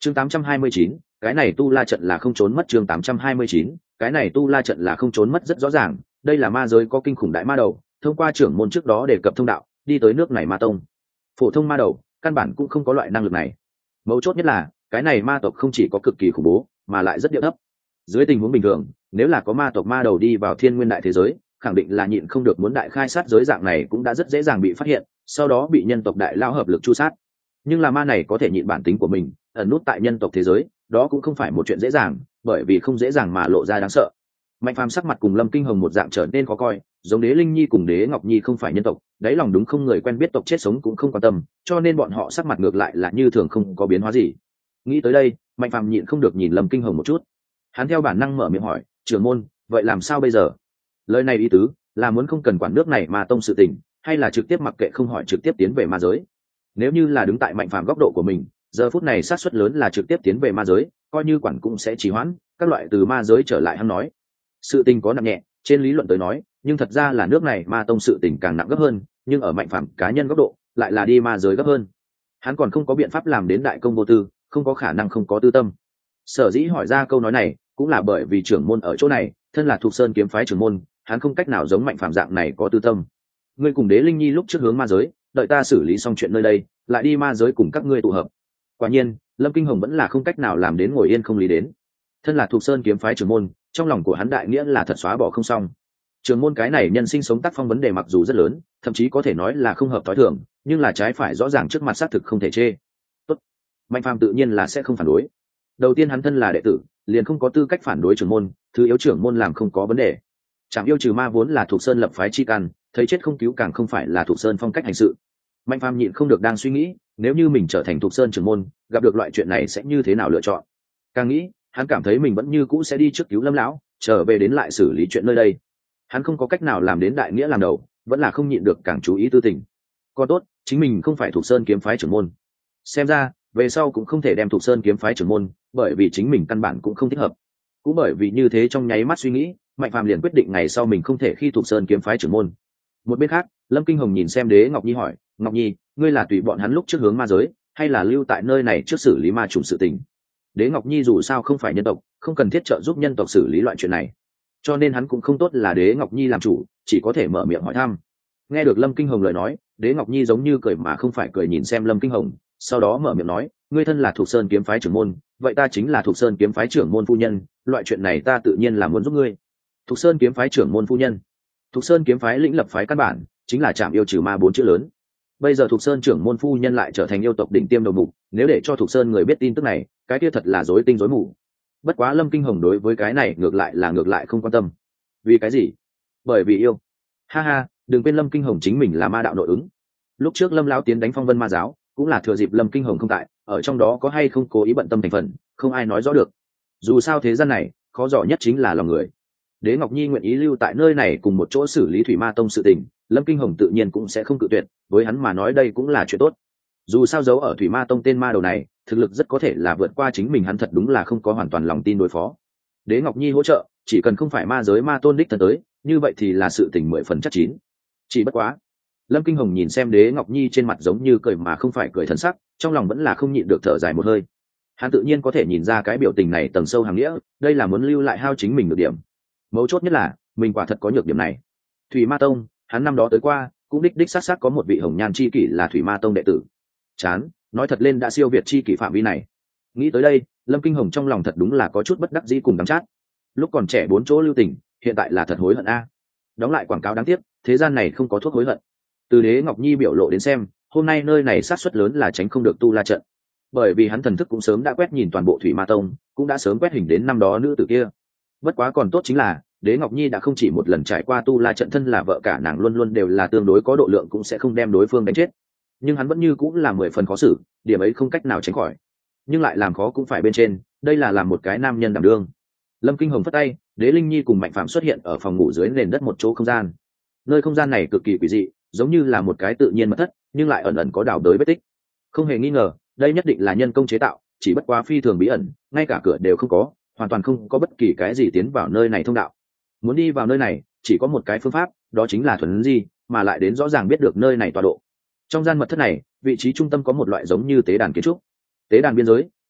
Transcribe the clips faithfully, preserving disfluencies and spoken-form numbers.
chương tám trăm hai mươi chín, cái này tu la trận là không trốn mất. Chương tám trăm hai mươi chín, cái này tu la trận là không trốn mất. Rất rõ ràng đây là ma giới có kinh khủng đại ma đầu, thông qua trưởng môn trước đó đề cập thông đạo đi tới nước này ma tông. Phổ thông ma đầu căn bản cũng không có loại năng lực này. Mấu chốt nhất là cái này ma tộc không chỉ có cực kỳ khủng bố mà lại rất điệu thấp. Dưới tình huống bình thường nếu là có ma tộc ma đầu đi vào thiên nguyên đại thế giới, khẳng định là nhịn không được muốn đại khai sát giới, dạng này cũng đã rất dễ dàng bị phát hiện, sau đó bị nhân tộc đại lao hợp lực chu sát. Nhưng là ma này có thể nhịn bản tính của mình ẩn nút tại nhân tộc thế giới, đó cũng không phải một chuyện dễ dàng, bởi vì không dễ dàng mà lộ ra đáng sợ. Mạnh Phàm sắc mặt cùng Lâm Kinh Hồng một dạng trở nên khó coi, giống Đế Linh Nhi cùng Đế Ngọc Nhi không phải nhân tộc, đáy lòng đúng không người quen biết tộc chết sống cũng không quan tâm, cho nên bọn họ sắc mặt ngược lại là như thường không có biến hóa gì. Nghĩ tới đây, Mạnh Phàm nhịn không được nhìn Lâm Kinh Hồng một chút. Hắn theo bản năng mở miệng hỏi, trưởng môn, vậy làm sao bây giờ? Lời này ý tứ là muốn không cần quản nước này mà tông sự tình, hay là trực tiếp mặc kệ không hỏi trực tiếp tiến về ma giới. Nếu như là đứng tại Mạnh Phàm góc độ của mình, giờ phút này sát suất lớn là trực tiếp tiến về ma giới, coi như quản cũng sẽ trì hoãn các loại từ ma giới trở lại. Hắn nói sự tình có nặng nhẹ, trên lý luận tới nói, nhưng thật ra là nước này ma tông sự tình càng nặng gấp hơn, nhưng ở Mạnh Phàm cá nhân góc độ lại là đi ma giới gấp hơn. Hắn còn không có biện pháp làm đến đại công vô tư, không có khả năng không có tư tâm. Sở dĩ hỏi ra câu nói này cũng là bởi vì trưởng môn ở chỗ này, thân là Thục Sơn kiếm phái trưởng môn, hắn không cách nào giống Mạnh Phàm dạng này có tư tâm. Ngươi cùng Đế Linh Nhi lúc trước hướng ma giới, đợi ta xử lý xong chuyện nơi đây lại đi ma giới cùng các ngươi tụ hợp. Quả nhiên Lâm Kinh Hồng vẫn là không cách nào làm đến ngồi yên không lý đến. Thân là Thục Sơn kiếm phái trưởng môn, trong lòng của hắn đại nghĩa là thật xóa bỏ không xong. Trưởng môn cái này nhân sinh sống tác phong vấn đề mặc dù rất lớn, thậm chí có thể nói là không hợp thói thường, nhưng là trái phải rõ ràng trước mặt xác thực không thể chê. Tốt, Mạnh Phàm tự nhiên là sẽ không phản đối. Đầu tiên hắn thân là đệ tử, liền không có tư cách phản đối trưởng môn, thứ yếu trưởng môn làm không có vấn đề. Trảm yêu trừ ma vốn là Thục Sơn lập phái chi căn, thấy chết không cứu càng không phải là Thục Sơn phong cách hành sự. Mạnh Phàm nhịn không được đang suy nghĩ, nếu như mình trở thành Thục Sơn trưởng môn, gặp được loại chuyện này sẽ như thế nào lựa chọn. Càng nghĩ, hắn cảm thấy mình vẫn như cũ sẽ đi trước cứu Lâm lão, trở về đến lại xử lý chuyện nơi đây. Hắn không có cách nào làm đến đại nghĩa làm đầu, vẫn là không nhịn được càng chú ý tư tình. Còn tốt, chính mình không phải Thục Sơn kiếm phái trưởng môn. Xem ra, về sau cũng không thể đem Thục Sơn kiếm phái trưởng môn, bởi vì chính mình căn bản cũng không thích hợp. Cũng bởi vì như thế, trong nháy mắt suy nghĩ, Mạnh Phàm liền quyết định ngày sau mình không thể khi Thục Sơn kiếm phái trưởng môn. Một bên khác, Lâm Kinh Hồng nhìn xem Đế Ngọc Nhi hỏi, Ngọc Nhi, ngươi là tùy bọn hắn lúc trước hướng ma giới, hay là lưu tại nơi này trước xử lý ma trùng sự tình? Đế Ngọc Nhi dù sao không phải nhân tộc, không cần thiết trợ giúp nhân tộc xử lý loại chuyện này, cho nên hắn cũng không tốt là Đế Ngọc Nhi làm chủ, chỉ có thể mở miệng hỏi thăm. Nghe được Lâm Kinh Hồng lời nói, Đế Ngọc Nhi giống như cười mà không phải cười nhìn xem Lâm Kinh Hồng, sau đó mở miệng nói, ngươi thân là Thục Sơn kiếm phái trưởng môn, vậy ta chính là Thục Sơn kiếm phái trưởng môn phu nhân, loại chuyện này ta tự nhiên là muốn giúp ngươi. Thục Sơn kiếm phái trưởng môn phu nhân. Thục Sơn kiếm phái lĩnh lập phái căn bản chính là Trảm yêu trừ ma bốn chữ lớn. Bây giờ Thục Sơn trưởng môn phu nhân lại trở thành yêu tộc đỉnh tiêm đầu mục, nếu để cho Thục Sơn người biết tin tức này, cái kia thật là rối tinh rối mù. Bất quá Lâm Kinh Hồng đối với cái này ngược lại là ngược lại không quan tâm. Vì cái gì? Bởi vì yêu. Ha ha, đừng quên Lâm Kinh Hồng chính mình là ma đạo nội ứng. Lúc trước Lâm lão tiến đánh Phong Vân ma giáo, cũng là thừa dịp Lâm Kinh Hồng không tại, ở trong đó có hay không cố ý bận tâm thành phần, không ai nói rõ được. Dù sao thế gian này, khó dò nhất chính là lòng người. Đế Ngọc Nhi nguyện ý lưu tại nơi này cùng một chỗ xử lý Thủy Ma Tông sự tình, Lâm Kinh Hồng tự nhiên cũng sẽ không cự tuyệt, với hắn mà nói đây cũng là chuyện tốt. Dù sao giấu ở Thủy Ma Tông tên ma đầu này, thực lực rất có thể là vượt qua chính mình, hắn thật đúng là không có hoàn toàn lòng tin đối phó. Đế Ngọc Nhi hỗ trợ, chỉ cần không phải ma giới ma tôn đích thân tới, như vậy thì là sự tình mười phần chắc chín. Chỉ bất quá, Lâm Kinh Hồng nhìn xem Đế Ngọc Nhi trên mặt giống như cười mà không phải cười thần sắc, trong lòng vẫn là không nhịn được thở dài một hơi. Hắn tự nhiên có thể nhìn ra cái biểu tình này tầng sâu hàm nghĩa, đây là muốn lưu lại hao chính mình được điểm. Mấu chốt nhất là mình quả thật có nhược điểm này. Thủy Ma Tông, hắn năm đó tới qua, cũng đích đích xác xác có một vị hồng nhan chi kỷ là Thủy Ma Tông đệ tử. Chán, nói thật lên đã siêu việt chi kỷ phạm vi này. Nghĩ tới đây, Lâm Kinh Hồng trong lòng thật đúng là có chút bất đắc dĩ cùng đắng chát. Lúc còn trẻ bốn chỗ lưu tình, hiện tại là thật hối hận a. Đóng lại quảng cáo đáng tiếc, thế gian này không có thuốc hối hận. Từ Đế Ngọc Nhi biểu lộ đến xem, hôm nay nơi này sát suất lớn là tránh không được tu la trận, bởi vì hắn thần thức cũng sớm đã quét nhìn toàn bộ Thủy Ma Tông, cũng đã sớm quét hình đến năm đó nữ tử kia. Bất quá còn tốt chính là Đế Ngọc Nhi đã không chỉ một lần trải qua tu la trận, thân là vợ cả nàng luôn luôn đều là tương đối có độ lượng, cũng sẽ không đem đối phương đánh chết. Nhưng hắn vẫn như cũng là mười phần khó xử, điểm ấy không cách nào tránh khỏi. Nhưng lại làm khó cũng phải bên trên, đây là làm một cái nam nhân đảm đương. Lâm Kinh Hồng phất tay, Đế Linh Nhi cùng Mạnh Phạm xuất hiện ở phòng ngủ dưới nền đất một chỗ không gian. Nơi không gian này cực kỳ quỷ dị, giống như là một cái tự nhiên mật thất, nhưng lại ẩn ẩn có đào đới vết tích. Không hề nghi ngờ, đây nhất định là nhân công chế tạo, chỉ bất quá phi thường bí ẩn, ngay cả cửa đều không có, hoàn toàn không có bất kỳ cái gì tiến vào nơi này thông đạo. Muốn đi vào nơi này, chỉ có một cái phương pháp, đó chính là thuần di, mà lại đến rõ ràng biết được nơi này tọa độ. Trong gian mật thất này, vị trí trung tâm có một loại giống như tế đàn kiến trúc. Tế đàn biên giới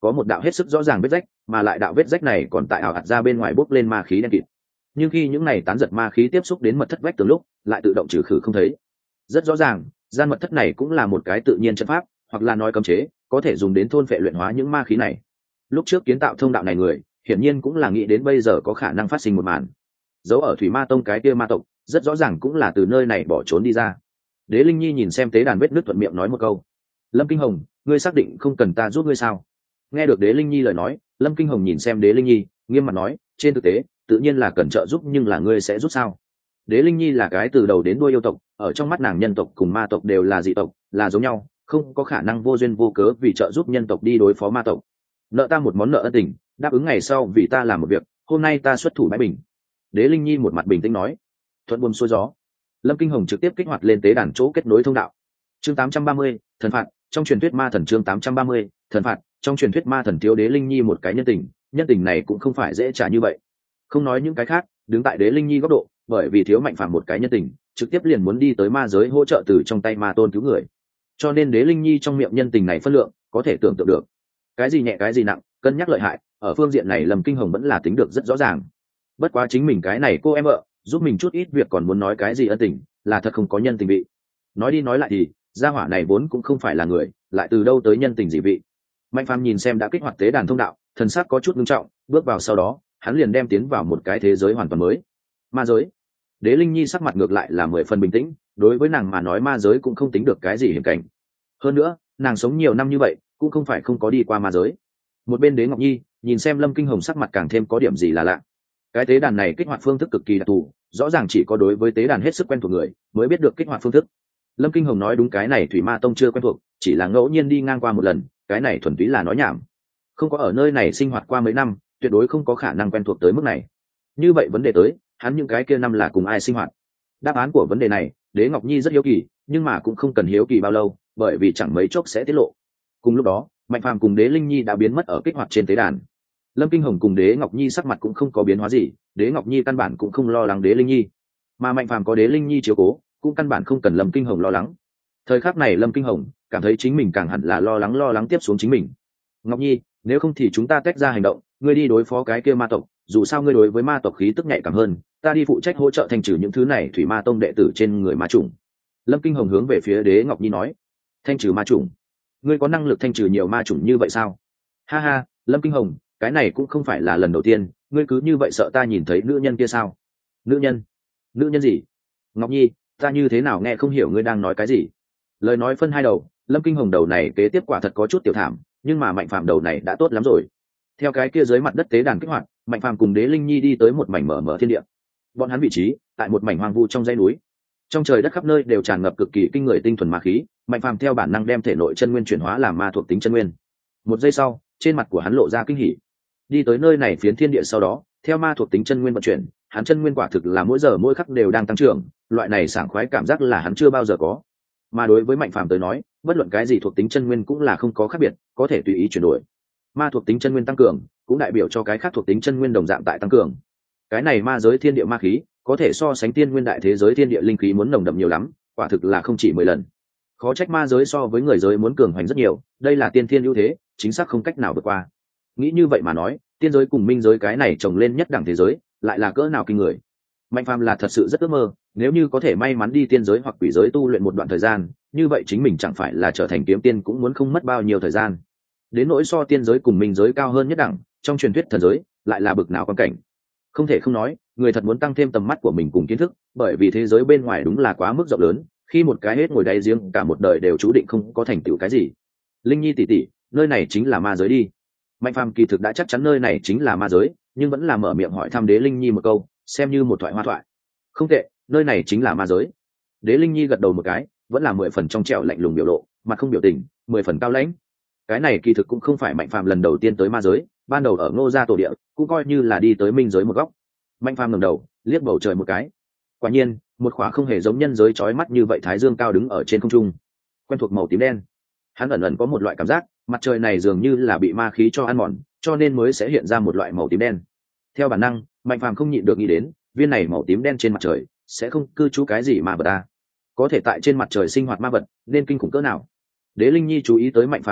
có một đạo hết sức rõ ràng vết rách, mà lại đạo vết rách này còn tại ảo hạt ra bên ngoài bốc lên ma khí đen kịt. Nhưng khi những này tán giật ma khí tiếp xúc đến mật thất vách tường lúc, lại tự động trừ khử không thấy. Rất rõ ràng, gian mật thất này cũng là một cái tự nhiên trận pháp, hoặc là nói cấm chế, có thể dùng đến thôn phệ luyện hóa những ma khí này. Lúc trước kiến tạo thông đạo này người, hiển nhiên cũng là nghĩ đến bây giờ có khả năng phát sinh một màn. Dấu ở Thủy Ma Tông cái kia ma tộc, rất rõ ràng cũng là từ nơi này bỏ trốn đi ra. Đế Linh Nhi nhìn xem tế đàn vết nứt thuận miệng nói một câu. Lâm Kinh Hồng, ngươi xác định không cần ta giúp ngươi sao? Nghe được Đế Linh Nhi lời nói, Lâm Kinh Hồng nhìn xem Đế Linh Nhi, nghiêm mặt nói, trên thực tế, tự nhiên là cần trợ giúp, nhưng là ngươi sẽ giúp sao? Đế Linh Nhi là cái từ đầu đến đuôi yêu tộc, ở trong mắt nàng nhân tộc cùng ma tộc đều là dị tộc, là giống nhau, không có khả năng vô duyên vô cớ vì trợ giúp nhân tộc đi đối phó ma tộc. Nợ ta một món nợ ân tình, đáp ứng ngày sau vì ta làm một việc, hôm nay ta xuất thủ bãi bình. Đế Linh Nhi một mặt bình tĩnh nói. Thuận buồm xuôi gió, Lâm Kinh Hồng trực tiếp kích hoạt lên tế đàn chỗ kết nối thông đạo. Chương tám trăm ba mươi, thần phạt, trong truyền thuyết ma thần chương tám trăm ba mươi, thần phạt, trong truyền thuyết ma thần thiếu Đế Linh Nhi một cái nhân tình, nhân tình này cũng không phải dễ trả như vậy. Không nói những cái khác, đứng tại Đế Linh Nhi góc độ, bởi vì thiếu Mạnh Phàm một cái nhân tình, trực tiếp liền muốn đi tới ma giới hỗ trợ từ trong tay ma tôn cứu người. Cho nên Đế Linh Nhi trong miệng nhân tình này phân lượng, có thể tưởng tượng được. Cái gì nhẹ cái gì nặng, cân nhắc lợi hại, ở phương diện này Lâm Kinh Hồng vẫn là tính được rất rõ ràng. Bất quá chính mình cái này cô em vợ, giúp mình chút ít việc còn muốn nói cái gì ân tình, là thật không có nhân tình vị. Nói đi nói lại thì, gia hỏa này vốn cũng không phải là người, lại từ đâu tới nhân tình gì vị. Mạnh Phàm nhìn xem đã kích hoạt tế đàn thông đạo, thần sắc có chút nghiêm trọng, bước vào sau đó, hắn liền đem tiến vào một cái thế giới hoàn toàn mới. Ma giới. Đế Linh Nhi sắc mặt ngược lại là mười phần bình tĩnh, đối với nàng mà nói ma giới cũng không tính được cái gì hiểm cảnh. Hơn nữa, nàng sống nhiều năm như vậy, cũng không phải không có đi qua ma giới. Một bên Đế Ngọc Nhi, nhìn xem Lâm Kinh Hồng sắc mặt càng thêm có điểm gì là lạ. Cái tế đàn này kích hoạt phương thức cực kỳ đặc thù, rõ ràng chỉ có đối với tế đàn hết sức quen thuộc người mới biết được kích hoạt phương thức. Lâm Kinh Hồng nói đúng, cái này Thủy Ma Tông chưa quen thuộc, chỉ là ngẫu nhiên đi ngang qua một lần, cái này thuần túy là nói nhảm. Không có ở nơi này sinh hoạt qua mấy năm, tuyệt đối không có khả năng quen thuộc tới mức này. Như vậy vấn đề tới, hắn những cái kia năm là cùng ai sinh hoạt? Đáp án của vấn đề này, Đế Ngọc Nhi rất hiếu kỳ, nhưng mà cũng không cần hiếu kỳ bao lâu, bởi vì chẳng mấy chốc sẽ tiết lộ. Cùng lúc đó, Mạnh Phàm cùng Đế Linh Nhi đã biến mất ở kích hoạt trên tế đàn. Lâm Kinh Hồng cùng Đế Ngọc Nhi sắc mặt cũng không có biến hóa gì, Đế Ngọc Nhi căn bản cũng không lo lắng Đế Linh Nhi, mà Mạnh Phàm có Đế Linh Nhi chiếu cố, cũng căn bản không cần Lâm Kinh Hồng lo lắng. Thời khắc này Lâm Kinh Hồng cảm thấy chính mình càng hẳn là lo lắng lo lắng tiếp xuống chính mình. Ngọc Nhi, nếu không thì chúng ta tách ra hành động, ngươi đi đối phó cái kia ma tộc, dù sao ngươi đối với ma tộc khí tức nhạy cảm hơn, ta đi phụ trách hỗ trợ thanh trừ những thứ này Thủy Ma Tông đệ tử trên người ma chủng. Lâm Kinh Hồng hướng về phía Đế Ngọc Nhi nói. Thanh trừ ma chủng? Ngươi có năng lực thanh trừ nhiều ma chủng như vậy sao? Ha ha, Lâm Kinh Hồng, cái này cũng không phải là lần đầu tiên, ngươi cứ như vậy sợ ta nhìn thấy nữ nhân kia sao? Nữ nhân? Nữ nhân gì? Ngọc Nhi, ta như thế nào nghe không hiểu ngươi đang nói cái gì? Lời nói phân hai đầu, Lâm Kinh Hồng đầu này kế tiếp quả thật có chút tiểu thảm, nhưng mà Mạnh Phàm đầu này đã tốt lắm rồi. Theo cái kia dưới mặt đất tế đàn kích hoạt, Mạnh Phàm cùng Đế Linh Nhi đi tới một mảnh mở mở thiên địa. Bọn hắn vị trí tại một mảnh hoang vu trong dãy núi. Trong trời đất khắp nơi đều tràn ngập cực kỳ kinh người tinh thuần ma khí, Mạnh Phàm theo bản năng đem thể nội chân nguyên chuyển hóa làm ma thuộc tính chân nguyên. Một giây sau, trên mặt của hắn lộ ra kinh hỉ. Đi tới nơi này phiến thiên địa sau đó, theo ma thuộc tính chân nguyên vận chuyển, hắn chân nguyên quả thực là mỗi giờ mỗi khắc đều đang tăng trưởng, loại này sảng khoái cảm giác là hắn chưa bao giờ có. Mà đối với Mạnh Phàm tới nói, bất luận cái gì thuộc tính chân nguyên cũng là không có khác biệt, có thể tùy ý chuyển đổi. Ma thuộc tính chân nguyên tăng cường, cũng đại biểu cho cái khác thuộc tính chân nguyên đồng dạng tại tăng cường. Cái này ma giới thiên địa ma khí, có thể so sánh tiên nguyên đại thế giới thiên địa linh khí muốn nồng đậm nhiều lắm, quả thực là không chỉ mười lần. Khó trách ma giới so với người giới muốn cường hoành rất nhiều, đây là tiên thiên ưu thế, chính xác không cách nào vượt qua. Nghĩ như vậy mà nói, tiên giới cùng minh giới cái này chồng lên nhất đẳng thế giới, lại là cỡ nào kinh người. Mạnh Phàm là thật sự rất ước mơ, nếu như có thể may mắn đi tiên giới hoặc quỷ giới tu luyện một đoạn thời gian, như vậy chính mình chẳng phải là trở thành kiếm tiên cũng muốn không mất bao nhiêu thời gian. Đến nỗi so tiên giới cùng minh giới cao hơn nhất đẳng, trong truyền thuyết thần giới, lại là bực nào quan cảnh. Không thể không nói, người thật muốn tăng thêm tầm mắt của mình cùng kiến thức, bởi vì thế giới bên ngoài đúng là quá mức rộng lớn, khi một cái hết ngồi đáy giếng cả một đời đều chú định không có thành tựu cái gì. Linh Nhi tỷ tỷ, nơi này chính là ma giới đi. Mạnh Phàm kỳ thực đã chắc chắn nơi này chính là ma giới, nhưng vẫn là mở miệng hỏi thăm Đế Linh Nhi một câu, xem như một thoại hoa thoại. Không tệ, nơi này chính là ma giới. Đế Linh Nhi gật đầu một cái, vẫn là mười phần trong trẻo lạnh lùng biểu lộ, mặt không biểu tình, mười phần cao lãnh. Cái này kỳ thực cũng không phải Mạnh Phàm lần đầu tiên tới ma giới, ban đầu ở Ngô Gia tổ địa, cũng coi như là đi tới minh giới một góc. Mạnh Phàm ngẩng đầu, liếc bầu trời một cái. Quả nhiên, một khỏa không hề giống nhân giới chói mắt như vậy thái dương cao đứng ở trên không trung, quen thuộc màu tím đen. Hắn ẩn ẩn có một loại cảm giác, mặt trời này dường như là bị ma khí cho ăn mòn, cho nên mới sẽ hiện ra một loại màu tím đen. Theo bản năng, Mạnh Phàm không nhịn được nghĩ đến, viên này màu tím đen trên mặt trời sẽ không cư trú cái gì mà vật ta. Có thể tại trên mặt trời sinh hoạt ma vật, nên kinh khủng cỡ nào. Đế Linh Nhi chú ý tới Mạnh Phàm ánh mắt,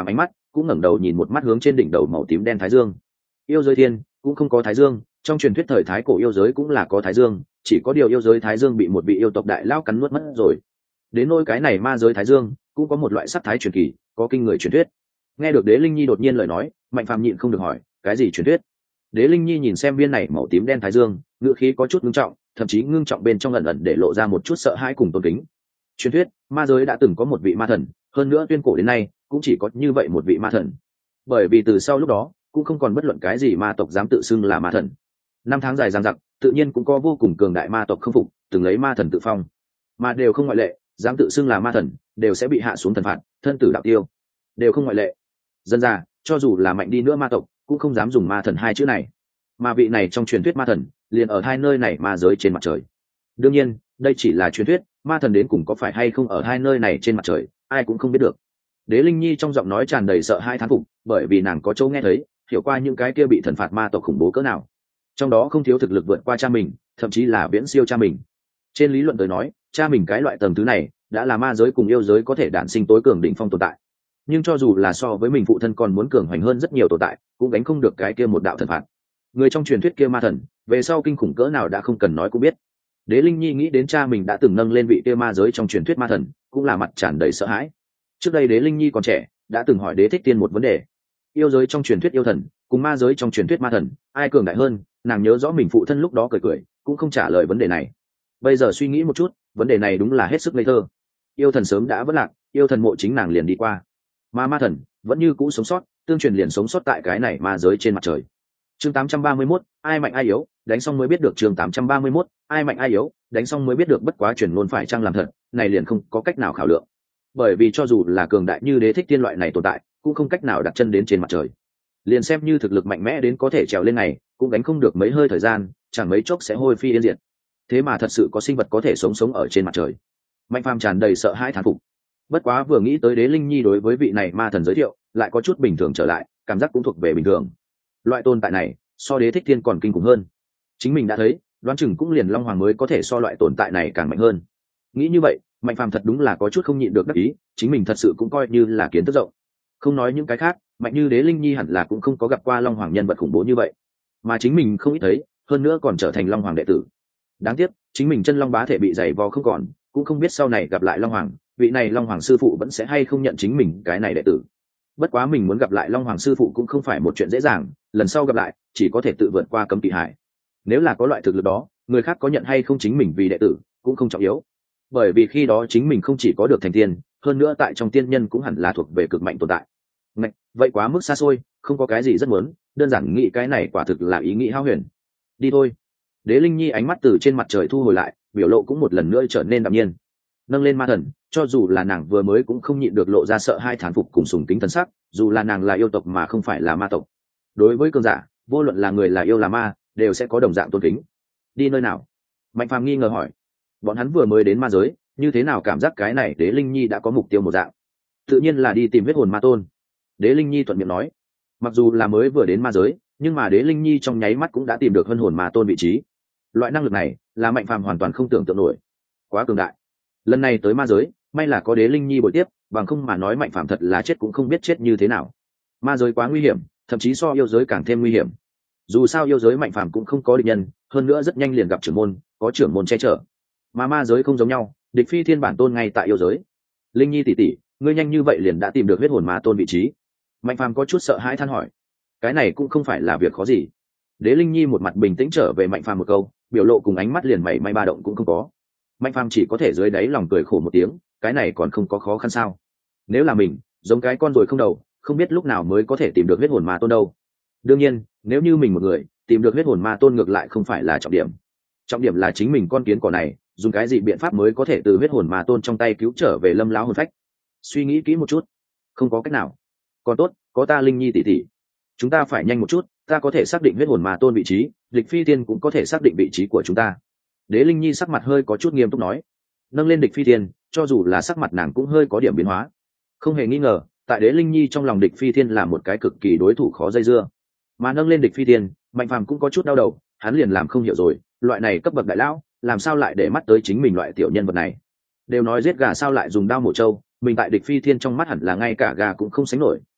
cũng ngẩng đầu nhìn một mắt hướng trên đỉnh đầu màu tím đen thái dương. Yêu giới thiên cũng không có thái dương, trong truyền thuyết thời thái cổ yêu giới cũng là có thái dương, chỉ có điều yêu giới thái dương bị một vị yêu tộc đại lao cắn nuốt mất rồi. Đến nỗi cái này ma giới thái dương cũng có một loại sắc thái truyền kỳ, có kinh người truyền thuyết. Nghe được Đế Linh Nhi đột nhiên lời nói, Mạnh Phàm nhịn không được hỏi, cái gì truyền thuyết? Đế Linh Nhi nhìn xem viên này màu tím đen thái dương, ngữ khí có chút ngưng trọng, thậm chí ngưng trọng bên trong ẩn ẩn để lộ ra một chút sợ hãi cùng tôn kính. Truyền thuyết, ma giới đã từng có một vị ma thần, hơn nữa tuyên cổ đến nay cũng chỉ có như vậy một vị ma thần. Bởi vì từ sau lúc đó cũng không còn bất luận cái gì ma tộc dám tự xưng là ma thần. Năm tháng dài dằng dặc, tự nhiên cũng có vô cùng cường đại ma tộc không phục, từng lấy ma thần tự phong, mà đều không ngoại lệ, dám tự xưng là ma thần đều sẽ bị hạ xuống thần phạt, thân tử đạo tiêu, đều không ngoại lệ. Dân ra, cho dù là mạnh đi nữa ma tộc cũng không dám dùng ma thần hai chữ này, mà vị này trong truyền thuyết ma thần liền ở hai nơi này ma giới trên mặt trời. Đương nhiên đây chỉ là truyền thuyết, ma thần đến cùng có phải hay không ở hai nơi này trên mặt trời ai cũng không biết được. Đế Linh Nhi trong giọng nói tràn đầy sợ hãi thán phục, bởi vì nàng có chỗ nghe thấy, hiểu qua những cái kia bị thần phạt ma tộc khủng bố cỡ nào, trong đó không thiếu thực lực vượt qua cha mình, thậm chí là viễn siêu cha mình. Trên lý luận tới nói, cha mình cái loại tầng thứ này đã là ma giới cùng yêu giới có thể đản sinh tối cường đỉnh phong tồn tại, nhưng cho dù là so với mình phụ thân còn muốn cường hoành hơn rất nhiều tồn tại, cũng đánh không được cái kia một đạo thần phạt. Người trong truyền thuyết kia ma thần về sau kinh khủng cỡ nào đã không cần nói cũng biết. Đế Linh Nhi nghĩ đến cha mình đã từng nâng lên vị kia ma giới trong truyền thuyết ma thần, cũng là mặt tràn đầy sợ hãi. Trước đây Đế Linh Nhi còn trẻ, đã từng hỏi Đế Thích Tiên một vấn đề: yêu giới trong truyền thuyết yêu thần cùng ma giới trong truyền thuyết ma thần, ai cường đại hơn? Nàng nhớ rõ mình phụ thân lúc đó cười cười, cũng không trả lời vấn đề này. Bây giờ suy nghĩ một chút, vấn đề này đúng là hết sức ngây thơ. Yêu thần sớm đã vất lạc, yêu thần mộ chính nàng liền đi qua, mà ma thần vẫn như cũ sống sót, tương truyền liền sống sót tại cái này ma giới trên mặt trời. Chương tám trăm ba mươi mốt, ai mạnh ai yếu, đánh xong mới biết được. Chương tám trăm ba mươi mốt, ai mạnh ai yếu, đánh xong mới biết được. Bất quá truyền ngôn phải chăng làm thật, này liền không có cách nào khảo lượng. Bởi vì cho dù là cường đại như Đế Thích Tiên loại này tồn tại, cũng không cách nào đặt chân đến trên mặt trời. Liền xem như thực lực mạnh mẽ đến có thể trèo lên này, cũng đánh không được mấy hơi thời gian, chẳng mấy chốc sẽ hôi phi yên diệt. Thế mà thật sự có sinh vật có thể sống sống ở trên mặt trời. Mạnh Phàm tràn đầy sợ hãi thán phục. Bất quá vừa nghĩ tới Đế Linh Nhi đối với vị này ma thần giới thiệu, lại có chút bình thường trở lại, cảm giác cũng thuộc về bình thường. Loại tồn tại này so Đế Thích Thiên còn kinh khủng hơn. Chính mình đã thấy, đoán chừng cũng liền Long Hoàng mới có thể so loại tồn tại này càng mạnh hơn. Nghĩ như vậy, Mạnh Phàm thật đúng là có chút không nhịn được đắc ý, chính mình thật sự cũng coi như là kiến thức rộng. Không nói những cái khác, mạnh như Đế Linh Nhi hẳn là cũng không có gặp qua Long Hoàng nhân vật khủng bố như vậy, mà chính mình không ít thấy, hơn nữa còn trở thành Long Hoàng đệ tử. Đáng tiếc, chính mình chân long bá thể bị giày vò không còn, cũng không biết sau này gặp lại Long Hoàng, vị này Long Hoàng sư phụ vẫn sẽ hay không nhận chính mình cái này đệ tử. Bất quá mình muốn gặp lại Long Hoàng sư phụ cũng không phải một chuyện dễ dàng, lần sau gặp lại chỉ có thể tự vượt qua cấm kỵ hải. Nếu là có loại thực lực đó, người khác có nhận hay không chính mình vì đệ tử cũng không trọng yếu, bởi vì khi đó chính mình không chỉ có được thành tiên, hơn nữa tại trong tiên nhân cũng hẳn là thuộc về cực mạnh tồn tại. Ngạch, vậy quá mức xa xôi, không có cái gì rất muốn, đơn giản nghĩ cái này quả thực là ý nghĩ hao huyền. Đi thôi. Đế Linh Nhi ánh mắt từ trên mặt trời thu hồi lại, biểu lộ cũng một lần nữa trở nên đạm nhiên. Nâng lên ma thần, cho dù là nàng vừa mới cũng không nhịn được lộ ra sợ hai thán phục cùng sùng kính thần sắc, dù là nàng là yêu tộc mà không phải là ma tộc. Đối với cường giả, vô luận là người là yêu là ma, đều sẽ có đồng dạng tôn kính. Đi nơi nào? Mạnh Phàm nghi ngờ hỏi. Bọn hắn vừa mới đến ma giới, như thế nào cảm giác cái này Đế Linh Nhi đã có mục tiêu một dạng? Tự nhiên là đi tìm huyết hồn ma tôn. Đế Linh Nhi thuận miệng nói. Mặc dù là mới vừa đến ma giới, nhưng mà Đế Linh Nhi trong nháy mắt cũng đã tìm được huyết hồn ma tôn vị trí. Loại năng lực này là Mạnh Phàm hoàn toàn không tưởng tượng nổi, quá cường đại. Lần này tới ma giới, may là có Đế Linh Nhi bồi tiếp, bằng không mà nói Mạnh Phàm thật là chết cũng không biết chết như thế nào. Ma giới quá nguy hiểm, thậm chí so yêu giới càng thêm nguy hiểm. Dù sao yêu giới Mạnh Phàm cũng không có địch nhân, hơn nữa rất nhanh liền gặp trưởng môn, có trưởng môn che chở. Mà ma giới không giống nhau, địch phi thiên bản tôn ngay tại yêu giới. Linh Nhi tỷ tỷ, ngươi nhanh như vậy liền đã tìm được huyết hồn ma tôn vị trí? Mạnh Phàm có chút sợ hãi than hỏi. Cái này cũng không phải là việc khó gì. Đế Linh Nhi một mặt bình tĩnh trở về Mạnh Phàm một câu, biểu lộ cùng ánh mắt liền mảy may ba động cũng không có. Mạnh Phàm chỉ có thể dưới đáy lòng cười khổ một tiếng, cái này còn không có khó khăn sao? Nếu là mình, giống cái con rồi không đầu, không biết lúc nào mới có thể tìm được huyết hồn ma tôn đâu. Đương nhiên, nếu như mình một người tìm được huyết hồn ma tôn ngược lại không phải là trọng điểm. Trọng điểm là chính mình con kiến cỏ này, dùng cái gì biện pháp mới có thể từ huyết hồn ma tôn trong tay cứu trở về Lâm lão hồn phách. Suy nghĩ kỹ một chút, không có cách nào. Còn tốt, có ta Linh Nhi tỷ tỷ. Chúng ta phải nhanh một chút, ta có thể xác định huyết hồn ma tôn vị trí, địch phi thiên cũng có thể xác định vị trí của chúng ta. Đế Linh Nhi sắc mặt hơi có chút nghiêm túc nói. Nâng lên địch phi thiên, cho dù là sắc mặt nàng cũng hơi có điểm biến hóa. Không hề nghi ngờ, tại Đế Linh Nhi trong lòng địch phi thiên là một cái cực kỳ đối thủ khó dây dưa. Mà nâng lên địch phi thiên, Mạnh Phàm cũng có chút đau đầu, hắn liền làm không hiểu rồi, loại này cấp bậc đại lão, làm sao lại để mắt tới chính mình loại tiểu nhân vật này. Đều nói giết gà sao lại dùng đao mổ trâu, mình tại địch phi thiên trong mắt hẳn là ngay cả gà cũng không sánh nổi,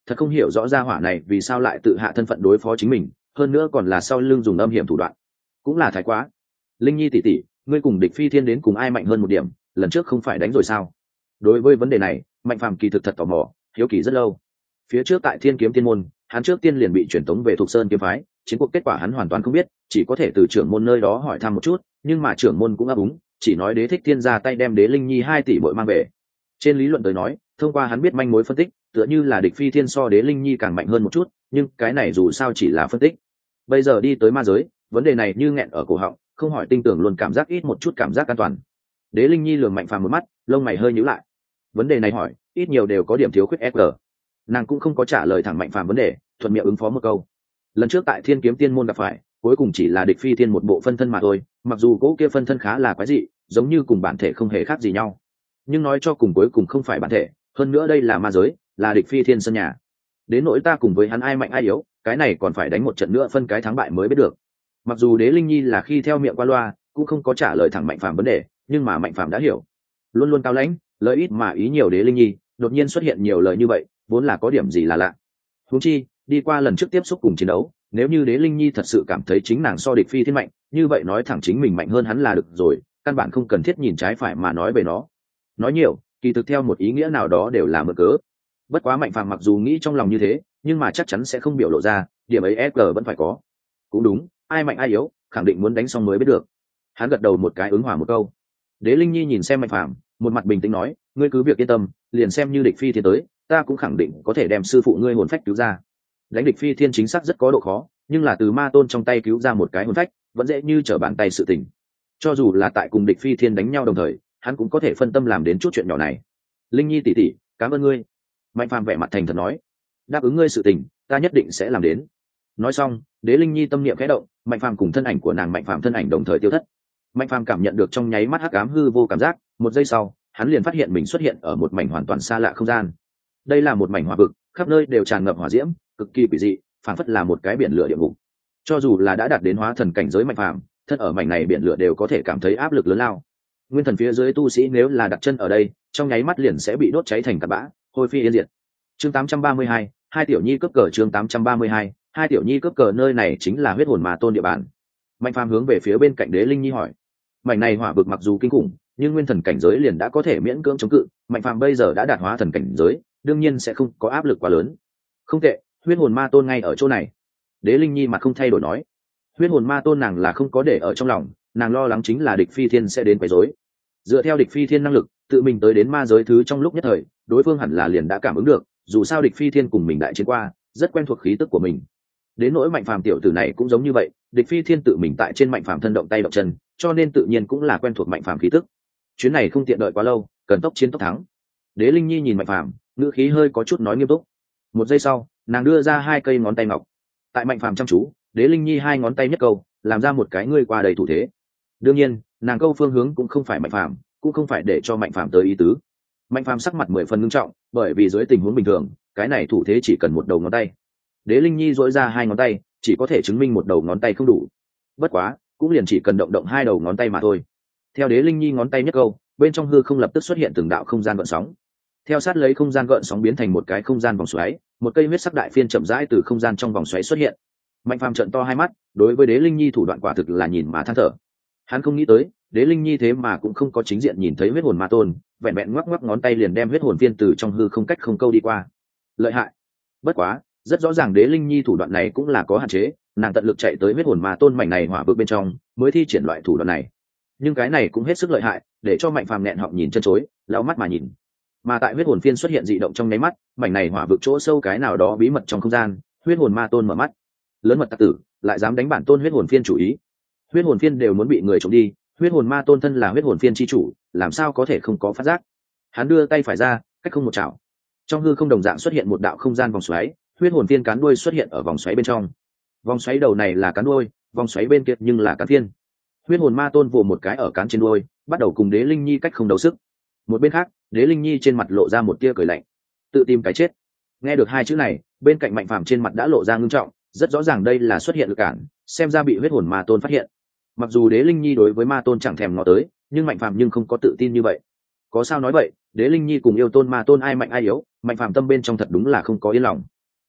thật không hiểu rõ ra hỏa này vì sao lại tự hạ thân phận đối phó chính mình, hơn nữa còn là sau lưng dùng âm hiểm thủ đoạn, cũng là thái quá. Linh Nhi tỷ tỷ, ngươi cùng địch phi thiên đến cùng ai mạnh hơn một điểm, lần trước không phải đánh rồi sao? Đối với vấn đề này, Mạnh Phàm kỳ thực thật tò mò, hiếu kỳ rất lâu. Phía trước tại Thiên Kiếm Tiên môn, hắn trước tiên liền bị chuyển tống về Thục Sơn kiếm phái, chiến cuộc kết quả hắn hoàn toàn không biết, chỉ có thể từ trưởng môn nơi đó hỏi thăm một chút, nhưng mà trưởng môn cũng ấp úng, chỉ nói Đế Thích Thiên ra tay đem Đế Linh Nhi hai tỷ bội mang về. Trên lý luận tới nói, thông qua hắn biết manh mối phân tích, tựa như là địch phi thiên so Đế Linh Nhi càng mạnh hơn một chút, nhưng cái này dù sao chỉ là phân tích. Bây giờ đi tới ma giới, vấn đề này như nghẹn ở cổ họng, không hỏi tin tưởng luôn cảm giác ít một chút cảm giác an toàn. Đế Linh Nhi lườm Mạnh Phàm một mắt, lông mày hơi nhíu lại. Vấn đề này hỏi, ít nhiều đều có điểm thiếu khuyết ép giê. Nàng cũng không có trả lời thẳng Mạnh Phàm vấn đề, thuận miệng ứng phó một câu. Lần trước tại Thiên Kiếm Tiên môn gặp phải, cuối cùng chỉ là địch phi thiên một bộ phân thân mà thôi, mặc dù cỗ kia phân thân khá là quái dị, giống như cùng bản thể không hề khác gì nhau, nhưng nói cho cùng cuối cùng không phải bản thể, hơn nữa đây là ma giới, là địch phi thiên sân nhà. Đến nỗi ta cùng với hắn ai mạnh ai yếu, cái này còn phải đánh một trận nữa phân cái thắng bại mới biết được. Mặc dù Đế Linh Nhi là khi theo miệng qua loa, cũng không có trả lời thẳng Mạnh Phàm vấn đề, nhưng mà Mạnh Phàm đã hiểu. Luôn luôn cao lãnh, lời ít mà ý nhiều Đế Linh Nhi, đột nhiên xuất hiện nhiều lời như vậy, vốn là có điểm gì là lạ. Huống chi, đi qua lần trước tiếp xúc cùng chiến đấu, nếu như Đế Linh Nhi thật sự cảm thấy chính nàng so địch phi thiên mạnh, như vậy nói thẳng chính mình mạnh hơn hắn là được rồi, căn bản không cần thiết nhìn trái phải mà nói về nó. Nói nhiều, kỳ thực theo một ý nghĩa nào đó đều là mượn cớ. Bất quá Mạnh Phàm mặc dù nghĩ trong lòng như thế, nhưng mà chắc chắn sẽ không biểu lộ ra, điểm ấy ép giê vẫn phải có. Cũng đúng, ai mạnh ai yếu, khẳng định muốn đánh xong mới biết được. Hắn gật đầu một cái ứng hòa một câu. Đế Linh Nhi nhìn xem Mạnh Phàm, một mặt bình tĩnh nói, ngươi cứ việc yên tâm, liền xem như địch phi thiên tới, ta cũng khẳng định có thể đem sư phụ ngươi hồn phách cứu ra. Đánh địch phi thiên chính xác rất có độ khó, nhưng là từ ma tôn trong tay cứu ra một cái hồn phách, vẫn dễ như trở bàn tay sự tình. Cho dù là tại cùng địch phi thiên đánh nhau đồng thời, hắn cũng có thể phân tâm làm đến chút chuyện nhỏ này. Linh Nhi tỷ tỷ, cảm ơn ngươi. Mạnh Phàm vẻ mặt thành thật nói, đáp ứng ngươi sự tình, ta nhất định sẽ làm đến. Nói xong, Đế Linh Nhi tâm niệm khẽ động, Mạnh Phàm cùng thân ảnh của nàng Mạnh Phàm thân ảnh đồng thời tiêu thất. Mạnh Phàm cảm nhận được trong nháy mắt hắc ám hư vô cảm giác, một giây sau, hắn liền phát hiện mình xuất hiện ở một mảnh hoàn toàn xa lạ không gian. Đây là một mảnh hỏa vực, khắp nơi đều tràn ngập hỏa diễm, cực kỳ quỷ dị, phảng phất là một cái biển lửa địa ngục. Cho dù là đã đạt đến hóa thần cảnh giới Mạnh Phàm, thân ở mảnh này biển lửa đều có thể cảm thấy áp lực lớn lao. Nguyên thần phía dưới tu sĩ nếu là đặt chân ở đây, trong nháy mắt liền sẽ bị đốt cháy thành cát bã, hôi phi yên diệt. Chương tám trăm ba mươi hai, hai tiểu nhi cướp cờ. Chương tám trăm ba mươi hai, hai tiểu nhi cướp cờ. Nơi này chính là huyết hồn ma tôn địa bàn. Mạnh Phàm hướng về phía bên cạnh Đế Linh Nhi hỏi, mảnh này hỏa vực mặc dù kinh khủng, nhưng nguyên thần cảnh giới liền đã có thể miễn cưỡng chống cự, Mạnh Phàm bây giờ đã đạt hóa thần cảnh giới, đương nhiên sẽ không có áp lực quá lớn. Không tệ, huyết hồn ma tôn ngay ở chỗ này. Đế Linh Nhi mặt không thay đổi nói, huyết hồn ma tôn nàng là không có để ở trong lòng, nàng lo lắng chính là địch phi thiên sẽ đến quấy rối. Dựa theo địch phi thiên năng lực, tự mình tới đến ma giới thứ trong lúc nhất thời, đối phương hẳn là liền đã cảm ứng được, dù sao địch phi thiên cùng mình đại chiến qua, rất quen thuộc khí tức của mình. Đến nỗi Mạnh Phàm tiểu tử này cũng giống như vậy, địch phi thiên tự mình tại trên Mạnh Phàm thân động tay động chân, cho nên tự nhiên cũng là quen thuộc Mạnh Phàm khí tức. Chuyến này không tiện đợi quá lâu, cần tốc chiến tốc thắng. Đế Linh Nhi nhìn Mạnh Phàm, ngữ khí hơi có chút nói nghiêm túc. Một giây sau, nàng đưa ra hai cây ngón tay ngọc. Tại Mạnh Phàm chăm chú, Đế Linh Nhi hai ngón tay nhất câu, làm ra một cái ngươi qua đầy thủ thế. Đương nhiên, nàng câu phương hướng cũng không phải Mạnh Phàm, cũng không phải để cho Mạnh Phàm tới ý tứ. Mạnh Phàm sắc mặt mười phần nghiêm trọng, bởi vì dưới tình huống bình thường, cái này thủ thế chỉ cần một đầu ngón tay. Đế Linh Nhi duỗi ra hai ngón tay, chỉ có thể chứng minh một đầu ngón tay không đủ. Bất quá, cũng liền chỉ cần động động hai đầu ngón tay mà thôi. Theo Đế Linh Nhi ngón tay nhất câu, bên trong hư không lập tức xuất hiện từng đạo không gian gợn sóng. Theo sát lấy không gian gợn sóng biến thành một cái không gian vòng xoáy, một cây huyết sắc đại phiên chậm rãi từ không gian trong vòng xoáy xuất hiện. Mạnh Phàm trợn to hai mắt, đối với Đế Linh Nhi thủ đoạn quả thực là nhìn mà than thở. Hắn không nghĩ tới, Đế Linh Nhi thế mà cũng không có chính diện nhìn thấy huyết hồn ma tôn, vẹn vẹn ngoắc ngoắc ngón tay liền đem huyết hồn phiên từ trong hư không cách không câu đi qua. Lợi hại. Bất quá, rất rõ ràng Đế Linh Nhi thủ đoạn này cũng là có hạn chế, nàng tận lực chạy tới huyết hồn ma tôn mảnh này hỏa vực bên trong, mới thi triển loại thủ đoạn này. Nhưng cái này cũng hết sức lợi hại, để cho Mạnh Phàm nghẹn họng nhìn chân chối, lão mắt mà nhìn. Mà tại huyết hồn phiên xuất hiện dị động trong nháy mắt, mảnh này hỏa vực chỗ sâu cái nào đó bí mật trong không gian, huyết hồn ma tôn mở mắt. Lớn mật tặc tử, lại dám đánh bản tôn huyết hồn phiên chủ ý. Huyết hồn phiên đều muốn bị người trộm đi, huyết hồn ma tôn thân là huyết hồn phiên chi chủ, làm sao có thể không có phát giác. Hắn đưa tay phải ra, cách không một chảo. Trong hư không đồng dạng xuất hiện một đạo không gian vòng xoáy, huyết hồn phiên cán đuôi xuất hiện ở vòng xoáy bên trong. Vòng xoáy đầu này là cán đuôi, vòng xoáy bên kia nhưng là cán phiên. Huyết hồn ma tôn vồ một cái ở cán trên đuôi, bắt đầu cùng Đế Linh Nhi cách không đấu sức. Một bên khác, Đế Linh Nhi trên mặt lộ ra một tia cười lạnh, tự tìm cái chết. Nghe được hai chữ này, bên cạnh Mạnh Phàm trên mặt đã lộ ra ngưng trọng, rất rõ ràng đây là xuất hiện lực cản, xem ra bị huyết hồn ma tôn phát hiện. Mặc dù Đế Linh Nhi đối với ma tôn chẳng thèm ngó tới, nhưng Mạnh Phàm nhưng không có tự tin như vậy. Có sao nói vậy, Đế Linh Nhi cùng yêu tôn ma tôn ai mạnh ai yếu, Mạnh Phàm tâm bên trong thật đúng là không có yên lòng.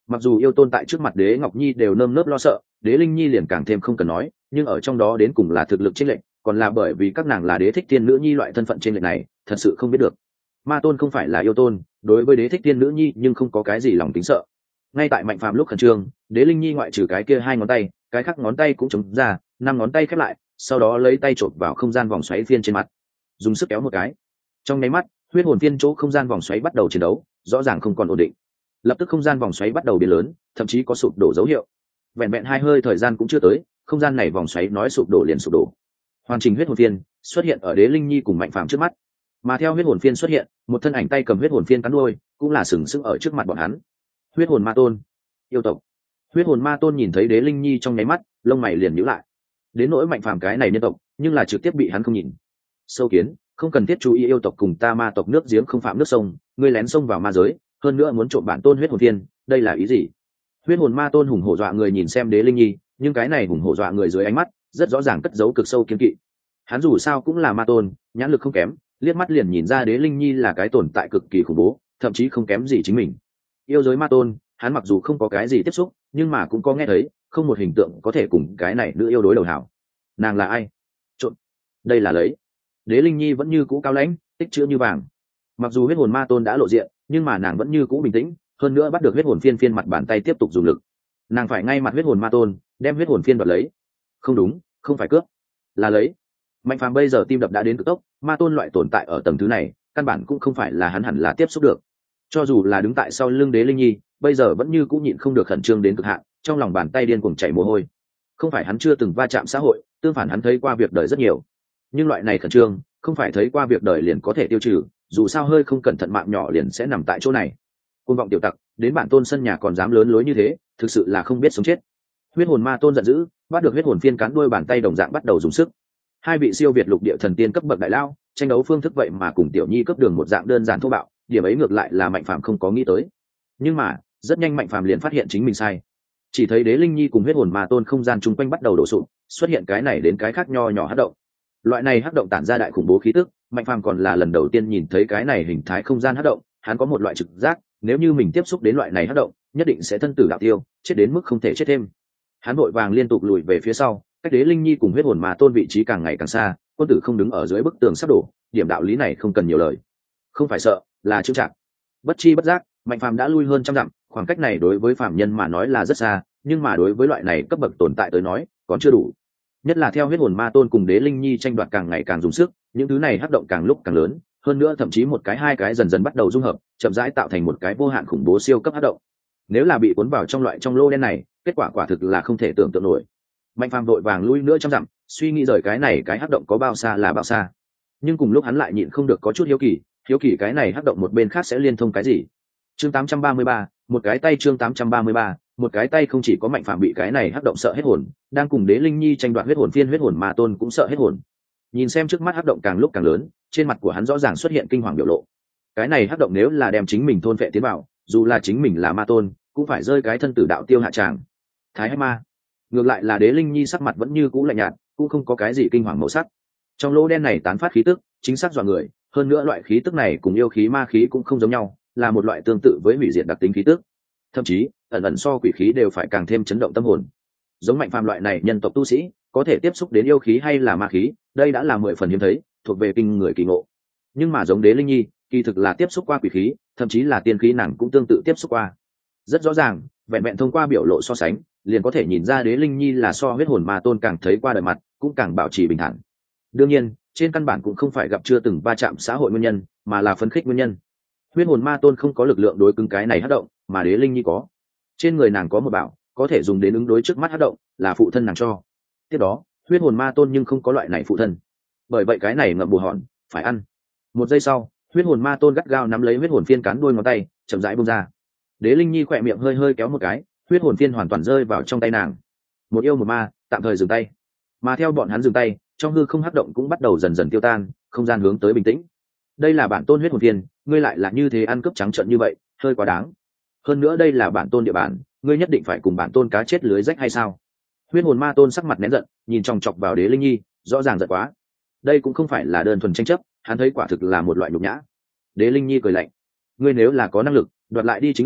Mặc dù yêu tôn tại trước mặt đế ngọc nhi đều nơm nớp lo sợ, đế linh nhi liền càng thêm không cần nói, nhưng ở trong đó đến cùng là thực lực chênh lệch, còn là bởi vì các nàng là đế thích tiên nữ nhi loại thân phận chênh lệch này, thật sự không biết được. Ma tôn không phải là yêu tôn, đối với đế thích tiên nữ nhi nhưng không có cái gì lòng tính sợ. Ngay tại mạnh phàm lúc khẩn trương, đế linh nhi ngoại trừ cái kia hai ngón tay, cái khác ngón tay cũng chống ra, năm ngón tay khép lại, sau đó lấy tay chộp vào không gian vòng xoáy phiên trên mặt, dùng sức kéo một cái. Trong nháy mắt, huyết hồn phiên chỗ không gian vòng xoáy bắt đầu chiến đấu, rõ ràng không còn ổn định. Lập tức không gian vòng xoáy bắt đầu biến lớn, thậm chí có sụp đổ dấu hiệu. Vẹn vẹn hai hơi thời gian cũng chưa tới, không gian này vòng xoáy nói sụp đổ liền sụp đổ. Hoàn chỉnh huyết hồn phiên xuất hiện ở đế linh nhi cùng mạnh phàm trước mắt, mà theo huyết hồn phiên xuất hiện, một thân ảnh tay cầm huyết hồn phiên cắn đuôi, cũng là sừng sững ở trước mặt bọn hắn. Huyết hồn ma tôn, yêu tộc. Huyết hồn ma tôn nhìn thấy đế linh nhi trong nháy mắt, lông mày liền nhíu lại. Đến nỗi mạnh phàm cái này nhân tộc, nhưng là trực tiếp bị hắn không nhìn. Sâu kiến, không cần thiết chú ý yêu tộc cùng ta ma tộc nước giếng không phạm nước sông, ngươi lén xông vào ma giới, hơn nữa muốn trộm bản tôn huyết hồn phiên, đây là ý gì? Huyết hồn ma tôn hùng hổ dọa người nhìn xem đế linh nhi, nhưng cái này hùng hổ dọa người dưới ánh mắt rất rõ ràng cất giấu cực sâu kiên kỵ. Hắn dù sao cũng là ma tôn, nhãn lực không kém, liếc mắt liền nhìn ra đế linh nhi là cái tồn tại cực kỳ khủng bố, thậm chí không kém gì chính mình. Yêu giới ma tôn, hắn mặc dù không có cái gì tiếp xúc, nhưng mà cũng có nghe thấy, không một hình tượng có thể cùng cái này nữ yêu đối đầu hảo. Nàng là ai? Trộn. Đây là lấy. Đế linh nhi vẫn như cũ cao lãnh, tích chữ như vàng. Mặc dù huyết hồn ma tôn đã lộ diện, nhưng mà nàng vẫn như cũ bình tĩnh, hơn nữa bắt được huyết hồn phiên phiên mặt bàn tay tiếp tục dùng lực. Nàng phải ngay mặt huyết hồn ma tôn, đem huyết hồn phiên đoạt lấy. Không đúng, không phải cướp, là lấy. Mạnh phàm bây giờ tim đập đã đến cực tốc, ma tôn loại tồn tại ở tầng thứ này, căn bản cũng không phải là hắn hẳn là tiếp xúc được. Cho dù là đứng tại sau lưng đế linh nhi, bây giờ vẫn như cũng nhịn không được khẩn trương đến cực hạn, trong lòng bàn tay điên cuồng chảy mồ hôi. Không phải hắn chưa từng va chạm xã hội, tương phản hắn thấy qua việc đời rất nhiều. Nhưng loại này khẩn trương, không phải thấy qua việc đời liền có thể tiêu trừ, dù sao hơi không cẩn thận mạng nhỏ liền sẽ nằm tại chỗ này. Côn vọng tiểu tặc, đến bản tôn sân nhà còn dám lớn lối như thế, thực sự là không biết sống chết. Huyết hồn ma tôn giận dữ, bắt được huyết hồn phiên cán đuôi bàn tay đồng dạng bắt đầu dùng sức. Hai vị siêu việt lục địa thần tiên cấp bậc đại lao, tranh đấu phương thức vậy mà cùng tiểu nhi cấp đường một dạng đơn giản thô bạo, điểm ấy ngược lại là mạnh phàm không có nghĩ tới. Nhưng mà rất nhanh mạnh phàm liền phát hiện chính mình sai. Chỉ thấy đế linh nhi cùng huyết hồn ma tôn không gian chung quanh bắt đầu đổ sụp, xuất hiện cái này đến cái khác nho nhỏ hắc động. Loại này hắc động tản ra đại khủng bố khí tức, mạnh phàm còn là lần đầu tiên nhìn thấy cái này hình thái không gian hắc động, hắn có một loại trực giác, nếu như mình tiếp xúc đến loại này hắc động, nhất định sẽ thân tử đạo tiêu, chết đến mức không thể chết thêm. Hắn vội vàng liên tục lùi về phía sau, cách đế linh nhi cùng huyết hồn ma tôn vị trí càng ngày càng xa, quân tử không đứng ở dưới bức tường sắp đổ, điểm đạo lý này không cần nhiều lời. Không phải sợ, là chững chạc. Bất chi bất giác, mạnh phàm đã lui hơn trăm dặm, khoảng cách này đối với phàm nhân mà nói là rất xa, nhưng mà đối với loại này cấp bậc tồn tại tới nói, còn chưa đủ. Nhất là theo huyết hồn ma tôn cùng đế linh nhi tranh đoạt càng ngày càng dùng sức, những thứ này hắc động càng lúc càng lớn, hơn nữa thậm chí một cái hai cái dần dần bắt đầu dung hợp, chậm rãi tạo thành một cái vô hạn khủng bố siêu cấp hắc động. Nếu là bị cuốn vào trong loại trong lô đen này, kết quả quả thực là không thể tưởng tượng nổi. Mạnh phàm vội vàng lui nữa trăm dặm, suy nghĩ rời cái này cái hắc động có bao xa là bao xa. Nhưng cùng lúc hắn lại nhịn không được có chút hiếu kỳ, hiếu kỳ cái này hắc động một bên khác sẽ liên thông cái gì. Chương tám trăm ba mươi ba, một cái tay chương tám trăm ba mươi ba, một cái tay không chỉ có mạnh phàm bị cái này hắc động sợ hết hồn, đang cùng đế linh nhi tranh đoạt huyết hồn phiên huyết hồn ma tôn cũng sợ hết hồn. Nhìn xem trước mắt hắc động càng lúc càng lớn, trên mặt của hắn rõ ràng xuất hiện kinh hoàng biểu lộ. Cái này hắc động nếu là đem chính mình thôn vệ tiến vào, dù là chính mình là ma tôn, cũng phải rơi cái thân tử đạo tiêu hạ tràng. Thái hay ma? Ngược lại là đế linh nhi sắc mặt vẫn như cũ lạnh nhạt, cũng không có cái gì kinh hoàng màu sắc. Trong lỗ đen này tán phát khí tức, chính xác dọa người, hơn nữa loại khí tức này cùng yêu khí ma khí cũng không giống nhau, là một loại tương tự với hủy diệt đặc tính khí tức. Thậm chí, ẩn ẩn so quỷ khí đều phải càng thêm chấn động tâm hồn. Giống mạnh phàm loại này nhân tộc tu sĩ, có thể tiếp xúc đến yêu khí hay là ma khí, đây đã là mười phần hiếm thấy, thuộc về kinh người kỳ ngộ. Nhưng mà giống đế linh nhi, kỳ thực là tiếp xúc qua quỷ khí, thậm chí là tiên khí nàng cũng tương tự tiếp xúc qua. Rất rõ ràng, vẹn vẹn thông qua biểu lộ so sánh, liền có thể nhìn ra đế linh nhi là so huyết hồn ma tôn càng thấy qua đời mặt, cũng càng bảo trì bình thản. Đương nhiên, trên căn bản cũng không phải gặp chưa từng va chạm xã hội nguyên nhân, mà là phấn khích nguyên nhân. Huyết hồn ma tôn không có lực lượng đối cứng cái này hất động, mà đế linh nhi có. Trên người nàng có một bảo, có thể dùng đến ứng đối trước mắt hất động, là phụ thân nàng cho. Tiếp đó, huyết hồn ma tôn nhưng không có loại này phụ thân. Bởi vậy cái này ngậm bù hòn, phải ăn. Một giây sau, huyết hồn ma tôn gắt gao nắm lấy huyết hồn phiên cán đuôi ngón tay, chậm rãi buông ra. Đế linh nhi khỏe miệng hơi hơi kéo một cái, huyết hồn phiên hoàn toàn rơi vào trong tay nàng. Một yêu một ma, tạm thời dừng tay. Mà theo bọn hắn dừng tay, trong hư không hắc động cũng bắt đầu dần dần tiêu tan, không gian hướng tới bình tĩnh. Đây là bản tôn huyết hồn phiên, ngươi lại là như thế ăn cướp trắng trợn như vậy, hơi quá đáng. Hơn nữa đây là bản tôn địa bàn, ngươi nhất định phải cùng bản tôn cá chết lưới rách hay sao? Huyết hồn ma tôn sắc mặt nén giận, nhìn chòng chọc vào đế linh nhi, rõ ràng giận quá. Đây cũng không phải là đơn thuần tranh chấp, hắn thấy quả thực là một loại nhục nhã. Đế linh nhi cười lạnh, ngươi nếu là có năng lực, đoạt lại đi chính là,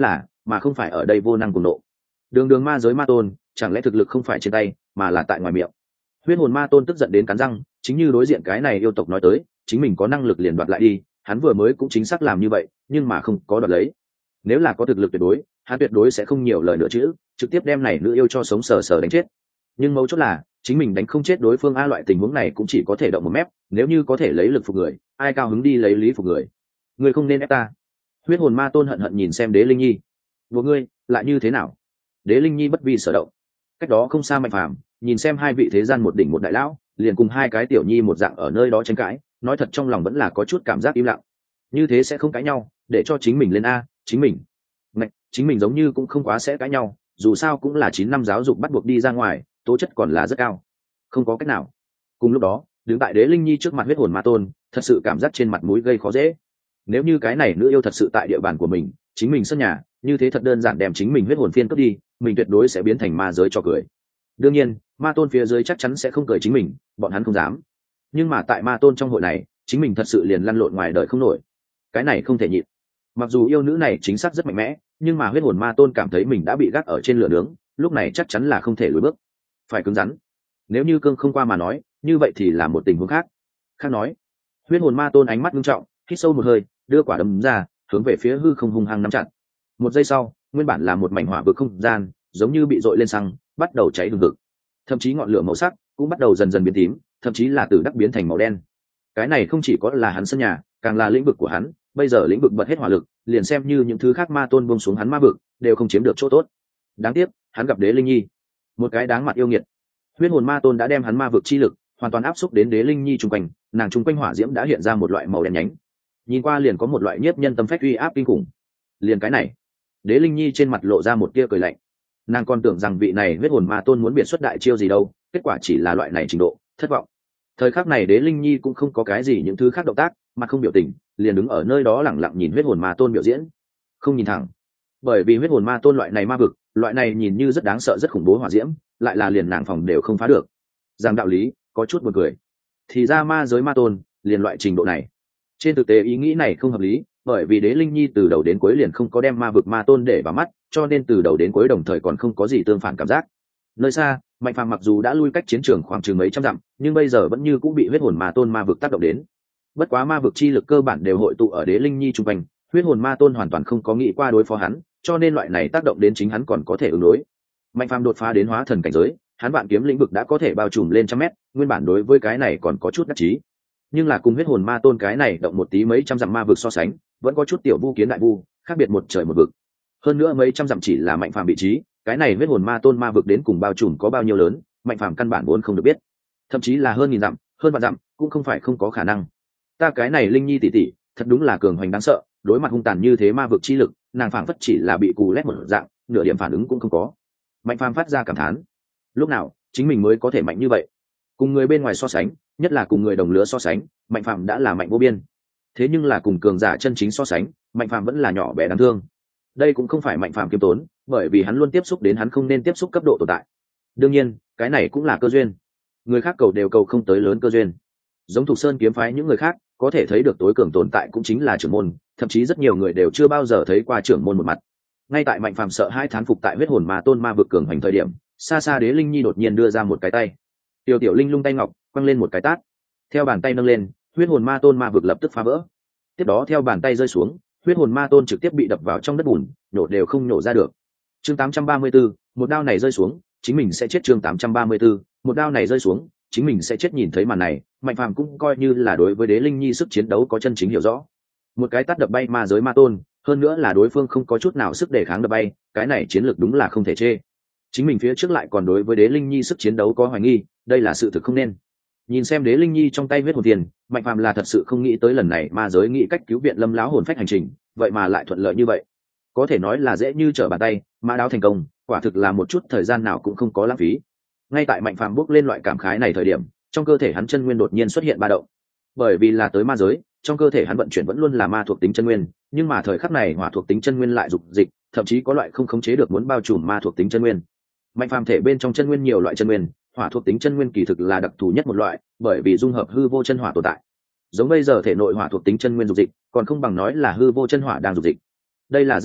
mà không phải ở đây vô năng cùng nộ. Đường đường ma giới ma tôn, chẳng lẽ thực lực không phải trên tay mà là tại ngoài miệng? Huyết hồn ma tôn tức giận đến cắn răng, chính như đối diện cái này yêu tộc nói tới, chính mình có năng lực liền đoạt lại đi, hắn vừa mới cũng chính xác làm như vậy, nhưng mà không có đoạt lấy. Nếu là có thực lực tuyệt đối, hắn tuyệt đối sẽ không nhiều lời nữa chứ, trực tiếp đem này nữ yêu cho sống sờ sờ đánh chết. Nhưng mấu chốt là, chính mình đánh không chết đối phương, a loại tình huống này cũng chỉ có thể động một mép, nếu như có thể lấy lực phục người, ai cao hứng đi lấy lý phục người. Người không nên ép ta. Huyết hồn ma tôn hận hận nhìn xem Đế Linh Nhi. Bộ ngươi, lại như thế nào? Đế Linh Nhi bất vi sở động. Cách đó không xa Mạnh Phàm, nhìn xem hai vị thế gian một đỉnh một đại lão, liền cùng hai cái tiểu nhi một dạng ở nơi đó tranh cãi, nói thật trong lòng vẫn là có chút cảm giác im lặng. Như thế sẽ không cãi nhau, để cho chính mình lên a, chính mình. Ngạch, chính mình giống như cũng không quá sẽ cãi nhau, dù sao cũng là chín năm giáo dục bắt buộc đi ra ngoài, tố chất còn là rất cao. Không có cách nào. Cùng lúc đó, đứng tại Đế Linh Nhi trước mặt huyết hồn ma tôn, thật sự cảm giác trên mặt mũi gây khó dễ. Nếu như cái này nữ yêu thật sự tại địa bàn của mình, chính mình sân nhà, như thế thật đơn giản đem chính mình huyết hồn phiên cướp đi, mình tuyệt đối sẽ biến thành ma giới cho cười. Đương nhiên, ma tôn phía dưới chắc chắn sẽ không cười chính mình, bọn hắn không dám. Nhưng mà tại ma tôn trong hội này, chính mình thật sự liền lăn lộn ngoài đời không nổi. Cái này không thể nhịn. Mặc dù yêu nữ này chính xác rất mạnh mẽ, nhưng mà huyết hồn ma tôn cảm thấy mình đã bị gác ở trên lửa nướng, lúc này chắc chắn là không thể lùi bước, phải cứng rắn. Nếu như cương không qua mà nói, như vậy thì là một tình huống khác. Khác nói, huyết hồn ma tôn ánh mắt nghiêm trọng, hít sâu một hơi, đưa quả đấm ra, hướng về phía hư không hung hăng nắm chặt. Một giây sau, nguyên bản là một mảnh hỏa vực không gian, giống như bị dội lên xăng, bắt đầu cháy hừng hực. Thậm chí ngọn lửa màu sắc cũng bắt đầu dần dần biến tím, thậm chí là từ đắc biến thành màu đen. Cái này không chỉ có là hắn sân nhà, càng là lĩnh vực của hắn. Bây giờ lĩnh vực bật hết hỏa lực, liền xem như những thứ khác ma tôn buông xuống hắn ma vực, đều không chiếm được chỗ tốt. Đáng tiếc, hắn gặp Đế Linh Nhi, một cái đáng mặt yêu nghiệt. Huyết hồn ma tôn đã đem hắn ma vực chi lực hoàn toàn áp xúc đến Đế Linh Nhi trung quanh, nàng trung quanh hỏa diễm đã hiện ra một loại màu đen nhánh, nhìn qua liền có một loại nhiếp nhân tâm phách uy áp kinh khủng. Liền cái này, Đế Linh Nhi trên mặt lộ ra một tia cười lạnh. Nàng còn tưởng rằng vị này huyết hồn ma tôn muốn biệt xuất đại chiêu gì đâu, kết quả chỉ là loại này trình độ, thất vọng. Thời khắc này Đế Linh Nhi cũng không có cái gì những thứ khác động tác, mà không biểu tình, liền đứng ở nơi đó lẳng lặng nhìn huyết hồn ma tôn biểu diễn, không nhìn thẳng. Bởi vì huyết hồn ma tôn loại này ma vực, loại này nhìn như rất đáng sợ rất khủng bố hỏa diễm, lại là liền nàng phòng đều không phá được. Rằng đạo lý, có chút buồn cười. Thì ra ma giới ma tôn, liền loại trình độ này. Trên thực tế ý nghĩ này không hợp lý, bởi vì Đế Linh Nhi từ đầu đến cuối liền không có đem ma vực ma tôn để vào mắt, cho nên từ đầu đến cuối đồng thời còn không có gì tương phản cảm giác. Nơi xa, Mạnh Phàm mặc dù đã lui cách chiến trường khoảng chừng mấy trăm dặm, nhưng bây giờ vẫn như cũng bị huyết hồn ma tôn ma vực tác động đến. Bất quá ma vực chi lực cơ bản đều hội tụ ở Đế Linh Nhi trung quanh, huyết hồn ma tôn hoàn toàn không có nghĩ qua đối phó hắn, cho nên loại này tác động đến chính hắn còn có thể ứng đối. Mạnh Phàm đột phá đến hóa thần cảnh giới, hắn vạn kiếm lĩnh vực đã có thể bao trùm lên trăm mét, nguyên bản đối với cái này còn có chút đắc chí. Nhưng là cùng huyết hồn ma tôn cái này động một tí mấy trăm dặm ma vực so sánh, vẫn có chút tiểu vu kiến đại vu, khác biệt một trời một vực. Hơn nữa mấy trăm dặm chỉ là Mạnh Phàm vị trí, cái này huyết hồn ma tôn ma vực đến cùng bao trùm có bao nhiêu lớn, Mạnh Phàm căn bản vốn không được biết. Thậm chí là hơn nghìn dặm, hơn vạn dặm, cũng không phải không có khả năng. Ta cái này Linh Nhi tỷ tỷ, thật đúng là cường hoành đáng sợ, đối mặt hung tàn như thế ma vực chi lực, nàng phảng phất chỉ là bị cù lét một dạng, nửa điểm phản ứng cũng không có. Mạnh Phàm phát ra cảm thán, lúc nào chính mình mới có thể mạnh như vậy? Cùng người bên ngoài so sánh, nhất là cùng người đồng lứa so sánh, Mạnh Phàm đã là mạnh vô biên. Thế nhưng là cùng cường giả chân chính so sánh, Mạnh Phàm vẫn là nhỏ bé đáng thương. Đây cũng không phải Mạnh Phàm kiêm tốn, bởi vì hắn luôn tiếp xúc đến hắn không nên tiếp xúc cấp độ tồn tại. Đương nhiên, cái này cũng là cơ duyên. Người khác cầu đều cầu không tới lớn cơ duyên. Giống Thục Sơn kiếm phái những người khác, có thể thấy được tối cường tồn tại cũng chính là trưởng môn, thậm chí rất nhiều người đều chưa bao giờ thấy qua trưởng môn một mặt. Ngay tại Mạnh Phàm sợ hai thán phục tại huyết hồn ma tôn ma vực cường hành thời điểm, xa xa Đế Linh Nhi đột nhiên đưa ra một cái tay. Tiểu tiểu linh lung tay ngọc quăng lên một cái tát, theo bàn tay nâng lên, huyết hồn ma tôn ma vực lập tức phá vỡ. Tiếp đó theo bàn tay rơi xuống, huyết hồn ma tôn trực tiếp bị đập vào trong đất bùn, nổ đều không nổ ra được. Chương tám trăm ba mươi tư, một đao này rơi xuống, chính mình sẽ chết. Chương tám trăm ba mươi tư, một đao này rơi xuống, chính mình sẽ chết. Nhìn thấy màn này, Mạnh Phàm cũng coi như là đối với Đế Linh Nhi sức chiến đấu có chân chính hiểu rõ. Một cái tát đập bay ma giới ma tôn, hơn nữa là đối phương không có chút nào sức đề kháng đập bay, cái này chiến lược đúng là không thể chê. Chính mình phía trước lại còn đối với Đế Linh Nhi sức chiến đấu có hoài nghi, đây là sự thực không nên. Nhìn xem Đế Linh Nhi trong tay huyết hồn tiền, Mạnh Phàm là thật sự không nghĩ tới lần này ma giới nghĩ cách cứu viện Lâm lão hồn phách hành trình, vậy mà lại thuận lợi như vậy. Có thể nói là dễ như trở bàn tay, ma đáo thành công, quả thực là một chút thời gian nào cũng không có lãng phí. Ngay tại Mạnh Phàm bước lên loại cảm khái này thời điểm, trong cơ thể hắn chân nguyên đột nhiên xuất hiện ba động. Bởi vì là tới ma giới, trong cơ thể hắn vận chuyển vẫn luôn là ma thuộc tính chân nguyên, nhưng mà thời khắc này hỏa thuộc tính chân nguyên lại dục dịch, thậm chí có loại không khống chế được muốn bao trùm ma thuộc tính chân nguyên. Mạnh Phàm thể bên trong chân nguyên nhiều loại chân nguyên, hỏa thuộc tính chân nguyên kỳ thực là đặc thù nhất một loại, bởi vì dung hợp hư vô chân hỏa tồn tại. Giống bây giờ thể nội hỏa thuộc tính chân nguyên dục dịch, còn không bằng nói là hư vô chân hỏa đang dục dịch. Đây là rất nhanh,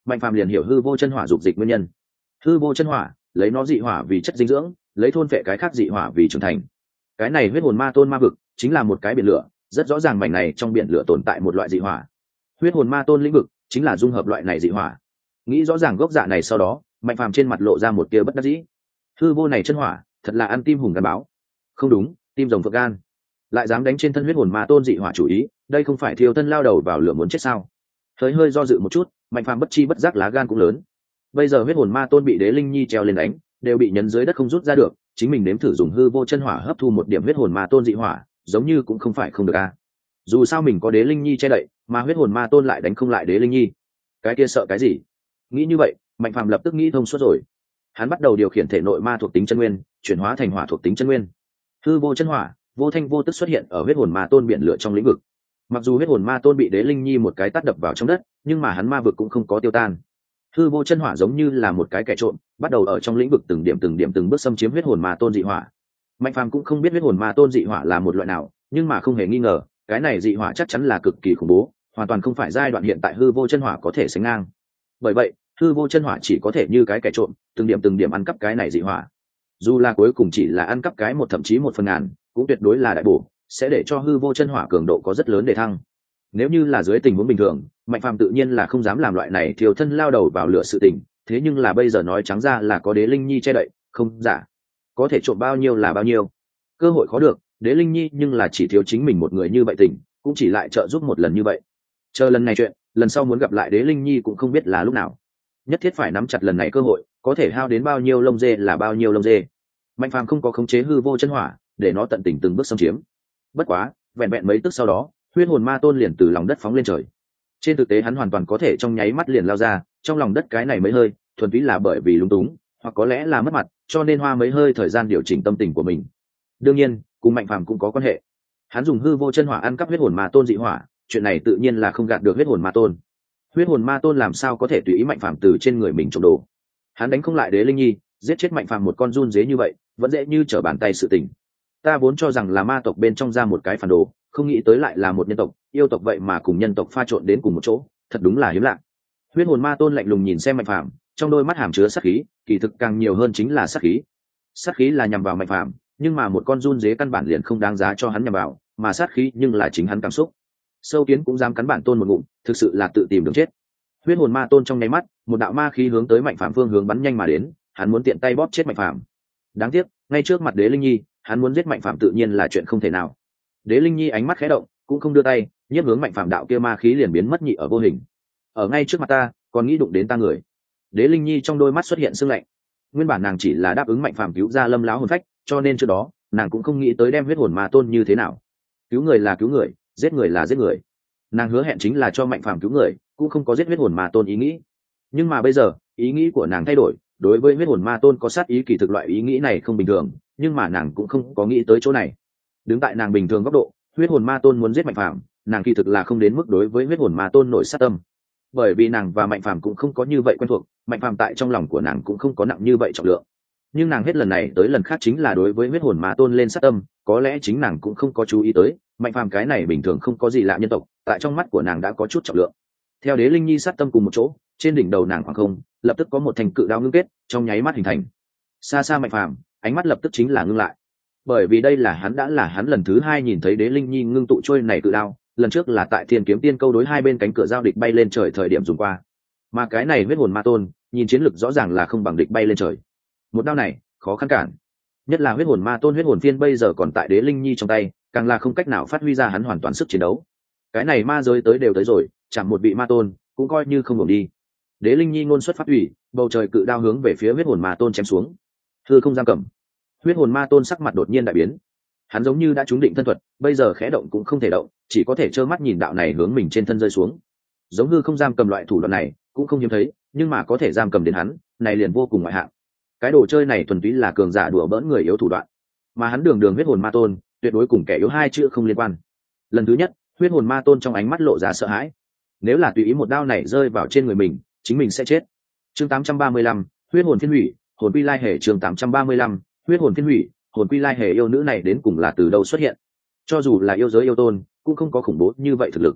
Mạnh Phàm liền hiểu hư vô chân hỏa dục dịch nguyên nhân. Hư vô chân hỏa lấy nó dị hỏa vì chất dinh dưỡng, lấy thôn phệ cái khác dị hỏa vì trưởng thành. Cái này huyết hồn ma tôn ma vực chính là một cái biển lửa, rất rõ ràng mảnh này trong biển lửa tồn tại một loại dị hỏa. Huyết hồn ma tôn lĩnh vực chính là dung hợp loại này dị hỏa. Nghĩ rõ ràng gốc dạ này sau đó, Mạnh Phàm trên mặt lộ ra một tia bất đắc dĩ. Hư vô này chân hỏa thật là ăn tim hùng gan báo. Không đúng, tim rồng phượng gan. Lại dám đánh trên thân huyết hồn ma tôn dị hỏa chủ ý, đây không phải thiêu thân lao đầu vào lửa muốn chết sao? Hơi hơi do dự một chút, Mạnh Phàm bất chi bất giác lá gan cũng lớn. Bây giờ huyết hồn ma tôn bị Đế Linh Nhi treo lên đánh, đều bị nhấn dưới đất không rút ra được, chính mình nếm thử dùng hư vô chân hỏa hấp thu một điểm huyết hồn ma tôn dị hỏa, giống như cũng không phải không được a. Dù sao mình có Đế Linh Nhi che đậy, mà huyết hồn ma tôn lại đánh không lại Đế Linh Nhi. Cái kia sợ cái gì? Nghĩ như vậy, Mạnh Phàm lập tức nghĩ thông suốt rồi. Hắn bắt đầu điều khiển thể nội ma thuộc tính chân nguyên, chuyển hóa thành hỏa thuộc tính chân nguyên. Hư vô chân hỏa, vô thanh vô tức xuất hiện ở huyết hồn ma tôn biển lửa trong lĩnh vực. Mặc dù huyết hồn ma tôn bị Đế Linh Nhi một cái tát đập vào trong đất, nhưng mà hắn ma vực cũng không có tiêu tan. Hư vô chân hỏa giống như là một cái kẻ trộm, bắt đầu ở trong lĩnh vực từng điểm từng điểm từng bước xâm chiếm huyết hồn ma tôn dị hỏa. Mạnh Phàm cũng không biết huyết hồn ma tôn dị hỏa là một loại nào, nhưng mà không hề nghi ngờ, cái này dị hỏa chắc chắn là cực kỳ khủng bố, hoàn toàn không phải giai đoạn hiện tại hư vô chân hỏa có thể sánh ngang. Bởi vậy, hư vô chân hỏa chỉ có thể như cái kẻ trộm, từng điểm từng điểm ăn cắp cái này dị hỏa. Dù là cuối cùng chỉ là ăn cắp cái một thậm chí một phần ngàn, cũng tuyệt đối là đại bổ, sẽ để cho hư vô chân hỏa cường độ có rất lớn để thăng. Nếu như là dưới tình huống bình thường, Mạnh Phàm tự nhiên là không dám làm loại này thiêu thân lao đầu vào lửa sự tình, thế nhưng là bây giờ nói trắng ra là có Đế Linh Nhi che đậy, không giả. Có thể trộm bao nhiêu là bao nhiêu. Cơ hội khó được, Đế Linh Nhi nhưng là chỉ thiếu chính mình một người như vậy tình, cũng chỉ lại trợ giúp một lần như vậy. Chờ lần này chuyện, lần sau muốn gặp lại Đế Linh Nhi cũng không biết là lúc nào. Nhất thiết phải nắm chặt lần này cơ hội, có thể hao đến bao nhiêu lông dê là bao nhiêu lông dê. Mạnh Phàm không có khống chế hư vô chân hỏa, để nó tận tình từng bước xâm chiếm. Bất quá, vẹn vẹn mấy tức sau đó, huyết hồn ma tôn liền từ lòng đất phóng lên trời. Trên thực tế hắn hoàn toàn có thể trong nháy mắt liền lao ra, trong lòng đất cái này mấy hơi, thuần túy là bởi vì lúng túng, hoặc có lẽ là mất mặt, cho nên hoa mấy hơi thời gian điều chỉnh tâm tình của mình. Đương nhiên, cùng Mạnh Phàm cũng có quan hệ. Hắn dùng hư vô chân hỏa ăn cắp huyết hồn ma tôn dị hỏa, chuyện này tự nhiên là không gạt được huyết hồn ma tôn. Huyết hồn ma tôn làm sao có thể tùy ý Mạnh Phàm từ trên người mình trộm đồ? Hắn đánh không lại Đế Linh Nhi, giết chết Mạnh Phàm một con run dế như vậy, vẫn dễ như trở bàn tay sự tình. Ta vốn cho rằng là ma tộc bên trong ra một cái phản đồ, không nghĩ tới lại là một nhân tộc, yêu tộc vậy mà cùng nhân tộc pha trộn đến cùng một chỗ, thật đúng là hiếm lạ. Huyết hồn ma tôn lạnh lùng nhìn xem Mạnh Phàm, trong đôi mắt hàm chứa sát khí, kỳ thực càng nhiều hơn chính là sát khí. Sát khí là nhằm vào Mạnh Phàm, nhưng mà một con run dế căn bản liền không đáng giá cho hắn nhằm vào, mà sát khí nhưng là chính hắn cảm xúc. Sâu kiến cũng dám cắn bản tôn một ngụm, thực sự là tự tìm đường chết. Huyết hồn ma tôn trong nháy mắt, một đạo ma khí hướng tới Mạnh Phàm phương hướng bắn nhanh mà đến, hắn muốn tiện tay bóp chết Mạnh Phàm. Đáng tiếc, ngay trước mặt Đế Linh Nhi, hắn muốn giết Mạnh Phàm tự nhiên là chuyện không thể nào. Đế Linh Nhi ánh mắt khẽ động, cũng không đưa tay, nhiếp hướng Mạnh Phàm đạo kia ma khí liền biến mất nhị ở vô hình. Ở ngay trước mặt ta, còn nghĩ đụng đến ta người. Đế Linh Nhi trong đôi mắt xuất hiện sương lạnh. Nguyên bản nàng chỉ là đáp ứng Mạnh Phàm cứu ra Lâm lão hồn phách, cho nên trước đó, nàng cũng không nghĩ tới đem huyết hồn ma tôn như thế nào. Cứu người là cứu người, giết người là giết người. Nàng hứa hẹn chính là cho Mạnh Phàm cứu người, cũng không có giết huyết hồn ma tôn ý nghĩ. Nhưng mà bây giờ, ý nghĩ của nàng thay đổi, đối với huyết hồn ma tôn có sát ý, kỳ thực loại ý nghĩ này không bình thường, nhưng mà nàng cũng không có nghĩ tới chỗ này. Đứng tại nàng bình thường góc độ, huyết hồn ma tôn muốn giết Mạnh Phàm, nàng kỳ thực là không đến mức đối với huyết hồn ma tôn nổi sát tâm, bởi vì nàng và Mạnh Phàm cũng không có như vậy quen thuộc, Mạnh Phàm tại trong lòng của nàng cũng không có nặng như vậy trọng lượng. Nhưng nàng hết lần này tới lần khác chính là đối với huyết hồn ma tôn lên sát tâm, có lẽ chính nàng cũng không có chú ý tới, Mạnh Phàm cái này bình thường không có gì lạ nhân tộc, tại trong mắt của nàng đã có chút trọng lượng. Theo Đế Linh Nhi sát tâm cùng một chỗ, trên đỉnh đầu nàng khoảng không, lập tức có một thanh cự đao ngưng kết, trong nháy mắt hình thành. Xa xa Mạnh Phàm, ánh mắt lập tức chính là ngưng lại, bởi vì đây là hắn đã là hắn lần thứ hai nhìn thấy Đế Linh Nhi ngưng tụ trôi này cự đao, lần trước là tại Thiên Kiếm Tiên câu đối hai bên cánh cửa giao địch bay lên trời thời điểm dùng qua, mà cái này huyết hồn ma tôn, nhìn chiến lực rõ ràng là không bằng địch bay lên trời. Một đao này khó khăn cản, nhất là huyết hồn ma tôn huyết hồn phiên bây giờ còn tại Đế Linh Nhi trong tay, càng là không cách nào phát huy ra hắn hoàn toàn sức chiến đấu. Cái này ma giới tới đều tới rồi, chẳng một vị ma tôn cũng coi như không ngừng đi. Đế Linh Nhi ngôn xuất phát ủy, bầu trời cự đao hướng về phía huyết hồn ma tôn chém xuống. Hư không giam cầm. Huyết hồn ma tôn sắc mặt đột nhiên đại biến, hắn giống như đã trúng định thân thuật, bây giờ khẽ động cũng không thể động, chỉ có thể trơ mắt nhìn đạo này hướng mình trên thân rơi xuống. Giống hư không giam cầm loại thủ đoạn này cũng không hiếm thấy, nhưng mà có thể giam cầm đến hắn, này liền vô cùng ngoại hạng. Cái đồ chơi này thuần túy là cường giả đùa bỡn người yếu thủ đoạn, mà hắn đường đường huyết hồn ma tôn, tuyệt đối cùng kẻ yếu hai chữ không liên quan. Lần thứ nhất, huyết hồn ma tôn trong ánh mắt lộ ra sợ hãi. Nếu là tùy ý một đao này rơi vào trên người mình, chính mình sẽ chết. Chương tám trăm ba mươi lăm, huyết hồn phiên hủy, hồn quy lai hề. Chương tám trăm ba mươi lăm, huyết hồn phiên hủy, hồn quy lai hề. Yêu nữ này đến cùng là từ đâu xuất hiện? Cho dù là yêu giới yêu tôn, cũng không có khủng bố như vậy thực lực.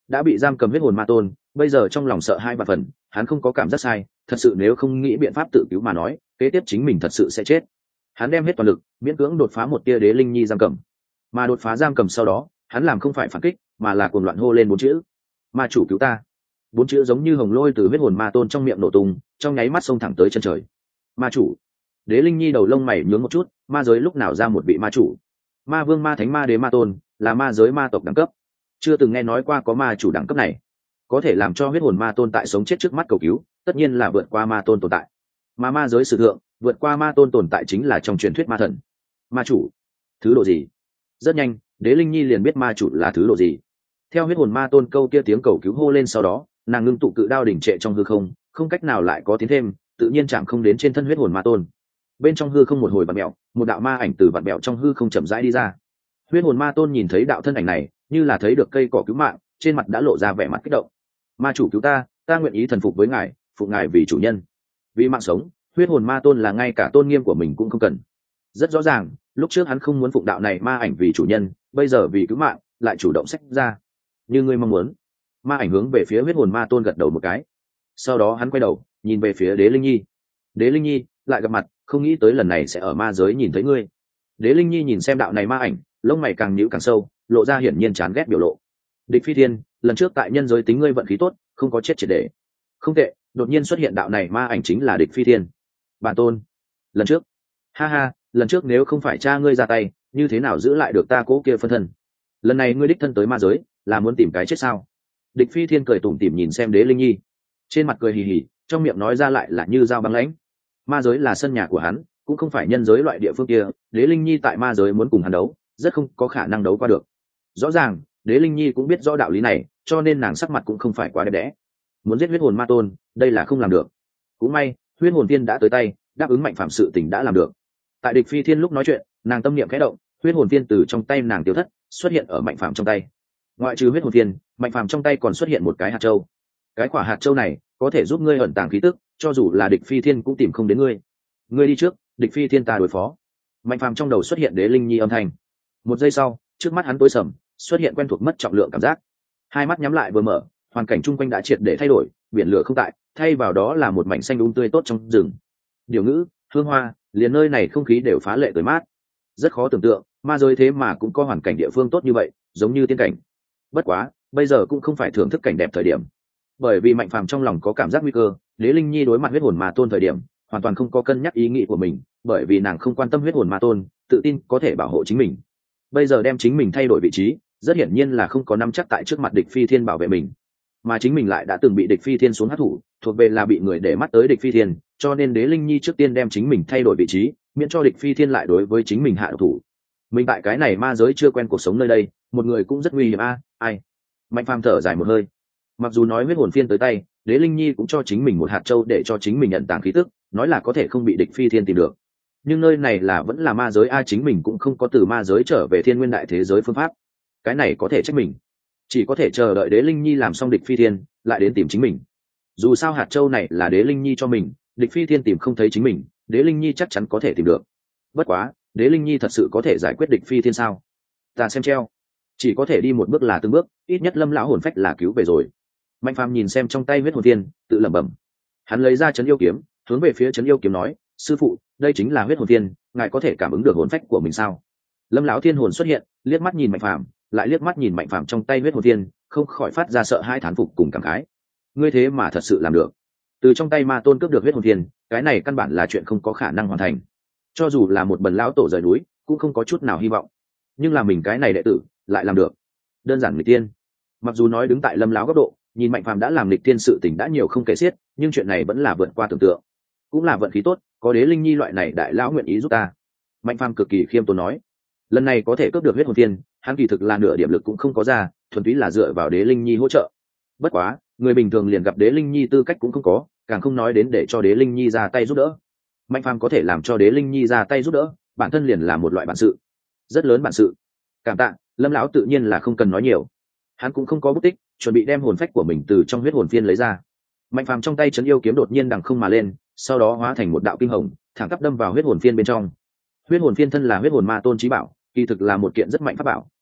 đã bị giam cầm huyết hồn ma tôn, bây giờ trong lòng sợ hai ba phần, hắn không có cảm giác sai, thật sự nếu không nghĩ biện pháp tự cứu mà nói, kế tiếp chính mình thật sự sẽ chết. Hắn đem hết toàn lực, miễn cưỡng đột phá một tia đế linh nhi giam cầm, mà đột phá giam cầm sau đó, hắn làm không phải phản kích, mà là cuồng loạn hô lên bốn chữ: ma chủ cứu ta. Bốn chữ giống như hồng lôi từ huyết hồn ma tôn trong miệng nổ tung, trong nháy mắt xông thẳng tới chân trời. Ma chủ. Đế linh nhi đầu lông mày nhướng một chút, ma giới lúc nào ra một vị ma chủ? Ma vương, ma thánh, ma đế, ma tôn là ma giới ma tộc đẳng cấp, chưa từng nghe nói qua có ma chủ đẳng cấp này. Có thể làm cho huyết hồn ma tôn tại sống chết trước mắt cầu cứu, tất nhiên là vượt qua ma tôn tồn tại. Mà ma giới sử thượng, vượt qua ma tôn tồn tại chính là trong truyền thuyết ma thần. Ma chủ, thứ độ gì? Rất nhanh, đế linh nhi liền biết ma chủ là thứ độ gì. Theo huyết hồn ma tôn câu kia tiếng cầu cứu hô lên sau đó, nàng ngưng tụ cự đao đỉnh trệ trong hư không, không cách nào lại có tiến thêm, tự nhiên chạm không đến trên thân huyết hồn ma tôn. Bên trong hư không một hồi vặn mèo, một đạo ma ảnh từ vặn mèo trong hư không chậm rãi đi ra. Huyết hồn ma tôn nhìn thấy đạo thân ảnh này, như là thấy được cây cỏ cứu mạng, trên mặt đã lộ ra vẻ mặt kích động. Ma chủ cứu ta, ta nguyện ý thần phục với ngài, phục ngài vì chủ nhân, vì mạng sống. Huyết hồn ma tôn là ngay cả tôn nghiêm của mình cũng không cần. Rất rõ ràng, lúc trước hắn không muốn phụng đạo này ma ảnh vì chủ nhân, bây giờ vì cứu mạng lại chủ động xách ra. Như ngươi mong muốn. Ma ảnh hướng về phía huyết hồn ma tôn gật đầu một cái, sau đó hắn quay đầu nhìn về phía đế linh nhi. Đế linh nhi, lại gặp mặt, không nghĩ tới lần này sẽ ở ma giới nhìn thấy ngươi. Đế linh nhi nhìn xem đạo này ma ảnh, lông mày càng nhíu càng sâu, lộ ra hiển nhiên chán ghét biểu lộ. Địch Phi Thiên, lần trước tại nhân giới tính ngươi vận khí tốt, không có chết triệt để. Không tệ, đột nhiên xuất hiện đạo này ma ảnh chính là Địch Phi Thiên. Bản tôn, lần trước, ha ha, lần trước nếu không phải cha ngươi ra tay, như thế nào giữ lại được ta cố kia phân thân? Lần này ngươi đích thân tới ma giới, là muốn tìm cái chết sao? Địch Phi Thiên cười tủm tỉm nhìn xem đế linh nhi, trên mặt cười hì hì, trong miệng nói ra lại là như dao băng lãnh. Ma giới là sân nhà của hắn, cũng không phải nhân giới loại địa phương kia, đế linh nhi tại ma giới muốn cùng hắn đấu, rất không có khả năng đấu qua được. Rõ ràng đế linh nhi cũng biết rõ đạo lý này, cho nên nàng sắc mặt cũng không phải quá đẹp đẽ. Muốn giết huyết hồn ma tôn, đây là không làm được. Cũng may huyết hồn tiên đã tới tay, đáp ứng mạnh phạm sự tình đã làm được. Tại Địch Phi Thiên lúc nói chuyện, nàng tâm niệm khẽ động, huyết hồn tiên từ trong tay nàng tiêu thất, xuất hiện ở mạnh phạm trong tay. Ngoại trừ huyết hồn tiên, mạnh phạm trong tay còn xuất hiện một cái hạt châu. Cái quả hạt châu này có thể giúp ngươi ẩn tàng khí tức, cho dù là Địch Phi Thiên cũng tìm không đến ngươi. Ngươi đi trước, Địch Phi Thiên ta đối phó. Mạnh phàm trong đầu xuất hiện đế linh nhi âm thanh. Một giây sau, trước mắt hắn tối sầm, xuất hiện quen thuộc mất trọng lượng cảm giác. Hai mắt nhắm lại vừa mở, hoàn cảnh chung quanh đã triệt để thay đổi, biển lửa không tại, thay vào đó là một mảnh xanh um tươi tốt trong rừng. Điều ngữ, hương hoa, liền nơi này không khí đều phá lệ tươi mát. Rất khó tưởng tượng, ma giới thế mà cũng có hoàn cảnh địa phương tốt như vậy, giống như tiên cảnh. Bất quá, bây giờ cũng không phải thưởng thức cảnh đẹp thời điểm. Bởi vì mạnh phàm trong lòng có cảm giác nguy cơ, đế linh nhi đối mặt huyết hồn ma tôn thời điểm, hoàn toàn không có cân nhắc ý nghĩ của mình, bởi vì nàng không quan tâm huyết hồn ma tôn, tự tin có thể bảo hộ chính mình. Bây giờ đem chính mình thay đổi vị trí, rất hiển nhiên là không có nắm chắc tại trước mặt Địch Phi Thiên bảo vệ mình, mà chính mình lại đã từng bị Địch Phi Thiên xuống hắc thủ, thuộc về là bị người để mắt tới Địch Phi Thiên, cho nên đế linh nhi trước tiên đem chính mình thay đổi vị trí, miễn cho Địch Phi Thiên lại đối với chính mình hạ độc thủ. Mình tại cái này ma giới chưa quen cuộc sống nơi đây, một người cũng rất nguy hiểm a. À, ai? Mạnh phàm thở dài một hơi. Mặc dù nói huyết hồn phiên tới tay, đế linh nhi cũng cho chính mình một hạt châu để cho chính mình nhận tàng khí tức, nói là có thể không bị Địch Phi Thiên tìm được. Nhưng nơi này là vẫn là ma giới a, chính mình cũng không có từ ma giới trở về thiên nguyên đại thế giới phương pháp, cái này có thể trách mình, chỉ có thể chờ đợi đế linh nhi làm xong Địch Phi Thiên lại đến tìm chính mình. Dù sao hạt châu này là đế linh nhi cho mình, Địch Phi Thiên tìm không thấy chính mình, đế linh nhi chắc chắn có thể tìm được. Bất quá đế linh nhi thật sự có thể giải quyết Địch Phi Thiên sao? Ta xem treo, chỉ có thể đi một bước là từng bước, ít nhất Lâm lão hồn phách là cứu về rồi. Mạnh phàm nhìn xem trong tay huyết hồn thiên, tự lẩm bẩm. Hắn lấy ra trấn yêu kiếm, hướng về phía trấn yêu kiếm nói, sư phụ, đây chính là huyết hồn thiên, ngài có thể cảm ứng được hồn phách của mình sao? Lâm lão thiên hồn xuất hiện, liếc mắt nhìn mạnh phàm, lại liếc mắt nhìn mạnh phàm trong tay huyết hồn thiên, không khỏi phát ra sợ hai thán phục cùng cảm khái. Ngươi thế mà thật sự làm được. Từ trong tay ma tôn cướp được huyết hồn thiên, cái này căn bản là chuyện không có khả năng hoàn thành. Cho dù là một bần lão tổ rời núi, cũng không có chút nào hy vọng. Nhưng là mình cái này đệ tử lại làm được. Đơn giản người tiên. Mặc dù nói đứng tại Lâm lão góc độ, nhìn mạnh phàm đã làm lịch tiên sự tình đã nhiều không kể xiết, nhưng chuyện này vẫn là vượt qua tưởng tượng. Cũng là vận khí tốt, có đế linh nhi loại này đại lão nguyện ý giúp ta. Mạnh phàm cực kỳ khiêm tốn nói, lần này có thể cướp được huyết hồn tiên, hắn kỳ thực là nửa điểm lực cũng không có ra, thuần túy là dựa vào đế linh nhi hỗ trợ. Bất quá người bình thường liền gặp đế linh nhi tư cách cũng không có, càng không nói đến để cho đế linh nhi ra tay giúp đỡ. Mạnh phàm có thể làm cho đế linh nhi ra tay giúp đỡ, bản thân liền là một loại bản sự, rất lớn bản sự. Cảm tạ. Lâm lão tự nhiên là không cần nói nhiều, hắn cũng không có bút tích, chuẩn bị đem hồn phách của mình từ trong huyết hồn phiên lấy ra. Mạnh phàm trong tay trấn yêu kiếm đột nhiên đằng không mà lên, sau đó hóa thành một đạo kinh hồng, thẳng tắp đâm vào huyết hồn phiên bên trong. Huyết hồn phiên thân là huyết hồn ma tôn chí bảo, kỳ thực là một kiện rất mạnh pháp bảo,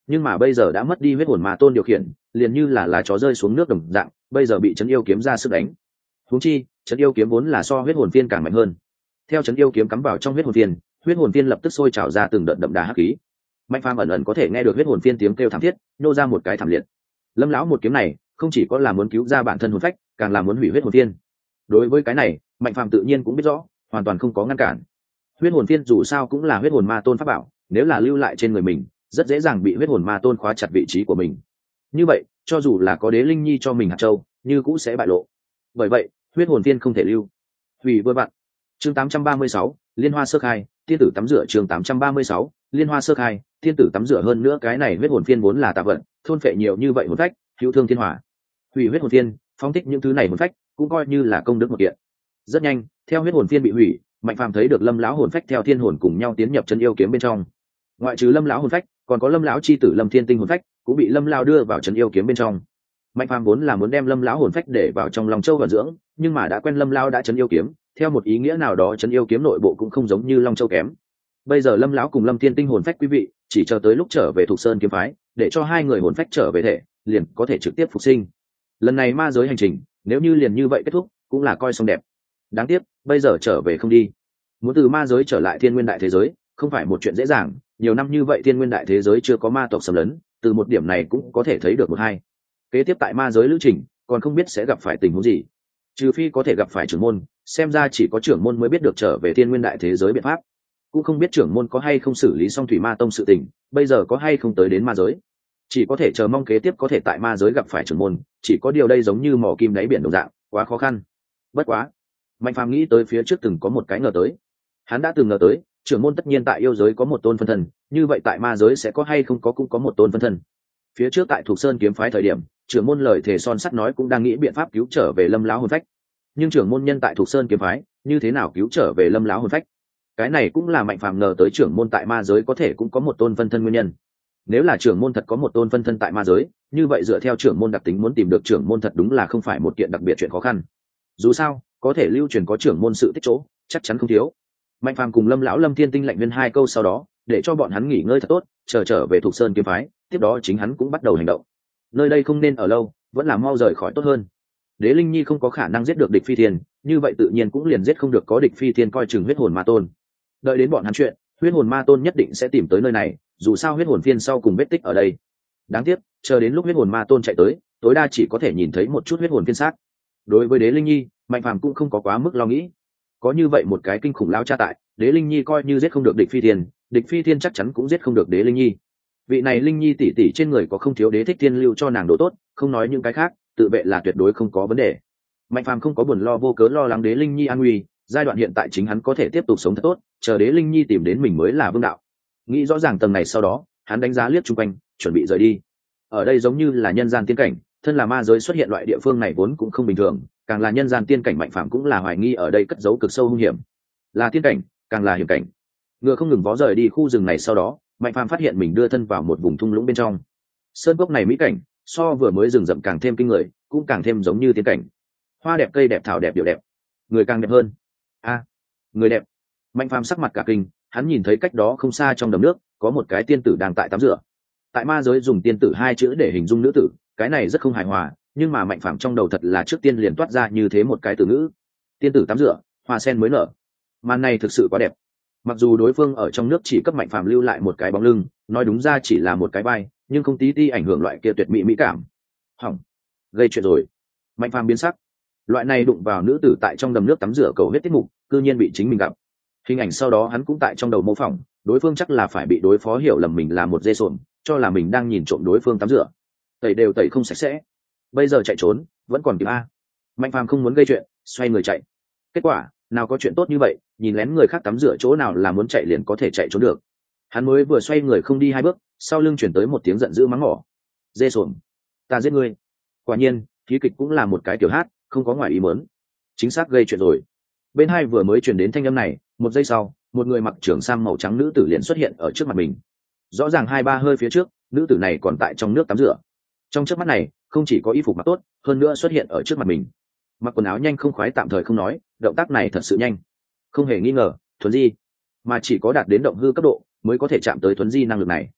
nhưng mà bây giờ đã mất đi huyết hồn ma tôn điều khiển, liền như là lá chó rơi xuống nước đồng dạng, bây giờ bị trấn yêu kiếm ra sức đánh. Huống chi trấn yêu kiếm vốn là so huyết hồn phiên càng mạnh hơn. Theo trấn yêu kiếm cắm vào trong huyết hồn phiên, huyết hồn phiên lập tức sôi trào ra từng đợt đậm đà hắc khí. Mạnh Phàm ẩn ẩn có thể nghe được huyết hồn phiên tiếng kêu thảm thiết, nô ra một cái thảm liệt. Lâm lão một kiếm này không chỉ có là muốn cứu ra bản thân hồn phách, càng là muốn hủy huyết hồn phiên. Đối với cái này, Mạnh Phàm tự nhiên cũng biết rõ, hoàn toàn không có ngăn cản. Huyết hồn phiên dù sao cũng là huyết hồn ma tôn pháp bảo, nếu là lưu lại trên người mình, rất dễ dàng bị huyết hồn ma tôn khóa chặt vị trí của mình. Như vậy, cho dù là có Đế Linh Nhi cho mình hạt châu, như cũng sẽ bại lộ. Bởi vậy, huyết hồn phiên không thể lưu. Hủy vừa vặn. Chương tám trăm ba mươi sáu, Liên Hoa sơ khai, tiên tử tắm rửa. Chương tám trăm ba mươi sáu, Liên Hoa sơ khai, tiên tử tắm rửa. Hơn nữa cái này huyết hồn phiên vốn là tà vận, thôn phệ nhiều như vậy hồn phách, hữu thương thiên hỏa. Hủy huyết hồn phiên, phóng thích những thứ này hồn phách, cũng coi như là công đức một kiện. Rất nhanh, theo huyết hồn phiên bị hủy, Mạnh Phàm thấy được Lâm lão hồn phách theo thiên hồn cùng nhau tiến nhập chân yêu kiếm bên trong. Ngoại trừ Lâm lão hồn phách, còn có Lâm lão chi tử Lâm Thiên Tinh hồn phách, cũng bị Lâm lão đưa vào chân yêu kiếm bên trong. Mạnh Phàm vốn là muốn đem Lâm lão hồn phách để vào trong Long Châu vận dưỡng, nhưng mà đã quen Lâm lão đã chân yêu kiếm, theo một ý nghĩa nào đó chân yêu kiếm nội bộ cũng không giống như Long Châu kém. Bây giờ Lâm lão cùng Lâm Thiên Tinh hồn phách quý vị, chỉ chờ tới lúc trở về Thục Sơn kiếm phái, để cho hai người hồn phách trở về thể, liền có thể trực tiếp phục sinh. Lần này ma giới hành trình, nếu như liền như vậy kết thúc, cũng là coi xong đẹp. Đáng tiếc, bây giờ trở về không đi. Muốn từ ma giới trở lại thiên nguyên đại thế giới, không phải một chuyện dễ dàng, nhiều năm như vậy thiên nguyên đại thế giới chưa có ma tộc xâm lấn, từ một điểm này cũng có thể thấy được một hai. Kế tiếp tại ma giới lữ trình, còn không biết sẽ gặp phải tình huống gì. Trừ phi có thể gặp phải trưởng môn, xem ra chỉ có trưởng môn mới biết được trở về thiên nguyên đại thế giới biện pháp. Cũng không biết trưởng môn có hay không xử lý xong thủy ma tông sự tình, bây giờ có hay không tới đến ma giới. Chỉ có thể chờ mong kế tiếp có thể tại ma giới gặp phải trưởng môn, chỉ có điều đây giống như mò kim đáy biển đồng dạng, quá khó khăn. Bất quá, Mạnh Phàm nghĩ tới phía trước từng có một cái ngờ tới. Hắn đã từng ngờ tới, trưởng môn tất nhiên tại yêu giới có một tôn phân thân, như vậy tại ma giới sẽ có hay không có cũng có một tôn phân thân. Phía trước tại Thục Sơn kiếm phái thời điểm, trưởng môn lời thề son sắt nói cũng đang nghĩ biện pháp cứu trở về Lâm lão hồn phách. Nhưng trưởng môn nhân tại Thục Sơn kiếm phái, như thế nào cứu trở về Lâm lão hồn phách? Cái này cũng là Mạnh Phàm ngờ tới trưởng môn tại ma giới có thể cũng có một tôn phân thân nguyên nhân. Nếu là trưởng môn thật có một tôn phân thân tại ma giới, như vậy dựa theo trưởng môn đặc tính muốn tìm được trưởng môn thật đúng là không phải một kiện đặc biệt chuyện khó khăn. Dù sao, có thể lưu truyền có trưởng môn sự tích chỗ, chắc chắn không thiếu. Mạnh Phàm cùng Lâm lão Lâm Thiên Tinh lạnh viên hai câu sau đó, để cho bọn hắn nghỉ ngơi thật tốt, chờ trở về Thục Sơn kiếm phái, tiếp đó chính hắn cũng bắt đầu hành động. Nơi đây không nên ở lâu, vẫn là mau rời khỏi tốt hơn. Đế Linh Nhi không có khả năng giết được địch phi thiên, như vậy tự nhiên cũng liền giết không được có địch phi thiên coi chừng huyết hồn ma tôn. Đợi đến bọn hắn chuyện, huyết hồn ma tôn nhất định sẽ tìm tới nơi này, dù sao huyết hồn phiên sau cùng vết tích ở đây. Đáng tiếc, chờ đến lúc huyết hồn ma tôn chạy tới, tối đa chỉ có thể nhìn thấy một chút huyết hồn phiên xác. Đối với Đế Linh Nhi, Mạnh Phàm cũng không có quá mức lo nghĩ. Có như vậy một cái kinh khủng lao cha tại, Đế Linh Nhi coi như giết không được địch phi thiên, địch phi thiên chắc chắn cũng giết không được Đế Linh Nhi. Vị này Linh Nhi tỷ tỷ trên người có không thiếu đế thích thiên lưu cho nàng độ tốt, không nói những cái khác, tự vệ là tuyệt đối không có vấn đề. Mạnh Phàm không có buồn lo vô cớ lo lắng Đế Linh Nhi an nguy, giai đoạn hiện tại chính hắn có thể tiếp tục sống thật tốt, chờ Đế Linh Nhi tìm đến mình mới là vương đạo. Nghĩ rõ ràng tầng này sau đó, hắn đánh giá liếc chung quanh, chuẩn bị rời đi. Ở đây giống như là nhân gian tiên cảnh, thân là ma giới xuất hiện loại địa phương này vốn cũng không bình thường, càng là nhân gian tiên cảnh, Mạnh Phàm cũng là hoài nghi ở đây cất giấu cực sâu hung hiểm. Là tiên cảnh, càng là hiểm cảnh. Ngựa không ngừng vó rời đi khu rừng này sau đó, Mạnh Phàm phát hiện mình đưa thân vào một vùng thung lũng bên trong. Sơn cốc này mỹ cảnh, so vừa mới rừng rậm càng thêm kinh người, cũng càng thêm giống như tiên cảnh. Hoa đẹp, cây đẹp, thảo đẹp, điệu đẹp, người càng đẹp hơn. A, người đẹp. Mạnh Phàm sắc mặt cả kinh, hắn nhìn thấy cách đó không xa trong đầm nước có một cái tiên tử đang tại tắm rửa. Tại ma giới dùng tiên tử hai chữ để hình dung nữ tử, cái này rất không hài hòa, nhưng mà Mạnh Phàm trong đầu thật là trước tiên liền toát ra như thế một cái từ ngữ. Tiên tử tắm rửa, hoa sen mới nở. Màn này thực sự quá đẹp. Mặc dù đối phương ở trong nước chỉ cấp Mạnh Phàm lưu lại một cái bóng lưng, nói đúng ra chỉ là một cái vai, nhưng không tí ti ảnh hưởng loại kia tuyệt mỹ mỹ cảm. Hỏng, gây chuyện rồi. Mạnh Phàm biến sắc. Loại này đụng vào nữ tử tại trong đầm nước tắm rửa cầu hết tiết mục, cư nhiên bị chính mình gặp. Hình ảnh sau đó hắn cũng tại trong đầu mô phỏng, đối phương chắc là phải bị đối phó hiểu lầm mình là một dê sồn, cho là mình đang nhìn trộm đối phương tắm rửa. Tẩy đều tẩy không sạch sẽ. Bây giờ chạy trốn, vẫn còn kịp a. Mạnh Phàm không muốn gây chuyện, xoay người chạy. Kết quả, nào có chuyện tốt như vậy, nhìn lén người khác tắm rửa chỗ nào là muốn chạy liền có thể chạy trốn được. Hắn mới vừa xoay người không đi hai bước, sau lưng chuyển tới một tiếng giận dữ mắng mỏ. Dê sồn, ta giết ngươi. Quả nhiên, khí kịch cũng là một cái kiểu hát, không có ngoài ý muốn. Chính xác gây chuyện rồi. Bên hai vừa mới truyền đến thanh âm này, một giây sau, một người mặc trường sam màu trắng nữ tử liền xuất hiện ở trước mặt mình. Rõ ràng hai ba hơi phía trước, nữ tử này còn tại trong nước tắm rửa. Trong chớp mắt này, không chỉ có y phục mặc tốt, hơn nữa xuất hiện ở trước mặt mình. Mặc quần áo nhanh không khoái tạm thời không nói, động tác này thật sự nhanh. Không hề nghi ngờ, thuần di, mà chỉ có đạt đến động hư cấp độ mới có thể chạm tới thuần di năng lực này.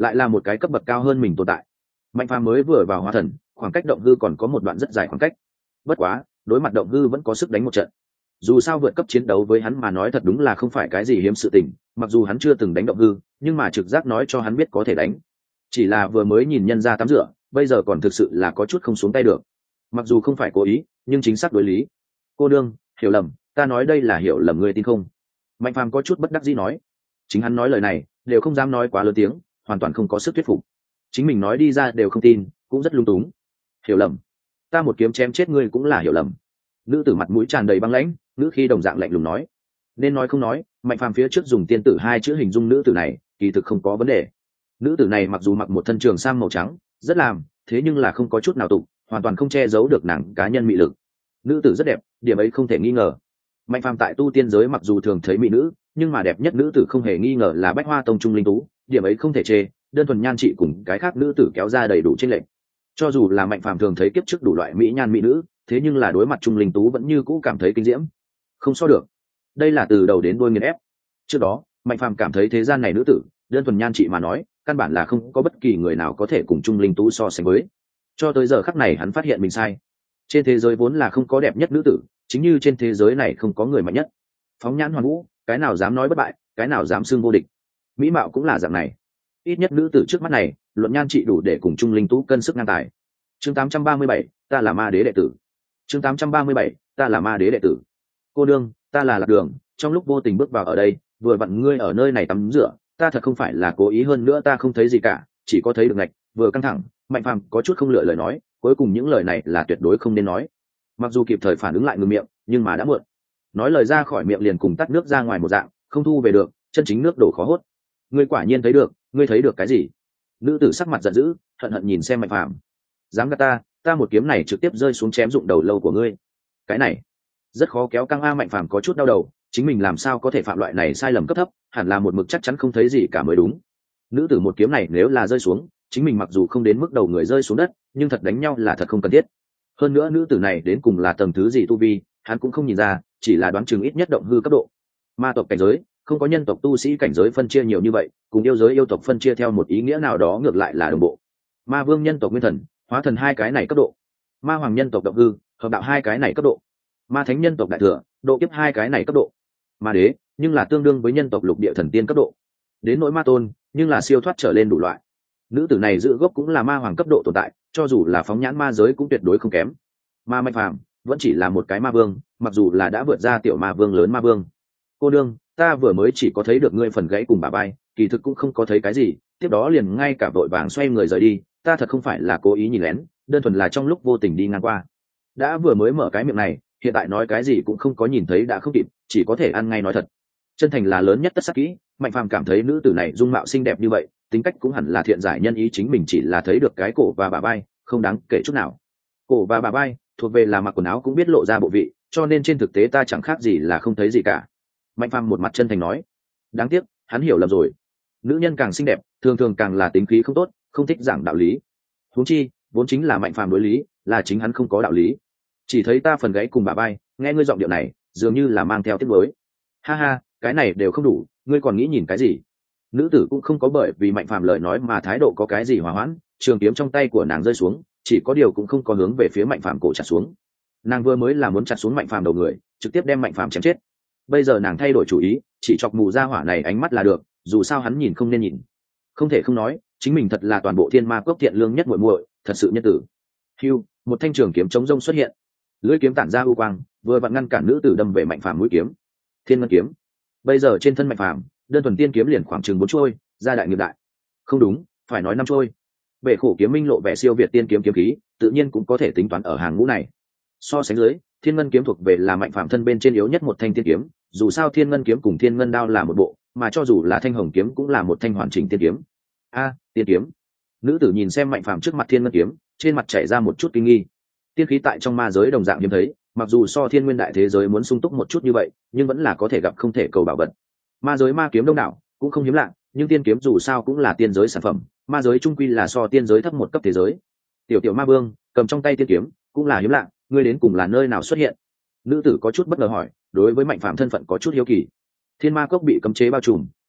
lại là một cái cấp bậc cao hơn mình tồn tại. Mạnh phàm mới vừa vào hóa thần, khoảng cách động hư còn có một đoạn rất dài khoảng cách. Bất quá đối mặt động hư vẫn có sức đánh một trận. Dù sao vượt cấp chiến đấu với hắn mà nói thật đúng là không phải cái gì hiếm sự tình, mặc dù hắn chưa từng đánh động hư, nhưng mà trực giác nói cho hắn biết có thể đánh. Chỉ là vừa mới nhìn nhân ra tắm rửa, bây giờ còn thực sự là có chút không xuống tay được. Mặc dù không phải cố ý, nhưng chính xác đối lý. Cô đương, hiểu lầm, ta nói đây là hiểu lầm, ngươi tin không? Mạnh phàm có chút bất đắc dĩ nói. Chính hắn nói lời này đều không dám nói quá lớn tiếng, hoàn toàn không có sức thuyết phục. Chính mình nói đi ra đều không tin, cũng rất lung túng. Hiểu lầm? Ta một kiếm chém chết ngươi cũng là hiểu lầm. Nữ tử mặt mũi tràn đầy băng lãnh, nữ khi đồng dạng lạnh lùng nói. Nên nói không nói, Mạnh phàm phía trước dùng tiên tử hai chữ hình dung nữ tử này kỳ thực không có vấn đề. Nữ tử này mặc dù mặc một thân trường sam màu trắng, rất làm, thế nhưng là không có chút nào tục, hoàn toàn không che giấu được nàng cá nhân mị lực. Nữ tử rất đẹp, điểm ấy không thể nghi ngờ. Mạnh phàm tại tu tiên giới mặc dù thường thấy mỹ nữ, nhưng mà đẹp nhất nữ tử không hề nghi ngờ là Bách Hoa Tông Trung Linh Tú, điểm ấy không thể chê, đơn thuần nhan trị cùng cái khác nữ tử kéo ra đầy đủ chênh lệch. Cho dù là Mạnh phàm thường thấy kiếp trước đủ loại mỹ nhan mỹ nữ, thế nhưng là đối mặt Trung Linh Tú vẫn như cũ cảm thấy kinh diễm. Không so được. Đây là từ đầu đến đuôi nghiền ép. Trước đó, Mạnh phàm cảm thấy thế gian này nữ tử, đơn thuần nhan trị mà nói, căn bản là không có bất kỳ người nào có thể cùng Trung Linh Tú so sánh với. Cho tới giờ khắc này hắn phát hiện mình sai. Trên thế giới vốn là không có đẹp nhất nữ tử, chính như trên thế giới này không có người mạnh nhất. Phóng nhãn hoàn vũ, cái nào dám nói bất bại, cái nào dám xưng vô địch. Mỹ mạo cũng là dạng này. Ít nhất nữ tử trước mắt này, luận nhan trị đủ để cùng Trung Linh Tú cân sức ngang tài. Chương tám trăm ba mươi bảy, ta là ma đế đệ tử. Chương tám trăm ba mươi bảy, ta là ma đế đệ tử. Cô đương, ta là Lạc Đường, trong lúc vô tình bước vào ở đây, vừa vặn ngươi ở nơi này tắm rửa, ta thật không phải là cố ý, hơn nữa ta không thấy gì cả, chỉ có thấy được ngạch. Vừa căng thẳng, Mạnh phàm có chút không lựa lời nói, cuối cùng những lời này là tuyệt đối không nên nói. Mặc dù kịp thời phản ứng lại ngừng miệng, nhưng mà đã muộn. Nói lời ra khỏi miệng liền cùng tắt nước ra ngoài một dạng, không thu về được, chân chính nước đổ khó hốt. Ngươi quả nhiên thấy được, ngươi thấy được cái gì? Nữ tử sắc mặt giận dữ, hận hận nhìn xem Mạnh phàm. Dám gạt ta, ta một kiếm này trực tiếp rơi xuống chém dụng đầu lâu của ngươi. Cái này rất khó kéo căng a. Mạnh phàm có chút đau đầu, chính mình làm sao có thể phạm loại này sai lầm cấp thấp, hẳn là một mực chắc chắn không thấy gì cả mới đúng. Nữ tử một kiếm này nếu là rơi xuống, chính mình mặc dù không đến mức đầu người rơi xuống đất, nhưng thật đánh nhau là thật không cần thiết. Hơn nữa nữ tử này đến cùng là tầng thứ gì tu vi, hắn cũng không nhìn ra, chỉ là đoán chừng ít nhất động hư cấp độ. Ma tộc cảnh giới không có nhân tộc tu sĩ cảnh giới phân chia nhiều như vậy, cùng yêu giới yêu tộc phân chia theo một ý nghĩa nào đó ngược lại là đồng bộ. Ma vương nhân tộc nguyên thần, hóa thần hai cái này cấp độ. Ma hoàng nhân tộc động hư, hợp đạo hai cái này cấp độ. Ma thánh nhân tộc đại thừa, độ kiếp hai cái này cấp độ. Ma đế nhưng là tương đương với nhân tộc lục địa thần tiên cấp độ. Đến nỗi ma tôn nhưng là siêu thoát trở lên đủ loại. Nữ tử này giữ gốc cũng là ma hoàng cấp độ tồn tại, cho dù là phóng nhãn ma giới cũng tuyệt đối không kém. Ma Mạnh phàm vẫn chỉ là một cái ma vương, mặc dù là đã vượt ra tiểu ma vương lớn ma vương. Cô đương, ta vừa mới chỉ có thấy được ngươi phần gãy cùng bà bay, kỳ thực cũng không có thấy cái gì, tiếp đó liền ngay cả vội vàng xoay người rời đi, ta thật không phải là cố ý nhìn lén, đơn thuần là trong lúc vô tình đi ngang qua. Đã vừa mới mở cái miệng này, hiện tại nói cái gì cũng không có nhìn thấy đã không kịp, chỉ có thể ăn ngay nói thật. Chân thành là lớn nhất tất sắc kỹ. Mạnh phàm cảm thấy nữ tử này dung mạo xinh đẹp như vậy, tính cách cũng hẳn là thiện giải nhân ý, chính mình chỉ là thấy được cái cổ và bà bay, không đáng kể chút nào. Cổ và bà bay thuộc về là mặc quần áo cũng biết lộ ra bộ vị, cho nên trên thực tế ta chẳng khác gì là không thấy gì cả. Mạnh phàm một mặt chân thành nói. Đáng tiếc hắn hiểu lầm rồi. Nữ nhân càng xinh đẹp thường thường càng là tính khí không tốt, không thích giảng đạo lý. Huống chi vốn chính là Mạnh phàm đối lý, là chính hắn không có đạo lý. Chỉ thấy ta phần gáy cùng bà bay, nghe ngươi giọng điệu này dường như là mang theo tiếc nuối. Ha ha, cái này đều không đủ, ngươi còn nghĩ nhìn cái gì? Nữ tử cũng không có bởi vì Mạnh phàm lời nói mà thái độ có cái gì hòa hoãn, trường kiếm trong tay của nàng rơi xuống, chỉ có điều cũng không có hướng về phía Mạnh phàm cổ chặt xuống. Nàng vừa mới là muốn chặt xuống Mạnh phàm đầu người, trực tiếp đem Mạnh phàm chém chết. Bây giờ nàng thay đổi chủ ý, chỉ chọc mù ra hỏa này ánh mắt là được, dù sao hắn nhìn không nên nhìn. Không thể không nói, chính mình thật là toàn bộ thiên ma cốc thiện lương nhất muội muội, thật sự nhân tử. Hưu, một thanh trường kiếm chống rông xuất hiện, lưỡi kiếm tản ra u quang, vừa vặn ngăn cản nữ tử đâm về Mạnh phàm mũi kiếm. Thiên ngân kiếm. Bây giờ trên thân Mạnh phàm, đơn thuần tiên kiếm liền khoảng chừng bốn trôi, ra đại nghiệp đại. Không đúng, phải nói năm trôi. Bệ khổ kiếm minh lộ vẻ siêu việt tiên kiếm kiếm khí, tự nhiên cũng có thể tính toán ở hàng ngũ này. So sánh dưới, thiên ngân kiếm thuộc về là Mạnh phàm thân bên trên yếu nhất một thanh tiên kiếm, dù sao thiên ngân kiếm cùng thiên ngân đao là một bộ, mà cho dù là thanh hồng kiếm cũng là một thanh hoàn chỉnh tiên kiếm. A, tiên kiếm. Nữ tử nhìn xem Mạnh phàm trước mặt thiên ngân kiếm, trên mặt chảy ra một chút kinh nghi. Tiên khí tại trong ma giới đồng dạng hiếm thấy, mặc dù so thiên nguyên đại thế giới muốn sung túc một chút như vậy, nhưng vẫn là có thể gặp không thể cầu bảo vật. Ma giới ma kiếm đông đảo cũng không hiếm lạ, nhưng tiên kiếm dù sao cũng là tiên giới sản phẩm, ma giới trung quy là so tiên giới thấp một cấp thế giới. Tiểu tiểu ma vương cầm trong tay tiên kiếm cũng là hiếm lạ, ngươi đến cùng là nơi nào xuất hiện? Nữ tử có chút bất ngờ hỏi, đối với Mạnh phàm thân phận có chút hiếu kỳ. Thiên ma cốc bị cấm chế bao trùm,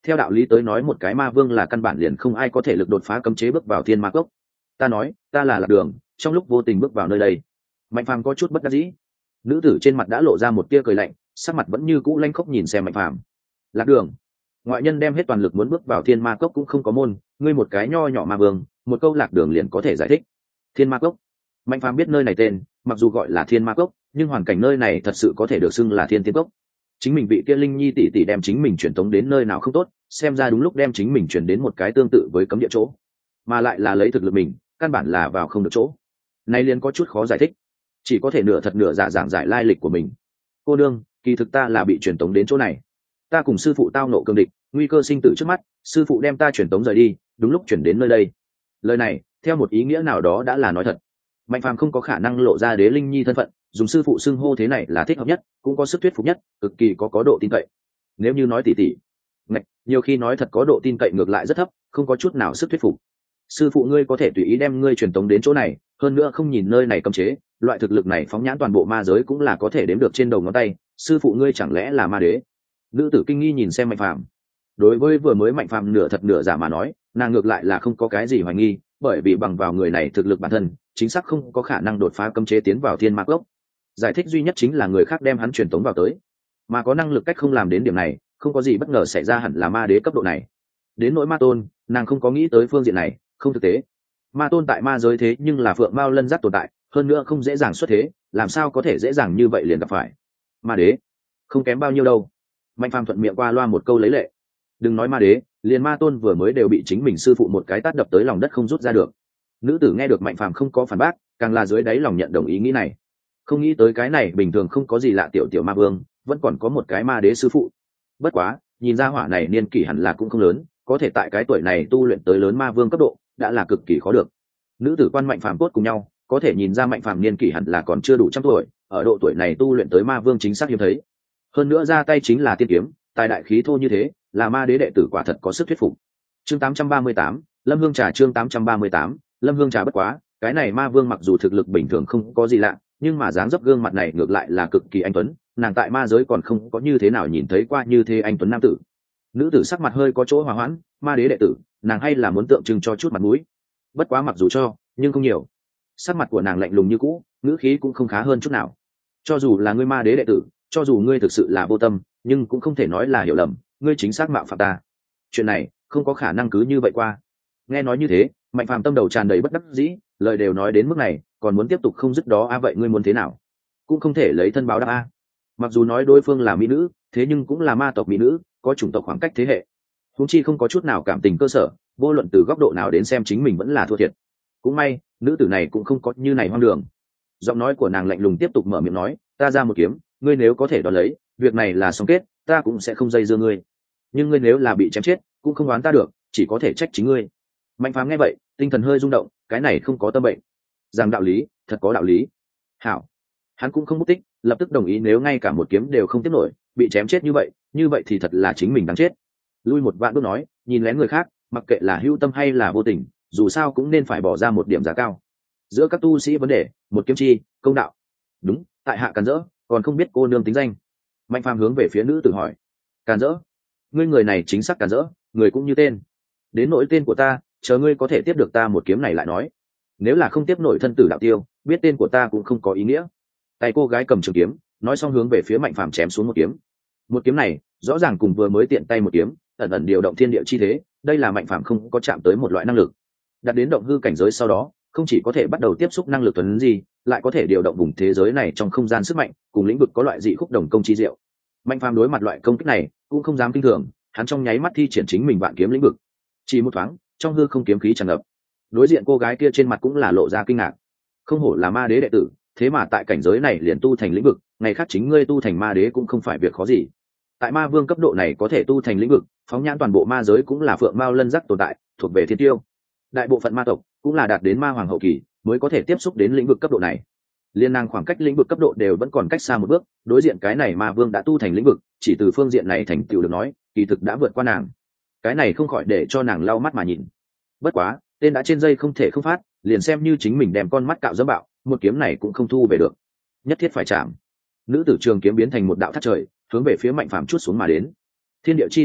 theo đạo lý tới nói một cái ma vương là căn bản liền không ai có thể lực đột phá cấm chế bước vào thiên ma cốc. Ta nói ta là lạc đường, trong lúc vô tình bước vào nơi đây. Mạnh phàm có chút bất đắc dĩ. Nữ tử trên mặt đã lộ ra một tia cười lạnh, sắc mặt vẫn như cũ lanh khóc nhìn xem mạnh phàm. Lạc đường? Ngoại nhân đem hết toàn lực muốn bước vào thiên ma cốc cũng không có môn, ngươi một cái nho nhỏ ma vương, một câu lạc đường liền có thể giải thích. Thiên ma cốc? Mạnh phàm biết nơi này tên, mặc dù gọi là thiên ma cốc, nhưng hoàn cảnh nơi này thật sự có thể được xưng là thiên tiên cốc. Chính mình bị kia linh nhi tỷ tỷ đem chính mình truyền tống đến nơi nào không tốt, xem ra đúng lúc đem chính mình chuyển đến một cái tương tự với cấm địa chỗ, mà lại là lấy thực lực mình căn bản là vào không được chỗ này, liền có chút khó giải thích, chỉ có thể nửa thật nửa giả giảng giải lai lịch của mình. Cô đương, kỳ thực ta là bị truyền tống đến chỗ này, ta cùng sư phụ tao nộ cương địch, nguy cơ sinh tử trước mắt, sư phụ đem ta truyền tống rời đi, đúng lúc chuyển đến nơi đây. Lời này theo một ý nghĩa nào đó đã là nói thật. Mạnh phàm không có khả năng lộ ra đế linh nhi thân phận, dùng sư phụ xưng hô thế này là thích hợp nhất, cũng có sức thuyết phục nhất, cực kỳ có có độ tin cậy. Nếu như nói tỉ tỉ, ngạch, nhiều khi nói thật có độ tin cậy ngược lại rất thấp, không có chút nào sức thuyết phục. Sư phụ ngươi có thể tùy ý đem ngươi truyền tống đến chỗ này, hơn nữa không nhìn nơi này cấm chế, loại thực lực này phóng nhãn toàn bộ ma giới cũng là có thể đếm được trên đầu ngón tay, sư phụ ngươi chẳng lẽ là ma đế? Nữ tử kinh nghi nhìn xem Mạnh Phàm. Đối với vừa mới Mạnh Phàm nửa thật nửa giả mà nói, nàng ngược lại là không có cái gì hoài nghi, bởi vì bằng vào người này thực lực bản thân, chính xác không có khả năng đột phá cấm chế tiến vào thiên ma cốc. Giải thích duy nhất chính là người khác đem hắn truyền tống vào tới, mà có năng lực cách không làm đến điểm này, không có gì bất ngờ xảy ra, hẳn là ma đế cấp độ này. Đến nỗi ma tôn, nàng không có nghĩ tới phương diện này, không thực tế. Ma tôn tại ma giới thế nhưng là phượng mao lân giác tồn tại, hơn nữa không dễ dàng xuất thế, làm sao có thể dễ dàng như vậy liền gặp phải. Ma đế không kém bao nhiêu đâu. Mạnh Phàm thuận miệng qua loa một câu lấy lệ. Đừng nói ma đế, liền ma tôn vừa mới đều bị chính mình sư phụ một cái tát đập tới lòng đất không rút ra được. Nữ tử nghe được Mạnh Phàm không có phản bác, càng là dưới đáy lòng nhận đồng ý nghĩ này. Không nghĩ tới cái này bình thường không có gì lạ tiểu tiểu ma vương, vẫn còn có một cái ma đế sư phụ. Bất quá, nhìn ra hỏa này niên kỷ hẳn là cũng không lớn, có thể tại cái tuổi này tu luyện tới lớn ma vương cấp độ, đã là cực kỳ khó được. Nữ tử quan Mạnh Phàm cốt cùng nhau, có thể nhìn ra Mạnh Phàm niên kỷ hẳn là còn chưa đủ trăm tuổi, ở độ tuổi này tu luyện tới ma vương chính xác hiếm thấy. Hơn nữa ra tay chính là tiên kiếm, tài đại khí thô như thế, là ma đế đệ tử quả thật có sức thuyết phục. Chương tám trăm ba mươi tám, Lâm Hương trà. Chương tám trăm ba mươi tám, Lâm Hương trà. Bất quá, cái này ma vương mặc dù thực lực bình thường không có gì lạ, nhưng mà dáng dấp gương mặt này ngược lại là cực kỳ anh tuấn, nàng tại ma giới còn không có như thế nào nhìn thấy qua như thế anh tuấn nam tử. Nữ tử sắc mặt hơi có chỗ hòa hoãn, ma đế đệ tử, nàng hay là muốn tượng trưng cho chút mặt mũi. Bất quá mặc dù cho, nhưng không nhiều. Sắc mặt của nàng lạnh lùng như cũ, ngữ khí cũng không khá hơn chút nào. Cho dù là ngươi ma đế đệ tử, cho dù ngươi thực sự là vô tâm, nhưng cũng không thể nói là hiểu lầm, ngươi chính xác mạo phạm ta. Chuyện này không có khả năng cứ như vậy qua. Nghe nói như thế, Mạnh Phàm tâm đầu tràn đầy bất đắc dĩ, lời đều nói đến mức này, còn muốn tiếp tục không dứt đó a à, vậy ngươi muốn thế nào? Cũng không thể lấy thân báo đáp a. À. Mặc dù nói đối phương là mỹ nữ, thế nhưng cũng là ma tộc mỹ nữ, có chủng tộc khoảng cách thế hệ. Huống chi không có chút nào cảm tình cơ sở, vô luận từ góc độ nào đến xem chính mình vẫn là thua thiệt. Cũng may, nữ tử này cũng không có như này hoang đường. Giọng nói của nàng lạnh lùng tiếp tục mở miệng nói, ta ra một kiếm, ngươi nếu có thể đón lấy, việc này là xong kết, ta cũng sẽ không dây dưa ngươi. Nhưng ngươi nếu là bị chém chết, cũng không oán ta được, chỉ có thể trách chính ngươi. Mạnh Phàm nghe vậy, tinh thần hơi rung động, cái này không có tâm bệnh. Rằng đạo lý, thật có đạo lý. Hảo, hắn cũng không mất tích, lập tức đồng ý nếu ngay cả một kiếm đều không tiếp nổi, bị chém chết như vậy, như vậy thì thật là chính mình đáng chết. Lui một vạn bước nói, nhìn lén người khác, mặc kệ là hữu tâm hay là vô tình, dù sao cũng nên phải bỏ ra một điểm giá cao. Giữa các tu sĩ vấn đề, một kiếm chi, công đạo. Đúng, tại hạ Càn Dỡ, còn không biết cô nương tính danh. Mạnh Phàm hướng về phía nữ tử hỏi. Càn Dỡ? Ngươi người này chính xác Càn Dỡ, người cũng như tên. Đến nỗi tên của ta, chờ ngươi có thể tiếp được ta một kiếm này lại nói. Nếu là không tiếp nổi thân tử đạo tiêu, biết tên của ta cũng không có ý nghĩa. Tay cô gái cầm trường kiếm, nói xong hướng về phía Mạnh Phàm chém xuống một kiếm. Một kiếm này, rõ ràng cùng vừa mới tiện tay một kiếm, ẩn ẩn điều động thiên địa chi thế, đây là Mạnh Phàm không có chạm tới một loại năng lực. Đạt đến động hư cảnh giới sau đó, không chỉ có thể bắt đầu tiếp xúc năng lực tuấn gì, lại có thể điều động vùng thế giới này trong không gian sức mạnh, cùng lĩnh vực có loại dị khúc đồng công chi diệu. Mạnh Phàm đối mặt loại công kích này, cũng không dám kinh thường, hắn trong nháy mắt thi triển chính mình vạn kiếm lĩnh vực. Chỉ một thoáng, trong hư không kiếm khí tràn ngập. Đối diện cô gái kia trên mặt cũng là lộ ra kinh ngạc. Không hổ là ma đế đệ tử, thế mà tại cảnh giới này liền tu thành lĩnh vực, ngày khác chính ngươi tu thành ma đế cũng không phải việc khó gì. Tại ma vương cấp độ này có thể tu thành lĩnh vực, phóng nhãn toàn bộ ma giới cũng là phượng mao lân giác tồn tại, thuộc về thiên tiêu. Đại bộ phận ma tộc cũng là đạt đến ma hoàng hậu kỳ mới có thể tiếp xúc đến lĩnh vực cấp độ này. Liên năng khoảng cách lĩnh vực cấp độ đều vẫn còn cách xa một bước, đối diện cái này ma vương đã tu thành lĩnh vực, chỉ từ phương diện này thành tựu được nói, kỳ thực đã vượt qua nàng. Cái này không khỏi để cho nàng lau mắt mà nhìn. Bất quá, tên đã trên dây không thể không phát, liền xem như chính mình đem con mắt cạo dẫm bạo, một kiếm này cũng không thu về được. Nhất thiết phải chạm. Nữ tử trường kiếm biến thành một đạo thắt trời, hướng về phía Mạnh Phàm chút xuống mà đến. Thiên địa chi thế lực,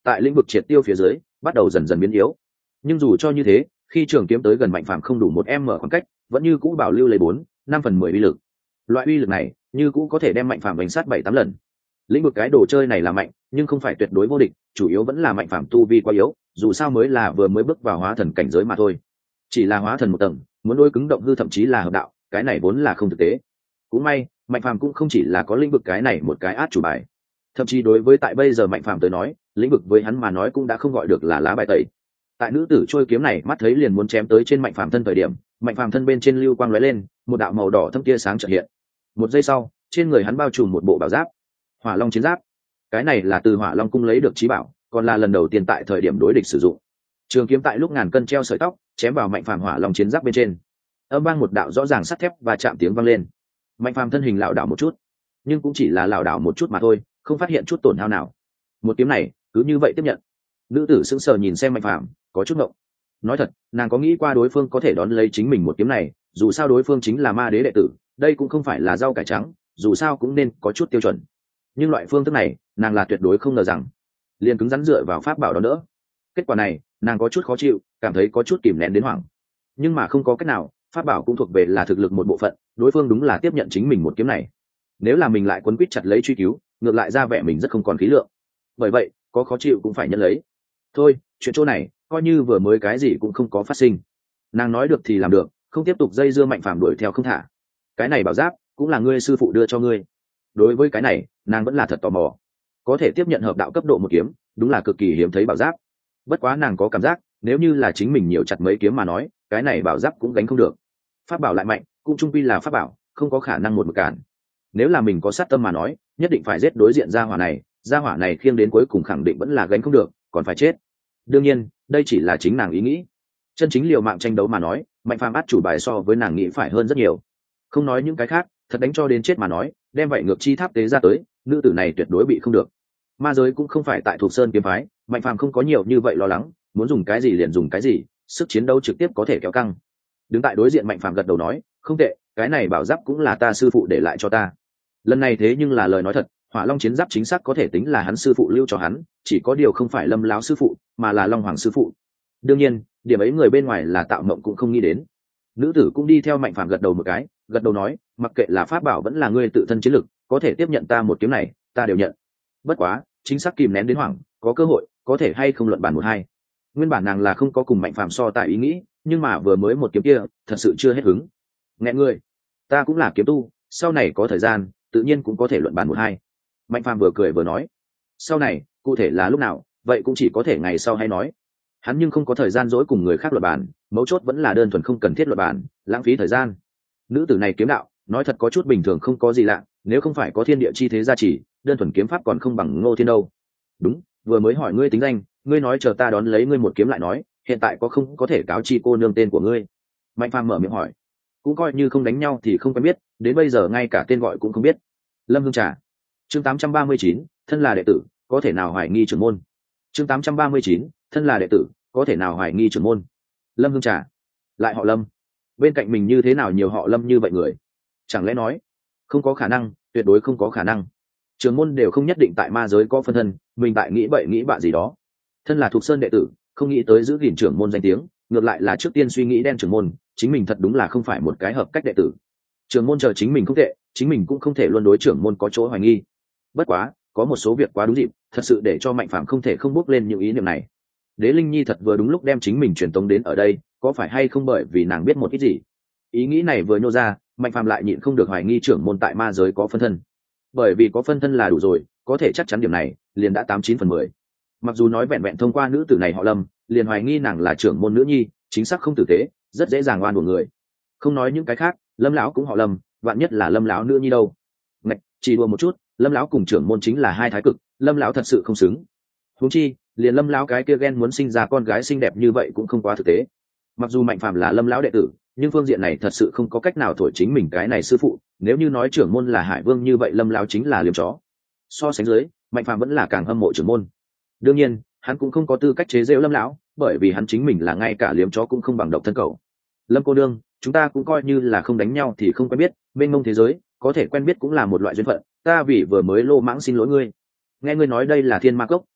tại lĩnh vực triệt tiêu phía dưới bắt đầu dần dần biến yếu. Nhưng dù cho như thế, khi trường kiếm tới gần mạnh phàm không đủ một m khoảng cách, vẫn như cũ bảo lưu lấy bốn năm phần mười uy lực. Loại uy lực này như cũ có thể đem mạnh phàm đánh sát bảy tám lần. Lĩnh vực cái đồ chơi này là mạnh, nhưng không phải tuyệt đối vô địch, chủ yếu vẫn là mạnh phàm tu vi quá yếu, dù sao mới là vừa mới bước vào hóa thần cảnh giới mà thôi. Chỉ là hóa thần một tầng, muốn đối cứng động hư thậm chí là hợp đạo, cái này vốn là không thực tế. Cũng may, mạnh phàm cũng không chỉ là có lĩnh vực cái này một cái át chủ bài. Thậm chí đối với tại bây giờ mạnh phàm tới nói, lĩnh vực với hắn mà nói cũng đã không gọi được là lá bài tẩy. Tại nữ tử trôi kiếm này mắt thấy liền muốn chém tới trên mạnh phàm thân thời điểm, mạnh phàm thân bên trên lưu quang lóe lên, một đạo màu đỏ thâm tia sáng chợt hiện. Một giây sau, trên người hắn bao trùm một bộ bảo giáp, Hỏa Long chiến giáp. Cái này là từ Hỏa Long cung lấy được chí bảo, còn là lần đầu tiên tại thời điểm đối địch sử dụng. Trường kiếm tại lúc ngàn cân treo sợi tóc, chém vào mạnh phàm Hỏa Long chiến giáp bên trên. Âm vang một đạo rõ ràng sắt thép và chạm tiếng vang lên. Mạnh phàm thân hình lảo đảo một chút, nhưng cũng chỉ là lảo đảo một chút mà thôi, không phát hiện chút tổn hao nào. Một kiếm này cứ như vậy tiếp nhận. Nữ tử sững sờ nhìn xem mạnh phàm, có chút ngộng. Nói thật, nàng có nghĩ qua đối phương có thể đón lấy chính mình một kiếm này, dù sao đối phương chính là ma đế đệ tử, đây cũng không phải là rau cải trắng, dù sao cũng nên có chút tiêu chuẩn. Nhưng loại phương thức này, nàng là tuyệt đối không ngờ rằng liền cứng rắn dựa vào pháp bảo đó nữa. Kết quả này, nàng có chút khó chịu, cảm thấy có chút kìm nén đến hoảng. Nhưng mà không có cách nào, pháp bảo cũng thuộc về là thực lực một bộ phận, đối phương đúng là tiếp nhận chính mình một kiếm này. Nếu là mình lại quấn quýt chặt lấy truy cứu, ngược lại ra vẻ mình rất không còn khí lượng. Bởi vậy, có khó chịu cũng phải nhận lấy. Thôi, chuyện chỗ này, coi như vừa mới cái gì cũng không có phát sinh. Nàng nói được thì làm được, không tiếp tục dây dưa mạnh phàm đuổi theo không thả. Cái này bảo giáp cũng là ngươi sư phụ đưa cho ngươi. Đối với cái này, nàng vẫn là thật tò mò. Có thể tiếp nhận hợp đạo cấp độ một kiếm, đúng là cực kỳ hiếm thấy bảo giáp. Bất quá nàng có cảm giác, nếu như là chính mình nhiều chặt mấy kiếm mà nói, cái này bảo giáp cũng gánh không được. Pháp bảo lại mạnh, cũng trung quy là pháp bảo, không có khả năng một mực cản. Nếu là mình có sát tâm mà nói, nhất định phải giết đối diện gia hỏa này, gia hỏa này khiêng đến cuối cùng khẳng định vẫn là gánh không được, còn phải chết. Đương nhiên, đây chỉ là chính nàng ý nghĩ. Chân chính liều mạng tranh đấu mà nói, mạnh phàm át chủ bài so với nàng nghĩ phải hơn rất nhiều. Không nói những cái khác, thật đánh cho đến chết mà nói, đem vậy ngược chi tháp tế ra tới, nữ tử này tuyệt đối bị không được. Ma giới cũng không phải tại thuộc sơn kiếm phái, mạnh phàm không có nhiều như vậy lo lắng, muốn dùng cái gì liền dùng cái gì, sức chiến đấu trực tiếp có thể kéo căng. Đứng tại đối diện mạnh phàm gật đầu nói, không tệ, cái này bảo giáp cũng là ta sư phụ để lại cho ta. Lần này thế nhưng là lời nói thật, Hỏa Long chiến giáp chính xác có thể tính là hắn sư phụ lưu cho hắn, chỉ có điều không phải Lâm lão sư phụ, mà là Long Hoàng sư phụ. Đương nhiên, điểm ấy người bên ngoài là tạo mộng cũng không nghĩ đến. Nữ tử cũng đi theo mạnh phàm gật đầu một cái, gật đầu nói, mặc kệ là pháp bảo vẫn là ngươi tự thân chiến lực, có thể tiếp nhận ta một kiếm này, ta đều nhận. Bất quá, chính xác kìm nén đến hoảng, có cơ hội, có thể hay không luận bàn một hai. Nguyên bản nàng là không có cùng mạnh phàm so tại ý nghĩ, nhưng mà vừa mới một kiếm kia, thật sự chưa hết hứng. Nghe ngươi, ta cũng là kiếm tu, sau này có thời gian, tự nhiên cũng có thể luận bàn một hai. Mạnh phàm vừa cười vừa nói, sau này cụ thể là lúc nào, vậy cũng chỉ có thể ngày sau hay nói. Hắn nhưng không có thời gian dỗi cùng người khác luận bàn, mấu chốt vẫn là đơn thuần không cần thiết luận bàn, lãng phí thời gian. Nữ tử này kiếm đạo, nói thật có chút bình thường không có gì lạ, nếu không phải có thiên địa chi thế gia trì, đơn thuần kiếm pháp còn không bằng Ngô Thiên đâu. Đúng, vừa mới hỏi ngươi tính danh, ngươi nói chờ ta đón lấy ngươi một kiếm lại nói, hiện tại có không có thể cáo chi cô nương tên của ngươi? Mạnh phàm mở miệng hỏi. Cũng coi như không đánh nhau thì không quen biết, đến bây giờ ngay cả tên gọi cũng không biết. Lâm Hương Trà. Chương tám trăm ba mươi chín, thân là đệ tử, có thể nào hoài nghi trưởng môn? Chương tám trăm ba mươi chín, thân là đệ tử, có thể nào hoài nghi trưởng môn? Lâm Hương Trà. Lại họ Lâm. Bên cạnh mình như thế nào nhiều họ Lâm như vậy người? Chẳng lẽ nói, không có khả năng, tuyệt đối không có khả năng. Trưởng môn đều không nhất định tại ma giới có phân thân, mình tại nghĩ bậy nghĩ bạ gì đó. Thân là thuộc sơn đệ tử, không nghĩ tới giữ gìn trưởng môn danh tiếng, ngược lại là trước tiên suy nghĩ đen trưởng môn, chính mình thật đúng là không phải một cái hợp cách đệ tử. Trưởng môn chờ chính mình không tệ, chính mình cũng không thể luôn đối trưởng môn có chỗ hoài nghi. Bất quá, có một số việc quá đúng dịp, thật sự để cho mạnh phàm không thể không bước lên những ý niệm này. Đế Linh Nhi thật vừa đúng lúc đem chính mình truyền tống đến ở đây, có phải hay không bởi vì nàng biết một ít gì? Ý nghĩ này vừa nhô ra, mạnh phàm lại nhịn không được hoài nghi trưởng môn tại ma giới có phân thân. Bởi vì có phân thân là đủ rồi, có thể chắc chắn điểm này, liền đã tám chín phần mười. Mặc dù nói vẹn vẹn thông qua nữ tử này họ Lâm, liền hoài nghi nàng là trưởng môn nữ nhi, chính xác không tử tế, rất dễ dàng oan của người. Không nói những cái khác, Lâm lão cũng họ Lâm, vạn nhất là Lâm lão nữ nhi đâu. Ngạch, chỉ đùa một chút, Lâm lão cùng trưởng môn chính là hai thái cực, Lâm lão thật sự không xứng. Huống chi, liền Lâm lão cái kia ghen muốn sinh ra con gái xinh đẹp như vậy cũng không quá thực tế. Mặc dù mạnh phàm là Lâm lão đệ tử, nhưng phương diện này thật sự không có cách nào thổi chính mình cái này sư phụ. Nếu như nói trưởng môn là Hải Vương như vậy, Lâm lão chính là liếm chó. So sánh dưới, mạnh phàm vẫn là càng hâm mộ trưởng môn. Đương nhiên, hắn cũng không có tư cách chế giễu Lâm lão, bởi vì hắn chính mình là ngay cả liếm chó cũng không bằng độc thân cầu. Lâm cô đương, chúng ta cũng coi như là không đánh nhau thì không quen biết, mênh mông thế giới, có thể quen biết cũng là một loại duyên phận, ta vì vừa mới lô mãng xin lỗi ngươi. Nghe ngươi nói đây là Thiên Ma Cốc,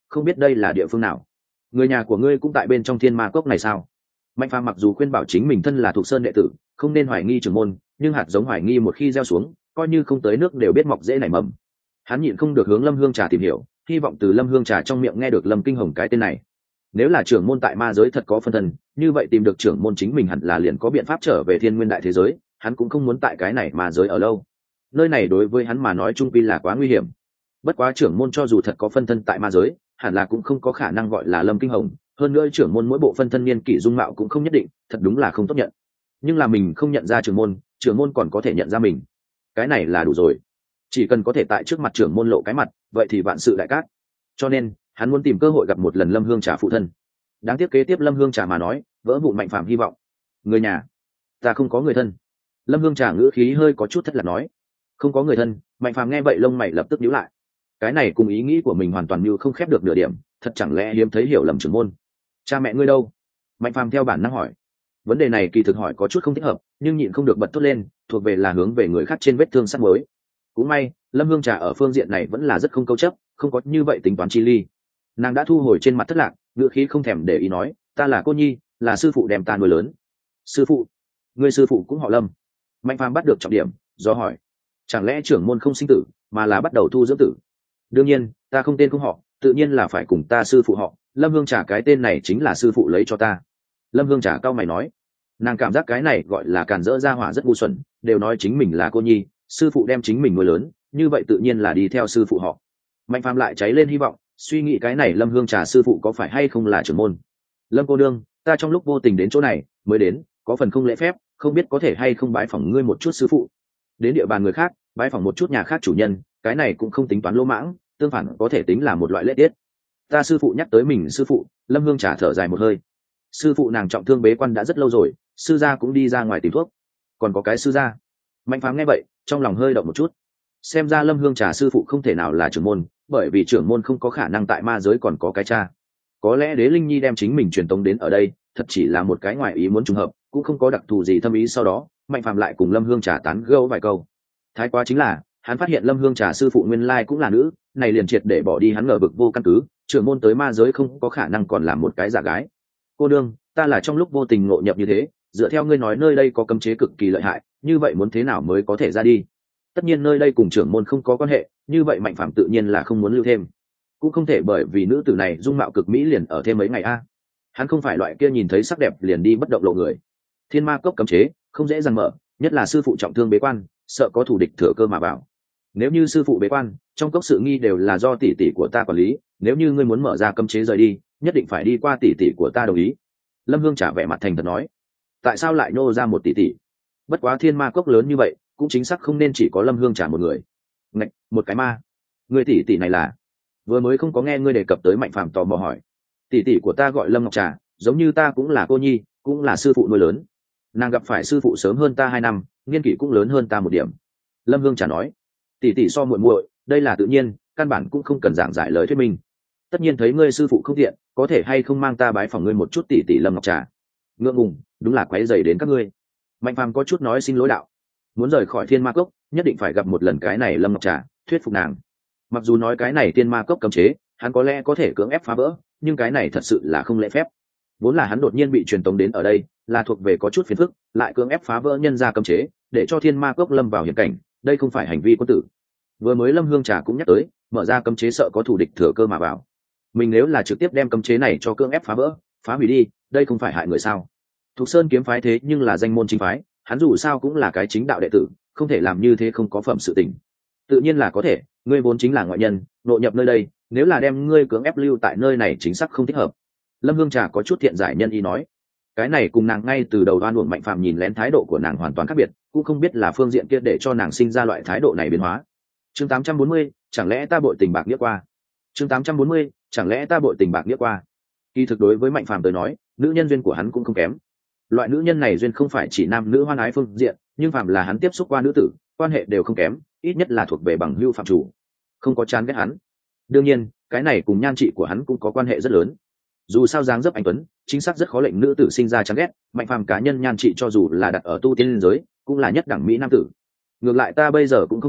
không biết đây là địa phương nào. Người nhà của ngươi cũng tại bên trong thiên ma cốc này sao? Mạnh phàm mặc dù khuyên bảo chính mình thân là thuộc sơn đệ tử không nên hoài nghi trưởng môn, nhưng hạt giống hoài nghi một khi gieo xuống coi như không tới nước đều biết mọc dễ nảy mầm. Hắn nhịn không được hướng Lâm Hương Trà tìm hiểu, hy vọng từ Lâm Hương Trà trong miệng nghe được Lâm Kinh Hồng cái tên này. Nếu là trưởng môn tại ma giới thật có phân thân, như vậy tìm được trưởng môn chính mình hẳn là liền có biện pháp trở về thiên nguyên đại thế giới. Hắn cũng không muốn tại cái này ma giới ở lâu, nơi này đối với hắn mà nói trung pi là quá nguy hiểm. Bất quá trưởng môn cho dù thật có phân thân tại ma giới, hẳn là cũng không có khả năng gọi là Lâm Kinh Hồng. Hơn nữa trưởng môn mỗi bộ phân thân niên kỷ dung mạo cũng không nhất định, thật đúng là không tốt nhận. Nhưng là mình không nhận ra trưởng môn, trưởng môn còn có thể nhận ra mình, cái này là đủ rồi. Chỉ cần có thể tại trước mặt trưởng môn lộ cái mặt, vậy thì vạn sự đại cát. Cho nên hắn muốn tìm cơ hội gặp một lần Lâm Hương Trà phụ thân. Đáng tiếc kế tiếp Lâm Hương Trà mà nói vỡ vụn Mạnh Phàm hy vọng. Người nhà, ta không có người thân. Lâm Hương Trà ngữ khí hơi có chút thất lạc nói. Không có người thân. Mạnh Phàm nghe vậy lông mày lập tức nhíu lại. Cái này cùng ý nghĩ của mình hoàn toàn như không khép được nửa điểm, thật chẳng lẽ hiếm thấy hiểu lầm trưởng môn. Cha mẹ ngươi đâu? Mạnh Phàm theo bản năng hỏi. Vấn đề này kỳ thực hỏi có chút không thích hợp, nhưng nhịn không được bật thốt lên, thuộc về là hướng về người khác trên vết thương sắt mới. Cũng may Lâm Hương Trà ở phương diện này vẫn là rất không câu chấp, không có như vậy tính toán chi ly. Nàng đã thu hồi trên mặt thất lạc, ngữ khí không thèm để ý nói, ta là cô nhi, là sư phụ đem ta nuôi lớn. Sư phụ? Người sư phụ cũng họ Lâm? Mạnh Phàm bắt được trọng điểm, do hỏi, chẳng lẽ trưởng môn không sinh tử mà là bắt đầu thu dưỡng tử? Đương nhiên, ta không tên không họ, tự nhiên là phải cùng ta sư phụ họ. Lâm Hương Trà cái tên này chính là sư phụ lấy cho ta. Lâm Hương Trà cao mày nói. Nàng cảm giác cái này gọi là càn rỡ ra hỏa rất ngu xuẩn, đều nói chính mình là cô nhi, sư phụ đem chính mình nuôi lớn, như vậy tự nhiên là đi theo sư phụ họ. Mạnh Phàm lại cháy lên hy vọng, suy nghĩ cái này Lâm Hương Trà sư phụ có phải hay không là trưởng môn. Lâm cô đương, ta trong lúc vô tình đến chỗ này mới đến, có phần không lễ phép, không biết có thể hay không bái phỏng ngươi một chút sư phụ. Đến địa bàn người khác bái phỏng một chút nhà khác chủ nhân, cái này cũng không tính toán lỗ mãng, tương phản có thể tính là một loại lễ tiết. Ta sư phụ nhắc tới mình sư phụ. Lâm Hương Trà thở dài một hơi. Sư phụ nàng trọng thương bế quan đã rất lâu rồi, sư gia cũng đi ra ngoài tìm thuốc. Còn có cái sư gia. Mạnh Phàm nghe vậy trong lòng hơi động một chút. Xem ra Lâm Hương Trà sư phụ không thể nào là trưởng môn, bởi vì trưởng môn không có khả năng tại ma giới còn có cái cha. Có lẽ Đế Linh Nhi đem chính mình truyền tống đến ở đây thật chỉ là một cái ngoài ý muốn trùng hợp, cũng không có đặc thù gì thâm ý. Sau đó Mạnh Phàm lại cùng Lâm Hương Trà tán gẫu vài câu. Thái quá chính là hắn phát hiện Lâm Hương Trà sư phụ nguyên lai cũng là nữ, này liền triệt để bỏ đi hắn ngờ vực vô căn cứ, trưởng môn tới ma giới không có khả năng còn là một cái giả gái. Cô đương, ta là trong lúc vô tình ngộ nhập như thế, dựa theo ngươi nói nơi đây có cấm chế cực kỳ lợi hại, như vậy muốn thế nào mới có thể ra đi? Tất nhiên nơi đây cùng trưởng môn không có quan hệ, như vậy Mạnh Phàm tự nhiên là không muốn lưu thêm. Cũng không thể bởi vì nữ tử này dung mạo cực mỹ liền ở thêm mấy ngày a. Hắn không phải loại kia nhìn thấy sắc đẹp liền đi bất động lộ người. Thiên ma cốc cấm chế không dễ dàng mở, nhất là sư phụ trọng thương bế quan, sợ có thủ địch thừa cơ mà vào. Nếu như sư phụ bế quan, trong cốc sự nghi đều là do tỷ tỷ của ta quản lý, nếu như ngươi muốn mở ra cấm chế rời đi, nhất định phải đi qua tỷ tỷ của ta đồng ý. Lâm Hương trả vẻ mặt thành thật nói. Tại sao lại nô ra một tỷ tỷ? Bất quá thiên ma cốc lớn như vậy, cũng chính xác không nên chỉ có Lâm Hương trả một người. Ngạch, một cái ma. Người tỷ tỷ này là? Vừa mới không có nghe ngươi đề cập tới. Mạnh Phàm tò mò hỏi. Tỷ tỷ của ta gọi Lâm Ngọc Trà, giống như ta cũng là cô nhi, cũng là sư phụ nuôi lớn. Nàng gặp phải sư phụ sớm hơn ta hai năm, niên kỷ cũng lớn hơn ta một điểm. Lâm Hương Trà nói. Tỷ tỷ so muội muội, đây là tự nhiên, căn bản cũng không cần giảng giải lời thuyết minh. Tất nhiên thấy ngươi sư phụ không tiện, có thể hay không mang ta bái phỏng ngươi một chút tỷ tỷ Lâm Ngọc Trà. Ngượng ngùng, đúng là quấy rầy đến các ngươi. Mạnh Phàm có chút nói xin lỗi đạo. Muốn rời khỏi thiên ma cốc, nhất định phải gặp một lần cái này Lâm Ngọc Trà, thuyết phục nàng. Mặc dù nói cái này thiên ma cốc cấm chế, hắn có lẽ có thể cưỡng ép phá vỡ, nhưng cái này thật sự là không lễ phép. Vốn là hắn đột nhiên bị truyền tống đến ở đây, là thuộc về có chút phiền phức, lại cưỡng ép phá vỡ nhân ra cấm chế, để cho thiên ma cốc lâm vào hiểm cảnh, đây không phải hành vi quân tử. Vừa mới Lâm Hương Trà cũng nhắc tới, mở ra cấm chế sợ có thủ địch thừa cơ mà vào. Mình nếu là trực tiếp đem cấm chế này cho cưỡng ép phá vỡ, phá hủy đi, đây không phải hại người sao? Thục Sơn kiếm phái thế nhưng là danh môn chính phái, hắn dù sao cũng là cái chính đạo đệ tử, không thể làm như thế không có phẩm sự tình. Tự nhiên là có thể, ngươi vốn chính là ngoại nhân, nội nhập nơi đây, nếu là đem ngươi cưỡng ép lưu tại nơi này chính xác không thích hợp. Lâm Hương Trà có chút thiện giải nhân ý nói. Cái này cùng nàng ngay từ đầu đoan uổng Mạnh Phàm nhìn lén thái độ của nàng hoàn toàn khác biệt, cũng không biết là phương diện kia để cho nàng sinh ra loại thái độ này biến hóa. Chương tám trăm bốn mươi, chẳng lẽ ta bội tình bạc nghĩa qua? Chương tám trăm bốn mươi, chẳng lẽ ta bội tình bạc nghĩa qua? Kỳ thực đối với Mạnh Phàm tới nói, nữ nhân duyên của hắn cũng không kém. Loại nữ nhân này duyên không phải chỉ nam nữ hoan ái phương diện, nhưng phàm là hắn tiếp xúc qua nữ tử, quan hệ đều không kém, ít nhất là thuộc về bằng hữu phạm chủ, không có chán ghét hắn. Đương nhiên, cái này cùng nhan trị của hắn cũng có quan hệ rất lớn. Dù sao dáng dấp anh tuấn, chính xác rất khó lệnh nữ tử sinh ra chán ghét. Mạnh Phàm cá nhân nhan trị cho dù là đặt ở tu tiên giới, cũng là nhất đẳng mỹ nam tử. Ngược lại ta bây giờ cũng không chuyện,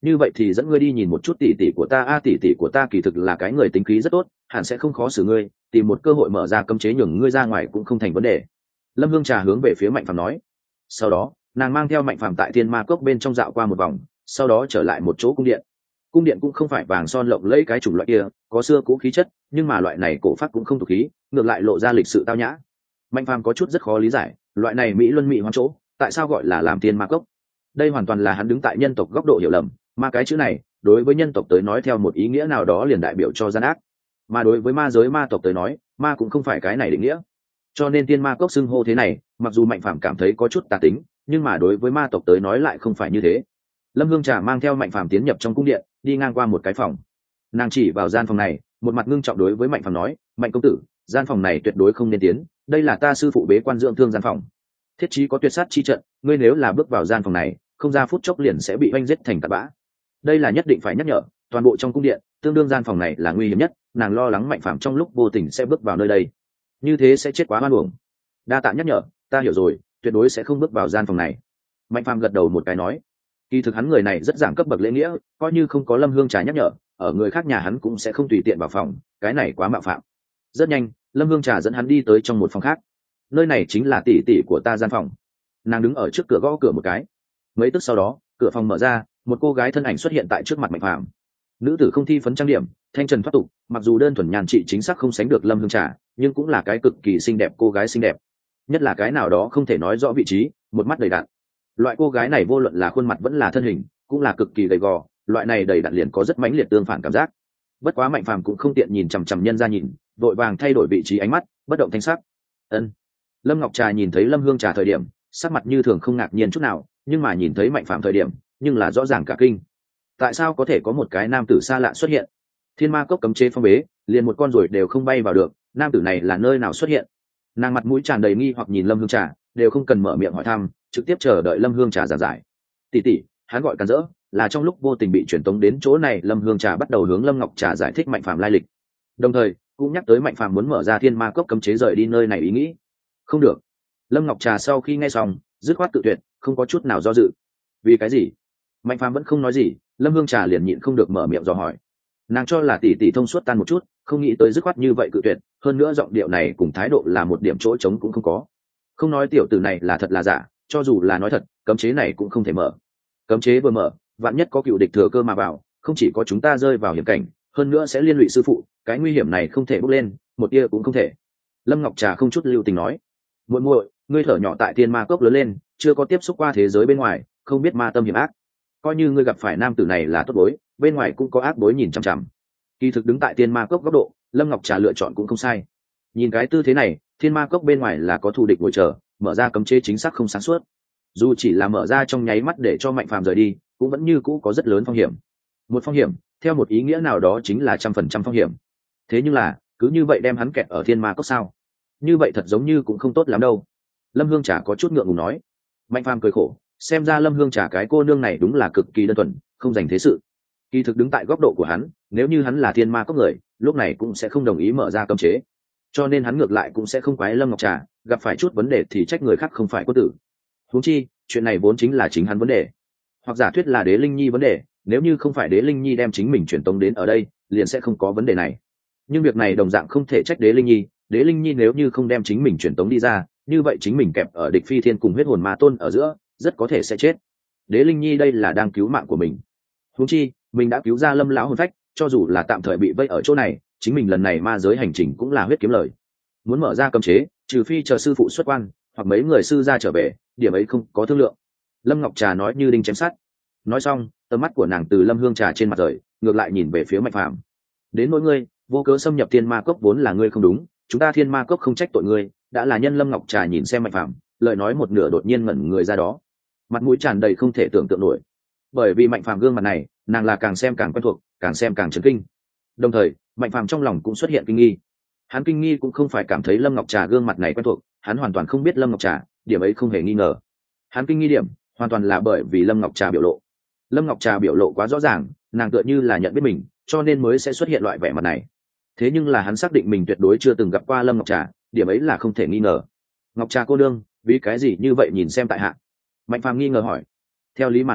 như vậy thì dẫn ngươi đi nhìn một chút tỷ tỷ của ta. A tỷ tỷ của ta kỳ thực là cái người tính khí rất tốt, hẳn sẽ không khó xử ngươi, tìm một cơ hội mở ra cấm chế nhường ngươi ra ngoài cũng không thành vấn đề. Lâm Hương Trà hướng về phía Mạnh Phàm nói. Sau đó nàng mang theo Mạnh Phàm tại Thiên Ma Cốc bên trong dạo qua một vòng, sau đó trở lại một chỗ cung điện. Cung điện cũng không phải vàng son lộng lẫy cái chủng loại kia, có xưa cũ khí chất, nhưng mà loại này cổ pháp cũng không tục khí, ngược lại lộ ra lịch sự tao nhã. Mạnh Phàm có chút rất khó lý giải, loại này mỹ luân mỹ hoang chỗ tại sao gọi là làm Thiên Ma Cốc. Đây hoàn toàn là hắn đứng tại nhân tộc góc độ hiểu lầm, mà cái chữ này đối với nhân tộc tới nói theo một ý nghĩa nào đó liền đại biểu cho gian ác, mà đối với ma giới ma tộc tới nói ma cũng không phải cái này định nghĩa. Cho nên Thiên Ma Cốc xưng hô thế này, mặc dù Mạnh Phàm cảm thấy có chút tà tính, nhưng mà đối với ma tộc tới nói lại không phải như thế. Lâm Hương Trà mang theo Mạnh Phàm tiến nhập trong cung điện, đi ngang qua một cái phòng, nàng chỉ vào gian phòng này, một mặt ngưng trọng đối với Mạnh Phàm nói: Mạnh công tử, gian phòng này tuyệt đối không nên tiến, đây là ta sư phụ bế quan dưỡng thương gian phòng, thiết chí có tuyệt sát chi trận, ngươi nếu là bước vào gian phòng này, không ra phút chốc liền sẽ bị oanh giết thành tạt bã. Đây là nhất định phải nhắc nhở, toàn bộ trong cung điện tương đương gian phòng này là nguy hiểm nhất, nàng lo lắng Mạnh Phàm trong lúc vô tình sẽ bước vào nơi đây, như thế sẽ chết quá oan uổng. Đa tạ nhắc nhở, ta hiểu rồi, tuyệt đối sẽ không bước vào gian phòng này. Mạnh Phàm gật đầu một cái nói, kỳ thực hắn người này rất giảng cấp bậc lễ nghĩa, coi như không có Lâm Hương Trà nhắc nhở, ở người khác nhà hắn cũng sẽ không tùy tiện vào phòng, cái này quá mạo phạm. Rất nhanh Lâm Hương Trà dẫn hắn đi tới trong một phòng khác, nơi này chính là tỷ tỷ của ta gian phòng. Nàng đứng ở trước cửa gõ cửa một cái, mấy tức sau đó cửa phòng mở ra, một cô gái thân ảnh xuất hiện tại trước mặt Mạnh Phàm. Nữ tử không thi phấn trang điểm, thanh trần thoát tục, mặc dù đơn thuần nhàn trị chính xác không sánh được Lâm Hương Trà, nhưng cũng là cái cực kỳ xinh đẹp cô gái xinh đẹp, nhất là cái nào đó không thể nói rõ vị trí, một mắt đầy đặn. Loại cô gái này vô luận là khuôn mặt vẫn là thân hình cũng là cực kỳ gầy gò, loại này đầy đặn liền có rất mãnh liệt tương phản cảm giác. Bất quá Mạnh Phàm cũng không tiện nhìn chằm chằm nhân ra nhìn, vội vàng thay đổi vị trí ánh mắt, bất động thanh sắc. Ân. Lâm Ngọc Trà nhìn thấy Lâm Hương Trà thời điểm sắc mặt như thường không ngạc nhiên chút nào, nhưng mà nhìn thấy Mạnh Phàm thời điểm nhưng là rõ ràng cả kinh. Tại sao có thể có một cái nam tử xa lạ xuất hiện? Thiên Ma Cốc cấm chế phong bế, liền một con ruồi đều không bay vào được, nam tử này là nơi nào xuất hiện? Nàng mặt mũi tràn đầy nghi hoặc nhìn Lâm Hương Trà, đều không cần mở miệng hỏi thăm, trực tiếp chờ đợi Lâm Hương Trà giảng giải. Tỷ tỷ, hắn gọi càn rỡ, là trong lúc vô tình bị truyền tống đến chỗ này. Lâm Hương Trà bắt đầu hướng Lâm Ngọc Trà giải thích Mạnh Phàm lai lịch, đồng thời cũng nhắc tới Mạnh Phàm muốn mở ra Thiên Ma Cốc cấm chế rời đi nơi này ý nghĩ. Không được. Lâm Ngọc Trà sau khi nghe xong dứt khoát tự tuyệt, không có chút nào do dự. Vì cái gì? Mạnh Phàm vẫn không nói gì, Lâm Hương Trà liền nhịn không được mở miệng dò hỏi. Nàng cho là tỷ tỷ thông suốt tan một chút, không nghĩ tới dứt khoát như vậy cự tuyệt, hơn nữa giọng điệu này cùng thái độ là một điểm chỗ trống cũng không có. Không nói tiểu tử này là thật là giả, cho dù là nói thật, cấm chế này cũng không thể mở. Cấm chế vừa mở, vạn nhất có cựu địch thừa cơ mà vào, không chỉ có chúng ta rơi vào hiểm cảnh, hơn nữa sẽ liên lụy sư phụ, cái nguy hiểm này không thể bốc lên, một tia cũng không thể. Lâm Ngọc Trà không chút lưu tình nói, muội muội, ngươi thở nhỏ tại Thiên Ma Cốc lớn lên, chưa có tiếp xúc qua thế giới bên ngoài, không biết ma tâm hiểm ác. Coi như ngươi gặp phải nam tử này là tốt bối, bên ngoài cũng có ác bối nhìn chằm chằm. Kỳ thực đứng tại Thiên Ma Cốc góc độ, Lâm Ngọc Trà lựa chọn cũng không sai. Nhìn cái tư thế này, Thiên Ma Cốc bên ngoài là có thù địch ngồi chờ, mở ra cấm chế chính xác không sáng suốt. Dù chỉ là mở ra trong nháy mắt để cho Mạnh Phàm rời đi, cũng vẫn như cũ có rất lớn phong hiểm. Một phong hiểm, theo một ý nghĩa nào đó chính là trăm phần trăm phong hiểm. Thế nhưng là, cứ như vậy đem hắn kẹt ở Thiên Ma Cốc sao? Như vậy thật giống như cũng không tốt lắm đâu. Lâm Hương Trà có chút ngượng ngùng nói. Mạnh Phàm cười khổ, xem ra Lâm Hương Trà cái cô nương này đúng là cực kỳ đơn thuần, không dành thế sự. Kỳ thực đứng tại góc độ của hắn, nếu như hắn là Thiên Ma Cốc người, lúc này cũng sẽ không đồng ý mở ra cấm chế. Cho nên hắn ngược lại cũng sẽ không quái Lâm Ngọc Trà, gặp phải chút vấn đề thì trách người khác không phải quân tử. Huống chi, chuyện này vốn chính là chính hắn vấn đề, hoặc giả thuyết là Đế Linh Nhi vấn đề, nếu như không phải Đế Linh Nhi đem chính mình truyền tống đến ở đây, liền sẽ không có vấn đề này. Nhưng việc này đồng dạng không thể trách Đế Linh Nhi, Đế Linh Nhi nếu như không đem chính mình truyền tống đi ra, như vậy chính mình kẹp ở địch phi thiên cùng huyết hồn ma tôn ở giữa, rất có thể sẽ chết. Đế Linh Nhi đây là đang cứu mạng của mình. Huống chi, mình đã cứu ra Lâm lão hồn phách, cho dù là tạm thời bị vây ở chỗ này, chính mình lần này ma giới hành trình cũng là huyết kiếm lời. Muốn mở ra cấm chế, trừ phi chờ sư phụ xuất quan, hoặc mấy người sư gia trở về, điểm ấy không có thương lượng. Lâm Ngọc Trà nói như đinh chém sắt. Nói xong, tầm mắt của nàng từ Lâm Hương Trà trên mặt rời, ngược lại nhìn về phía Mạnh Phàm. Đến nỗi ngươi, vô cớ xâm nhập Thiên Ma Cốc vốn là ngươi không đúng, chúng ta Thiên Ma Cốc không trách tội ngươi, đã là nhân. Lâm Ngọc Trà nhìn xem Mạnh Phàm, lời nói một nửa đột nhiên ngẩn người ra đó, mặt mũi tràn đầy không thể tưởng tượng nổi. Bởi vì Mạnh Phàm gương mặt này, nàng là càng xem càng quen thuộc, càng xem càng chấn kinh. Đồng thời, Mạnh Phàm trong lòng cũng xuất hiện kinh nghi. Hắn kinh nghi cũng không phải cảm thấy Lâm Ngọc Trà gương mặt này quen thuộc, hắn hoàn toàn không biết Lâm Ngọc Trà, điểm ấy không hề nghi ngờ. Hắn kinh nghi điểm hoàn toàn là bởi vì Lâm Ngọc Trà biểu lộ. Lâm Ngọc Trà biểu lộ quá rõ ràng, nàng tựa như là nhận biết mình, cho nên mới sẽ xuất hiện loại vẻ mặt này. Thế nhưng là hắn xác định mình tuyệt đối chưa từng gặp qua Lâm Ngọc Trà, điểm ấy là không thể nghi ngờ. Ngọc Trà cô nương, vì cái gì như vậy nhìn xem tại hạ? Mạnh Phàm nghi ngờ hỏi. Theo lý mà nói,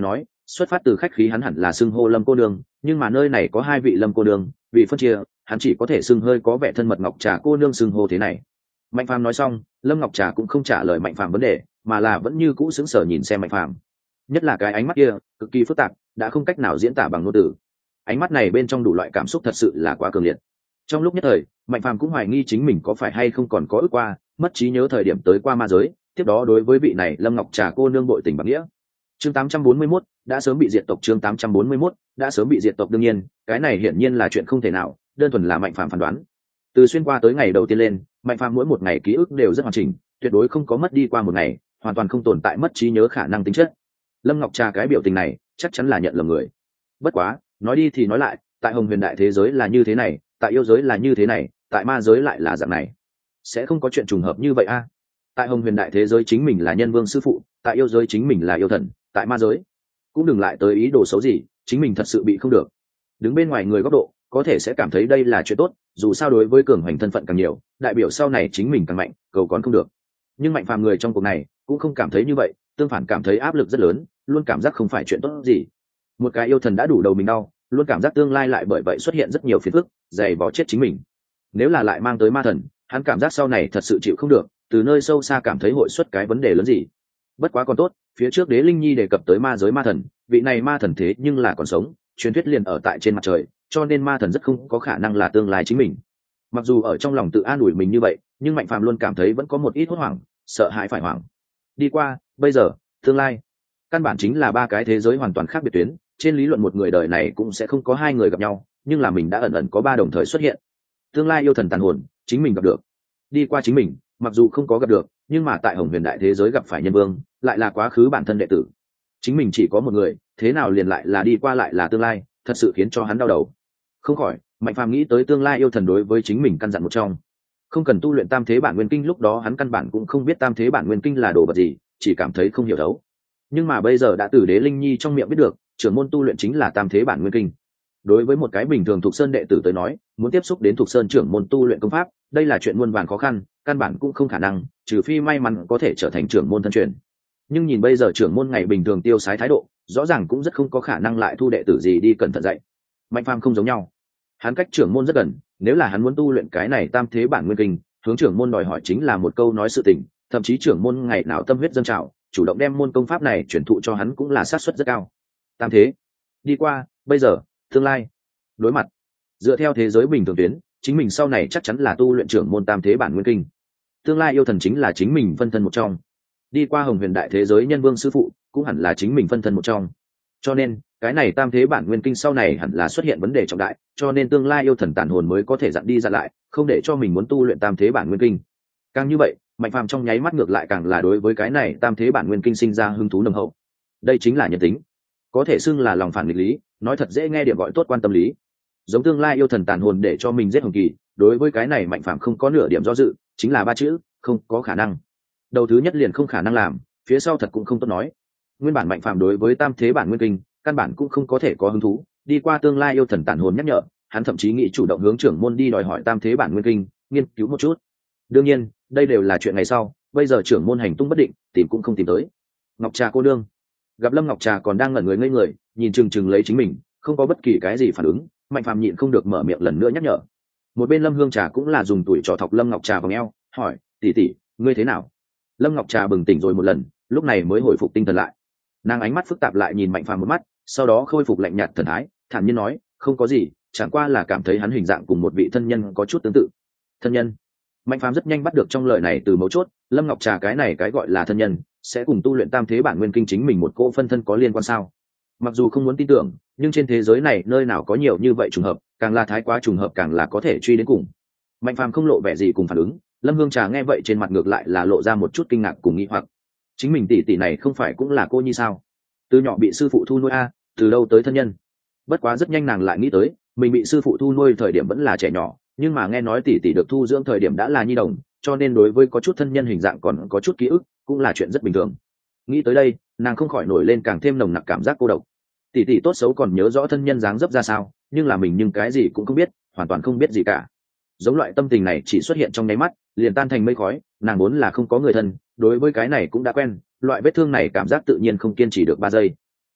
xuất phát từ khách khí hắn hẳn là xưng hô Lâm cô nương, nhưng mà nơi này có hai vị Lâm cô nương, vì phân chia hắn chỉ có thể xưng hơi có vẻ thân mật Ngọc Trà cô nương xưng hô thế này. Mạnh Phàm nói xong, Lâm Ngọc Trà cũng không trả lời Mạnh Phàm vấn đề, mà là vẫn như cũ sững sờ nhìn xem Mạnh Phàm, nhất là cái ánh mắt kia cực kỳ phức tạp, đã không cách nào diễn tả bằng ngôn từ. Ánh mắt này bên trong đủ loại cảm xúc thật sự là quá cường liệt. Trong lúc nhất thời, Mạnh Phàm cũng hoài nghi chính mình có phải hay không còn có ước qua, mất trí nhớ thời điểm tới qua ma giới, tiếp đó đối với vị này Lâm Ngọc Trà cô nương bội tình bạc nghĩa. Chương tám trăm bốn mươi mốt đã sớm bị diệt tộc. Chương tám trăm bốn mươi mốt đã sớm bị diệt tộc. Đương nhiên, cái này hiển nhiên là chuyện không thể nào, đơn thuần là Mạnh Phàm phán đoán. Từ xuyên qua tới ngày đầu tiên lên, Mạnh Phàm mỗi một ngày ký ức đều rất hoàn chỉnh, tuyệt đối không có mất đi qua một ngày, hoàn toàn không tồn tại mất trí nhớ khả năng tính chất. Lâm Ngọc Trà cái biểu tình này, chắc chắn là nhận lầm người. Bất quá, nói đi thì nói lại, tại Hồng Huyền đại thế giới là như thế này, tại yêu giới là như thế này, tại ma giới lại là dạng này, sẽ không có chuyện trùng hợp như vậy a. Tại Hồng Huyền đại thế giới chính mình là nhân vương sư phụ, tại yêu giới chính mình là yêu thần, tại ma giới cũng đừng lại tới ý đồ xấu gì, chính mình thật sự bị không được. Đứng bên ngoài người góc độ có thể sẽ cảm thấy đây là chuyện tốt, dù sao đối với cường hoành thân phận càng nhiều, đại biểu sau này chính mình càng mạnh, cầu còn không được. Nhưng Mạnh Phàm người trong cuộc này cũng không cảm thấy như vậy, tương phản cảm thấy áp lực rất lớn, luôn cảm giác không phải chuyện tốt gì. Một cái yêu thần đã đủ đầu mình đau, luôn cảm giác tương lai lại bởi vậy xuất hiện rất nhiều phiền phức, dày vò chết chính mình. Nếu là lại mang tới ma thần, hắn cảm giác sau này thật sự chịu không được, từ nơi sâu xa cảm thấy hội xuất cái vấn đề lớn gì. Bất quá còn tốt, phía trước Đế Linh Nhi đề cập tới ma giới ma thần, vị này ma thần thế nhưng là còn sống, truyền thuyết liền ở tại trên mặt trời, cho nên ma thần rất không có khả năng là tương lai chính mình. Mặc dù ở trong lòng tự an ủi mình như vậy, nhưng Mạnh Phàm luôn cảm thấy vẫn có một ít hốt hoảng, sợ hãi phải hoảng. Đi qua, bây giờ, tương lai, căn bản chính là ba cái thế giới hoàn toàn khác biệt tuyến. Trên lý luận một người đời này cũng sẽ không có hai người gặp nhau, nhưng là mình đã ẩn ẩn có ba đồng thời xuất hiện. Tương lai yêu thần tàn hồn, chính mình gặp được. Đi qua chính mình, mặc dù không có gặp được, nhưng mà tại Hồng Huyền đại thế giới gặp phải nhân vương, lại là quá khứ bản thân đệ tử. Chính mình chỉ có một người, thế nào liền lại là đi qua lại là tương lai, thật sự khiến cho hắn đau đầu. Không khỏi, Mạnh Phàm nghĩ tới tương lai yêu thần đối với chính mình căn dặn một trong, không cần tu luyện Tam Thế Bản Nguyên Kinh. Lúc đó hắn căn bản cũng không biết Tam Thế Bản Nguyên Kinh là đồ vật gì, chỉ cảm thấy không hiểu thấu. Nhưng mà bây giờ đã từ Đế Linh Nhi trong miệng biết được, trưởng môn tu luyện chính là Tam Thế Bản Nguyên Kinh. Đối với một cái bình thường thuộc sơn đệ tử tới nói, muốn tiếp xúc đến thuộc sơn trưởng môn tu luyện công pháp, đây là chuyện muôn vàn khó khăn, căn bản cũng không khả năng, trừ phi may mắn có thể trở thành trưởng môn thân truyền. Nhưng nhìn bây giờ trưởng môn ngày bình thường tiêu sái thái độ, rõ ràng cũng rất không có khả năng lại thu đệ tử gì đi cẩn thận dạy. Mạnh Phàm không giống nhau, hắn cách trưởng môn rất gần, nếu là hắn muốn tu luyện cái này Tam Thế Bản Nguyên Kinh, hướng trưởng môn đòi hỏi chính là một câu nói sự tình, thậm chí trưởng môn ngày nào tâm huyết dâng trào, chủ động đem môn công pháp này truyền thụ cho hắn cũng là xác suất rất cao. Tam thế, đi qua, bây giờ, tương lai, đối mặt, dựa theo thế giới bình thường tuyến, chính mình sau này chắc chắn là tu luyện trưởng môn Tam Thế Bản Nguyên Kinh. Tương lai yêu thần chính là chính mình phân thân một trong, đi qua Hồng Huyền đại thế giới nhân vương sư phụ cũng hẳn là chính mình phân thân một trong. Cho nên cái này Tam Thế Bản Nguyên Kinh sau này hẳn là xuất hiện vấn đề trọng đại, cho nên tương lai yêu thần tàn hồn mới có thể dặn đi dặn lại, không để cho mình muốn tu luyện Tam Thế Bản Nguyên Kinh. Càng như vậy, Mạnh Phàm trong nháy mắt ngược lại càng là đối với cái này Tam Thế Bản Nguyên Kinh sinh ra hứng thú nồng hậu. Đây chính là nhân tính, có thể xưng là lòng phản nghịch lý, nói thật dễ nghe điểm gọi tốt quan tâm lý. Giống tương lai yêu thần tàn hồn để cho mình giết Hồng Kỳ, đối với cái này Mạnh Phàm không có nửa điểm do dự, chính là ba chữ, không có khả năng. Đầu thứ nhất liền không khả năng làm, phía sau thật cũng không tốt nói. Nguyên bản Mạnh Phàm đối với Tam Thế Bản Nguyên Kinh căn bản cũng không có thể có hứng thú, đi qua tương lai yêu thần tàn hồn nhắc nhở, hắn thậm chí nghĩ chủ động hướng trưởng môn đi đòi hỏi Tam Thế Bản Nguyên Kinh, nghiên cứu một chút. Đương nhiên, đây đều là chuyện ngày sau, bây giờ trưởng môn hành tung bất định, tìm cũng không tìm tới. Ngọc Trà cô nương, gặp Lâm Ngọc Trà còn đang ngẩn người ngây người, nhìn chừng chừng lấy chính mình, không có bất kỳ cái gì phản ứng, Mạnh Phàm nhịn không được mở miệng lần nữa nhắc nhở. Một bên Lâm Hương Trà cũng là dùng tuổi trò thọc Lâm Ngọc Trà vào eo, hỏi, tỷ tỷ, ngươi thế nào? Lâm Ngọc Trà bừng tỉnh rồi một lần, lúc này mới hồi phục tinh thần lại. Nàng ánh mắt phức tạp lại nhìn Mạnh Phàm một mắt, sau đó khôi phục lạnh nhạt thần thái, thản nhiên nói, không có gì, chẳng qua là cảm thấy hắn hình dạng cùng một vị thân nhân có chút tương tự. Thân nhân? Mạnh Phàm rất nhanh bắt được trong lời này từ mấu chốt, Lâm Ngọc Trà cái này cái gọi là thân nhân, sẽ cùng tu luyện Tam Thế Bản Nguyên Kinh chính mình một cô phân thân có liên quan sao? Mặc dù không muốn tin tưởng, nhưng trên thế giới này nơi nào có nhiều như vậy trùng hợp, càng là thái quá trùng hợp càng là có thể truy đến cùng. Mạnh Phàm không lộ vẻ gì cùng phản ứng, Lâm Hương Trà nghe vậy trên mặt ngược lại là lộ ra một chút kinh ngạc cùng nghi hoặc. Chính mình tỷ tỷ này không phải cũng là cô nhi sao? Từ nhỏ bị sư phụ thu nuôi a, từ đâu tới thân nhân? Bất quá rất nhanh nàng lại nghĩ tới, mình bị sư phụ thu nuôi thời điểm vẫn là trẻ nhỏ, nhưng mà nghe nói tỷ tỷ được thu dưỡng thời điểm đã là nhi đồng, cho nên đối với có chút thân nhân hình dạng còn có chút ký ức, cũng là chuyện rất bình thường. Nghĩ tới đây, nàng không khỏi nổi lên càng thêm nồng nặc cảm giác cô độc. Tỷ tỷ tốt xấu còn nhớ rõ thân nhân dáng dấp ra sao, nhưng là mình nhưng cái gì cũng không biết, hoàn toàn không biết gì cả. Giống loại tâm tình này chỉ xuất hiện trong nháy mắt, liền tan thành mây khói, nàng vốn là không có người thân, đối với cái này cũng đã quen, loại vết thương này cảm giác tự nhiên không kiên trì được ba giây.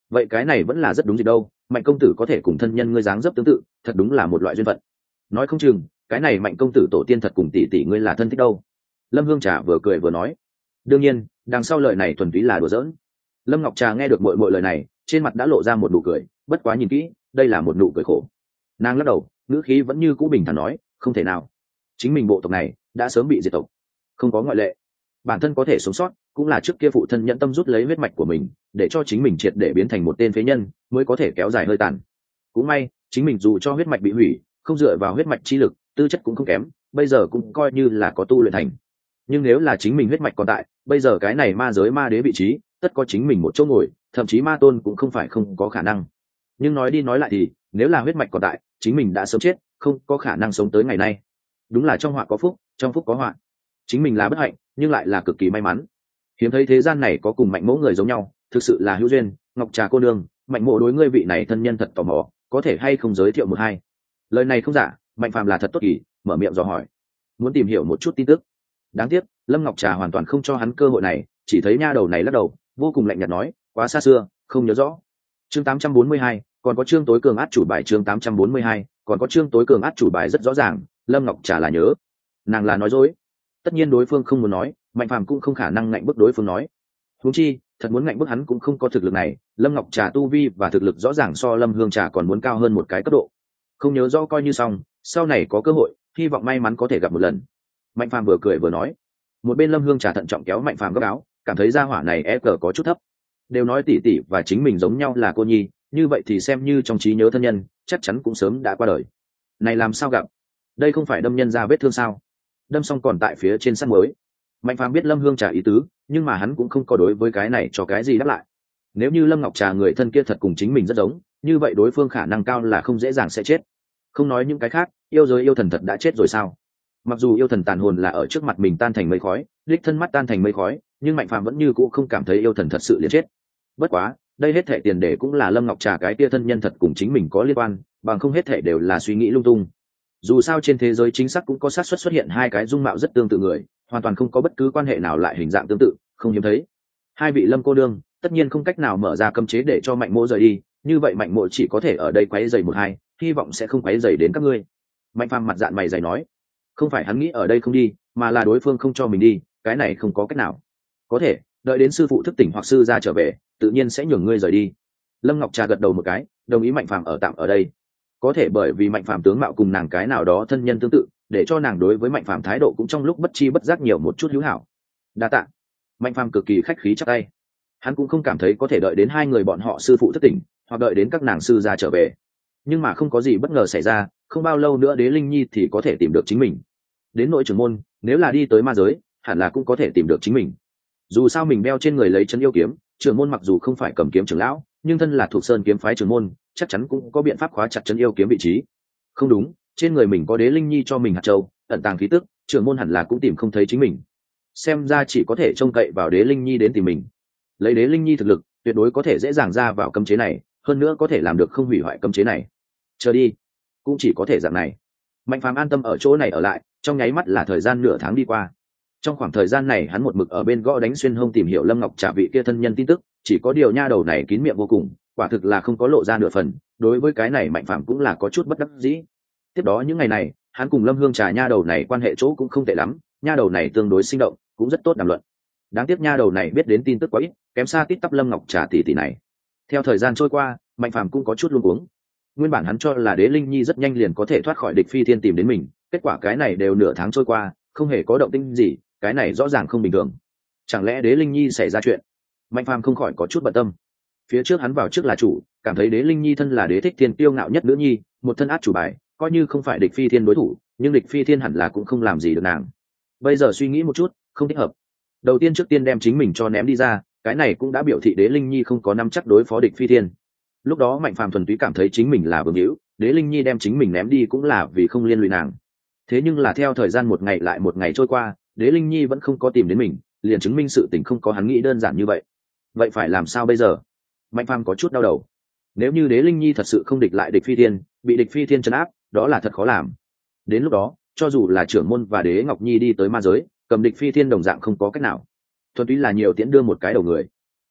vậy cái này vẫn là rất đúng gì đâu, mạnh công tử có thể cùng thân nhân ngươi dáng dấp tương tự, thật đúng là một loại duyên phận. Nói không chừng cái này mạnh công tử tổ tiên thật cùng tỷ tỷ ngươi là thân thích đâu. Lâm Hương Trà vừa cười vừa nói. Đương nhiên đằng sau lời này thuần túy là đùa giỡn. Lâm Ngọc Trà nghe được mọi mọi lời này, trên mặt đã lộ ra một nụ cười, bất quá nhìn kỹ, đây là một nụ cười khổ. Nàng lắc đầu, ngữ khí vẫn như cũ bình thản nói, không thể nào, chính mình bộ tộc này đã sớm bị diệt tộc, không có ngoại lệ. Bản thân có thể sống sót cũng là trước kia phụ thân nhận tâm rút lấy huyết mạch của mình, để cho chính mình triệt để biến thành một tên phế nhân, mới có thể kéo dài hơi tàn. Cũng may chính mình dù cho huyết mạch bị hủy, không dựa vào huyết mạch chi lực, tư chất cũng không kém, bây giờ cũng coi như là có tu luyện thành. Nhưng nếu là chính mình huyết mạch còn tại, bây giờ cái này ma giới ma đế vị trí tất có chính mình một chỗ ngồi, thậm chí ma tôn cũng không phải không có khả năng. Nhưng nói đi nói lại thì nếu là huyết mạch còn tại, chính mình đã sớm chết, không có khả năng sống tới ngày nay. Đúng là trong họa có phúc, trong phúc có họa. Chính mình là bất hạnh nhưng lại là cực kỳ may mắn. Hiếm thấy thế gian này có cùng Mạnh Mỗ người giống nhau, thực sự là hữu duyên. Ngọc Trà cô nương, Mạnh Mỗ đối ngươi vị này thân nhân thật tò mò, có thể hay không giới thiệu một hai? Lời này không giả, Mạnh Phàm là thật tốt kỳ, mở miệng dò hỏi, muốn tìm hiểu một chút tin tức. Đáng tiếc Lâm Ngọc Trà hoàn toàn không cho hắn cơ hội này, chỉ thấy nha đầu này lắc đầu, vô cùng lạnh nhạt nói, quá xa xưa, không nhớ rõ. Chương tám trăm bốn mươi hai, còn có chương tối cường át chủ bài. Chương tám trăm bốn mươi hai, còn có chương tối cường át chủ bài rất rõ ràng, Lâm Ngọc Trà là nhớ, nàng là nói dối. Tất nhiên đối phương không muốn nói, Mạnh Phàm cũng không khả năng ngạnh bức đối phương nói. Huống chi thật muốn ngạnh bức hắn cũng không có thực lực này, Lâm Ngọc Trà tu vi và thực lực rõ ràng so Lâm Hương Trà còn muốn cao hơn một cái cấp độ. Không nhớ rõ coi như xong, sau này có cơ hội, hy vọng may mắn có thể gặp một lần. Mạnh Phàm vừa cười vừa nói. Một bên Lâm Hương Trà thận trọng kéo Mạnh Phàm góc áo, cảm thấy gia hỏa này e cờ có chút thấp. Đều nói tỷ tỷ và chính mình giống nhau là cô nhi, như vậy thì xem như trong trí nhớ thân nhân, chắc chắn cũng sớm đã qua đời. Này làm sao gặp? Đây không phải đâm nhân ra vết thương sao? Đâm xong còn tại phía trên sắt mới. Mạnh Phàm biết Lâm Hương Trà ý tứ, nhưng mà hắn cũng không có đối với cái này cho cái gì đáp lại. Nếu như Lâm Ngọc Trà người thân kia thật cùng chính mình rất giống, như vậy đối phương khả năng cao là không dễ dàng sẽ chết. Không nói những cái khác, yêu giới yêu thần thật đã chết rồi sao? Mặc dù yêu thần tàn hồn là ở trước mặt mình tan thành mây khói, đích thân mắt tan thành mây khói, nhưng Mạnh Phàm vẫn như cũ không cảm thấy yêu thần thật sự liền chết. Bất quá, đây hết thảy tiền đề cũng là Lâm Ngọc Trà cái kia thân nhân thật cùng chính mình có liên quan, bằng không hết thảy đều là suy nghĩ lung tung. Dù sao trên thế giới chính xác cũng có xác suất xuất hiện hai cái dung mạo rất tương tự người, hoàn toàn không có bất cứ quan hệ nào lại hình dạng tương tự, không hiếm thấy. Hai vị Lâm cô đương, tất nhiên không cách nào mở ra cấm chế để cho Mạnh Mỗ rời đi, như vậy Mạnh Mỗ chỉ có thể ở đây quấy rầy một hai, hy vọng sẽ không quấy rầy đến các ngươi. Mạnh Phàm mặt dạn mày dày nói, không phải hắn nghĩ ở đây không đi, mà là đối phương không cho mình đi, cái này không có cách nào. Có thể đợi đến sư phụ thức tỉnh hoặc sư gia trở về, tự nhiên sẽ nhường ngươi rời đi. Lâm Ngọc Trà gật đầu một cái, đồng ý Mạnh Phàm ở tạm ở đây. Có thể bởi vì Mạnh Phàm tướng mạo cùng nàng cái nào đó thân nhân tương tự, để cho nàng đối với Mạnh Phàm thái độ cũng trong lúc bất chi bất giác nhiều một chút hữu hảo. Đa tạ. Mạnh Phàm cực kỳ khách khí chắp tay. Hắn cũng không cảm thấy có thể đợi đến hai người bọn họ sư phụ thức tỉnh, hoặc đợi đến các nàng sư gia trở về. Nhưng mà không có gì bất ngờ xảy ra, không bao lâu nữa Đế Linh Nhi thì có thể tìm được chính mình. Đến nội trưởng môn, nếu là đi tới ma giới, hẳn là cũng có thể tìm được chính mình. Dù sao mình đeo trên người lấy chân yêu kiếm, trưởng môn mặc dù không phải cầm kiếm trưởng lão, nhưng thân là thuộc sơn kiếm phái trưởng môn, chắc chắn cũng có biện pháp khóa chặt chân yêu kiếm vị trí. Không đúng, trên người mình có Đế Linh Nhi cho mình hạt châu, ẩn tàng khí tức, trưởng môn hẳn là cũng tìm không thấy chính mình. Xem ra chỉ có thể trông cậy vào Đế Linh Nhi đến tìm mình. Lấy Đế Linh Nhi thực lực, tuyệt đối có thể dễ dàng ra vào cấm chế này, hơn nữa có thể làm được không hủy hoại cấm chế này. Chờ đi, cũng chỉ có thể dạng này. Mạnh Phàm an tâm ở chỗ này ở lại, trong nháy mắt là thời gian nửa tháng đi qua. Trong khoảng thời gian này hắn một mực ở bên gõ đánh xuyên hông tìm hiểu Lâm Ngọc Trà vị kia thân nhân tin tức, chỉ có điều nha đầu này kín miệng vô cùng, quả thực là không có lộ ra nửa phần. Đối với cái này Mạnh Phàm cũng là có chút bất đắc dĩ. Tiếp đó những ngày này, hắn cùng Lâm Hương Trà nha đầu này quan hệ chỗ cũng không tệ lắm, nha đầu này tương đối sinh động, cũng rất tốt đàm luận. Đáng tiếc nha đầu này biết đến tin tức quá ít, kém xa tít tắp Lâm Ngọc Trà tỷ tỷ này. Theo thời gian trôi qua, Mạnh Phàm cũng có chút luống cuống. Nguyên bản hắn cho là Đế Linh Nhi rất nhanh liền có thể thoát khỏi địch phi thiên tìm đến mình, kết quả cái này đều nửa tháng trôi qua, không hề có động tĩnh gì, cái này rõ ràng không bình thường. Chẳng lẽ Đế Linh Nhi xảy ra chuyện? Mạnh Phàm không khỏi có chút bận tâm. Phía trước hắn vào trước là chủ, cảm thấy Đế Linh Nhi thân là đế thích thiên tiêu ngạo nhất nữ nhi, một thân át chủ bài, coi như không phải địch phi thiên đối thủ, nhưng địch phi thiên hẳn là cũng không làm gì được nàng. Bây giờ suy nghĩ một chút, không thích hợp. Đầu tiên trước tiên đem chính mình cho ném đi ra, cái này cũng đã biểu thị Đế Linh Nhi không có nắm chắc đối phó địch phi thiên. Lúc đó Mạnh Phàm thuần túy cảm thấy chính mình là vương hữu, Đế Linh Nhi đem chính mình ném đi cũng là vì không liên lụy nàng. Thế nhưng là theo thời gian một ngày lại một ngày trôi qua, Đế Linh Nhi vẫn không có tìm đến mình, liền chứng minh sự tình không có hắn nghĩ đơn giản như vậy. Vậy phải làm sao bây giờ? Mạnh Phàm có chút đau đầu. Nếu như Đế Linh Nhi thật sự không địch lại địch phi thiên, bị địch phi thiên trấn áp, đó là thật khó làm. Đến lúc đó, cho dù là trưởng môn và Đế Ngọc Nhi đi tới ma giới, cầm địch phi thiên đồng dạng không có cách nào. Thuần túy là nhiều tiễn đưa một cái đầu người.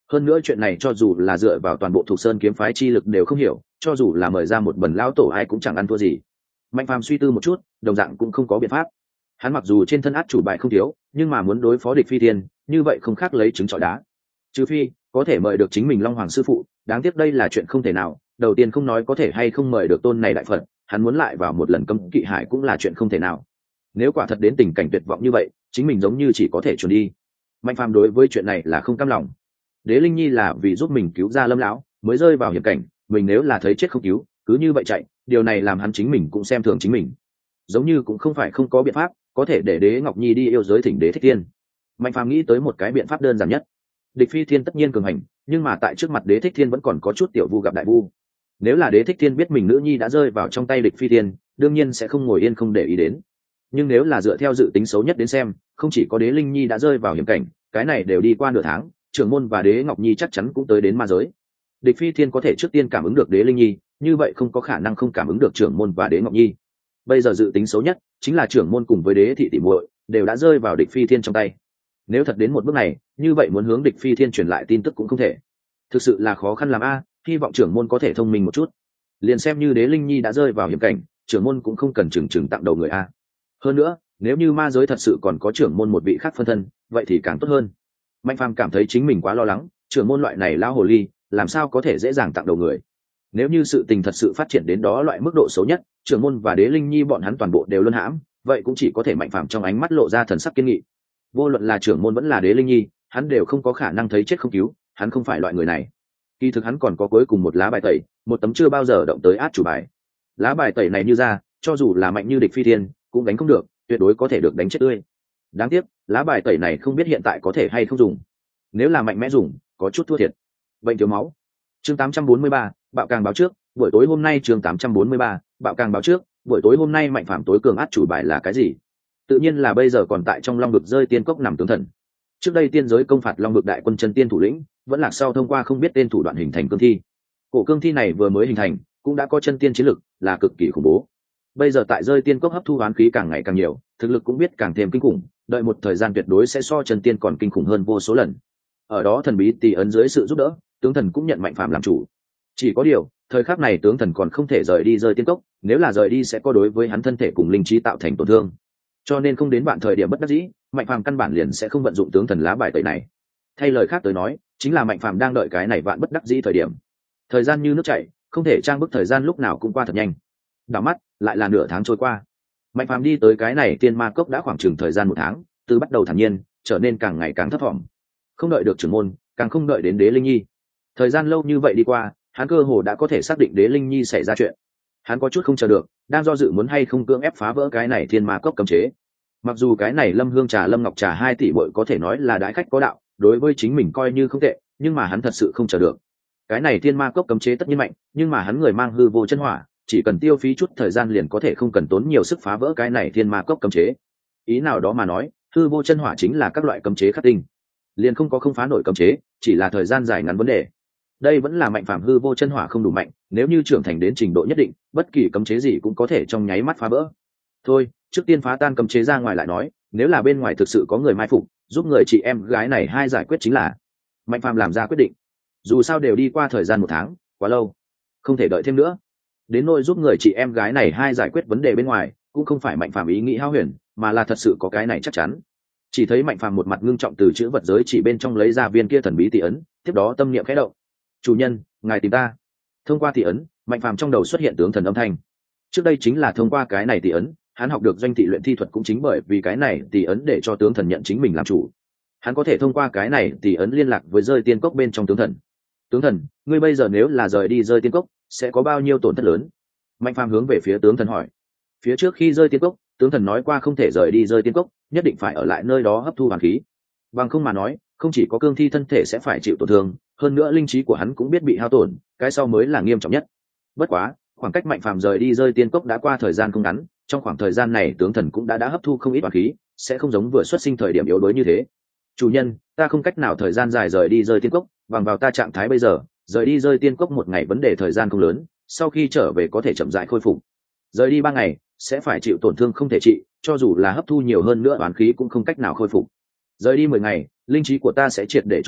Hơn nữa chuyện này cho dù là dựa vào toàn bộ thuộc sơn kiếm phái chi lực đều không hiểu, cho dù là mời ra một bần lão tổ ai cũng chẳng ăn thua gì. Mạnh Phàm suy tư một chút, đồng dạng cũng không có biện pháp. Hắn mặc dù trên thân át chủ bài không thiếu, nhưng mà muốn đối phó địch phi thiên, như vậy không khác lấy trứng trọi đá. Trừ phi có thể mời được chính mình Long Hoàng sư phụ, đáng tiếc đây là chuyện không thể nào. Đầu tiên không nói có thể hay không mời được tôn này đại phật, hắn muốn lại vào một lần cấm kỵ hải cũng là chuyện không thể nào. Nếu quả thật đến tình cảnh tuyệt vọng như vậy, chính mình giống như chỉ có thể trốn đi. Mạnh Phàm đối với chuyện này là không cam lòng. Đế Linh Nhi là vì giúp mình cứu ra Lâm lão, mới rơi vào hiểm cảnh, mình nếu là thấy chết không cứu, cứ như vậy chạy, điều này làm hắn chính mình cũng xem thường chính mình. Giống như cũng không phải không có biện pháp, có thể để Đế Ngọc Nhi đi yêu giới thỉnh Đế Thích Thiên. Mạnh Phàm nghĩ tới một cái biện pháp đơn giản nhất. Địch Phi Thiên tất nhiên cường hành, nhưng mà tại trước mặt Đế Thích Thiên vẫn còn có chút tiểu vu gặp đại vu. Nếu là Đế Thích Thiên biết mình nữ nhi đã rơi vào trong tay Địch Phi Thiên, đương nhiên sẽ không ngồi yên không để ý đến. Nhưng nếu là dựa theo dự tính xấu nhất đến xem, không chỉ có Đế Linh Nhi đã rơi vào hiểm cảnh, cái này đều đi qua nửa tháng, trưởng môn và Đế Ngọc Nhi chắc chắn cũng tới đến ma giới. Địch Phi Thiên có thể trước tiên cảm ứng được Đế Linh Nhi, như vậy không có khả năng không cảm ứng được trưởng môn và Đế Ngọc Nhi. Bây giờ dự tính xấu nhất chính là trưởng môn cùng với Đế thị tỷ muội đều đã rơi vào Địch Phi Thiên trong tay. Nếu thật đến một bước này, như vậy muốn hướng Địch Phi Thiên truyền lại tin tức cũng không thể. Thực sự là khó khăn làm a, hy vọng trưởng môn có thể thông minh một chút. Liền xem như Đế Linh Nhi đã rơi vào hiểm cảnh, trưởng môn cũng không cần chừng chừng tặng đầu người a. Hơn nữa, nếu như ma giới thật sự còn có trưởng môn một vị khác phân thân, vậy thì càng tốt hơn. Mạnh Phàm cảm thấy chính mình quá lo lắng, trưởng môn loại này lao hồ ly, làm sao có thể dễ dàng tặng đầu người. Nếu như sự tình thật sự phát triển đến đó loại mức độ xấu nhất, trưởng môn và Đế Linh Nhi bọn hắn toàn bộ đều luân hãm, vậy cũng chỉ có thể Mạnh Phàm trong ánh mắt lộ ra thần sắc kiên nghị. Vô luận là trưởng môn vẫn là Đế Linh Nhi, hắn đều không có khả năng thấy chết không cứu, hắn không phải loại người này. Kỳ thực hắn còn có cuối cùng một lá bài tẩy, một tấm chưa bao giờ động tới át chủ bài. Lá bài tẩy này như ra, cho dù là mạnh như Địch Phi Thiên, cũng đánh không được, tuyệt đối có thể được đánh chết tươi. Đáng tiếc, lá bài tẩy này không biết hiện tại có thể hay không dùng. Nếu là mạnh mẽ dùng, có chút thua thiệt. Bệnh thiếu máu. Chương tám trăm bốn mươi ba, bạo càng báo trước, buổi tối hôm nay chương tám trăm bốn mươi ba, bạo càng báo trước, buổi tối hôm nay Mạnh Phàm tối cường át chủ bài là cái gì? Tự nhiên là bây giờ còn tại trong Long Vực rơi tiên cốc nằm tướng thần. Trước đây tiên giới công phạt Long Vực đại quân chân tiên thủ lĩnh, vẫn lạc sau thông qua không biết tên thủ đoạn hình thành cương thi. Cổ cương thi này vừa mới hình thành, cũng đã có chân tiên chiến lực, là cực kỳ khủng bố. Bây giờ tại rơi tiên cốc hấp thu oán khí càng ngày càng nhiều, thực lực cũng biết càng thêm kinh khủng, đợi một thời gian tuyệt đối sẽ so chân tiên còn kinh khủng hơn vô số lần. Ở đó thần bí tỳ ấn dưới sự giúp đỡ, tướng thần cũng nhận Mạnh Phàm làm chủ. Chỉ có điều, thời khắc này tướng thần còn không thể rời đi rơi tiên cốc, nếu là rời đi sẽ có đối với hắn thân thể cùng linh trí tạo thành tổn thương. Cho nên không đến bạn thời điểm bất đắc dĩ, Mạnh Phàm căn bản liền sẽ không vận dụng tướng thần lá bài tẩy này. Thay lời khác tới nói, chính là Mạnh Phàm đang đợi cái này vạn bất đắc dĩ thời điểm. Thời gian như nước chảy, không thể trang bức, thời gian lúc nào cũng qua thật nhanh. Đảo mắt, lại là nửa tháng trôi qua. Mạnh Phàm đi tới cái này tiên ma cốc đã khoảng chừng thời gian một tháng, từ bắt đầu thản nhiên, trở nên càng ngày càng thấp thỏm. Không đợi được trưởng môn, càng không đợi đến Đế Linh Nhi. Thời gian lâu như vậy đi qua, hắn cơ hồ đã có thể xác định Đế Linh Nhi xảy ra chuyện. Hắn có chút không chờ được, đang do dự muốn hay không cưỡng ép phá vỡ cái này thiên ma cốc cấm chế. Mặc dù cái này Lâm Hương trà Lâm Ngọc trà hai tỷ bội có thể nói là đãi khách có đạo, đối với chính mình coi như không tệ, nhưng mà hắn thật sự không chờ được. Cái này thiên ma cốc cấm chế tất nhiên mạnh, nhưng mà hắn người mang hư vô chân hỏa, chỉ cần tiêu phí chút thời gian liền có thể không cần tốn nhiều sức phá vỡ cái này thiên ma cốc cấm chế. Ý nào đó mà nói, hư vô chân hỏa chính là các loại cấm chế khắc tinh, liền không có không phá nổi cấm chế, chỉ là thời gian dài ngắn vấn đề. Đây vẫn là Mạnh Phàm hư vô chân hỏa không đủ mạnh, nếu như trưởng thành đến trình độ nhất định, bất kỳ cấm chế gì cũng có thể trong nháy mắt phá vỡ. Thôi, trước tiên phá tan cấm chế ra ngoài lại nói, nếu là bên ngoài thực sự có người mai phục, giúp người chị em gái này hai giải quyết chính là. Mạnh Phàm làm ra quyết định. Dù sao đều đi qua thời gian một tháng, quá lâu, không thể đợi thêm nữa. Đến nỗi giúp người chị em gái này hai giải quyết vấn đề bên ngoài, cũng không phải Mạnh Phàm ý nghĩ hao huyền, mà là thật sự có cái này chắc chắn. Chỉ thấy Mạnh Phàm một mặt ngưng trọng từ chữ vật giới chỉ bên trong lấy ra viên kia thần bí tỷ ấn, tiếp đó tâm niệm khẽ động. Chủ nhân, ngài tìm ta. Thông qua tỷ ấn, Mạnh Phàm trong đầu xuất hiện tướng thần âm thanh. Trước đây chính là thông qua cái này tỷ ấn, hắn học được doanh thị luyện thi thuật, cũng chính bởi vì cái này tỷ ấn để cho tướng thần nhận chính mình làm chủ. Hắn có thể thông qua cái này tỷ ấn liên lạc với rơi tiên cốc bên trong tướng thần. Tướng thần, ngươi bây giờ nếu là rời đi rơi tiên cốc, sẽ có bao nhiêu tổn thất lớn? Mạnh Phàm hướng về phía tướng thần hỏi. Phía trước khi rơi tiên cốc, tướng thần nói qua không thể rời đi rơi tiên cốc, nhất định phải ở lại nơi đó hấp thu hoàn khí. Bằng không mà nói, không chỉ có cương thi thân thể sẽ phải chịu tổn thương, hơn nữa linh trí của hắn cũng biết bị hao tổn, cái sau mới là nghiêm trọng nhất. Bất quá, khoảng cách Mạnh Phàm rời đi rơi tiên cốc đã qua thời gian không ngắn, trong khoảng thời gian này tướng thần cũng đã đã hấp thu không ít hoàn khí, sẽ không giống vừa xuất sinh thời điểm yếu đuối như thế. Chủ nhân, ta không cách nào thời gian dài rời đi rơi tiên cốc, bằng vào ta trạng thái bây giờ, rời đi rơi tiên cốc một ngày vấn đề thời gian không lớn, sau khi trở về có thể chậm rãi khôi phục. Rời đi ba ngày, sẽ phải chịu tổn thương không thể trị, cho dù là hấp thu nhiều hơn nữa oán khí cũng không cách nào khôi phục. Rời đi mười ngày, linh trí của ta sẽ triệt để chôn bụi,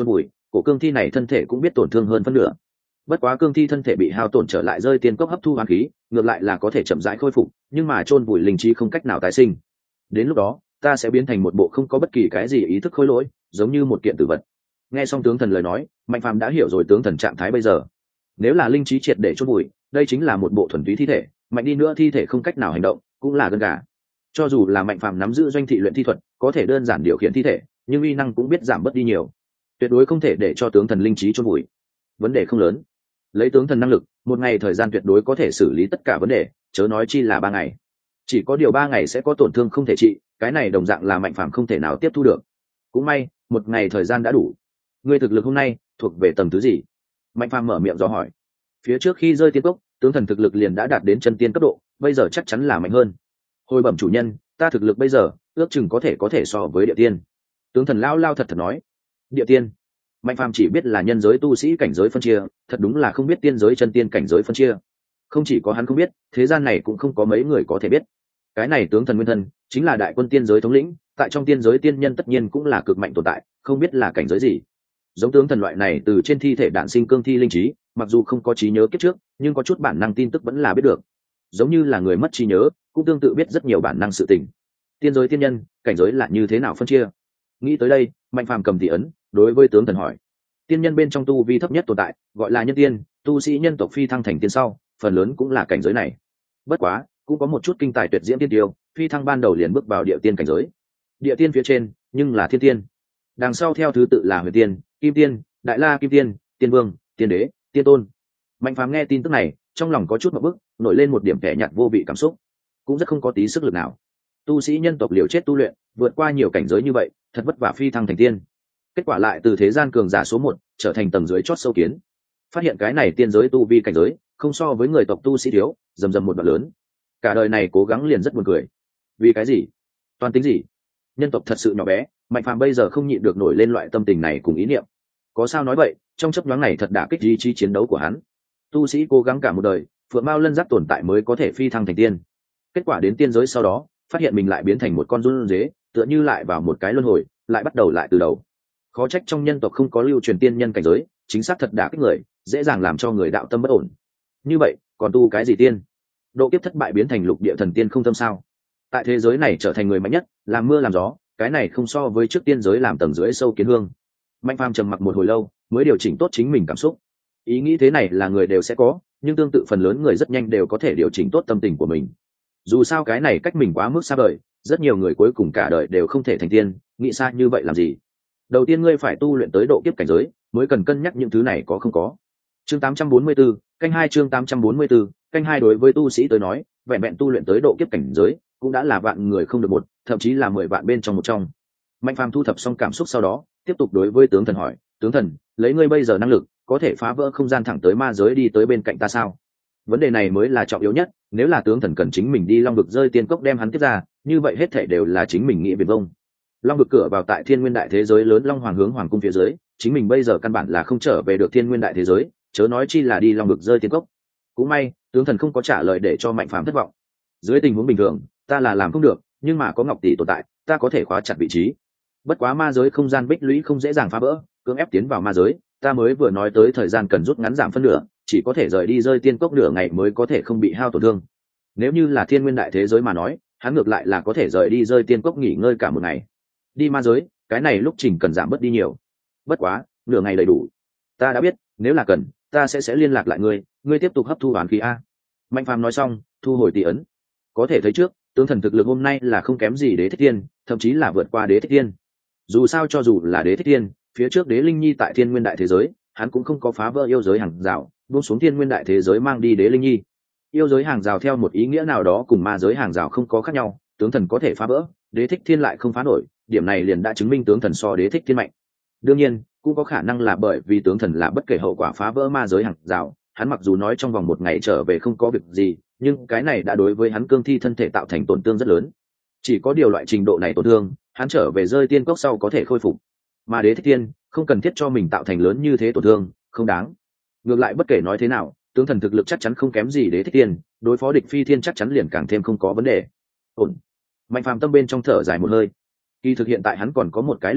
cổ cương thi này thân thể cũng biết tổn thương hơn phân nửa. Bất quá cương thi thân thể bị hao tổn trở lại rơi tiên cốc hấp thu hoán khí, ngược lại là có thể chậm rãi khôi phục, nhưng mà chôn vùi linh trí không cách nào tái sinh. Đến lúc đó ta sẽ biến thành một bộ không có bất kỳ cái gì ý thức khối lỗi, giống như một kiện tử vật. Nghe xong tướng thần lời nói, Mạnh Phàm đã hiểu rồi tướng thần trạng thái bây giờ. Nếu là linh trí triệt để chôn vùi, đây chính là một bộ thuần túy thi thể, mạnh đi nữa thi thể không cách nào hành động, cũng là gân gà. Cho dù là Mạnh Phàm nắm giữ doanh thị luyện thi thuật, có thể đơn giản điều khiển thi thể, nhưng uy năng cũng biết giảm bớt đi nhiều. Tuyệt đối không thể để cho tướng thần linh trí chôn vùi. Vấn đề không lớn. Lấy tướng thần năng lực, một ngày thời gian tuyệt đối có thể xử lý tất cả vấn đề, chớ nói chi là ba ngày. Chỉ có điều ba ngày sẽ có tổn thương không thể trị, cái này đồng dạng là Mạnh Phàm không thể nào tiếp thu được. Cũng may, một ngày thời gian đã đủ. Ngươi thực lực hôm nay thuộc về tầng thứ gì? Mạnh Phàm mở miệng dò hỏi. Phía trước khi rơi tiên cốc, tướng thần thực lực liền đã đạt đến chân tiên cấp độ, bây giờ chắc chắn là mạnh hơn. Hồi bẩm chủ nhân, ta thực lực bây giờ ước chừng có thể có thể so với địa tiên. Tướng thần lao lao thật thật nói. Địa tiên? Mạnh Phàm chỉ biết là nhân giới tu sĩ cảnh giới phân chia, thật đúng là không biết tiên giới chân tiên cảnh giới phân chia. Không chỉ có hắn không biết, thế gian này cũng không có mấy người có thể biết. Cái này tướng thần nguyên thân chính là đại quân tiên giới thống lĩnh, tại trong tiên giới tiên nhân tất nhiên cũng là cực mạnh tồn tại, không biết là cảnh giới gì. Giống tướng thần loại này từ trên thi thể đản sinh cương thi linh trí, mặc dù không có trí nhớ kiếp trước, nhưng có chút bản năng tin tức vẫn là biết được. Giống như là người mất trí nhớ, cũng tương tự biết rất nhiều bản năng sự tình. Tiên giới tiên nhân, cảnh giới là như thế nào phân chia? Nghĩ tới đây, Mạnh Phàm cầm tỷ ấn, đối với tướng thần hỏi. Tiên nhân bên trong tu vi thấp nhất tồn tại, gọi là nhân tiên, tu sĩ nhân tộc phi thăng thành tiên sau, phần lớn cũng là cảnh giới này. Bất quá, cũng có một chút kinh tài tuyệt diễm tiên tiêu, phi thăng ban đầu liền bước vào địa tiên cảnh giới. Địa tiên phía trên, nhưng là thiên tiên. Đằng sau theo thứ tự là huyền tiên, kim tiên, đại la kim tiên, tiên vương, tiên đế, tiên tôn. Mạnh Phàm nghe tin tức này, trong lòng có chút một bức, nổi lên một điểm kẻ nhạt vô vị cảm xúc, cũng rất không có tí sức lực nào. Tu sĩ nhân tộc liều chết tu luyện, vượt qua nhiều cảnh giới như vậy, thật vất vả phi thăng thành tiên. Kết quả lại từ thế gian cường giả số một trở thành tầng dưới chót sâu kiến. Phát hiện cái này tiên giới tu vi cảnh giới không so với người tộc tu sĩ thiếu, dầm dầm một đoạn lớn. Cả đời này cố gắng liền rất buồn cười. Vì cái gì? Toàn tính gì? Nhân tộc thật sự nhỏ bé, Mạnh Phàm bây giờ không nhịn được nổi lên loại tâm tình này cùng ý niệm. Có sao nói vậy, trong chấp nhoáng này thật đả kích ý chí chiến đấu của hắn. Tu sĩ cố gắng cả một đời, phượng mao lân giác tồn tại mới có thể phi thăng thành tiên. Kết quả đến tiên giới sau đó, phát hiện mình lại biến thành một con run dế, tựa như lại vào một cái luân hồi, lại bắt đầu lại từ đầu. Khó trách trong nhân tộc không có lưu truyền tiên nhân cảnh giới, chính xác thật đả kích người, dễ dàng làm cho người đạo tâm bất ổn. Như vậy, còn tu cái gì tiên? Độ kiếp thất bại biến thành lục địa thần tiên không tâm sao? Tại thế giới này trở thành người mạnh nhất, làm mưa làm gió, cái này không so với trước tiên giới làm tầng dưới sâu kiến hương. Mạnh Phàm trầm mặc một hồi lâu, mới điều chỉnh tốt chính mình cảm xúc. Ý nghĩ thế này là người đều sẽ có, nhưng tương tự phần lớn người rất nhanh đều có thể điều chỉnh tốt tâm tình của mình. Dù sao cái này cách mình quá mức xa vời, rất nhiều người cuối cùng cả đời đều không thể thành tiên, nghĩ xa như vậy làm gì? Đầu tiên ngươi phải tu luyện tới độ kiếp cảnh giới, mới cần cân nhắc những thứ này có không có. Chương tám trăm bốn mươi 4, canh hai chương tám trăm bốn mươi 4, canh hai đối với tu sĩ tới nói, vẹn vẹn tu luyện tới độ kiếp cảnh giới, cũng đã là vạn người không được một, thậm chí là mười vạn bên trong một trong. Mạnh Phàm thu thập xong cảm xúc sau đó, tiếp tục đối với tướng thần hỏi, tướng thần, lấy ngươi bây giờ năng lực, có thể phá vỡ không gian thẳng tới ma giới đi tới bên cạnh ta sao? Vấn đề này mới là trọng yếu nhất, nếu là tướng thần cần chính mình đi long vực rơi tiên cốc đem hắn tiếp ra, như vậy hết thảy đều là chính mình nghĩ viển vông. Long vực cửa vào tại thiên nguyên đại thế giới lớn long hoàng hướng hoàng cung phía dưới, chính mình bây giờ căn bản là không trở về được thiên nguyên đại thế giới, chớ nói chi là đi long vực rơi tiên cốc. Cũng may, tướng thần không có trả lời để cho Mạnh Phàm thất vọng. Dưới tình huống bình thường, ta là làm không được, nhưng mà có Ngọc tỷ tồn tại, ta có thể khóa chặt vị trí. Bất quá ma giới không gian bích lũy không dễ dàng phá vỡ, cưỡng ép tiến vào ma giới, ta mới vừa nói tới thời gian cần rút ngắn giảm phân nửa, chỉ có thể rời đi rơi tiên cốc nửa ngày mới có thể không bị hao tổn thương. Nếu như là thiên nguyên đại thế giới mà nói, hắn ngược lại là có thể rời đi rơi tiên cốc nghỉ ngơi cả một ngày. Đi ma giới, cái này lúc trình cần giảm bớt đi nhiều. Bất quá, nửa ngày đầy đủ. Ta đã biết, nếu là cần, ta sẽ sẽ liên lạc lại ngươi, ngươi tiếp tục hấp thu oán khí a. Mạnh Phàm nói xong, thu hồi tỷ ấn. Có thể thấy trước, tướng thần thực lực hôm nay là không kém gì Đế Thích Thiên, thậm chí là vượt qua Đế Thích Thiên. Dù sao cho dù là Đế Thích Thiên, phía trước Đế Linh Nhi tại thiên nguyên đại thế giới, hắn cũng không có phá vỡ yêu giới hàng rào, buông xuống thiên nguyên đại thế giới mang đi Đế Linh Nhi. Yêu giới hàng rào theo một ý nghĩa nào đó cùng ma giới hàng rào không có khác nhau, tướng thần có thể phá vỡ, Đế Thích Thiên lại không phá nổi, điểm này liền đã chứng minh tướng thần so Đế Thích Thiên mạnh. Đương nhiên, cũng có khả năng là bởi vì tướng thần là bất kể hậu quả phá vỡ ma giới hàng rào, hắn mặc dù nói trong vòng một ngày trở về không có việc gì, nhưng cái này đã đối với hắn cương thi thân thể tạo thành tổn thương rất lớn. Chỉ có điều loại trình độ này tổn thương, hắn trở về rơi tiên cốc sau có thể khôi phục, mà Đế Thích Thiên không cần thiết cho mình tạo thành lớn như thế tổn thương, không đáng. Ngược lại bất kể nói thế nào, tướng thần thực lực chắc chắn không kém gì Đế Thích Thiên, đối phó địch phi thiên chắc chắn liền càng thêm không có vấn đề. Ổn. Mạnh Phàm tâm bên trong thở dài một hơi. Kỳ thực hiện tại hắn còn có một cái lựa chọn,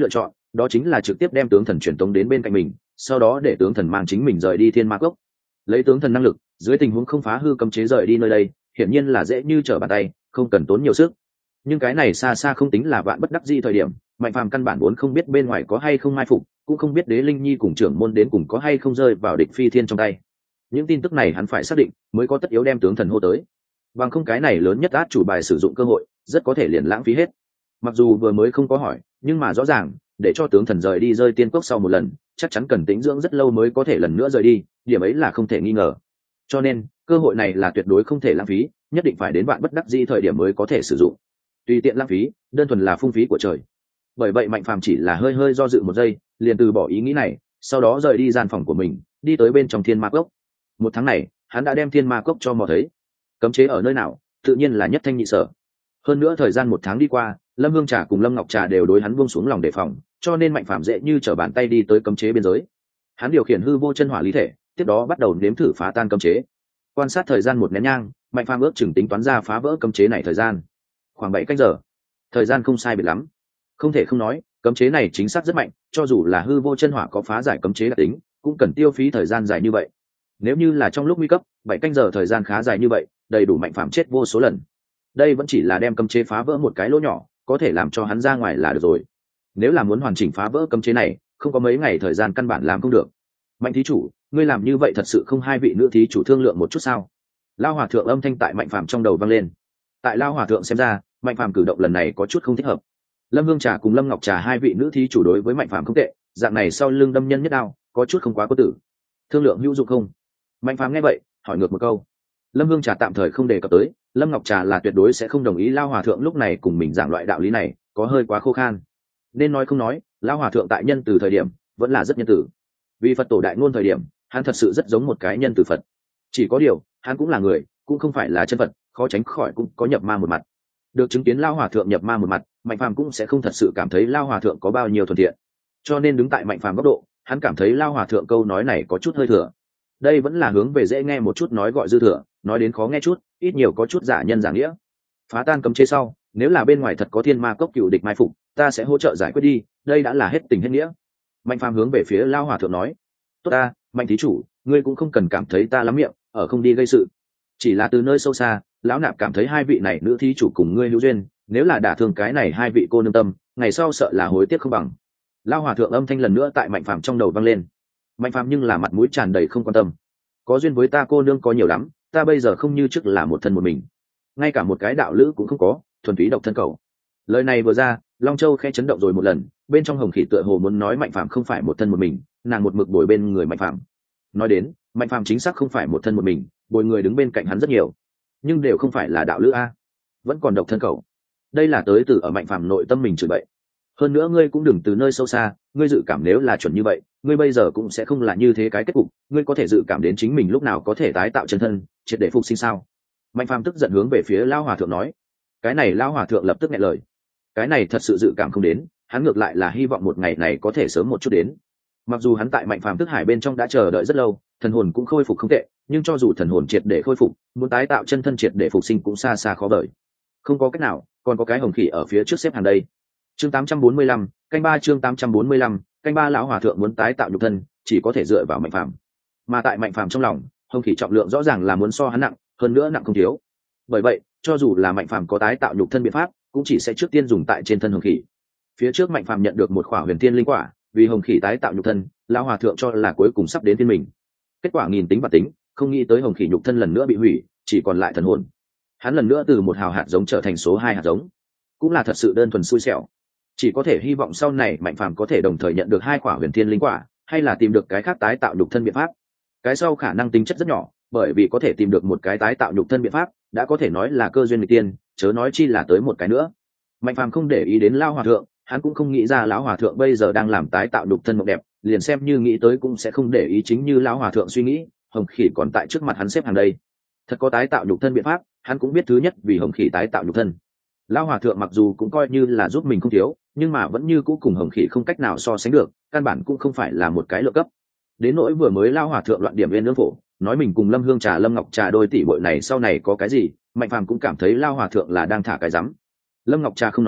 đó chính là trực tiếp đem tướng thần truyền tống đến bên cạnh mình, sau đó để tướng thần mang chính mình rời đi thiên ma cốc. Lấy tướng thần năng lực, dưới tình huống không phá hư cấm chế rời đi nơi đây, hiển nhiên là dễ như trở bàn tay, không cần tốn nhiều sức. Nhưng cái này xa xa không tính là vạn bất đắc dĩ thời điểm, Mạnh Phàm căn bản vốn không biết bên ngoài có hay không mai phục, cũng không biết Đế Linh Nhi cùng trưởng môn đến cùng có hay không rơi vào địch phi thiên trong tay. Những tin tức này hắn phải xác định mới có tất yếu đem tướng thần hô tới. Bằng không cái này lớn nhất át chủ bài sử dụng cơ hội, rất có thể liền lãng phí hết. Mặc dù vừa mới không có hỏi, nhưng mà rõ ràng, để cho tướng thần rời đi rơi tiên cốc sau một lần, chắc chắn cần tĩnh dưỡng rất lâu mới có thể lần nữa rời đi, điểm ấy là không thể nghi ngờ. Cho nên, cơ hội này là tuyệt đối không thể lãng phí, nhất định phải đến vạn bất đắc dĩ thời điểm mới có thể sử dụng. Tùy tiện lãng phí, đơn thuần là phung phí của trời. Bởi vậy Mạnh Phàm chỉ là hơi hơi do dự một giây, liền từ bỏ ý nghĩ này, sau đó rời đi gian phòng của mình, đi tới bên trong thiên ma cốc. Một tháng này, hắn đã đem thiên ma cốc cho mò thấy. Cấm chế ở nơi nào, tự nhiên là nhất thanh nhị sở. Hơn nữa thời gian một tháng đi qua, Lâm Hương Trà cùng Lâm Ngọc Trà đều đối hắn buông xuống lòng đề phòng, cho nên Mạnh Phàm dễ như trở bàn tay đi tới cấm chế biên giới. Hắn điều khiển hư vô chân hỏa lý thể, tiếp đó bắt đầu nếm thử phá tan cấm chế. Quan sát thời gian một nén nhang, Mạnh Phàm ước chừng tính toán ra phá vỡ cấm chế này thời gian khoảng bảy canh giờ. Thời gian không sai biệt lắm. Không thể không nói, cấm chế này chính xác rất mạnh, cho dù là hư vô chân hỏa có phá giải cấm chế đặc tính, cũng cần tiêu phí thời gian dài như vậy. Nếu như là trong lúc nguy cấp, bảy canh giờ thời gian khá dài như vậy, đầy đủ Mạnh Phàm chết vô số lần. Đây vẫn chỉ là đem cấm chế phá vỡ một cái lỗ nhỏ, có thể làm cho hắn ra ngoài là được rồi. Nếu là muốn hoàn chỉnh phá vỡ cấm chế này, không có mấy ngày thời gian căn bản làm không được. Mạnh thí chủ, ngươi làm như vậy thật sự không hai vị nữ thí chủ thương lượng một chút sao? Lao hòa thượng âm thanh tại Mạnh Phàm trong đầu vang lên. Tại Lao hòa thượng xem ra, Mạnh Phàm cử động lần này có chút không thích hợp. Lâm Hương Trà cùng Lâm Ngọc Trà hai vị nữ thí chủ đối với Mạnh Phàm không tệ, dạng này sau lưng đâm nhân nhất đao, có chút không quá có tử. Thương lượng hữu dụng không? Mạnh Phàm nghe vậy, hỏi ngược một câu. Lâm Hương Trà tạm thời không đề cập tới, Lâm Ngọc Trà là tuyệt đối sẽ không đồng ý Lao hòa thượng lúc này cùng mình giảng loại đạo lý này, có hơi quá khô khan. Nên nói không nói, Lao hòa thượng tại nhân từ thời điểm vẫn là rất nhân tử. Vì Phật tổ đại ngôn thời điểm, hắn thật sự rất giống một cái nhân từ Phật. Chỉ có điều, hắn cũng là người, cũng không phải là chân Phật, khó tránh khỏi cũng có nhập ma một mặt. Được chứng kiến Lao hòa thượng nhập ma một mặt, Mạnh Phàm cũng sẽ không thật sự cảm thấy Lao hòa thượng có bao nhiêu thuần thiện. Cho nên đứng tại Mạnh Phàm góc độ, hắn cảm thấy Lao hòa thượng câu nói này có chút hơi thừa. Đây vẫn là hướng về dễ nghe một chút nói gọi dư thừa, nói đến khó nghe chút, ít nhiều có chút giả nhân giả nghĩa. Phá tan cấm chế sau, nếu là bên ngoài thật có thiên ma cốc cựu địch mai phục, ta sẽ hỗ trợ giải quyết đi, đây đã là hết tình hết nghĩa. Mạnh Phàm hướng về phía Lao hòa thượng nói. Tốt ta, Mạnh thí chủ, ngươi cũng không cần cảm thấy ta lắm miệng, ở không đi gây sự. Chỉ là từ nơi sâu xa, lão nạp cảm thấy hai vị này nữ thí chủ cùng ngươi hữu duyên, nếu là đả thương cái này hai vị cô nương tâm, ngày sau sợ là hối tiếc không bằng. Lao hòa thượng âm thanh lần nữa tại Mạnh Phàm trong đầu vang lên. Mạnh Phàm nhưng là mặt mũi tràn đầy không quan tâm. Có duyên với ta cô nương có nhiều lắm, ta bây giờ không như trước là một thân một mình, ngay cả một cái đạo lữ cũng không có, thuần túy độc thân cầu. Lời này vừa ra, Long Châu khẽ chấn động rồi một lần, bên trong hồng khỉ tựa hồ muốn nói Mạnh Phàm không phải một thân một mình, nàng một mực bồi bên người Mạnh Phàm. Nói đến, Mạnh Phàm chính xác không phải một thân một mình, bồi người đứng bên cạnh hắn rất nhiều, nhưng đều không phải là đạo lữ a, vẫn còn độc thân cầu. Đây là tới từ ở Mạnh Phàm nội tâm mình chửi bậy. Hơn nữa ngươi cũng đừng từ nơi sâu xa, ngươi dự cảm nếu là chuẩn như vậy, ngươi bây giờ cũng sẽ không là như thế cái kết cục, ngươi có thể dự cảm đến chính mình lúc nào có thể tái tạo chân thân, triệt để phục sinh sao? Mạnh Phàm tức giận hướng về phía Lao hòa thượng nói. Cái này Lao hòa thượng lập tức nghẹn lời. Cái này thật sự dự cảm không đến, hắn ngược lại là hy vọng một ngày này có thể sớm một chút đến. Mặc dù hắn tại Mạnh Phàm thức hải bên trong đã chờ đợi rất lâu, thần hồn cũng khôi phục không tệ, nhưng cho dù thần hồn triệt để khôi phục, muốn tái tạo chân thân triệt để phục sinh cũng xa xa khó vời. Không có cách nào, còn có cái hồng khỉ ở phía trước xếp hàng đây. Chương tám trăm bốn mươi lăm, canh ba chương tám trăm bốn mươi lăm, canh ba lão hòa thượng muốn tái tạo nhục thân, chỉ có thể dựa vào Mạnh Phàm. Mà tại Mạnh Phàm trong lòng, hồng khỉ trọng lượng rõ ràng là muốn so hắn nặng, hơn nữa nặng không thiếu. Bởi vậy, cho dù là Mạnh Phàm có tái tạo nhục thân biện pháp, cũng chỉ sẽ trước tiên dùng tại trên thân hồng khỉ. Phía trước Mạnh Phàm nhận được một khỏa huyền thiên linh quả, vì hồng khỉ tái tạo nhục thân, lão hòa thượng cho là cuối cùng sắp đến phiên mình. Kết quả nghìn tính và tính, không nghĩ tới hồng khỉ nhục thân lần nữa bị hủy, chỉ còn lại thần hồn. Hắn lần nữa từ một hào hạt giống trở thành số hai hạt giống, cũng là thật sự đơn thuần xui xẻo. Chỉ có thể hy vọng sau này Mạnh Phàm có thể đồng thời nhận được hai quả huyền thiên linh quả, hay là tìm được cái khác tái tạo nhục thân biện pháp. Cái sau khả năng tính chất rất nhỏ, bởi vì có thể tìm được một cái tái tạo nhục thân biện pháp, đã có thể nói là cơ duyên người tiên, chớ nói chi là tới một cái nữa. Mạnh Phàm không để ý đến Lão hòa thượng, hắn cũng không nghĩ ra lão hòa thượng bây giờ đang làm tái tạo nhục thân mộng đẹp, liền xem như nghĩ tới cũng sẽ không để ý, chính như lão hòa thượng suy nghĩ, hồng khỉ còn tại trước mặt hắn xếp hàng đây. Thật có tái tạo nhục thân biện pháp, hắn cũng biết thứ nhất vì hồng khỉ tái tạo nhục thân. Lão hòa thượng mặc dù cũng coi như là giúp mình không thiếu, nhưng mà vẫn như cũ cùng hồng khỉ không cách nào so sánh được, căn bản cũng không phải là một cái lượng cấp. Đến nỗi vừa mới Lão hòa thượng loạn điểm viên nương phổ, nói mình cùng Lâm Hương Trà Lâm Ngọc Trà đôi tỷ muội này sau này có cái gì, Mạnh Phàm cũng cảm thấy Lão hòa thượng là đang thả cái rắm. Lâm Ngọc Trà không nói,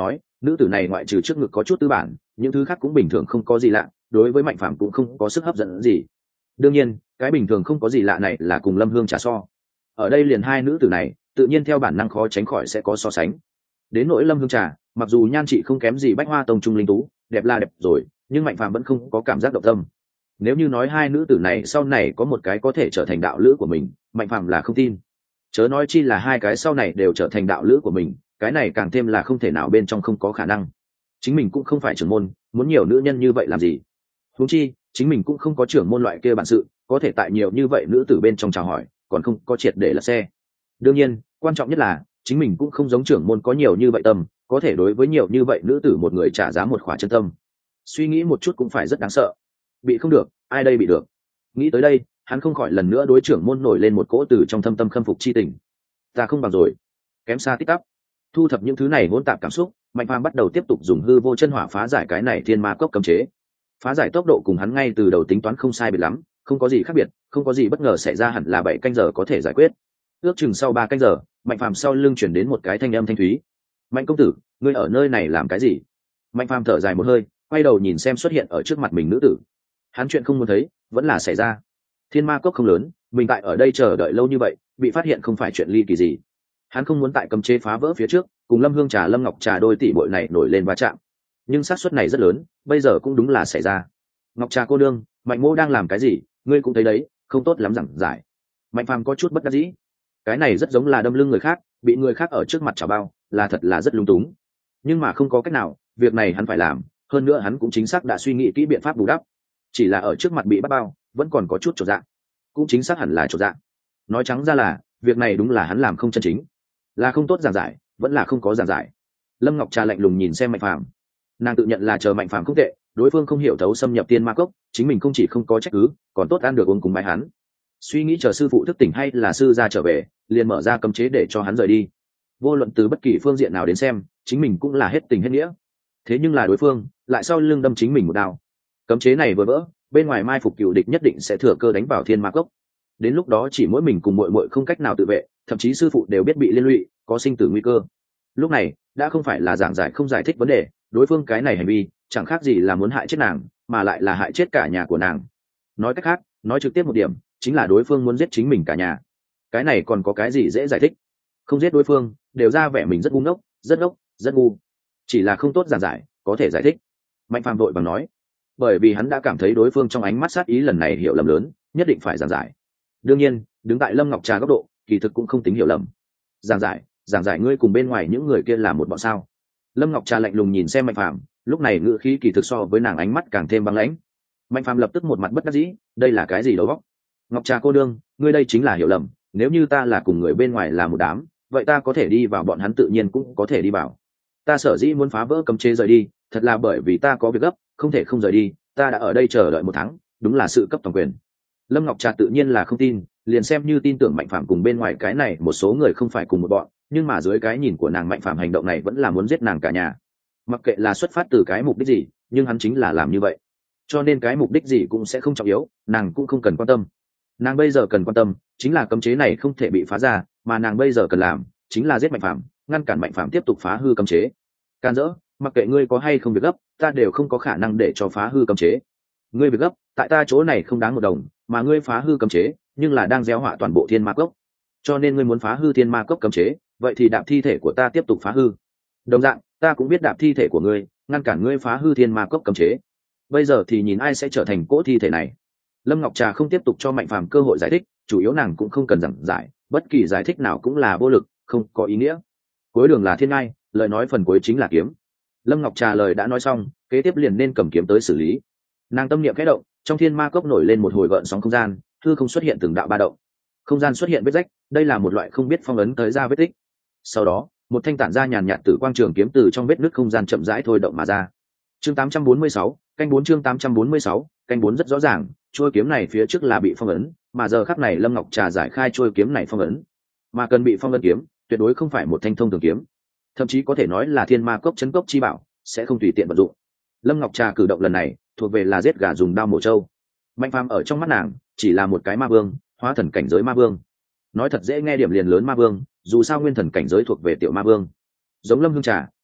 nữ tử này ngoại trừ trước ngực có chút tư bản, những thứ khác cũng bình thường không có gì lạ, đối với Mạnh Phàm cũng không có sức hấp dẫn gì. Đương nhiên cái bình thường không có gì lạ này là cùng Lâm Hương Trà so, ở đây liền hai nữ tử này tự nhiên theo bản năng khó tránh khỏi sẽ có so sánh. Đến nỗi Lâm Hương Trà mặc dù nhan trị không kém gì Bách Hoa Tông Trung Linh Tú, đẹp là đẹp rồi, nhưng Mạnh Phàm vẫn không có cảm giác động tâm. Nếu như nói hai nữ tử này sau này có một cái có thể trở thành đạo lữ của mình, Mạnh Phàm là không tin. Chớ nói chi là hai cái sau này đều trở thành đạo lữ của mình, cái này càng thêm là không thể nào, bên trong không có khả năng. Chính mình cũng không phải trưởng môn, muốn nhiều nữ nhân như vậy làm gì? Huống chi chính mình cũng không có trưởng môn loại kia bản sự, có thể tại nhiều như vậy nữ tử bên trong chào hỏi, còn không có triệt để lật xe. Đương nhiên quan trọng nhất là chính mình cũng không giống trưởng môn có nhiều như vậy tâm, có thể đối với nhiều như vậy nữ tử một người trả giá một khỏa chân tâm. Suy nghĩ một chút cũng phải rất đáng sợ. Bị không được, ai đây bị được? Nghĩ tới đây hắn không khỏi lần nữa đối trưởng môn nổi lên một cỗ từ trong thâm tâm khâm phục chi tình. Ta không bằng rồi, kém xa tích tắp. Thu thập những thứ này hỗn tạp cảm xúc, Mạnh Phàm bắt đầu tiếp tục dùng hư vô chân hỏa phá giải cái này thiên ma cốc cấm chế. Phá giải tốc độ cùng hắn ngay từ đầu tính toán không sai biệt lắm, không có gì khác biệt, không có gì bất ngờ xảy ra, hẳn là bảy canh giờ có thể giải quyết. Ước chừng sau ba canh giờ, Mạnh Phàm sau lưng chuyển đến một cái thanh âm thanh thúy. Mạnh công tử, ngươi ở nơi này làm cái gì? Mạnh Phàm thở dài một hơi, quay đầu nhìn xem xuất hiện ở trước mặt mình nữ tử. Hắn chuyện không muốn thấy vẫn là xảy ra. Thiên ma cốc không lớn, mình tại ở đây chờ đợi lâu như vậy, bị phát hiện không phải chuyện ly kỳ gì. Hắn không muốn tại cấm chế phá vỡ phía trước cùng Lâm Hương Trà Lâm Ngọc Trà đôi tỷ muội này nổi lên va chạm, nhưng xác suất này rất lớn, bây giờ cũng đúng là xảy ra. Ngọc Trà cô đương, Mạnh mô đang làm cái gì, ngươi cũng thấy đấy, không tốt lắm giảng giải. Mạnh Phàm có chút bất đắc dĩ, cái này rất giống là đâm lưng người khác, bị người khác ở trước mặt chảo bao, là thật là rất lung túng. Nhưng mà không có cách nào, việc này hắn phải làm, hơn nữa hắn cũng chính xác đã suy nghĩ kỹ biện pháp bù đắp, chỉ là ở trước mặt bị bắt bao vẫn còn có chút chột dạ, cũng chính xác hẳn là chột dạ. Nói trắng ra là việc này đúng là hắn làm không chân chính, là không tốt giảng giải, vẫn là không có giảng giải. Lâm Ngọc Trà lạnh lùng nhìn xem Mạnh Phàm, nàng tự nhận là chờ Mạnh Phàm không tệ, đối phương không hiểu thấu xâm nhập tiên ma cốc, chính mình không chỉ không có trách cứ, còn tốt ăn được uống cùng bái hắn. Suy nghĩ chờ sư phụ thức tỉnh hay là sư gia trở về, liền mở ra cấm chế để cho hắn rời đi. Vô luận từ bất kỳ phương diện nào đến xem, chính mình cũng là hết tình hết nghĩa. Thế nhưng là đối phương lại sau lưng đâm chính mình một đao. Cấm chế này vừa vỡ, bên ngoài mai phục cựu địch nhất định sẽ thừa cơ đánh vào thiên ma cốc. Đến lúc đó chỉ mỗi mình cùng muội muội không cách nào tự vệ, thậm chí sư phụ đều biết bị liên lụy, có sinh tử nguy cơ. Lúc này đã không phải là giảng giải không giải thích vấn đề, đối phương cái này hành vi chẳng khác gì là muốn hại chết nàng, mà lại là hại chết cả nhà của nàng. Nói cách khác, nói trực tiếp một điểm, chính là đối phương muốn giết chính mình cả nhà. Cái này còn có cái gì dễ giải thích? Không giết đối phương, đều ra vẻ mình rất ngu ngốc, rất ngốc, rất ngu. Chỉ là không tốt giảng giải, có thể giải thích. Mạnh Phàm vội bằng nói, bởi vì hắn đã cảm thấy đối phương trong ánh mắt sát ý lần này hiểu lầm lớn, nhất định phải giảng giải. Đương nhiên, đứng tại Lâm Ngọc Trà góc độ, kỳ thực cũng không tính hiểu lầm. Giảng giải, giảng giải ngươi cùng bên ngoài những người kia là một bọn sao? Lâm Ngọc Trà lạnh lùng nhìn xem Mạnh Phàm, lúc này ngữ khí kỳ thực so với nàng ánh mắt càng thêm băng lãnh. Mạnh Phàm lập tức một mặt bất đắc dĩ, đây là cái gì đầu óc? Ngọc Trà cô đương, ngươi đây chính là hiểu lầm, nếu như ta là cùng người bên ngoài là một đám, vậy ta có thể đi vào, bọn hắn tự nhiên cũng có thể đi vào. Ta sở dĩ muốn phá vỡ cấm chế rời đi, thật là bởi vì ta có việc gấp, không thể không rời đi, ta đã ở đây chờ đợi một tháng, đúng là sự cấp toàn quyền. Lâm Ngọc Trà tự nhiên là không tin, liền xem như tin tưởng Mạnh Phàm cùng bên ngoài cái này một số người không phải cùng một bọn, nhưng mà dưới cái nhìn của nàng, Mạnh Phàm hành động này vẫn là muốn giết nàng cả nhà. Mặc kệ là xuất phát từ cái mục đích gì, nhưng hắn chính là làm như vậy, cho nên cái mục đích gì cũng sẽ không trọng yếu, nàng cũng không cần quan tâm. Nàng bây giờ cần quan tâm chính là cấm chế này không thể bị phá ra, mà nàng bây giờ cần làm chính là giết Mạnh Phàm, ngăn cản Mạnh Phàm tiếp tục phá hư cấm chế. Can dỡ, mặc kệ ngươi có hay không việc gấp, ta đều không có khả năng để cho phá hư cấm chế. Ngươi việc gấp tại ta chỗ này không đáng một đồng, mà ngươi phá hư cấm chế nhưng là đang gieo họa toàn bộ thiên ma cốc, cho nên ngươi muốn phá hư thiên ma cốc cấm chế, vậy thì đạp thi thể của ta tiếp tục phá hư. Đồng dạng ta cũng biết đạp thi thể của ngươi, ngăn cản ngươi phá hư thiên ma cốc cấm chế. Bây giờ thì nhìn ai sẽ trở thành cỗ thi thể này. Lâm Ngọc Trà không tiếp tục cho Mạnh Phàm cơ hội giải thích, chủ yếu nàng cũng không cần giảng giải, bất kỳ giải thích nào cũng là vô lực, không có ý nghĩa. Cuối đường là thiên ngai, lời nói phần cuối chính là kiếm. Lâm Ngọc Trà lời đã nói xong, kế tiếp liền nên cầm kiếm tới xử lý. Nàng tâm niệm khẽ động, trong thiên ma cốc nổi lên một hồi gợn sóng không gian, hư không xuất hiện từng đạo ba động, không gian xuất hiện vết rách, đây là một loại không biết phong ấn tới ra vết tích. Sau đó một thanh tản ra nhàn nhạt tử quang trường kiếm từ trong vết nứt không gian chậm rãi thôi động mà ra. Chương tám trăm bốn mươi sáu, canh bốn chương tám trăm bốn mươi sáu, canh bốn rất rõ ràng, trôi kiếm này phía trước là bị phong ấn, mà giờ khắc này Lâm Ngọc Trà giải khai trôi kiếm này phong ấn. Mà cần bị phong ấn kiếm, tuyệt đối không phải một thanh thông thường kiếm, thậm chí có thể nói là thiên ma cốc chấn cốc chi bảo, sẽ không tùy tiện vận dụng. Lâm Ngọc Trà cử động lần này thuộc về là giết gà dùng đao mổ trâu. Mạnh Phàm ở trong mắt nàng chỉ là một cái ma vương, hóa thần cảnh giới ma vương. Nói thật dễ nghe điểm liền lớn ma vương, dù sao nguyên thần cảnh giới thuộc về tiểu ma vương. Giống Lâm Hương Trà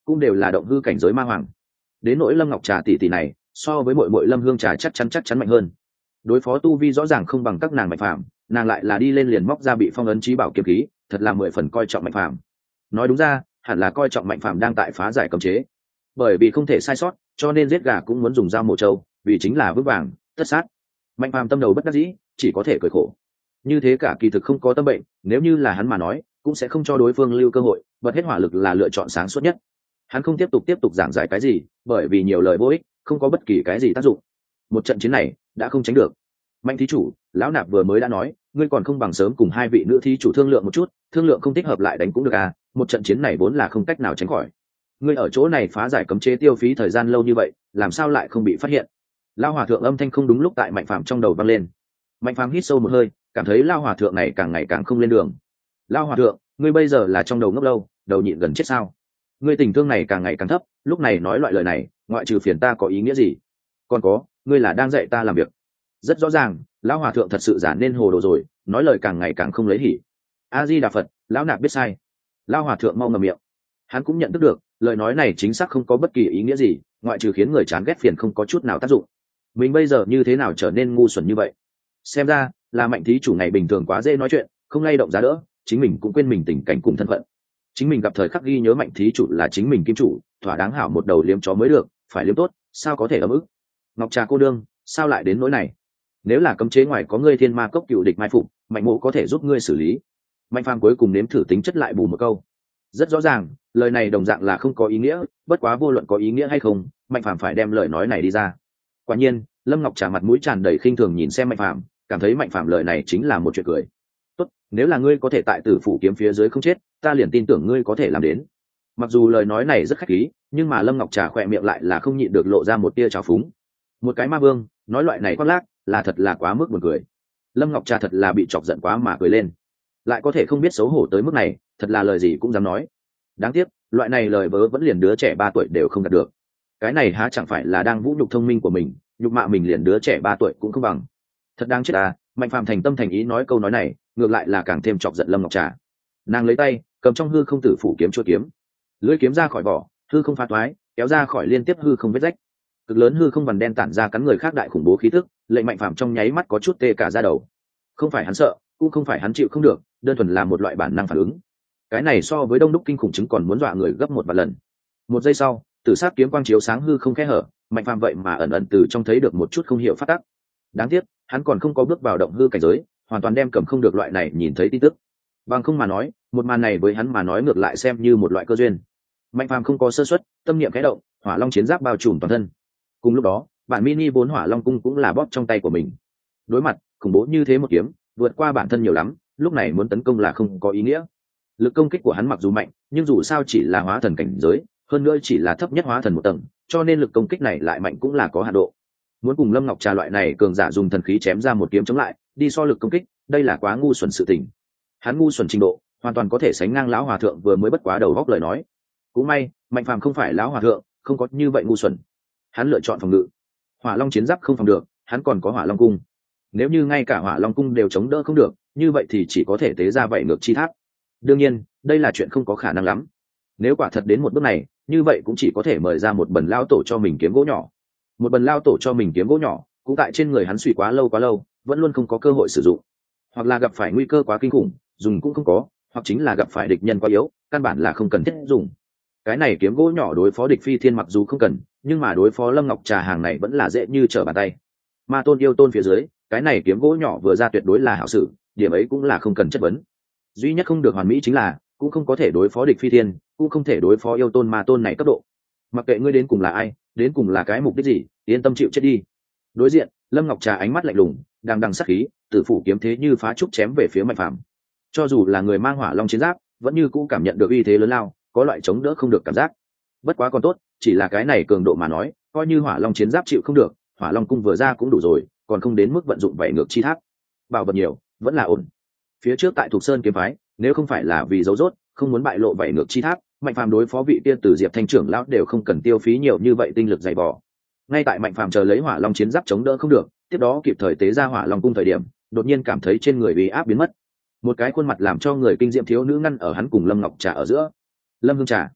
cũng đều là động hư cảnh giới ma hoàng. Đến nỗi Lâm Ngọc Trà tỷ tỷ này, so với muội muội Lâm Hương Trà chắc chắn chắc chắn mạnh hơn. Đối phó tu vi rõ ràng không bằng các nàng Mạnh Phàm, nàng lại là đi lên liền móc ra bị phong ấn chí bảo kiếm khí, thật là mười phần coi trọng Mạnh Phàm. Nói đúng ra, hẳn là coi trọng Mạnh Phàm đang tại phá giải cấm chế. Bởi vì không thể sai sót, cho nên giết gà cũng muốn dùng dao mổ trâu, vì chính là vững vàng, tất sát. Mạnh Phàm tâm đầu bất đắc dĩ, chỉ có thể cười khổ. Như thế cả kỳ thực không có tâm bệnh, nếu như là hắn mà nói, cũng sẽ không cho đối phương lưu cơ hội, bật hết hỏa lực là lựa chọn sáng suốt nhất. Hắn không tiếp tục tiếp tục giảng giải cái gì, bởi vì nhiều lời vô ích, không có bất kỳ cái gì tác dụng. Một trận chiến này đã không tránh được. Mạnh thí chủ, lão nạp vừa mới đã nói, ngươi còn không bằng sớm cùng hai vị nữ thí chủ thương lượng một chút, thương lượng không thích hợp lại đánh cũng được à, một trận chiến này vốn là không cách nào tránh khỏi. Ngươi ở chỗ này phá giải cấm chế tiêu phí thời gian lâu như vậy, làm sao lại không bị phát hiện? Lão hòa thượng âm thanh không đúng lúc tại Mạnh Phàm trong đầu vang lên. Mạnh Phàm hít sâu một hơi, cảm thấy lão hòa thượng này càng ngày càng không lên đường. Lão hòa thượng, ngươi bây giờ là trong đầu ngốc lâu, đầu nhịn gần chết sao? Ngươi tình thương này càng ngày càng thấp, lúc này nói loại lời này, ngoại trừ phiền ta có ý nghĩa gì? Còn có, ngươi là đang dạy ta làm việc. Rất rõ ràng, lão hòa thượng thật sự giả nên hồ đồ rồi, nói lời càng ngày càng không lấy hỉ. A Di Đà Phật, lão nạp biết sai. Lão hòa thượng mau ngậm miệng. Hắn cũng nhận thức được, lời nói này chính xác không có bất kỳ ý nghĩa gì, ngoại trừ khiến người chán ghét phiền không có chút nào tác dụng. Mình bây giờ như thế nào trở nên ngu xuẩn như vậy? Xem ra là Mạnh thí chủ ngày bình thường quá dễ nói chuyện, không lay động giá đỡ, chính mình cũng quên mình tình cảnh cùng thân phận. Chính mình gặp thời khắc ghi nhớ Mạnh thí chủ là chính mình kim chủ, thỏa đáng hảo một đầu liếm chó mới được, phải liếm tốt, sao có thể ấm ức. Ngọc Trà cô đương, sao lại đến nỗi này? Nếu là cấm chế ngoài có ngươi thiên ma cốc cựu địch mai phục, Mạnh mộ có thể giúp ngươi xử lý. Mạnh Phàm cuối cùng nếm thử tính chất lại bù một câu. Rất rõ ràng, lời này đồng dạng là không có ý nghĩa, bất quá vô luận có ý nghĩa hay không, Mạnh Phàm phải đem lời nói này đi ra. Quả nhiên, Lâm Ngọc Trà mặt mũi tràn đầy khinh thường nhìn xem Mạnh Phàm, cảm thấy Mạnh Phàm lời này chính là một chuyện cười. Tốt, nếu là ngươi có thể tại Tử Phủ kiếm phía dưới không chết, ta liền tin tưởng ngươi có thể làm đến. Mặc dù lời nói này rất khách khí, nhưng mà Lâm Ngọc Trà khỏe miệng lại là không nhịn được lộ ra một tia trào phúng. Một cái ma vương, nói loại này khoác lác, là thật là quá mức buồn cười. Lâm Ngọc Trà thật là bị chọc giận quá mà cười lên, lại có thể không biết xấu hổ tới mức này, thật là lời gì cũng dám nói. Đáng tiếc, loại này lời vớ vẫn liền đứa trẻ ba tuổi đều không đạt được. Cái này há chẳng phải là đang vũ nhục thông minh của mình, nhục mạ mình liền đứa trẻ ba tuổi cũng không bằng. Thật đáng chết à, Mạnh Phàm thành tâm thành ý nói câu nói này, ngược lại là càng thêm chọc giận Lâm Ngọc Trà. Nàng lấy tay cầm trong hư không Tử Phủ kiếm chua kiếm, lưỡi kiếm ra khỏi vỏ, hư không phá toái, kéo ra khỏi liên tiếp hư không vết rách. Cực lớn hư không vằn đen tản ra cắn người khác đại khủng bố khí tức, lệnh Mạnh Phàm trong nháy mắt có chút tê cả da đầu. Không phải hắn sợ, cũng không phải hắn chịu không được, đơn thuần là một loại bản năng phản ứng. Cái này so với đông đúc kinh khủng chứng còn muốn dọa người gấp một vạn lần. Một giây sau, tử sát kiếm quang chiếu sáng hư không khe hở, Mạnh Phàm vậy mà ẩn ẩn từ trong thấy được một chút không hiểu phát tác. Đáng tiếc, hắn còn không có bước vào động hư cảnh giới, hoàn toàn đem cầm không được loại này nhìn thấy tin tức. Bằng không mà nói, một màn này với hắn mà nói ngược lại xem như một loại cơ duyên. Mạnh Phàm không có sơ suất, tâm niệm khẽ động, hỏa long chiến giáp bao trùm toàn thân. Cùng lúc đó, bản mini vốn hỏa long cung cũng là bóp trong tay của mình. Đối mặt khủng bố như thế một kiếm, vượt qua bản thân nhiều lắm, lúc này muốn tấn công là không có ý nghĩa. Lực công kích của hắn mặc dù mạnh, nhưng dù sao chỉ là hóa thần cảnh giới, hơn nữa chỉ là thấp nhất hóa thần một tầng, cho nên lực công kích này lại mạnh cũng là có hạn độ. Muốn cùng Lâm Ngọc Trà loại này cường giả dùng thần khí chém ra một kiếm chống lại, đi so lực công kích, đây là quá ngu xuẩn sự tình. Hắn ngu xuẩn trình độ, hoàn toàn có thể sánh ngang lão hòa thượng vừa mới bất quá đầu góc lời nói. Cũng may, Mạnh Phàm không phải lão hòa thượng, không có như vậy ngu xuẩn. Hắn lựa chọn phòng ngự. Hỏa Long chiến giáp không phòng được, hắn còn có Hỏa Long cung. Nếu như ngay cả Hỏa Long cung đều chống đỡ không được, như vậy thì chỉ có thể tế ra vậy ngược chi tháp. Đương nhiên, đây là chuyện không có khả năng lắm. Nếu quả thật đến một bước này, như vậy cũng chỉ có thể mời ra một bần lao tổ cho mình kiếm gỗ nhỏ. Một bần lao tổ cho mình kiếm gỗ nhỏ, cũng tại trên người hắn suy quá lâu quá lâu, vẫn luôn không có cơ hội sử dụng. Hoặc là gặp phải nguy cơ quá kinh khủng, dùng cũng không có, hoặc chính là gặp phải địch nhân quá yếu, căn bản là không cần thiết dùng. Cái này kiếm gỗ nhỏ đối phó địch phi thiên mặc dù không cần, nhưng mà đối phó Lâm Ngọc Trà hàng này vẫn là dễ như trở bàn tay. Ma tôn yêu tôn phía dưới, cái này kiếm gỗ nhỏ vừa ra tuyệt đối là hảo sự, điểm ấy cũng là không cần chất vấn. Duy nhất không được hoàn mỹ chính là, cũng không có thể đối phó địch phi thiên, cũng không thể đối phó yêu tôn ma tôn này cấp độ. Mặc kệ ngươi đến cùng là ai, đến cùng là cái mục đích gì, yên tâm chịu chết đi. Đối diện, Lâm Ngọc Trà ánh mắt lạnh lùng, đang đằng sắc khí, Tử Phủ kiếm thế như phá trúc chém về phía Mạnh Phàm. Cho dù là người mang Hỏa Long chiến giáp, vẫn như cũ cảm nhận được uy thế lớn lao, có loại chống đỡ không được cảm giác. Bất quá còn tốt, chỉ là cái này cường độ mà nói, coi như Hỏa Long chiến giáp chịu không được, Hỏa Long cung vừa ra cũng đủ rồi, còn không đến mức vận dụng vậy ngược chi tháp. Bảo vật nhiều, vẫn là ổn. Phía trước tại Thục Sơn kiếm phái, nếu không phải là vì dấu rốt, không muốn bại lộ vậy ngược chi tháp, Mạnh Phàm đối phó vị kia từ Diệp Thanh trưởng lão đều không cần tiêu phí nhiều như vậy tinh lực dày vò. Ngay tại Mạnh Phàm chờ lấy Hỏa Long chiến giáp chống đỡ không được, tiếp đó kịp thời tế ra Hỏa Long cung thời điểm, đột nhiên cảm thấy trên người uy áp biến mất. Một cái khuôn mặt làm cho người kinh diệm thiếu nữ ngăn ở hắn cùng Lâm Ngọc Trà ở giữa. Lâm Hương Trà,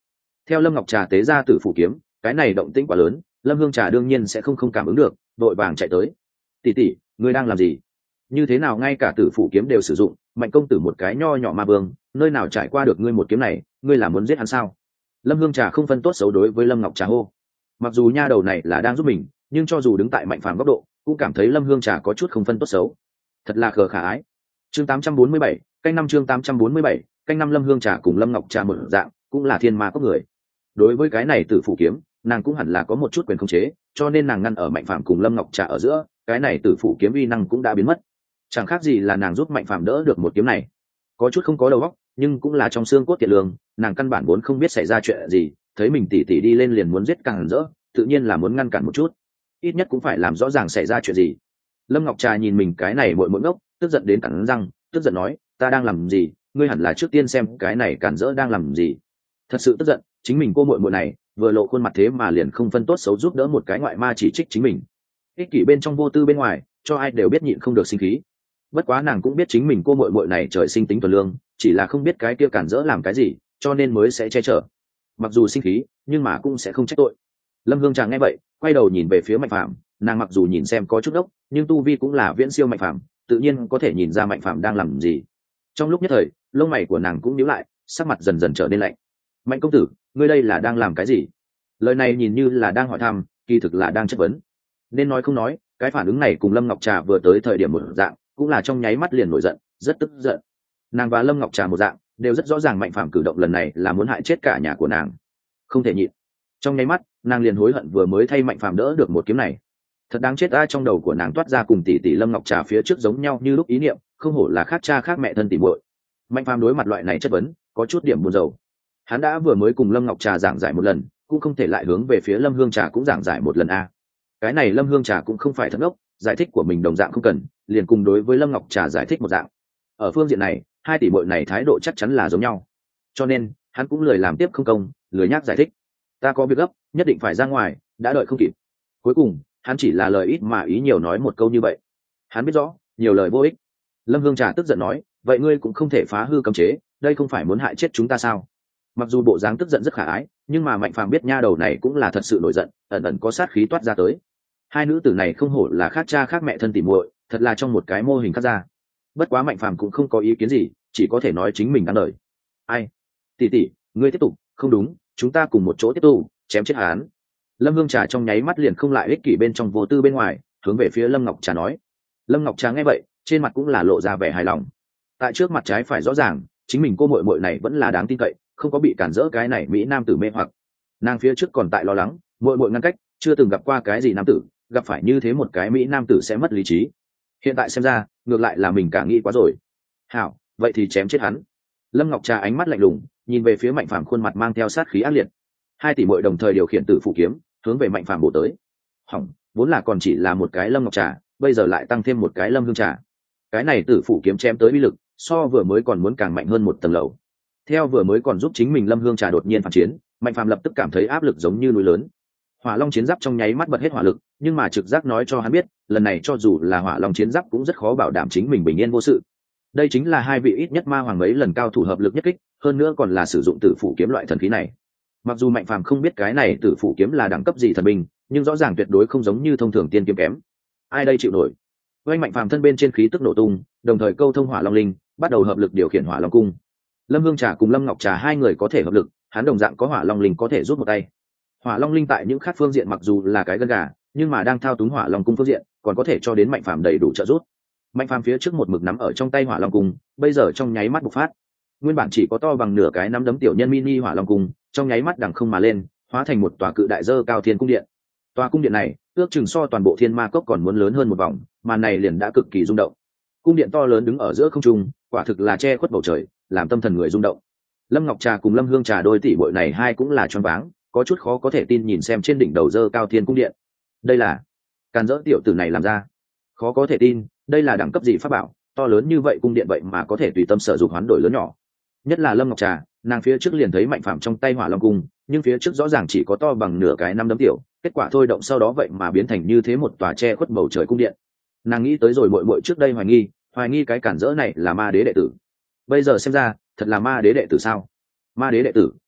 Theo Lâm Ngọc Trà tế ra tử phủ kiếm, cái này động tĩnh quá lớn, Lâm Hương Trà đương nhiên sẽ không không cảm ứng được, đội vàng chạy tới. Tỷ tỷ, ngươi đang làm gì? Như thế nào ngay cả tử phủ kiếm đều sử dụng? Mạnh công tử một cái nho nhỏ ma vương, nơi nào trải qua được ngươi một kiếm này? Ngươi là muốn giết hắn sao? Lâm Hương Trà không phân tốt xấu đối với Lâm Ngọc Trà hô. Mặc dù nha đầu này là đang giúp mình, nhưng cho dù đứng tại Mạnh Phàm góc độ, cũng cảm thấy Lâm Hương Trà có chút không phân tốt xấu. Thật là khờ khả ái. Chương tám trăm bốn mươi bảy, canh năm chương tám trăm bốn mươi bảy, canh năm Lâm Hương Trà cùng Lâm Ngọc Trà một dạng, cũng là thiên ma có người. Đối với cái này tử phủ kiếm, nàng cũng hẳn là có một chút quyền khống chế, cho nên nàng ngăn ở Mạnh Phàm cùng Lâm Ngọc Trà ở giữa, cái này tử phủ kiếm uy năng cũng đã biến mất. Chẳng khác gì là nàng giúp Mạnh Phàm đỡ được một kiếm này. Có chút không có đầu óc, nhưng cũng là trong xương cốt thiện lương, nàng căn bản vốn không biết xảy ra chuyện gì, thấy mình tỉ tỉ đi lên liền muốn giết càng rỡ, tự nhiên là muốn ngăn cản một chút, ít nhất cũng phải làm rõ ràng xảy ra chuyện gì. Lâm Ngọc Trà nhìn mình cái này muội muội ngốc, tức giận đến cắn răng, tức giận nói, ta đang làm gì, ngươi hẳn là trước tiên xem cái này cản rỡ đang làm gì. Thật sự tức giận, chính mình cô muội muội này vừa lộ khuôn mặt thế mà liền không phân tốt xấu giúp đỡ một cái ngoại ma chỉ trích chính mình, ích kỷ bên trong vô tư bên ngoài, cho ai đều biết nhịn không được sinh khí. Bất quá nàng cũng biết chính mình cô muội muội này trời sinh tính thuần lương, chỉ là không biết cái kia cản rỡ làm cái gì, cho nên mới sẽ che chở. Mặc dù sinh khí, nhưng mà cũng sẽ không trách tội. Lâm Hương Trà nghe vậy, quay đầu nhìn về phía Mạnh Phàm, nàng mặc dù nhìn xem có chút ốc, nhưng tu vi cũng là viễn siêu Mạnh Phàm, tự nhiên có thể nhìn ra Mạnh Phàm đang làm gì. Trong lúc nhất thời, lông mày của nàng cũng nhíu lại, sắc mặt dần dần trở nên lạnh. Mạnh công tử, ngươi đây là đang làm cái gì? Lời này nhìn như là đang hỏi thăm, kỳ thực là đang chất vấn. Nên nói không nói, cái phản ứng này cùng Lâm Ngọc Trà vừa tới thời điểm một dạng, cũng là trong nháy mắt liền nổi giận, rất tức giận. Nàng và Lâm Ngọc Trà một dạng, đều rất rõ ràng Mạnh Phàm cử động lần này là muốn hại chết cả nhà của nàng, không thể nhịn. Trong nháy mắt, nàng liền hối hận vừa mới thay Mạnh Phàm đỡ được một kiếm này. Thật đáng chết a, trong đầu của nàng toát ra cùng tỷ tỷ Lâm Ngọc Trà phía trước giống nhau như lúc ý niệm, không hổ là khác cha khác mẹ thân tỷ muội. Mạnh Phàm đối mặt loại này chất vấn, có chút điểm buồn rầu. Hắn đã vừa mới cùng Lâm Ngọc Trà giảng giải một lần, cũng không thể lại hướng về phía Lâm Hương Trà cũng giảng giải một lần a. Cái này Lâm Hương Trà cũng không phải thật ngốc, giải thích của mình đồng dạng không cần, liền cùng đối với Lâm Ngọc Trà giải thích một dạng. Ở phương diện này, hai tỷ muội này thái độ chắc chắn là giống nhau, cho nên hắn cũng lười làm tiếp không công, lười nhác giải thích. Ta có việc gấp, nhất định phải ra ngoài, đã đợi không kịp. Cuối cùng hắn chỉ là lời ít mà ý nhiều nói một câu như vậy. Hắn biết rõ nhiều lời vô ích. Lâm Hương Trà tức giận nói, vậy ngươi cũng không thể phá hư cấm chế, đây không phải muốn hại chết chúng ta sao? Mặc dù bộ dáng tức giận rất khả ái, nhưng mà Mạnh Phàm biết nha đầu này cũng là thật sự nổi giận, ẩn ẩn có sát khí toát ra tới. Hai nữ tử này không hổ là khác cha khác mẹ thân tỉ muội, thật là trong một cái mô hình khác ra. Bất quá Mạnh Phàm cũng không có ý kiến gì, chỉ có thể nói chính mình đáng đời. Ai? Tỷ tỷ, ngươi tiếp tục, không đúng, chúng ta cùng một chỗ tiếp tục, chém chết hắn. Lâm Hương Trà trong nháy mắt liền không lại ích kỷ bên trong vô tư bên ngoài, hướng về phía Lâm Ngọc Trà nói. Lâm Ngọc Trà nghe vậy, trên mặt cũng là lộ ra vẻ hài lòng. Tại trước mặt trái phải rõ ràng, chính mình cô muội muội này vẫn là đáng tin cậy, không có bị cản rỡ cái này mỹ nam tử mê hoặc. Nàng phía trước còn tại lo lắng, muội muội ngăn cách, chưa từng gặp qua cái gì nam tử, gặp phải như thế một cái mỹ nam tử sẽ mất lý trí. Hiện tại xem ra, ngược lại là mình cả nghĩ quá rồi. Hảo, vậy thì chém chết hắn. Lâm Ngọc Trà ánh mắt lạnh lùng, nhìn về phía Mạnh Phàm khuôn mặt mang theo sát khí ác liệt. Hai tỷ muội đồng thời điều khiển tử phụ kiếm, hướng về Mạnh Phàm bổ tới. Hỏng, vốn là còn chỉ là một cái Lâm Ngọc Trà, bây giờ lại tăng thêm một cái Lâm Hương Trà. Cái này tử phụ kiếm chém tới uy lực, so vừa mới còn muốn càng mạnh hơn một tầng lầu. Theo vừa mới còn giúp chính mình Lâm Hương Trà đột nhiên phản chiến, Mạnh Phàm lập tức cảm thấy áp lực giống như núi lớn. Hỏa Long chiến giáp trong nháy mắt bật hết hỏa lực, nhưng mà trực giác nói cho hắn biết, lần này cho dù là Hỏa Long chiến giáp cũng rất khó bảo đảm chính mình bình yên vô sự. Đây chính là hai vị ít nhất ma hoàng mấy lần cao thủ hợp lực nhất kích, hơn nữa còn là sử dụng tử phụ kiếm loại thần khí này. Mặc dù Mạnh Phàm không biết cái này tử phụ kiếm là đẳng cấp gì thần binh, nhưng rõ ràng tuyệt đối không giống như thông thường tiên kiếm kém. Ai đây chịu nổi? Với Mạnh Phàm thân bên trên khí tức nổ tung, đồng thời câu thông Hỏa Long linh, bắt đầu hợp lực điều khiển Hỏa Long cung. Lâm Hương Trà cùng Lâm Ngọc Trà hai người có thể hợp lực, hắn đồng dạng có Hỏa Long linh có thể giúp một tay. Hỏa Long linh tại những khác phương diện mặc dù là cái gân gà, nhưng mà đang thao túng Hỏa Long cung phương diện, còn có thể cho đến Mạnh Phàm đầy đủ trợ giúp. Mạnh Phàm phía trước một mực nắm ở trong tay Hỏa Long cung, bây giờ trong nháy mắt bộc phát. Nguyên bản chỉ có to bằng nửa cái nắm đấm tiểu nhân mini Hỏa Long cung, trong nháy mắt đằng không mà lên, hóa thành một tòa cự đại dơ cao thiên cung điện. Tòa cung điện này, ước chừng so toàn bộ Thiên Ma Cốc còn muốn lớn hơn một vòng, màn này liền đã cực kỳ rung động. Cung điện to lớn đứng ở giữa không trung, quả thực là che khuất bầu trời, làm tâm thần người rung động. Lâm Ngọc Trà cùng Lâm Hương Trà đôi tỷ muội này hai cũng là choáng váng, có chút khó có thể tin nhìn xem trên đỉnh đầu dơ cao thiên cung điện. Đây là càn dỡ tiểu tử này làm ra? Khó có thể tin, đây là đẳng cấp gì pháp bảo, to lớn như vậy cung điện vậy mà có thể tùy tâm sở dụng hoán đổi lớn nhỏ. Nhất là Lâm Ngọc Trà, nàng phía trước liền thấy Mạnh Phàm trong tay Hỏa Long cung, nhưng phía trước rõ ràng chỉ có to bằng nửa cái năm đấm tiểu, kết quả thôi động sau đó vậy mà biến thành như thế một tòa che khuất bầu trời cung điện. Nàng nghĩ tới rồi muội muội trước đây hoài nghi, hoài nghi cái cản rỡ này là ma đế đệ tử. Bây giờ xem ra, thật là ma đế đệ tử sao? Ma đế đệ tử,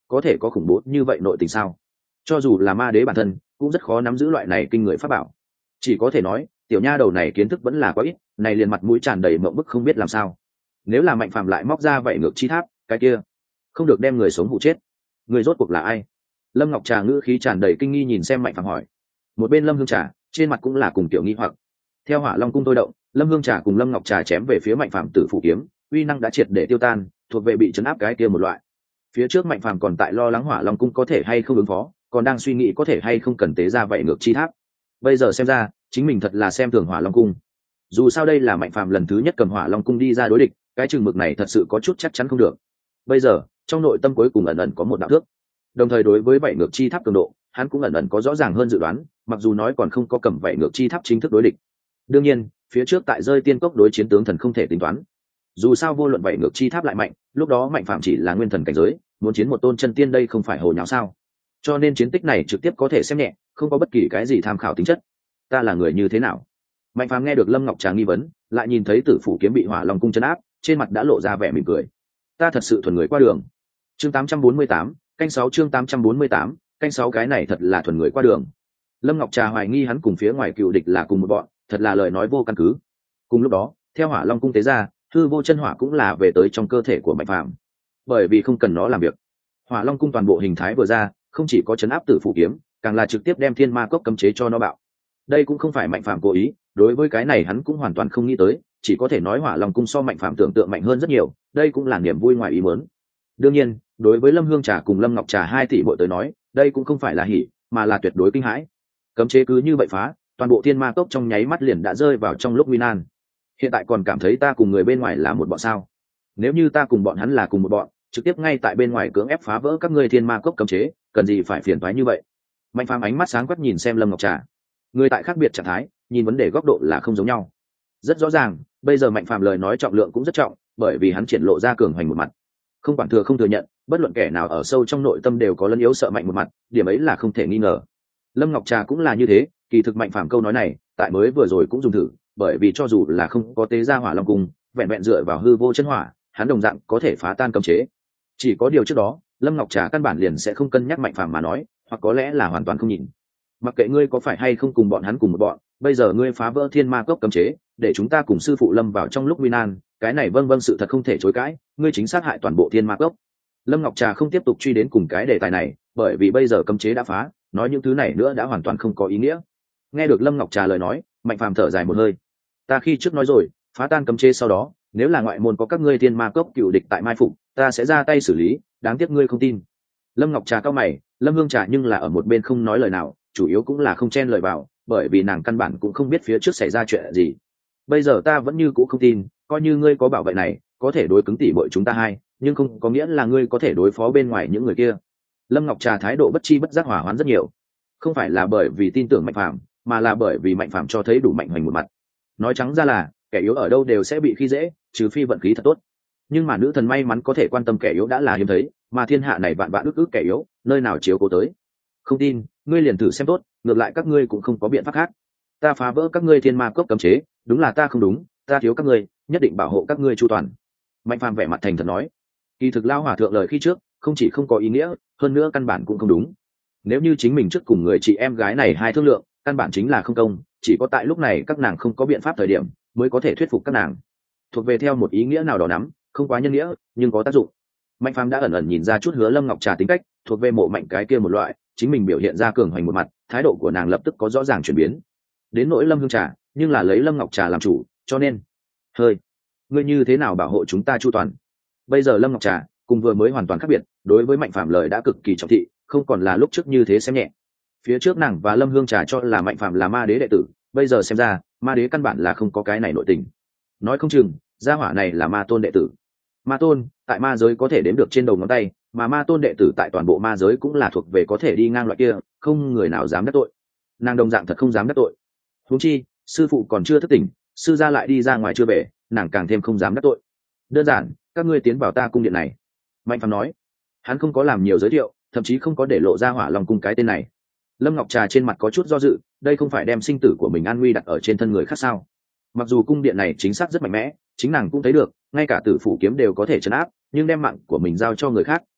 có thể có khủng bố như vậy nội tình sao? Cho dù là ma đế bản thân cũng rất khó nắm giữ loại này kinh người pháp bảo. Chỉ có thể nói tiểu nha đầu này kiến thức vẫn là quá ít, này liền mặt mũi tràn đầy mộng bức không biết làm sao. Nếu là Mạnh Phàm lại móc ra vậy ngược chi tháp, cái kia không được đem người sống hụ chết. Người rốt cuộc là ai? Lâm Ngọc Trà ngữ khí tràn đầy kinh nghi nhìn xem Mạnh Phàm hỏi. Một bên Lâm Hương Trà trên mặt cũng là cùng tiểu nghi hoặc. Theo Hỏa Long cung tôi động, Lâm Hương Trà cùng Lâm Ngọc Trà chém về phía Mạnh Phàm tử phủ kiếm, uy năng đã triệt để tiêu tan, thuộc về bị chấn áp cái kia một loại. Phía trước Mạnh Phàm còn tại lo lắng Hỏa Long cung có thể hay không ứng phó, còn đang suy nghĩ có thể hay không cần tế ra vậy ngược chi tháp. Bây giờ xem ra chính mình thật là xem thường Hỏa Long cung. Dù sao đây là Mạnh Phàm lần thứ nhất cầm Hỏa Long cung đi ra đối địch, cái chừng mực này thật sự có chút chắc chắn không được. Bây giờ trong nội tâm cuối cùng ẩn ẩn có một đạo thước, đồng thời đối với vậy ngược chi tháp cường độ hắn cũng ẩn ẩn có rõ ràng hơn dự đoán, mặc dù nói còn không có cầm vậy ngược chi tháp chính thức đối địch. Đương nhiên phía trước tại rơi tiên cốc đối chiến tướng thần không thể tính toán, dù sao vô luận vậy ngược chi tháp lại mạnh, lúc đó Mạnh Phàm chỉ là nguyên thần cảnh giới, muốn chiến một tôn chân tiên đây không phải hồ nháo sao. Cho nên chiến tích này trực tiếp có thể xem nhẹ, không có bất kỳ cái gì tham khảo tính chất. Ta là người như thế nào? Mạnh Phàm nghe được Lâm Ngọc Trà nghi vấn, lại nhìn thấy tử phủ kiếm bị Hỏa Long cung chấn áp, trên mặt đã lộ ra vẻ mỉm cười. Ta thật sự thuần người qua đường. Chương tám trăm bốn mươi tám, canh sáu chương tám trăm bốn mươi tám, canh sáu cái này thật là thuần người qua đường. Lâm Ngọc Trà hoài nghi hắn cùng phía ngoài cựu địch là cùng một bọn, thật là lời nói vô căn cứ. Cùng lúc đó, theo Hỏa Long cung tế ra, hư vô chân hỏa cũng là về tới trong cơ thể của Mạnh Phàm. Bởi vì không cần nó làm việc, Hỏa Long cung toàn bộ hình thái vừa ra, không chỉ có chấn áp tử phủ kiếm, càng là trực tiếp đem thiên ma cốc cấm chế cho nó bạo. Đây cũng không phải Mạnh Phàm cố ý, đối với cái này hắn cũng hoàn toàn không nghĩ tới, chỉ có thể nói Hỏa Long cung so Mạnh Phàm tưởng tượng mạnh hơn rất nhiều, đây cũng là niềm vui ngoài ý muốn. Đương nhiên, đối với Lâm Hương Trà cùng Lâm Ngọc Trà hai tỷ muội tới nói, đây cũng không phải là hỉ, mà là tuyệt đối kinh hãi. Cấm chế cứ như vậy phá, toàn bộ thiên ma cốc trong nháy mắt liền đã rơi vào trong lúc nguy nan. Hiện tại còn cảm thấy ta cùng người bên ngoài là một bọn sao? Nếu như ta cùng bọn hắn là cùng một bọn, trực tiếp ngay tại bên ngoài cưỡng ép phá vỡ các ngươi thiên ma cốc cấm chế, cần gì phải phiền toái như vậy? Mạnh Phàm ánh mắt sáng quắc nhìn xem Lâm Ngọc Trà. Người tại khác biệt trạng thái, nhìn vấn đề góc độ là không giống nhau. Rất rõ ràng, bây giờ Mạnh Phàm lời nói trọng lượng cũng rất trọng, bởi vì hắn triển lộ ra cường hoành một mặt. Không quản thừa không thừa nhận, bất luận kẻ nào ở sâu trong nội tâm đều có lấn yếu sợ mạnh một mặt, điểm ấy là không thể nghi ngờ. Lâm Ngọc Trà cũng là như thế, kỳ thực Mạnh Phàm câu nói này, tại mới vừa rồi cũng dùng thử, bởi vì cho dù là không có tế ra Hỏa Long cung, vẹn vẹn dựa vào hư vô chân hỏa, hắn đồng dạng có thể phá tan cấm chế. Chỉ có điều trước đó, Lâm Ngọc Trà căn bản liền sẽ không cân nhắc Mạnh Phàm mà nói, hoặc có lẽ là hoàn toàn không nhìn. Mặc kệ ngươi có phải hay không cùng bọn hắn cùng một bọn, bây giờ ngươi phá vỡ thiên ma cốc cấm chế, để chúng ta cùng sư phụ lâm vào trong lúc nguy nan, cái này vâng vâng sự thật không thể chối cãi, ngươi chính xác hại toàn bộ thiên ma cốc. Lâm Ngọc Trà không tiếp tục truy đến cùng cái đề tài này, bởi vì bây giờ cấm chế đã phá, nói những thứ này nữa đã hoàn toàn không có ý nghĩa. Nghe được Lâm Ngọc Trà lời nói, Mạnh Phàm thở dài một hơi. Ta khi trước nói rồi, phá tan cấm chế sau đó, nếu là ngoại môn có các ngươi thiên ma cốc cựu địch tại mai phục, ta sẽ ra tay xử lý, đáng tiếc ngươi không tin. Lâm Ngọc Trà cao mày, Lâm Hương Trà nhưng là ở một bên không nói lời nào, chủ yếu cũng là không chen lời vào, bởi vì nàng căn bản cũng không biết phía trước xảy ra chuyện gì. Bây giờ ta vẫn như cũ không tin, coi như ngươi có bảo vệ này, có thể đối cứng tỉ muội chúng ta hai, nhưng không có nghĩa là ngươi có thể đối phó bên ngoài những người kia. Lâm Ngọc Trà thái độ bất chi bất giác hỏa hoãn rất nhiều, không phải là bởi vì tin tưởng Mạnh Phàm, mà là bởi vì Mạnh Phàm cho thấy đủ mạnh hoành một mặt. Nói trắng ra là, kẻ yếu ở đâu đều sẽ bị khi dễ, trừ phi vận khí thật tốt. Nhưng mà nữ thần may mắn có thể quan tâm kẻ yếu đã là hiếm thấy, mà thiên hạ này vạn vạn ức ức kẻ yếu, nơi nào chiếu cố tới. Không tin, ngươi liền thử xem tốt, ngược lại các ngươi cũng không có biện pháp khác. Ta phá vỡ các ngươi thiên ma cốc cấm chế, đúng là ta không đúng, ta thiếu các ngươi, nhất định bảo hộ các ngươi chu toàn. Mạnh Phàm vẻ mặt thành thật nói. Kỳ thực lao hòa thượng lời khi trước, không chỉ không có ý nghĩa, hơn nữa căn bản cũng không đúng. Nếu như chính mình trước cùng người chị em gái này hai thương lượng, căn bản chính là không công, chỉ có tại lúc này các nàng không có biện pháp thời điểm, mới có thể thuyết phục các nàng. Thuộc về theo một ý nghĩa nào đó nắm, không quá nhân nghĩa, nhưng có tác dụng. Mạnh Phàm đã ẩn ẩn nhìn ra chút Hứa Lâm Ngọc Trà tính cách, thuộc về mộ mạnh cái kia một loại, chính mình biểu hiện ra cường hoành một mặt, thái độ của nàng lập tức có rõ ràng chuyển biến. Đến nỗi Lâm Hương Trà, nhưng là lấy Lâm Ngọc Trà làm chủ, cho nên, hơi, ngươi như thế nào bảo hộ chúng ta chu toàn? Bây giờ Lâm Ngọc Trà cùng vừa mới hoàn toàn khác biệt, đối với Mạnh Phàm lời đã cực kỳ trọng thị, không còn là lúc trước như thế xem nhẹ. Phía trước nàng và Lâm Hương Trà cho là Mạnh Phàm là ma đế đệ tử, bây giờ xem ra, ma đế căn bản là không có cái này nội tình. Nói không chừng, gia hỏa này là ma tôn đệ tử. Ma tôn tại ma giới có thể đếm được trên đầu ngón tay, mà ma tôn đệ tử tại toàn bộ ma giới cũng là thuộc về có thể đi ngang loại kia, không người nào dám đắc tội. Nàng đồng dạng thật không dám đắc tội. Huống chi sư phụ còn chưa thức tỉnh, sư gia lại đi ra ngoài chưa về, nàng càng thêm không dám đắc tội. Đơn giản, các ngươi tiến vào ta cung điện này. Mạnh Phàm nói. Hắn không có làm nhiều giới thiệu, thậm chí không có để lộ ra Hỏa Long cung cái tên này. Lâm Ngọc Trà trên mặt có chút do dự, đây không phải đem sinh tử của mình an nguy đặt ở trên thân người khác sao? Mặc dù cung điện này chính xác rất mạnh mẽ, chính nàng cũng thấy được, ngay cả tử phủ kiếm đều có thể trấn áp, nhưng đem mạng của mình giao cho người khác,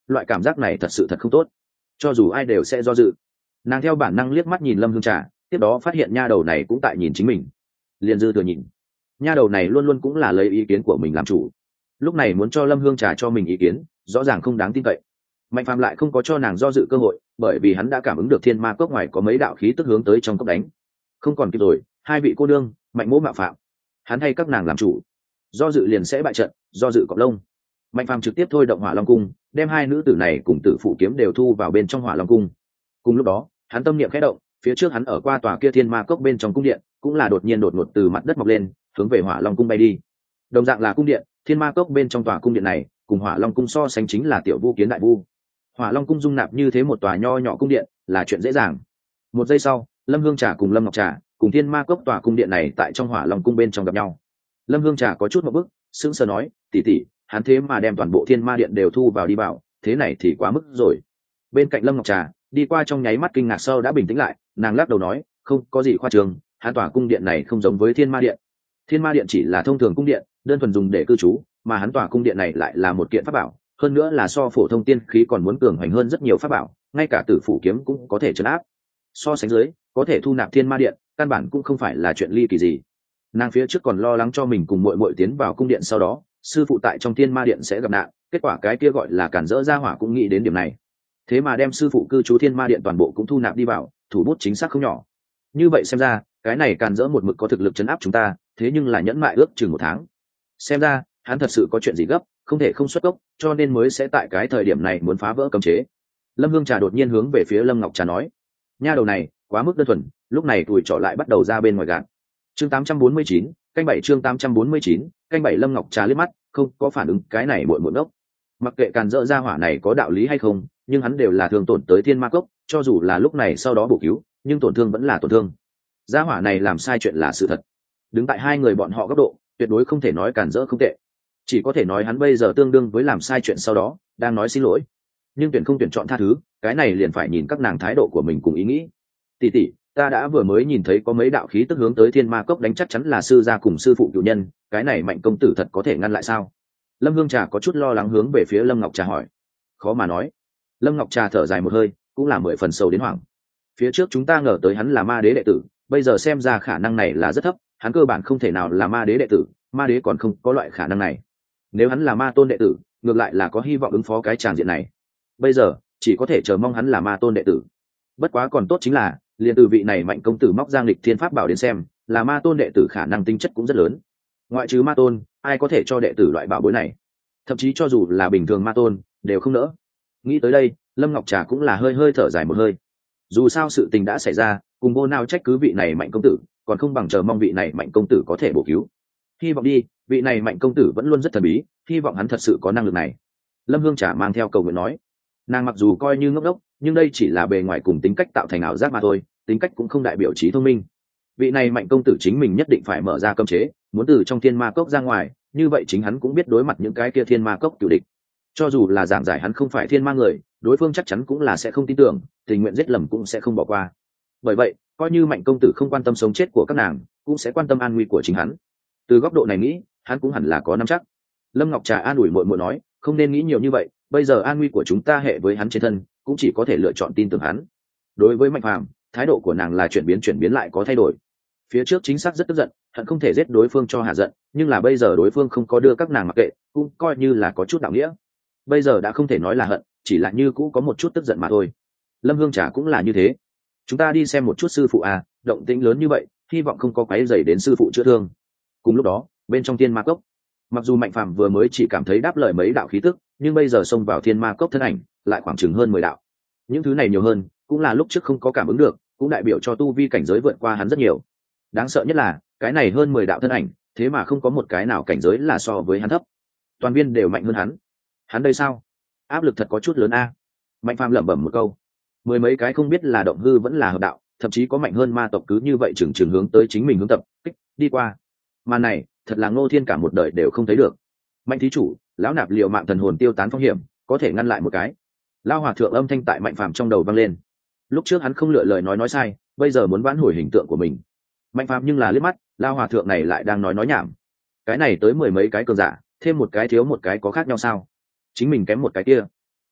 loại cảm giác này thật sự thật không tốt, cho dù ai đều sẽ do dự. Nàng theo bản năng liếc mắt nhìn Lâm Hương Trà, tiếp đó phát hiện nha đầu này cũng tại nhìn chính mình, liền dư thừa nhìn. Nha đầu này luôn luôn cũng là lấy ý kiến của mình làm chủ, lúc này muốn cho Lâm Hương Trà cho mình ý kiến rõ ràng không đáng tin cậy. Mạnh Phàm lại không có cho nàng do dự cơ hội, bởi vì hắn đã cảm ứng được thiên ma cốc ngoài có mấy đạo khí tức hướng tới trong cốc đánh. Không còn kịp rồi, hai vị cô đương Mạnh mỗ mạo phạm, hắn hay các nàng làm chủ, do dự liền sẽ bại trận, do dự cọp lông. Mạnh Phàm trực tiếp thôi động Hỏa Long cung, đem hai nữ tử này cùng tử phụ kiếm đều thu vào bên trong Hỏa Long cung. Cùng lúc đó, hắn tâm niệm khẽ động, phía trước hắn ở qua tòa kia thiên ma cốc bên trong cung điện, cũng là đột nhiên đột ngột từ mặt đất mọc lên, hướng về Hỏa Long cung bay đi. Đồng dạng là cung điện, thiên ma cốc bên trong tòa cung điện này, cùng Hỏa Long cung so sánh chính là tiểu vu kiến đại vu. Hỏa Long cung dung nạp như thế một tòa nho nhỏ cung điện, là chuyện dễ dàng. Một giây sau, Lâm Hương Trà cùng Lâm Ngọc Trà, cùng thiên ma cốc tòa cung điện này tại trong Hỏa Long cung bên trong gặp nhau. Lâm Hương Trà có chút một bức, sững sờ nói, tỷ tỷ, hắn thế mà đem toàn bộ thiên ma điện đều thu vào đi vào, thế này thì quá mức rồi. Bên cạnh Lâm Ngọc Trà đi qua trong nháy mắt kinh ngạc sau đã bình tĩnh lại, nàng lắc đầu nói, không có gì khoa trương, hắn tòa cung điện này không giống với thiên ma điện. Thiên ma điện chỉ là thông thường cung điện, đơn thuần dùng để cư trú, mà hắn tòa cung điện này lại là một kiện pháp bảo, hơn nữa là so phổ thông tiên khí còn muốn cường hoành hơn rất nhiều pháp bảo, ngay cả tử phủ kiếm cũng có thể trấn áp. So sánh dưới, có thể thu nạp thiên ma điện, căn bản cũng không phải là chuyện ly kỳ gì. Nàng phía trước còn lo lắng cho mình cùng muội muội tiến vào cung điện sau đó, sư phụ tại trong thiên ma điện sẽ gặp nạn, kết quả cái kia gọi là cản rỡ ra hỏa cũng nghĩ đến điểm này. Thế mà đem sư phụ cư trú thiên ma điện toàn bộ cũng thu nạp đi vào, thủ bút chính xác không nhỏ. Như vậy xem ra, cái này cản rỡ một mực có thực lực chấn áp chúng ta, thế nhưng là nhẫn mại ước chừng một tháng. Xem ra, hắn thật sự có chuyện gì gấp, không thể không xuất gốc, cho nên mới sẽ tại cái thời điểm này muốn phá vỡ cấm chế. Lâm Hương Trà đột nhiên hướng về phía Lâm Ngọc Trà nói, nha đầu này quá mức đơn thuần, lúc này tuổi trọ lại bắt đầu ra bên ngoài gạt. Chương tám trăm bốn mươi chín, canh bảy chương tám trăm bốn mươi chín, canh bảy. Lâm Ngọc Trà liếc mắt, không có phản ứng cái này muội muội ngốc. Mặc kệ càn dỡ ra hỏa này có đạo lý hay không, nhưng hắn đều là thương tổn tới thiên ma cốc, cho dù là lúc này sau đó bổ cứu, nhưng tổn thương vẫn là tổn thương. Gia hỏa này làm sai chuyện là sự thật. Đứng tại hai người bọn họ góc độ, tuyệt đối không thể nói càn dỡ không tệ, chỉ có thể nói hắn bây giờ tương đương với làm sai chuyện sau đó đang nói xin lỗi. Nhưng tuyển không tuyển chọn tha thứ, cái này liền phải nhìn các nàng thái độ của mình cùng ý nghĩ. Tỷ tỷ, ta đã vừa mới nhìn thấy có mấy đạo khí tức hướng tới thiên ma cốc đánh, chắc chắn là sư gia cùng sư phụ cựu nhân, cái này Mạnh công tử thật có thể ngăn lại sao? Lâm Hương Trà có chút lo lắng hướng về phía Lâm Ngọc Trà hỏi. Khó mà nói. Lâm Ngọc Trà thở dài một hơi, cũng là mười phần sầu đến hoảng. Phía trước chúng ta ngờ tới hắn là ma đế đệ tử, bây giờ xem ra khả năng này là rất thấp, hắn cơ bản không thể nào là ma đế đệ tử, ma đế còn không có loại khả năng này. Nếu hắn là ma tôn đệ tử, ngược lại là có hy vọng ứng phó cái tràng diện này. Bây giờ chỉ có thể chờ mong hắn là ma tôn đệ tử. Bất quá còn tốt chính là, liền từ vị này Mạnh công tử móc giang lịch thiên pháp bảo đến xem, là ma tôn đệ tử khả năng tinh chất cũng rất lớn. Ngoại trừ ma tôn, ai có thể cho đệ tử loại bảo bối này? Thậm chí cho dù là bình thường ma tôn, đều không nỡ. Nghĩ tới đây, Lâm Ngọc Trà cũng là hơi hơi thở dài một hơi. Dù sao sự tình đã xảy ra, cùng vô nào trách cứ vị này Mạnh công tử, còn không bằng chờ mong vị này Mạnh công tử có thể bổ cứu. Hy vọng đi, vị này Mạnh công tử vẫn luôn rất thần bí, hy vọng hắn thật sự có năng lực này. Lâm Hương Trà mang theo cầu nguyện nói. Nàng mặc dù coi như ngốc đốc, nhưng đây chỉ là bề ngoài cùng tính cách tạo thành ảo giác mà thôi, tính cách cũng không đại biểu trí thông minh. Vị này Mạnh công tử chính mình nhất định phải mở ra cấm chế, muốn từ trong thiên ma cốc ra ngoài, như vậy chính hắn cũng biết đối mặt những cái kia thiên ma cốc cửu địch. Cho dù là giảng giải hắn không phải thiên ma người, đối phương chắc chắn cũng là sẽ không tin tưởng, tình nguyện giết lầm cũng sẽ không bỏ qua. Bởi vậy, coi như Mạnh công tử không quan tâm sống chết của các nàng, cũng sẽ quan tâm an nguy của chính hắn. Từ góc độ này nghĩ, hắn cũng hẳn là có nắm chắc. Lâm Ngọc Trà an ủi muội muội nói, không nên nghĩ nhiều như vậy, bây giờ an nguy của chúng ta hệ với hắn trên thân, cũng chỉ có thể lựa chọn tin tưởng hắn. Đối với Mạnh Phàm, thái độ của nàng là chuyển biến chuyển biến lại có thay đổi. Phía trước chính xác rất tức giận, hận không thể giết đối phương cho hạ giận, nhưng là bây giờ đối phương không có đưa các nàng mặc kệ, cũng coi như là có chút đạo nghĩa. Bây giờ đã không thể nói là hận, chỉ là như cũ có một chút tức giận mà thôi. Lâm Hương Trà cũng là như thế. Chúng ta đi xem một chút sư phụ à, động tĩnh lớn như vậy, hy vọng không có quấy rầy đến sư phụ chữa thương. Cùng lúc đó, bên trong thiên ma cốc, mặc dù Mạnh Phàm vừa mới chỉ cảm thấy đáp lời mấy đạo khí tức, nhưng bây giờ xông vào thiên ma cốc thân ảnh lại khoảng chừng hơn mười đạo. Những thứ này nhiều hơn, cũng là lúc trước không có cảm ứng được, cũng đại biểu cho tu vi cảnh giới vượt qua hắn rất nhiều. Đáng sợ nhất là, cái này hơn mười đạo thân ảnh, thế mà không có một cái nào cảnh giới là so với hắn thấp. Toàn viên đều mạnh hơn hắn. Hắn đây sao? Áp lực thật có chút lớn a. Mạnh Phàm lẩm bẩm một câu. Mười mấy cái không biết là động hư vẫn là hợp đạo, thậm chí có mạnh hơn ma tộc cứ như vậy chừng chừng hướng tới chính mình hướng tập, kích đi qua. Mà này, thật là Ngô Thiên cả một đời đều không thấy được. Mạnh thí chủ, lão nạp liều mạng thần hồn tiêu tán phong hiểm, có thể ngăn lại một cái. Lao hòa thượng âm thanh tại Mạnh Phàm trong đầu vang lên. Lúc trước hắn không lựa lời nói nói sai, bây giờ muốn vãn hồi hình tượng của mình. Mạnh Phàm nhưng là liếc mắt, Lao hòa thượng này lại đang nói nói nhảm. Cái này tới mười mấy cái cường giả, thêm một cái thiếu một cái có khác nhau sao? Chính mình kém một cái kia.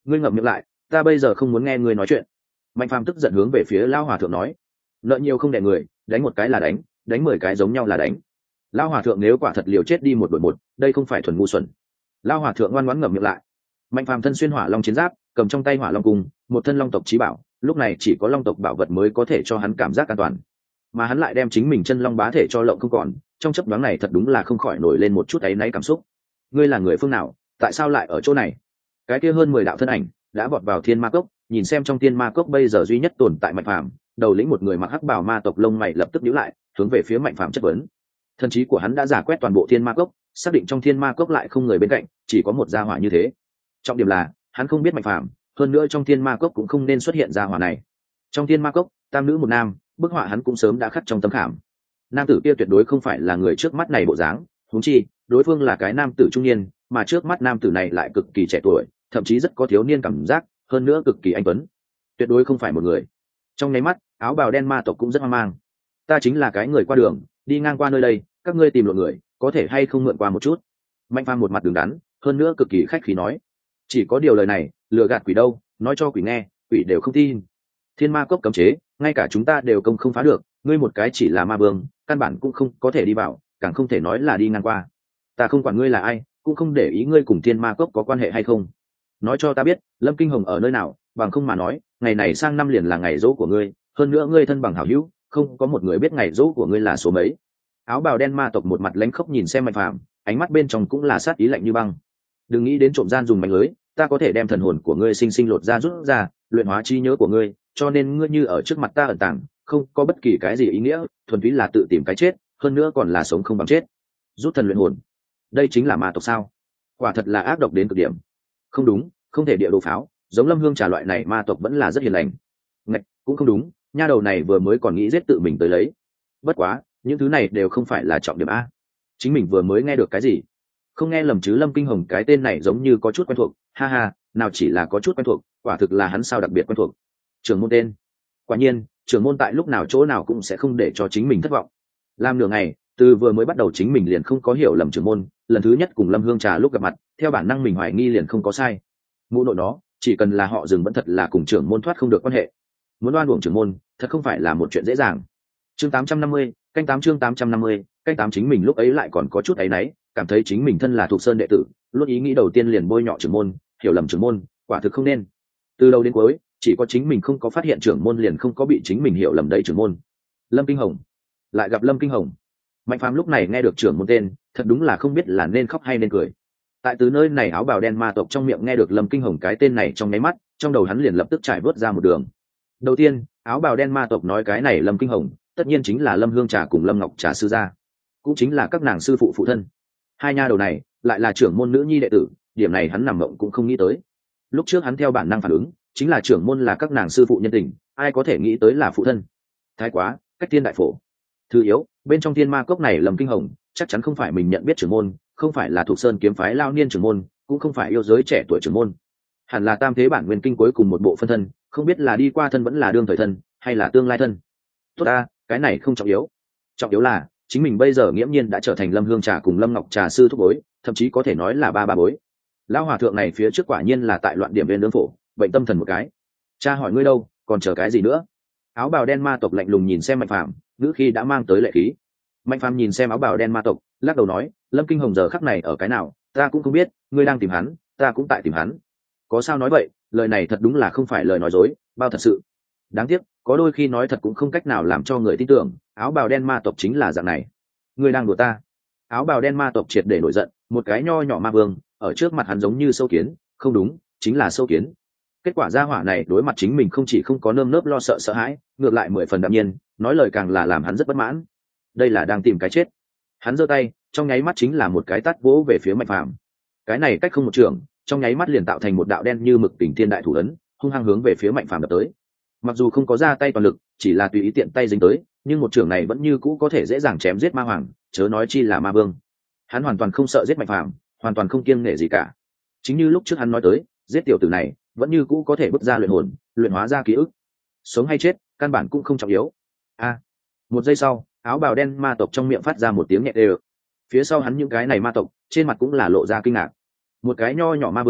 ngươi ngậm miệng lại, ta bây giờ không muốn nghe ngươi nói chuyện. Mạnh Phàm tức giận hướng về phía Lão Hòa thượng nói, nợ nhiều không đẻ người, đánh một cái là đánh, đánh mười cái giống nhau là đánh. Lão Hòa thượng nếu quả thật liều chết đi một đội một, đây không phải thuần ngu xuẩn. Lão Hòa thượng ngoan ngoãn ngậm miệng lại. Mạnh Phàm thân xuyên hỏa long chiến giáp, cầm trong tay hỏa long cung, một thân long tộc chí bảo, lúc này chỉ có long tộc bảo vật mới có thể cho hắn cảm giác an toàn, mà hắn lại đem chính mình chân long bá thể cho lộng không còn, trong chấp đoán này thật đúng là không khỏi nổi lên một chút áy náy cảm xúc. Ngươi là người phương nào, tại sao lại ở chỗ này? Cái kia hơn mười đạo thân ảnh đã vọt vào thiên ma cốc, nhìn xem trong thiên ma cốc bây giờ duy nhất tồn tại Mạnh Phàm, đầu lĩnh một người mặc hắc bào ma tộc lông mày lập tức nhíu lại, hướng về phía Mạnh Phàm chất vấn. Thần trí của hắn đã giả quét toàn bộ thiên ma cốc, xác định trong thiên ma cốc lại không người bên cạnh, chỉ có một gia hỏa như thế. Trọng điểm là hắn không biết Mạnh Phàm, hơn nữa trong thiên ma cốc cũng không nên xuất hiện gia hỏa này. Trong thiên ma cốc, tam nữ một nam, bức họa hắn cũng sớm đã khắc trong tấm khảm. Nam tử kia tuyệt đối không phải là người trước mắt này bộ dáng, huống chi đối phương là cái nam tử trung niên, mà trước mắt nam tử này lại cực kỳ trẻ tuổi, thậm chí rất có thiếu niên cảm giác, hơn nữa cực kỳ anh tuấn, tuyệt đối không phải một người. Trong nháy mắt, áo bào đen ma tộc cũng rất hoang mang. Ta chính là cái người qua đường, đi ngang qua nơi đây, các ngươi tìm lộn người, có thể hay không mượn qua một chút? Mạnh Phàm một mặt đứng đắn, hơn nữa cực kỳ khách khí nói. Chỉ có điều lời này, lừa gạt quỷ đâu, nói cho quỷ nghe, quỷ đều không tin. Thiên ma cốc cấm chế, ngay cả chúng ta đều công không phá được, ngươi một cái chỉ là ma vương, căn bản cũng không có thể đi vào, càng không thể nói là đi ngang qua. Ta không quản ngươi là ai, cũng không để ý ngươi cùng thiên ma cốc có quan hệ hay không. Nói cho ta biết, Lâm Kinh Hồng ở nơi nào, bằng không mà nói, ngày này sang năm liền là ngày dỗ của ngươi, hơn nữa ngươi thân bằng hảo hữu, không có một người biết ngày dỗ của ngươi là số mấy. Áo bào đen ma tộc một mặt lánh khóc nhìn xem Mạnh Phàm, ánh mắt bên trong cũng là sát ý lạnh như băng. Đừng nghĩ đến trộm gian dùng mánh lưới, ta có thể đem thần hồn của ngươi sinh sinh lột ra rút ra, luyện hóa trí nhớ của ngươi, cho nên ngươi như ở trước mặt ta ẩn tàng, không có bất kỳ cái gì ý nghĩa, thuần túy là tự tìm cái chết, hơn nữa còn là sống không bằng chết. Rút thần luyện hồn, đây chính là ma tộc sao? Quả thật là ác độc đến cực điểm. Không đúng, không thể địa đồ pháo, giống Lâm Hương Trà loại này ma tộc vẫn là rất hiền lành. Ngạch, cũng không đúng, nha đầu này vừa mới còn nghĩ giết tự mình tới lấy. Bất quá, những thứ này đều không phải là trọng điểm a. Chính mình vừa mới nghe được cái gì? Không nghe lầm chứ? Lâm Kinh Hồng cái tên này giống như có chút quen thuộc, ha ha, nào chỉ là có chút quen thuộc, quả thực là hắn sao đặc biệt quen thuộc. Trưởng môn tên. Quả nhiên, trưởng môn tại lúc nào chỗ nào cũng sẽ không để cho chính mình thất vọng. Làm nửa ngày, từ vừa mới bắt đầu chính mình liền không có hiểu lầm trưởng môn, lần thứ nhất cùng Lâm Hương Trà lúc gặp mặt, theo bản năng mình hoài nghi liền không có sai. Mụ nội đó, chỉ cần là họ dừng vẫn thật là cùng trưởng môn thoát không được quan hệ. Muốn oan uổng trưởng môn, thật không phải là một chuyện dễ dàng. Chương tám trăm năm mươi, canh tám chương tám trăm năm mươi, canh tám chính mình lúc ấy lại còn có chút áy náy, cảm thấy chính mình thân là thuộc sơn đệ tử, luôn ý nghĩ đầu tiên liền bôi nhọ trưởng môn, hiểu lầm trưởng môn, quả thực không nên. Từ đầu đến cuối, chỉ có chính mình không có phát hiện trưởng môn liền không có bị chính mình hiểu lầm đấy trưởng môn. Lâm Kinh Hồng, lại gặp Lâm Kinh Hồng. Mạnh Phàm lúc này nghe được trưởng môn tên, thật đúng là không biết là nên khóc hay nên cười. Tại từ nơi này áo bào đen ma tộc trong miệng nghe được Lâm Kinh Hồng cái tên này trong nháy mắt, trong đầu hắn liền lập tức trải vớt ra một đường. Đầu tiên, áo bào đen ma tộc nói cái này Lâm Kinh Hồng, tất nhiên chính là Lâm Hương Trà cùng Lâm Ngọc Trà sư gia, cũng chính là các nàng sư phụ phụ thân. Hai nha đầu này lại là trưởng môn nữ nhi đệ tử, điểm này hắn nằm mộng cũng không nghĩ tới. Lúc trước hắn theo bản năng phản ứng, chính là trưởng môn là các nàng sư phụ nhân tình, ai có thể nghĩ tới là phụ thân. Thái quá, cách thiên đại phổ. Thứ yếu, bên trong thiên ma cốc này Lâm Kinh Hồng, chắc chắn không phải mình nhận biết trưởng môn, không phải là thuộc sơn kiếm phái lao niên trưởng môn, cũng không phải yêu giới trẻ tuổi trưởng môn. Hẳn là tam thế bản nguyên kinh cuối cùng một bộ phân thân, không biết là đi qua thân vẫn là đương thời thân, hay là tương lai thân. Tốt ta, cái này không trọng yếu. Trọng yếu là, chính mình bây giờ nghiễm nhiên đã trở thành Lâm Hương Trà cùng Lâm Ngọc Trà sư thúc bối, thậm chí có thể nói là ba ba bối. Lão hòa thượng này phía trước quả nhiên là tại loạn điểm viên nương phổ, bệnh tâm thần một cái. Cha hỏi ngươi đâu, còn chờ cái gì nữa? Áo bào đen ma tộc lạnh lùng nhìn xem Mạnh Phàm, ngữ khi đã mang tới lệ khí. Mạnh Phàm nhìn xem áo bào đen ma tộc, lắc đầu nói, Lâm Kinh Hồng giờ khắc này ở cái nào, ta cũng không biết, ngươi đang tìm hắn, ta cũng tại tìm hắn. Có sao nói vậy, lời này thật đúng là không phải lời nói dối, bao thật sự. Đáng tiếc, có đôi khi nói thật cũng không cách nào làm cho người tin tưởng, áo bào đen ma tộc chính là dạng này. Ngươi đang đùa ta? Áo bào đen ma tộc triệt để nổi giận, một cái nho nhỏ ma vương, ở trước mặt hắn giống như sâu kiến, không đúng, chính là sâu kiến. Kết quả gia hỏa này đối mặt chính mình không chỉ không có nơm nớp lo sợ sợ hãi, ngược lại mười phần đạm nhiên, nói lời càng là làm hắn rất bất mãn. Đây là đang tìm cái chết. Hắn giơ tay, trong nháy mắt chính là một cái tát vỗ về phía Mạnh Phàm. Cái này cách không một trường, trong nháy mắt liền tạo thành một đạo đen như mực tỉnh thiên đại thủ ấn, hung hăng hướng về phía Mạnh Phàm đập tới. Mặc dù không có ra tay toàn lực, chỉ là tùy ý tiện tay dính tới, nhưng một trường này vẫn như cũ có thể dễ dàng chém giết ma hoàng, chớ nói chi là ma vương. Hắn hoàn toàn không sợ giết Mạnh Phàm, hoàn toàn không kiêng nể gì cả. Chính như lúc trước hắn nói tới, giết tiểu tử này vẫn như cũ có thể bước ra luyện hồn, luyện hóa ra ký ức. Sống hay chết, căn bản cũng không trọng yếu. A, một giây sau, áo bào đen ma tộc trong miệng phát ra một tiếng nhẹ đều. Phía sau hắn những cái này ma tộc, trên mặt cũng là lộ ra kinh ngạc. Một cái nho nhỏ ma vương,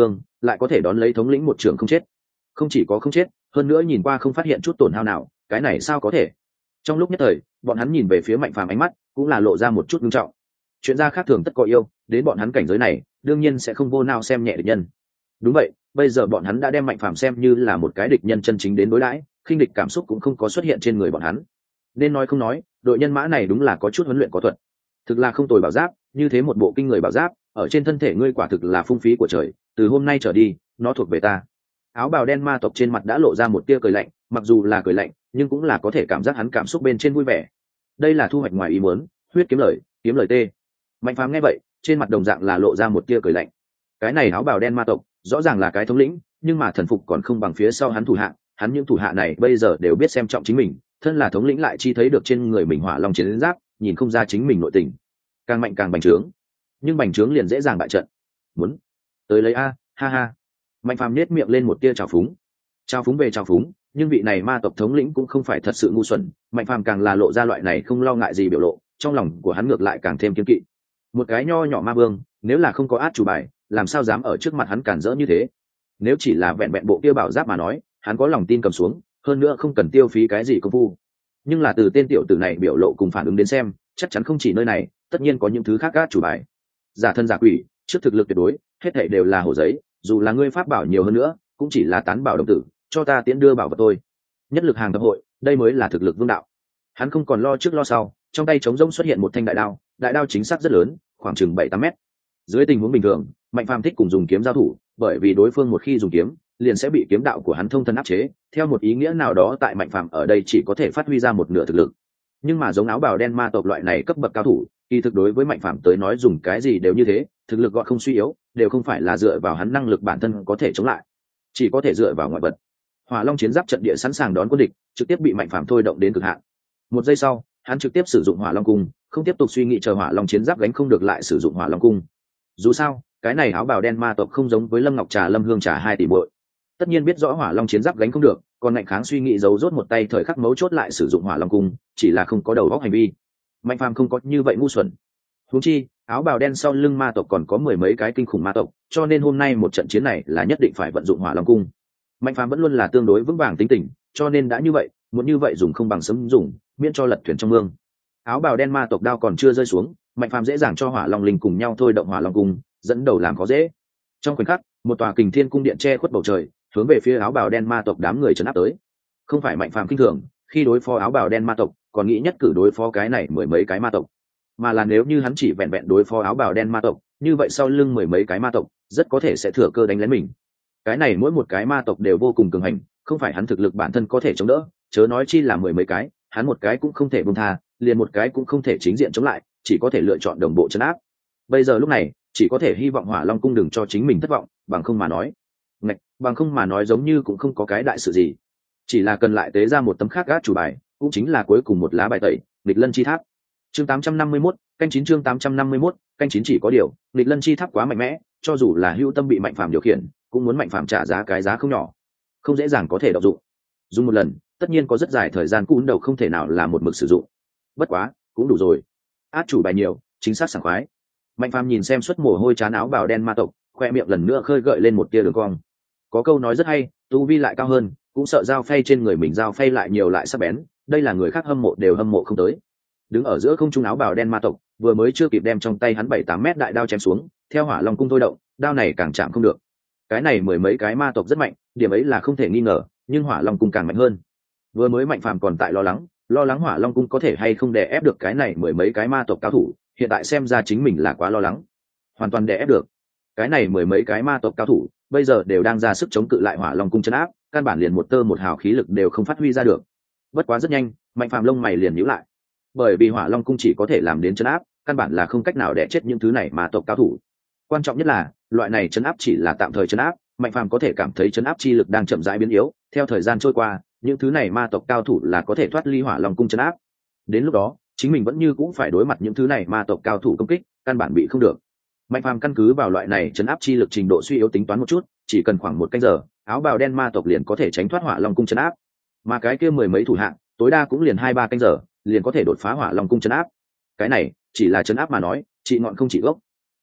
lại có thể đón lấy thống lĩnh một trường không chết. Không chỉ có không chết, hơn nữa nhìn qua không phát hiện chút tổn hao nào, cái này sao có thể? Trong lúc nhất thời, bọn hắn nhìn về phía Mạnh Phàm ánh mắt cũng là lộ ra một chút nghiêm trọng. Chuyện ra khác thường tất có yêu, đến bọn hắn cảnh giới này đương nhiên sẽ không vô nào xem nhẹ địch nhân. Đúng vậy, bây giờ bọn hắn đã đem Mạnh Phàm xem như là một cái địch nhân chân chính đến đối đãi, khinh địch cảm xúc cũng không có xuất hiện trên người bọn hắn. Nên nói không nói, đội nhân mã này đúng là có chút huấn luyện có thuật. Thực là không tồi bảo giáp, như thế một bộ kinh người bảo giáp, ở trên thân thể ngươi quả thực là phung phí của trời, từ hôm nay trở đi, nó thuộc về ta. Áo bào đen ma tộc trên mặt đã lộ ra một tia cười lạnh, mặc dù là cười lạnh, nhưng cũng là có thể cảm giác hắn cảm xúc bên trên vui vẻ. Đây là thu hoạch ngoài ý muốn, huyết kiếm lời, kiếm lời tê. Mạnh Phàm nghe vậy, trên mặt đồng dạng là lộ ra một tia cười lạnh. Cái này áo bào đen ma tộc, rõ ràng là cái thống lĩnh, nhưng mà thần phục còn không bằng phía sau hắn thủ hạ, hắn những thủ hạ này bây giờ đều biết xem trọng chính mình, thân là thống lĩnh lại chi thấy được trên người mình hỏa long chiến giáp, nhìn không ra chính mình nội tình, càng mạnh càng bành trướng, nhưng bành trướng liền dễ dàng bại trận. Muốn tới lấy a, ha ha. Mạnh Phàm nhếch miệng lên một tia trào phúng, trào phúng về trào phúng, nhưng vị này ma tộc thống lĩnh cũng không phải thật sự ngu xuẩn, Mạnh Phàm càng là lộ ra loại này không lo ngại gì biểu lộ, trong lòng của hắn ngược lại càng thêm kiêng kỵ. Một cái nho nhỏ ma vương, nếu là không có át chủ bài, làm sao dám ở trước mặt hắn cản rỡ như thế? Nếu chỉ là vẹn vẹn bộ kia bảo giáp mà nói, hắn có lòng tin cầm xuống, hơn nữa không cần tiêu phí cái gì công phu. Nhưng là từ tên tiểu tử này biểu lộ cùng phản ứng đến xem, chắc chắn không chỉ nơi này, tất nhiên có những thứ khác át chủ bài. Giả thân giả quỷ, trước thực lực tuyệt đối, hết thảy đều là hồ giấy, dù là ngươi pháp bảo nhiều hơn nữa, cũng chỉ là tán bảo đồng tử, cho ta tiễn đưa bảo vật tôi. Nhất lực hàng thập hội, đây mới là thực lực vương đạo. Hắn không còn lo trước lo sau, trong tay trống rỗng xuất hiện một thanh đại đao, đại đao chính xác rất lớn, khoảng chừng bảy tám mét. Dưới tình huống bình thường, Mạnh Phàm thích cùng dùng kiếm giao thủ, bởi vì đối phương một khi dùng kiếm, liền sẽ bị kiếm đạo của hắn thông thân áp chế, theo một ý nghĩa nào đó tại Mạnh Phàm ở đây chỉ có thể phát huy ra một nửa thực lực. Nhưng mà giống áo bào đen ma tộc loại này cấp bậc cao thủ, kỳ thực đối với Mạnh Phàm tới nói dùng cái gì đều như thế, thực lực gọi không suy yếu, đều không phải là dựa vào hắn năng lực bản thân có thể chống lại, chỉ có thể dựa vào ngoại vật. Hỏa Long chiến giáp trận địa sẵn sàng đón quân địch, trực tiếp bị Mạnh Phàm thôi động đến cực hạn. Một giây sau, hắn trực tiếp sử dụng Hỏa Long cung, không tiếp tục suy nghĩ chờ Hỏa Long chiến giáp gánh không được lại sử dụng Hỏa Long cung. Dù sao, cái này áo bào đen ma tộc không giống với Lâm Ngọc Trà, Lâm Hương Trà hai tỷ muội, tất nhiên biết rõ Hỏa Long chiến giáp gánh không được, còn ngạnh kháng suy nghĩ giấu rốt một tay thời khắc mấu chốt lại sử dụng Hỏa Long cung, chỉ là không có đầu óc hành vi. Mạnh Phàm không có như vậy ngu xuẩn. Huống chi, áo bào đen sau lưng ma tộc còn có mười mấy cái kinh khủng ma tộc, cho nên hôm nay một trận chiến này là nhất định phải vận dụng Hỏa Long cung. Mạnh Phàm vẫn luôn là tương đối vững vàng tính tình, cho nên đã như vậy, muốn như vậy dùng không bằng sớm dùng, miễn cho lật thuyền trong mương. Áo bào đen ma tộc đao còn chưa rơi xuống, Mạnh Phàm dễ dàng cho Hỏa Long linh cùng nhau thôi động Hỏa Long cung, dẫn đầu làm khó dễ. Trong khoảnh khắc, một tòa Kình Thiên cung điện che khuất bầu trời, hướng về phía áo bào đen ma tộc đám người trấn áp tới. Không phải Mạnh Phàm kinh thường, khi đối phó áo bào đen ma tộc, còn nghĩ nhất cử đối phó cái này mười mấy cái ma tộc, mà là nếu như hắn chỉ vẹn vẹn đối phó áo bào đen ma tộc, như vậy sau lưng mười mấy cái ma tộc, rất có thể sẽ thừa cơ đánh lén mình. Cái này mỗi một cái ma tộc đều vô cùng cường hành, không phải hắn thực lực bản thân có thể chống đỡ, chớ nói chi là mười mấy cái, hắn một cái cũng không thể buông tha, liền một cái cũng không thể chính diện chống lại, chỉ có thể lựa chọn đồng bộ trấn áp. Bây giờ lúc này, chỉ có thể hy vọng Hỏa Long cung đừng cho chính mình thất vọng, bằng không mà nói, ngạch, bằng không mà nói giống như cũng không có cái đại sự gì, chỉ là cần lại tế ra một tấm khác gác chủ bài, cũng chính là cuối cùng một lá bài tẩy, Nghịch Lân chi tháp. Chương tám trăm năm mươi mốt, canh chín chương tám trăm năm mươi mốt, canh chín chỉ có điều, Nghịch Lân chi tháp quá mạnh mẽ, cho dù là hữu tâm bị Mạnh Phàm điều khiển, cũng muốn Mạnh Phàm trả giá cái giá không nhỏ, không dễ dàng có thể đọc dụng. Dùng một lần, tất nhiên có rất dài thời gian cún đầu không thể nào là một mực sử dụng. Bất quá, cũng đủ rồi. Át chủ bài nhiều, chính xác sảng khoái. Mạnh Phàm nhìn xem suất mồ hôi chán áo bào đen ma tộc, khoe miệng lần nữa khơi gợi lên một tia đường cong. Có câu nói rất hay, tu vi lại cao hơn, cũng sợ dao phay trên người mình dao phay lại nhiều lại sắc bén, đây là người khác hâm mộ đều hâm mộ không tới. Đứng ở giữa không trung áo bào đen ma tộc, vừa mới chưa kịp đem trong tay hắn bảy tám mét đại đao chém xuống, theo Hỏa Long cung thôi động, đao này càng chạm không được. Cái này mười mấy cái ma tộc rất mạnh, điểm ấy là không thể nghi ngờ, nhưng Hỏa Long cung càng mạnh hơn. Vừa mới Mạnh Phàm còn tại lo lắng, lo lắng Hỏa Long cung có thể hay không đè ép được cái này mười mấy cái ma tộc cao thủ, hiện tại xem ra chính mình là quá lo lắng, hoàn toàn đè ép được. Cái này mười mấy cái ma tộc cao thủ, bây giờ đều đang ra sức chống cự lại Hỏa Long cung trấn áp, căn bản liền một tơ một hào khí lực đều không phát huy ra được. Bất quá rất nhanh, Mạnh Phàm lông mày liền nhíu lại, bởi vì Hỏa Long cung chỉ có thể làm đến trấn áp, căn bản là không cách nào đè chết những thứ này ma tộc cao thủ. Quan trọng nhất là, loại này trấn áp chỉ là tạm thời trấn áp, Mạnh Phàm có thể cảm thấy trấn áp chi lực đang chậm rãi biến yếu, theo thời gian trôi qua, những thứ này ma tộc cao thủ là có thể thoát ly Hỏa Long cung trấn áp. Đến lúc đó, chính mình vẫn như cũng phải đối mặt những thứ này ma tộc cao thủ công kích, căn bản bị không được. Mạnh Phàm căn cứ vào loại này trấn áp chi lực trình độ suy yếu tính toán một chút, chỉ cần khoảng một canh giờ, áo bào đen ma tộc liền có thể tránh thoát Hỏa Long cung trấn áp. Mà cái kia mười mấy thủ hạng, tối đa cũng liền hai ba canh giờ, liền có thể đột phá Hỏa Long cung trấn áp. Cái này chỉ là trấn áp mà nói, trị ngọn không trị gốc.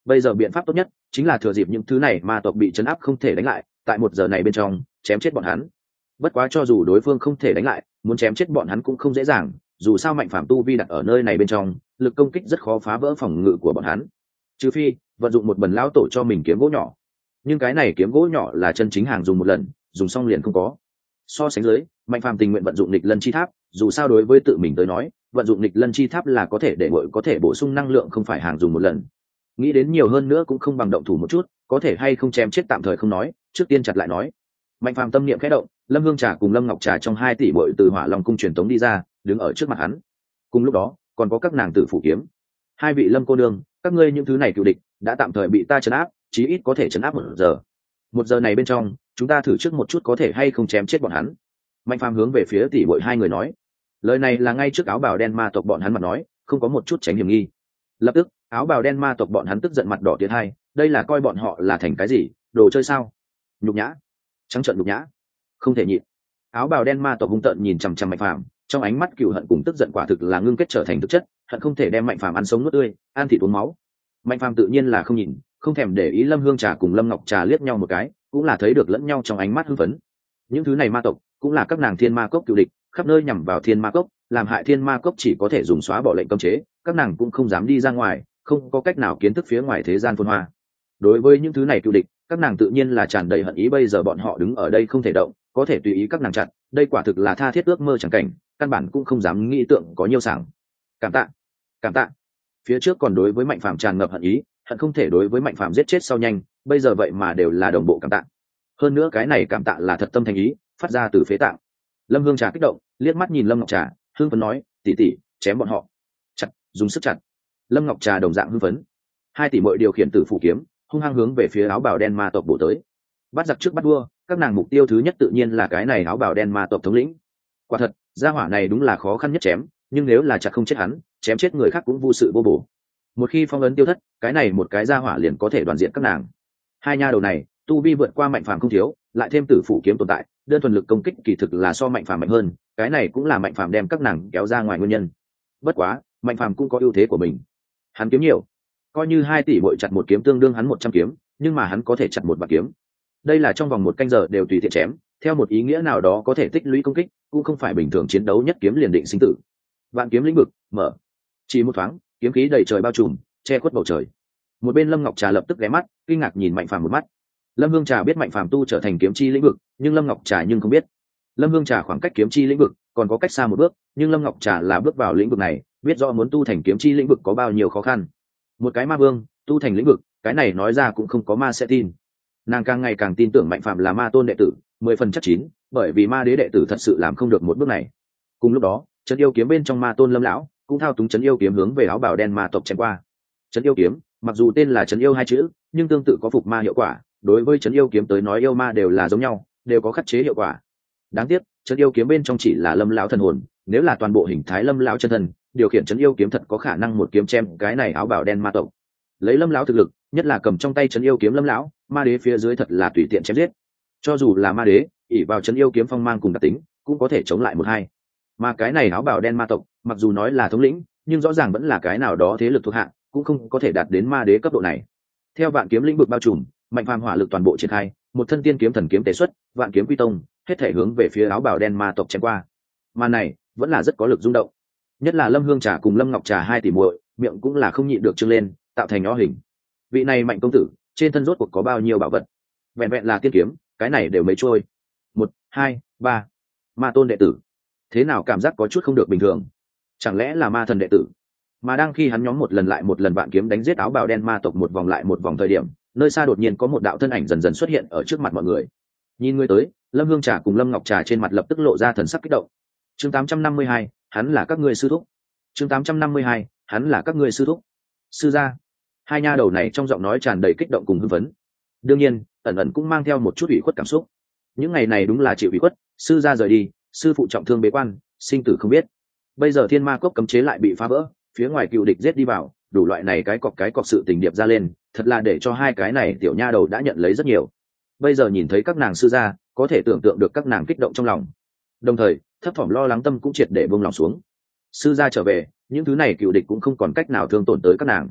Bây giờ biện pháp tốt nhất chính là thừa dịp những thứ này ma tộc bị chấn áp không thể đánh lại, tại một giờ này bên trong chém chết bọn hắn. Bất quá cho dù đối phương không thể đánh lại, muốn chém chết bọn hắn cũng không dễ dàng, dù sao mạnh phàm tu vi đặt ở nơi này bên trong, lực công kích rất khó phá vỡ phòng ngự của bọn hắn, trừ phi vận dụng một bần lão tổ cho mình kiếm gỗ nhỏ. Nhưng cái này kiếm gỗ nhỏ là chân chính hàng dùng một lần, dùng xong liền không có. So sánh dưới, mạnh phàm tình nguyện vận dụng nghịch lân chi tháp, dù sao đối với tự mình tới nói, vận dụng nghịch lân chi tháp là có thể để ngội có thể bổ sung năng lượng, không phải hàng dùng một lần. Nghĩ đến nhiều hơn nữa cũng không bằng động thủ một chút, có thể hay không chém chết tạm thời không nói, trước tiên chặt lại nói. Mạnh phàm tâm niệm khẽ động, Lâm Hương Trà cùng Lâm Ngọc Trà trong hai tỷ muội từ Hỏa Long cung truyền tống đi ra, đứng ở trước mặt hắn. Cùng lúc đó, còn có các nàng tử phủ kiếm. Hai vị Lâm cô nương, các ngươi những thứ này cựu địch đã tạm thời bị ta trấn áp, chí ít có thể trấn áp một giờ. Một giờ này bên trong, chúng ta thử trước một chút có thể hay không chém chết bọn hắn. Mạnh phàm hướng về phía tỷ muội hai người nói. Lời này là ngay trước áo bào đen ma tộc bọn hắn mà nói, không có một chút tránh hiểm nghi. Lập tức, áo bào đen ma tộc bọn hắn tức giận mặt đỏ tiến hai, đây là coi bọn họ là thành cái gì, đồ chơi sao? Nhục nhã, trắng trợn nhục nhã, không thể nhịn. Áo bào đen ma tộc hung tợn nhìn chằm chằm Mạnh phàm, trong ánh mắt cừu hận cùng tức giận quả thực là ngưng kết trở thành thực chất, hận không thể đem Mạnh phàm ăn sống nuốt tươi, ăn thịt uống máu. Mạnh phàm tự nhiên là không nhìn, không thèm để ý. Lâm Hương Trà cùng Lâm Ngọc Trà liếc nhau một cái, cũng là thấy được lẫn nhau trong ánh mắt hưng phấn. Những thứ này ma tộc cũng là các nàng thiên ma cốc cựu địch, khắp nơi nhằm vào thiên ma cốc, làm hại thiên ma cốc chỉ có thể dùng xóa bỏ lệnh cấm chế, các nàng cũng không dám đi ra ngoài, không có cách nào kiến thức phía ngoài thế gian phồn hoa. Đối với những thứ này cựu địch, các nàng tự nhiên là tràn đầy hận ý. Bây giờ bọn họ đứng ở đây không thể động, có thể tùy ý các nàng chặn, đây quả thực là tha thiết ước mơ chẳng cảnh, căn bản cũng không dám nghĩ tượng có nhiều sảng. Cảm tạ, cảm tạ. Phía trước còn đối với Mạnh phàm tràn ngập hận ý, hận không thể đối với Mạnh phàm giết chết sau nhanh, bây giờ vậy mà đều là đồng bộ cảm tạ. Hơn nữa cái này cảm tạ là thật tâm thành ý, phát ra từ phế tạng. Lâm Hương Trà kích động, liếc mắt nhìn Lâm Ngọc Trà, hưng phấn nói, tỷ tỷ, chém bọn họ, chặt, dùng sức chặt. Lâm Ngọc Trà đồng dạng hưng phấn. Hai tỷ muội điều khiển tử phủ kiếm, hung hăng hướng về phía áo bào đen ma tộc bổ tới. Bắt giặc trước bắt vua, các nàng mục tiêu thứ nhất tự nhiên là cái này áo bào đen ma tộc thống lĩnh. Quả thật, gia hỏa này đúng là khó khăn nhất chém, nhưng nếu là chặt không chết hắn, chém chết người khác cũng vô sự vô bổ. Một khi phong ấn tiêu thất, cái này một cái gia hỏa liền có thể đoàn diện các nàng. Hai nha đầu này, tu vi vượt qua Mạnh phàm không thiếu, lại thêm tử phủ kiếm tồn tại, đơn thuần lực công kích kỳ thực là so Mạnh phàm mạnh hơn, cái này cũng là Mạnh phàm đem các nàng kéo ra ngoài nguyên nhân. Bất quá, Mạnh phàm cũng có ưu thế của mình, hắn kiếm nhiều, coi như hai tỷ muội chặt một kiếm tương đương hắn một trăm kiếm, nhưng mà hắn có thể chặt một vạn kiếm. Đây là trong vòng một canh giờ đều tùy tiện chém, theo một ý nghĩa nào đó có thể tích lũy công kích, cũng không phải bình thường chiến đấu nhất kiếm liền định sinh tử. Vạn kiếm lĩnh vực mở, chỉ một thoáng, kiếm khí đầy trời bao trùm, che khuất bầu trời. Một bên Lâm Ngọc Trà lập tức ghé mắt, kinh ngạc nhìn Mạnh phàm một mắt. Lâm Hương Trà biết Mạnh phàm tu trở thành kiếm chi lĩnh vực, nhưng Lâm Ngọc Trà nhưng không biết. Lâm Hương Trà khoảng cách kiếm chi lĩnh vực còn có cách xa một bước, nhưng Lâm Ngọc Trà là bước vào lĩnh vực này, biết rõ muốn tu thành kiếm chi lĩnh vực có bao nhiêu khó khăn. Một cái ma vương tu thành lĩnh vực, cái này nói ra cũng không có ma sẽ tin. Nàng càng ngày càng tin tưởng Mạnh phàm là ma tôn đệ tử, mười phần chắc chín, bởi vì ma đế đệ tử thật sự làm không được một bước này. Cùng lúc đó, trấn yêu kiếm bên trong ma tôn Lâm lão cũng thao túng trấn yêu kiếm hướng về áo bào đen ma tộc chém qua. Trấn yêu kiếm mặc dù tên là trấn yêu hai chữ, nhưng tương tự có phục ma hiệu quả, đối với trấn yêu kiếm tới nói yêu ma đều là giống nhau, đều có khắc chế hiệu quả. Đáng tiếc, trấn yêu kiếm bên trong chỉ là Lâm lão thần hồn, nếu là toàn bộ hình thái Lâm lão chân thân, điều khiển trấn yêu kiếm thật có khả năng một kiếm chém cái này áo bào đen ma tộc. Lấy Lâm lão thực lực, nhất là cầm trong tay trấn yêu kiếm Lâm lão, ma đế phía dưới thật là tùy tiện chém giết. Cho dù là ma đế, ỷ vào trấn yêu kiếm phong mang cùng đặc tính, cũng có thể chống lại một hai. Mà cái này áo bào đen ma tộc, mặc dù nói là thống lĩnh, nhưng rõ ràng vẫn là cái nào đó thế lực thuộc hạ, cũng không có thể đạt đến ma đế cấp độ này. Theo vạn kiếm lĩnh vực bao trùm, Mạnh phàm hỏa lực toàn bộ triển khai, một thân tiên kiếm thần kiếm tế xuất, vạn kiếm quy tông, hết thể hướng về phía áo bào đen ma tộc chém qua. Mà này vẫn là rất có lực rung động, nhất là Lâm Hương Trà cùng Lâm Ngọc Trà hai tỷ muội, miệng cũng là không nhịn được trương lên, tạo thành nhỏ hình. Vị này Mạnh công tử, trên thân rốt cuộc có bao nhiêu bảo vật? Vẹn vẹn là tiên kiếm, cái này đều mấy trôi. Một, hai, ba, ma tôn đệ tử, thế nào cảm giác có chút không được bình thường? Chẳng lẽ là ma thần đệ tử? Mà đang khi hắn nhóm một lần lại một lần vạn kiếm đánh giết áo bào đen ma tộc một vòng lại một vòng thời điểm, nơi xa đột nhiên có một đạo thân ảnh dần dần xuất hiện ở trước mặt mọi người. Nhìn người tới, Lâm Hương Trà cùng Lâm Ngọc Trà trên mặt lập tức lộ ra thần sắc kích động. Chương tám trăm năm mươi hai, hắn là các ngươi sư thúc. Chương tám trăm năm mươi hai, hắn là các ngươi sư thúc. Sư gia. Hai nha đầu này trong giọng nói tràn đầy kích động cùng hưng phấn. Đương nhiên, ẩn ẩn cũng mang theo một chút ủy khuất cảm xúc. Những ngày này đúng là chịu ủy khuất, sư gia rời đi, sư phụ trọng thương bế quan, sinh tử không biết. Bây giờ thiên ma cốc cấm chế lại bị phá vỡ, phía ngoài cựu địch giết đi vào, đủ loại này cái cọc cái cọc sự tình điệp ra lên, thật là để cho hai cái này tiểu nha đầu đã nhận lấy rất nhiều. Bây giờ nhìn thấy các nàng sư gia, có thể tưởng tượng được các nàng kích động trong lòng, đồng thời thấp thỏm lo lắng tâm cũng triệt để buông lòng xuống. Sư gia trở về, những thứ này cựu địch cũng không còn cách nào thương tổn tới các nàng.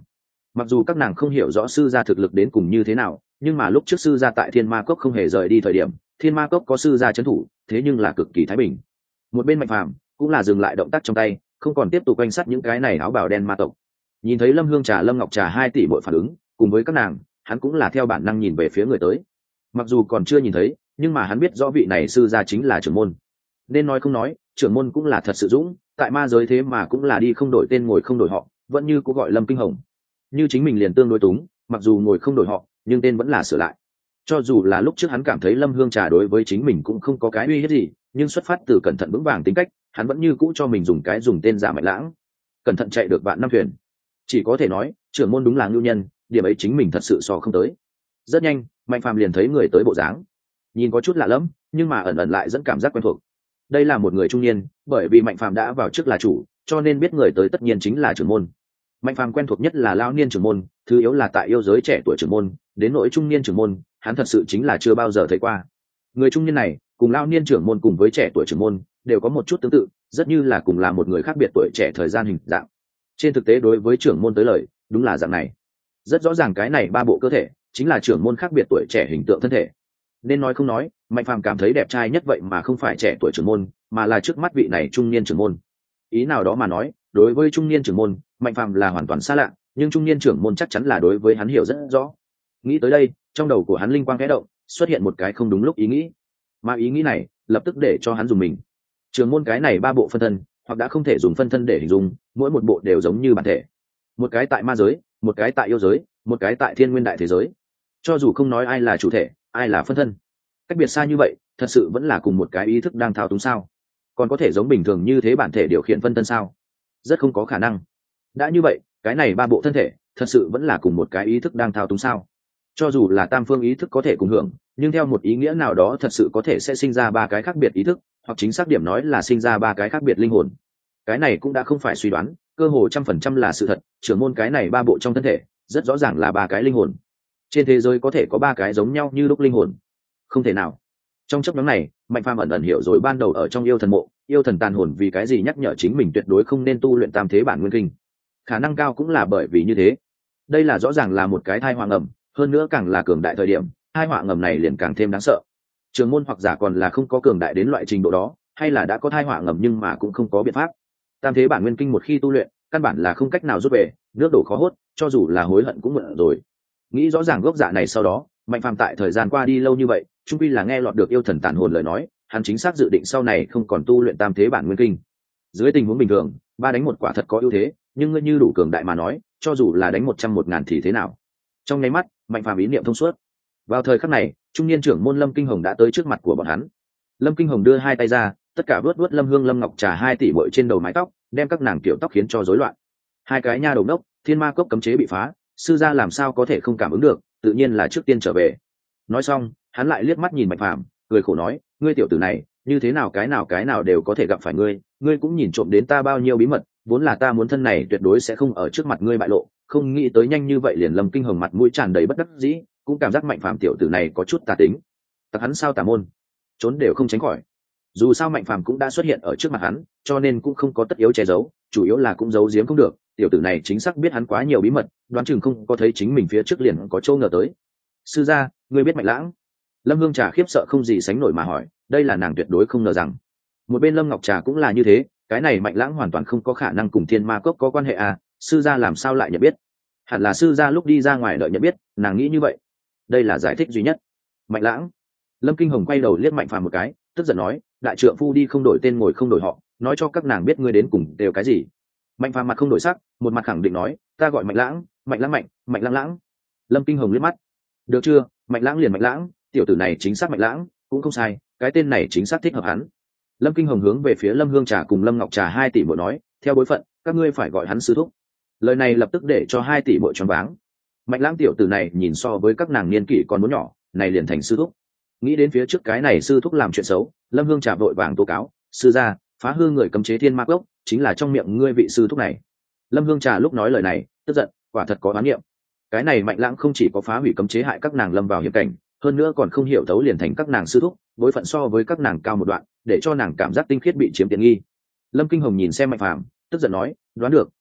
Mặc dù các nàng không hiểu rõ sư gia thực lực đến cùng như thế nào, nhưng mà lúc trước sư gia tại thiên ma cốc không hề rời đi thời điểm, thiên ma cốc có sư gia trấn thủ, thế nhưng là cực kỳ thái bình. Một bên Mạnh Phàm cũng là dừng lại động tác trong tay, không còn tiếp tục quanh sát những cái này áo bào đen ma tộc. Nhìn thấy Lâm Hương Trà, Lâm Ngọc Trà hai tỷ muội phản ứng, cùng với các nàng, hắn cũng là theo bản năng nhìn về phía người tới. Mặc dù còn chưa nhìn thấy, nhưng mà hắn biết rõ vị này sư gia chính là trưởng môn. Nên nói không nói, trưởng môn cũng là thật sự dũng, tại ma giới thế mà cũng là đi không đổi tên ngồi không đổi họ, vẫn như cũng gọi Lâm Kinh Hồng. Như chính mình liền tương đối túng, mặc dù ngồi không đổi họ, nhưng tên vẫn là sửa lại. Cho dù là lúc trước hắn cảm thấy Lâm Hương Trà đối với chính mình cũng không có cái uy hiếp gì, nhưng xuất phát từ cẩn thận vững vàng tính cách, hắn vẫn như cũ cho mình dùng cái dùng tên giả Mạnh Lãng. Cẩn thận chạy được vạn năm thuyền. Chỉ có thể nói, trưởng môn đúng là ngưu nhân, điểm ấy chính mình thật sự so không tới. Rất nhanh, Mạnh Phàm liền thấy người tới bộ dáng, nhìn có chút lạ lẫm, nhưng mà ẩn ẩn lại dẫn cảm giác quen thuộc. Đây là một người trung niên, bởi vì Mạnh Phàm đã vào trước là chủ, cho nên biết người tới tất nhiên chính là trưởng môn. Mạnh Phàm quen thuộc nhất là lão niên trưởng môn, thứ yếu là tại yêu giới trẻ tuổi trưởng môn, đến nỗi trung niên trưởng môn, hắn thật sự chính là chưa bao giờ thấy qua. Người trung niên này, cùng lão niên trưởng môn cùng với trẻ tuổi trưởng môn, đều có một chút tương tự, rất như là cùng là một người khác biệt tuổi trẻ thời gian hình dạng. Trên thực tế đối với trưởng môn tới lời, đúng là dạng này. Rất rõ ràng cái này ba bộ cơ thể, chính là trưởng môn khác biệt tuổi trẻ hình tượng thân thể. Nên nói không nói, Mạnh Phàm cảm thấy đẹp trai nhất vậy mà không phải trẻ tuổi trưởng môn, mà là trước mắt vị này trung niên trưởng môn. Ý nào đó mà nói, đối với trung niên trưởng môn, Mạnh Phàm là hoàn toàn xa lạ, nhưng trung niên trưởng môn chắc chắn là đối với hắn hiểu rất rõ. Nghĩ tới đây, trong đầu của hắn linh quang khẽ động, xuất hiện một cái không đúng lúc ý nghĩ. Mà ý nghĩ này, lập tức để cho hắn dùng mình. Trưởng môn cái này ba bộ phân thân, hoặc đã không thể dùng phân thân để hình dung, mỗi một bộ đều giống như bản thể. Một cái tại ma giới, một cái tại yêu giới, một cái tại thiên nguyên đại thế giới. Cho dù không nói ai là chủ thể, ai là phân thân, cách biệt xa như vậy, thật sự vẫn là cùng một cái ý thức đang thao túng sao? Còn có thể giống bình thường như thế bản thể điều khiển phân thân sao? Rất không có khả năng. Đã như vậy, cái này ba bộ thân thể, thật sự vẫn là cùng một cái ý thức đang thao túng sao? Cho dù là tam phương ý thức có thể cùng hưởng, nhưng theo một ý nghĩa nào đó thật sự có thể sẽ sinh ra ba cái khác biệt ý thức, hoặc chính xác điểm nói là sinh ra ba cái khác biệt linh hồn. Cái này cũng đã không phải suy đoán, cơ hồ trăm phần trăm là sự thật. Trưởng môn cái này ba bộ trong thân thể, rất rõ ràng là ba cái linh hồn. Trên thế giới có thể có ba cái giống nhau như lúc linh hồn? Không thể nào. Trong chấp nhóm này, Mạnh Phàm ẩn ẩn hiểu rồi ban đầu ở trong yêu thần mộ, yêu thần tàn hồn vì cái gì nhắc nhở chính mình tuyệt đối không nên tu luyện tam thế bản nguyên kinh. Khả năng cao cũng là bởi vì như thế. Đây là rõ ràng là một cái thai hoàng ẩm, hơn nữa càng là cường đại thời điểm, hai họa ngầm này liền càng thêm đáng sợ. Trường môn hoặc giả còn là không có cường đại đến loại trình độ đó, hay là đã có thai họa ngầm nhưng mà cũng không có biện pháp. Tam thế bản nguyên kinh một khi tu luyện, căn bản là không cách nào rút về, nước đổ khó hốt, cho dù là hối hận cũng muộn rồi. Nghĩ rõ ràng gốc dạ này sau đó, Mạnh Phàm tại thời gian qua đi lâu như vậy, chung quy là nghe lọt được yêu thần tàn hồn lời nói, hắn chính xác dự định sau này không còn tu luyện tam thế bản nguyên kinh. Dưới tình huống bình thường, ba đánh một quả thật có ưu thế, nhưng ngươi như đủ cường đại mà nói, cho dù là đánh một trăm một ngàn thì thế nào? Trong nháy mắt, Mạnh Phàm ý niệm thông suốt. Vào thời khắc này, trung niên trưởng môn Lâm Kinh Hồng đã tới trước mặt của bọn hắn. Lâm Kinh Hồng đưa hai tay ra, tất cả vớt vớt Lâm Hương Lâm Ngọc Trà hai tỷ bội trên đầu mái tóc, đem các nàng kiểu tóc khiến cho rối loạn. Hai cái nha đầu đốc, thiên ma cốc cấm chế bị phá, sư gia làm sao có thể không cảm ứng được, tự nhiên là trước tiên trở về. Nói xong, hắn lại liếc mắt nhìn Mạnh Phàm, cười khổ nói, ngươi tiểu tử này, như thế nào cái nào cái nào đều có thể gặp phải ngươi, ngươi cũng nhìn trộm đến ta bao nhiêu bí mật, vốn là ta muốn thân này tuyệt đối sẽ không ở trước mặt ngươi bại lộ, không nghĩ tới nhanh như vậy liền Lâm Kinh Hồng mặt mũi tràn đầy bất đắc dĩ, cũng cảm giác Mạnh Phàm tiểu tử này có chút tà tính. Tặc hắn sao tà môn, trốn đều không tránh khỏi. Dù sao Mạnh Phàm cũng đã xuất hiện ở trước mặt hắn, cho nên cũng không có tất yếu che giấu, chủ yếu là cũng giấu giếm không được, tiểu tử này chính xác biết hắn quá nhiều bí mật, đoán chừng không có thấy chính mình phía trước liền có chỗ ngờ tới. Sư gia, ngươi biết Mạnh Lãng? Lâm Hương Trà khiếp sợ không gì sánh nổi mà hỏi, đây là nàng tuyệt đối không ngờ rằng. Một bên Lâm Ngọc Trà cũng là như thế, cái này Mạnh Lãng hoàn toàn không có khả năng cùng Thiên Ma Cốc có quan hệ à, sư gia làm sao lại nhận biết? Hẳn là sư gia lúc đi ra ngoài đợi nhận biết, nàng nghĩ như vậy. Đây là giải thích duy nhất. Mạnh Lãng. Lâm Kinh Hồng quay đầu liếc Mạnh Phàm một cái, tức giận nói, đại trượng phu đi không đổi tên ngồi không đổi họ, nói cho các nàng biết ngươi đến cùng đều cái gì. Mạnh Phàm mặt không đổi sắc, một mặt khẳng định nói, ta gọi Mạnh Lãng, Mạnh Lãng Mạnh, Mạnh Lãng Lãng. Lâm Kinh Hồng liếc mắt, được chưa, Mạnh Lãng liền Mạnh Lãng, tiểu tử này chính xác Mạnh Lãng, cũng không sai, cái tên này chính xác thích hợp hắn. Lâm Kinh Hồng hướng về phía Lâm Hương Trà cùng Lâm Ngọc Trà hai tỷ muội nói, theo bối phận, các ngươi phải gọi hắn sư thúc. Lời này lập tức để cho hai tỷ muội choáng váng. Mạnh Lãng tiểu tử này nhìn so với các nàng niên kỷ còn muốn nhỏ, này liền thành sư thúc. Nghĩ đến phía trước cái này sư thúc làm chuyện xấu, Lâm Hương Trà vội vàng tố cáo, sư gia, phá hư người cấm chế Thiên Ma Cốc, chính là trong miệng ngươi vị sư thúc này. Lâm Hương Trà lúc nói lời này, tức giận, quả thật có oán niệm. Cái này Mạnh Lãng không chỉ có phá hủy cấm chế hại các nàng lâm vào hiểm cảnh, hơn nữa còn không hiểu thấu liền thành các nàng sư thúc, bối phận so với các nàng cao một đoạn, để cho nàng cảm giác tinh khiết bị chiếm tiện nghi. Lâm Kinh Hồng nhìn xem Mạnh Phàm, tức giận nói, đoán được,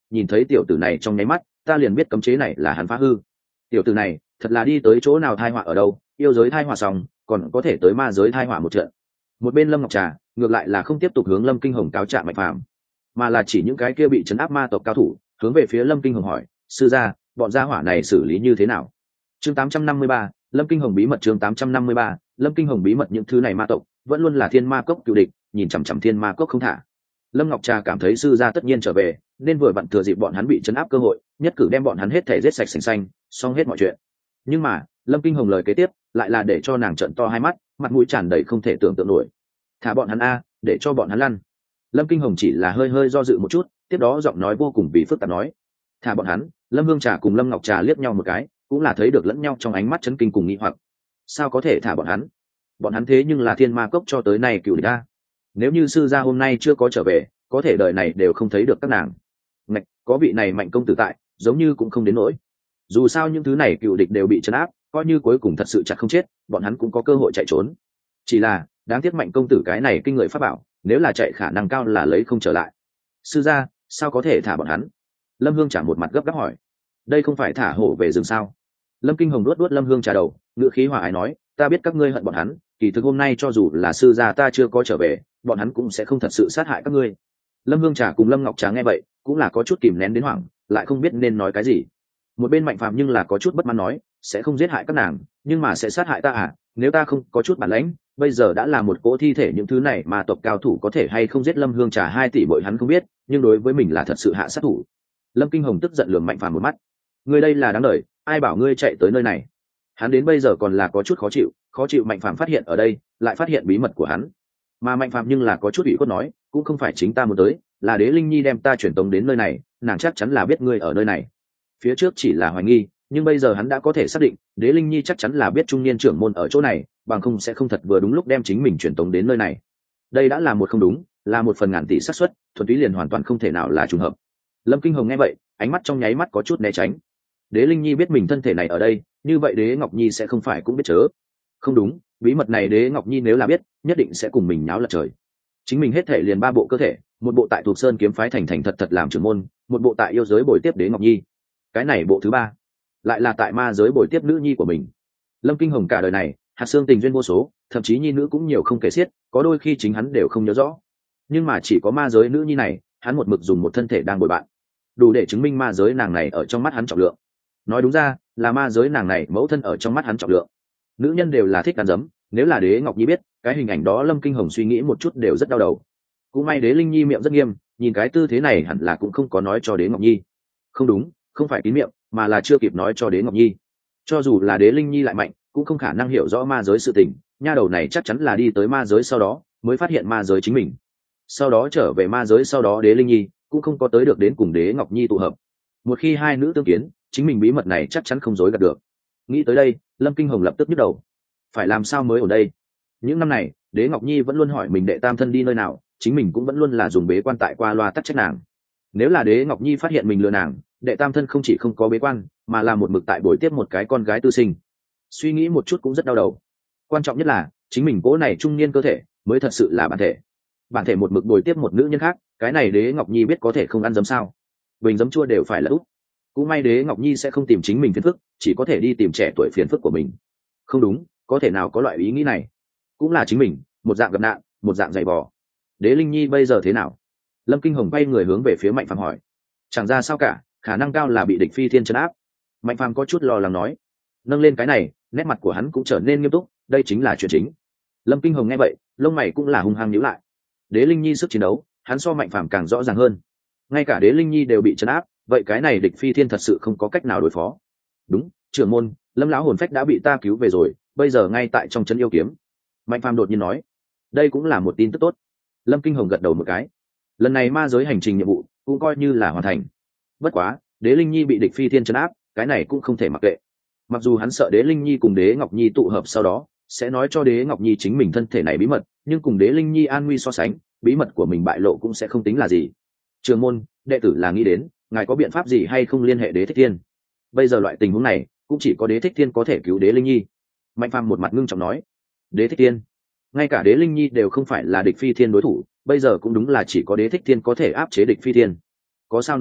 nhìn thấy tiểu tử này trong nháy mắt ta liền biết cấm chế này là hắn phá hư. Tiểu tử này thật là đi tới chỗ nào thai họa ở đâu, yêu giới thai họa xong còn có thể tới ma giới thai họa một trận. Một bên Lâm Ngọc Trà ngược lại là không tiếp tục hướng Lâm Kinh Hồng cáo trạng Mạnh Phàm, mà là chỉ những cái kia bị trấn áp ma tộc cao thủ hướng về phía Lâm Kinh Hồng hỏi, sư gia, bọn gia hỏa này xử lý như thế nào? Chương tám trăm năm mươi ba, Lâm Kinh Hồng bí mật. Chương tám trăm năm mươi ba, Lâm Kinh Hồng bí mật. Những thứ này ma tộc vẫn luôn là thiên ma cốc cựu địch, nhìn chằm chằm thiên ma cốc không thả. Lâm Ngọc Trà cảm thấy sư gia tất nhiên trở về, nên vừa vặn thừa dịp bọn hắn bị trấn áp cơ hội, nhất cử đem bọn hắn hết thể giết sạch sành xanh, xong hết mọi chuyện. Nhưng mà Lâm Kinh Hồng lời kế tiếp lại là để cho nàng trợn to hai mắt, mặt mũi tràn đầy không thể tưởng tượng nổi. Thả bọn hắn a, để cho bọn hắn lăn. Lâm Kinh Hồng chỉ là hơi hơi do dự một chút, tiếp đó giọng nói vô cùng vì phức tạp nói, thả bọn hắn. Lâm Hương Trà cùng Lâm Ngọc Trà liếc nhau một cái, cũng là thấy được lẫn nhau trong ánh mắt chấn kinh cùng nghi hoặc. Sao có thể thả bọn hắn? Bọn hắn thế nhưng là thiên ma cốc cho tới nay cựu địch a. Nếu như sư gia hôm nay chưa có trở về, có thể đời này đều không thấy được các nàng. Ngạch, có vị này Mạnh công tử tại, giống như cũng không đến nỗi. Dù sao những thứ này cựu địch đều bị trấn áp, coi như cuối cùng thật sự chặt không chết, bọn hắn cũng có cơ hội chạy trốn. Chỉ là đáng tiếc Mạnh công tử cái này kinh người pháp bảo, nếu là chạy khả năng cao là lấy không trở lại. Sư gia, sao có thể thả bọn hắn? Lâm Hương Trà một mặt gấp gáp hỏi. Đây không phải thả hổ về rừng sao? Lâm Kinh Hồng đuốt đuốt Lâm Hương Trà đầu, ngữ khí hòa ái nói, ta biết các ngươi hận bọn hắn, kỳ thực hôm nay cho dù là sư gia ta chưa có trở về, bọn hắn cũng sẽ không thật sự sát hại các ngươi. Lâm Hương Trà cùng Lâm Ngọc Trà nghe vậy cũng là có chút kìm nén đến hoảng, lại không biết nên nói cái gì. Một bên Mạnh Phàm nhưng là có chút bất mãn nói, sẽ không giết hại các nàng, nhưng mà sẽ sát hại ta à? Nếu ta không có chút bản lãnh, bây giờ đã là một cỗ thi thể, những thứ này mà tộc cao thủ có thể hay không giết Lâm Hương Trà hai tỷ bội hắn không biết, nhưng đối với mình là thật sự hạ sát thủ. Lâm Kinh Hồng tức giận lườm Mạnh Phàm một mắt, ngươi đây là đáng đời, ai bảo ngươi chạy tới nơi này? Hắn đến bây giờ còn là có chút khó chịu, khó chịu Mạnh Phàm phát hiện ở đây, lại phát hiện bí mật của hắn. Mà Mạnh Phàm nhưng là có chút ủy khuất nói, cũng không phải chính ta muốn tới, là Đế Linh Nhi đem ta truyền tống đến nơi này, nàng chắc chắn là biết ngươi ở nơi này. Phía trước chỉ là hoài nghi, nhưng bây giờ hắn đã có thể xác định, Đế Linh Nhi chắc chắn là biết trung niên trưởng môn ở chỗ này, bằng không sẽ không thật vừa đúng lúc đem chính mình truyền tống đến nơi này. Đây đã là một không đúng, là một phần ngàn tỷ xác suất, thuần túy liền hoàn toàn không thể nào là trùng hợp. Lâm Kinh Hồng nghe vậy, ánh mắt trong nháy mắt có chút né tránh. Đế Linh Nhi biết mình thân thể này ở đây, như vậy Đế Ngọc Nhi sẽ không phải cũng biết chớ. Không đúng, bí mật này Đế Ngọc Nhi nếu là biết, nhất định sẽ cùng mình nháo lật trời. Chính mình hết thể liền ba bộ cơ thể, một bộ tại Thuộc Sơn kiếm phái thành thành thật thật làm trưởng môn, một bộ tại yêu giới bồi tiếp Đế Ngọc Nhi. Cái này bộ thứ ba, lại là tại ma giới bồi tiếp nữ nhi của mình. Lâm Kinh Hồng cả đời này, hạt xương tình duyên vô số, thậm chí nhi nữ cũng nhiều không kể xiết, có đôi khi chính hắn đều không nhớ rõ. Nhưng mà chỉ có ma giới nữ nhi này, hắn một mực dùng một thân thể đang bồi bạn, đủ để chứng minh ma giới nàng này ở trong mắt hắn trọng lượng. Nói đúng ra, là ma giới nàng này mẫu thân ở trong mắt hắn trọng lượng. Nữ nhân đều là thích ăn dấm, nếu là Đế Ngọc Nhi biết, cái hình ảnh đó Lâm Kinh Hồng suy nghĩ một chút đều rất đau đầu. Cũng may Đế Linh Nhi miệng rất nghiêm, nhìn cái tư thế này hẳn là cũng không có nói cho Đế Ngọc Nhi. Không đúng, không phải kín miệng, mà là chưa kịp nói cho Đế Ngọc Nhi. Cho dù là Đế Linh Nhi lại mạnh, cũng không khả năng hiểu rõ ma giới sự tình, nha đầu này chắc chắn là đi tới ma giới sau đó mới phát hiện ma giới chính mình. Sau đó trở về ma giới, sau đó Đế Linh Nhi cũng không có tới được đến cùng Đế Ngọc Nhi tụ hợp. Một khi hai nữ tương kiến, chính mình bí mật này chắc chắn không dối gạt được. Nghĩ tới đây, Lâm Kinh Hồng lập tức nhức đầu. Phải làm sao mới ở đây? Những năm này, Đế Ngọc Nhi vẫn luôn hỏi mình đệ tam thân đi nơi nào, chính mình cũng vẫn luôn là dùng bế quan tại qua loa tắc trách nàng. Nếu là Đế Ngọc Nhi phát hiện mình lừa nàng, đệ tam thân không chỉ không có bế quan, mà là một mực tại bồi tiếp một cái con gái tư sinh. Suy nghĩ một chút cũng rất đau đầu. Quan trọng nhất là chính mình cố này trung niên cơ thể mới thật sự là bản thể. Bản thể một mực bồi tiếp một nữ nhân khác, cái này Đế Ngọc Nhi biết có thể không ăn giấm sao? Bình giấm chua đều phải là úp. Cũng may Đế Ngọc Nhi sẽ không tìm chính mình phiền phức, chỉ có thể đi tìm trẻ tuổi phiền phức của mình. Không đúng, có thể nào có loại ý nghĩ này? Cũng là chính mình, một dạng gặp nạn, một dạng dày vò. Đế Linh Nhi bây giờ thế nào? Lâm Kinh Hồng bay người hướng về phía Mạnh Phàm hỏi. Chẳng ra sao cả, khả năng cao là bị địch phi thiên trấn áp. Mạnh Phàm có chút lo lắng nói. Nâng lên cái này, nét mặt của hắn cũng trở nên nghiêm túc, đây chính là chuyện chính. Lâm Kinh Hồng nghe vậy, lông mày cũng là hung hăng nhíu lại. Đế Linh Nhi sức chiến đấu, hắn so Mạnh Phàm càng rõ ràng hơn. Ngay cả Đế Linh Nhi đều bị trấn áp, vậy cái này địch phi thiên thật sự không có cách nào đối phó. Đúng, trưởng môn, Lâm lão hồn phách đã bị ta cứu về rồi, bây giờ ngay tại trong chân yêu kiếm. Mạnh Phàm đột nhiên nói. Đây cũng là một tin tức tốt. Lâm Kinh Hồng gật đầu một cái. Lần này ma giới hành trình nhiệm vụ cũng coi như là hoàn thành. Bất quá, Đế Linh Nhi bị địch phi thiên trấn áp, cái này cũng không thể mặc kệ. Mặc dù hắn sợ Đế Linh Nhi cùng Đế Ngọc Nhi tụ hợp sau đó sẽ nói cho Đế Ngọc Nhi chính mình thân thể này bí mật, nhưng cùng Đế Linh Nhi an nguy so sánh, bí mật của mình bại lộ cũng sẽ không tính là gì. Trường môn, đệ tử là nghĩ đến, ngài có biện pháp gì hay không liên hệ Đế Thích Thiên? Bây giờ loại tình huống này, cũng chỉ có Đế Thích Thiên có thể cứu Đế Linh Nhi. Mạnh Phàm một mặt ngưng trọng nói. Đế Thích Thiên? Ngay cả Đế Linh Nhi đều không phải là địch phi thiên đối thủ, bây giờ cũng đúng là chỉ có Đế Thích Thiên có thể áp chế địch phi thiên. Có sao nói vậy,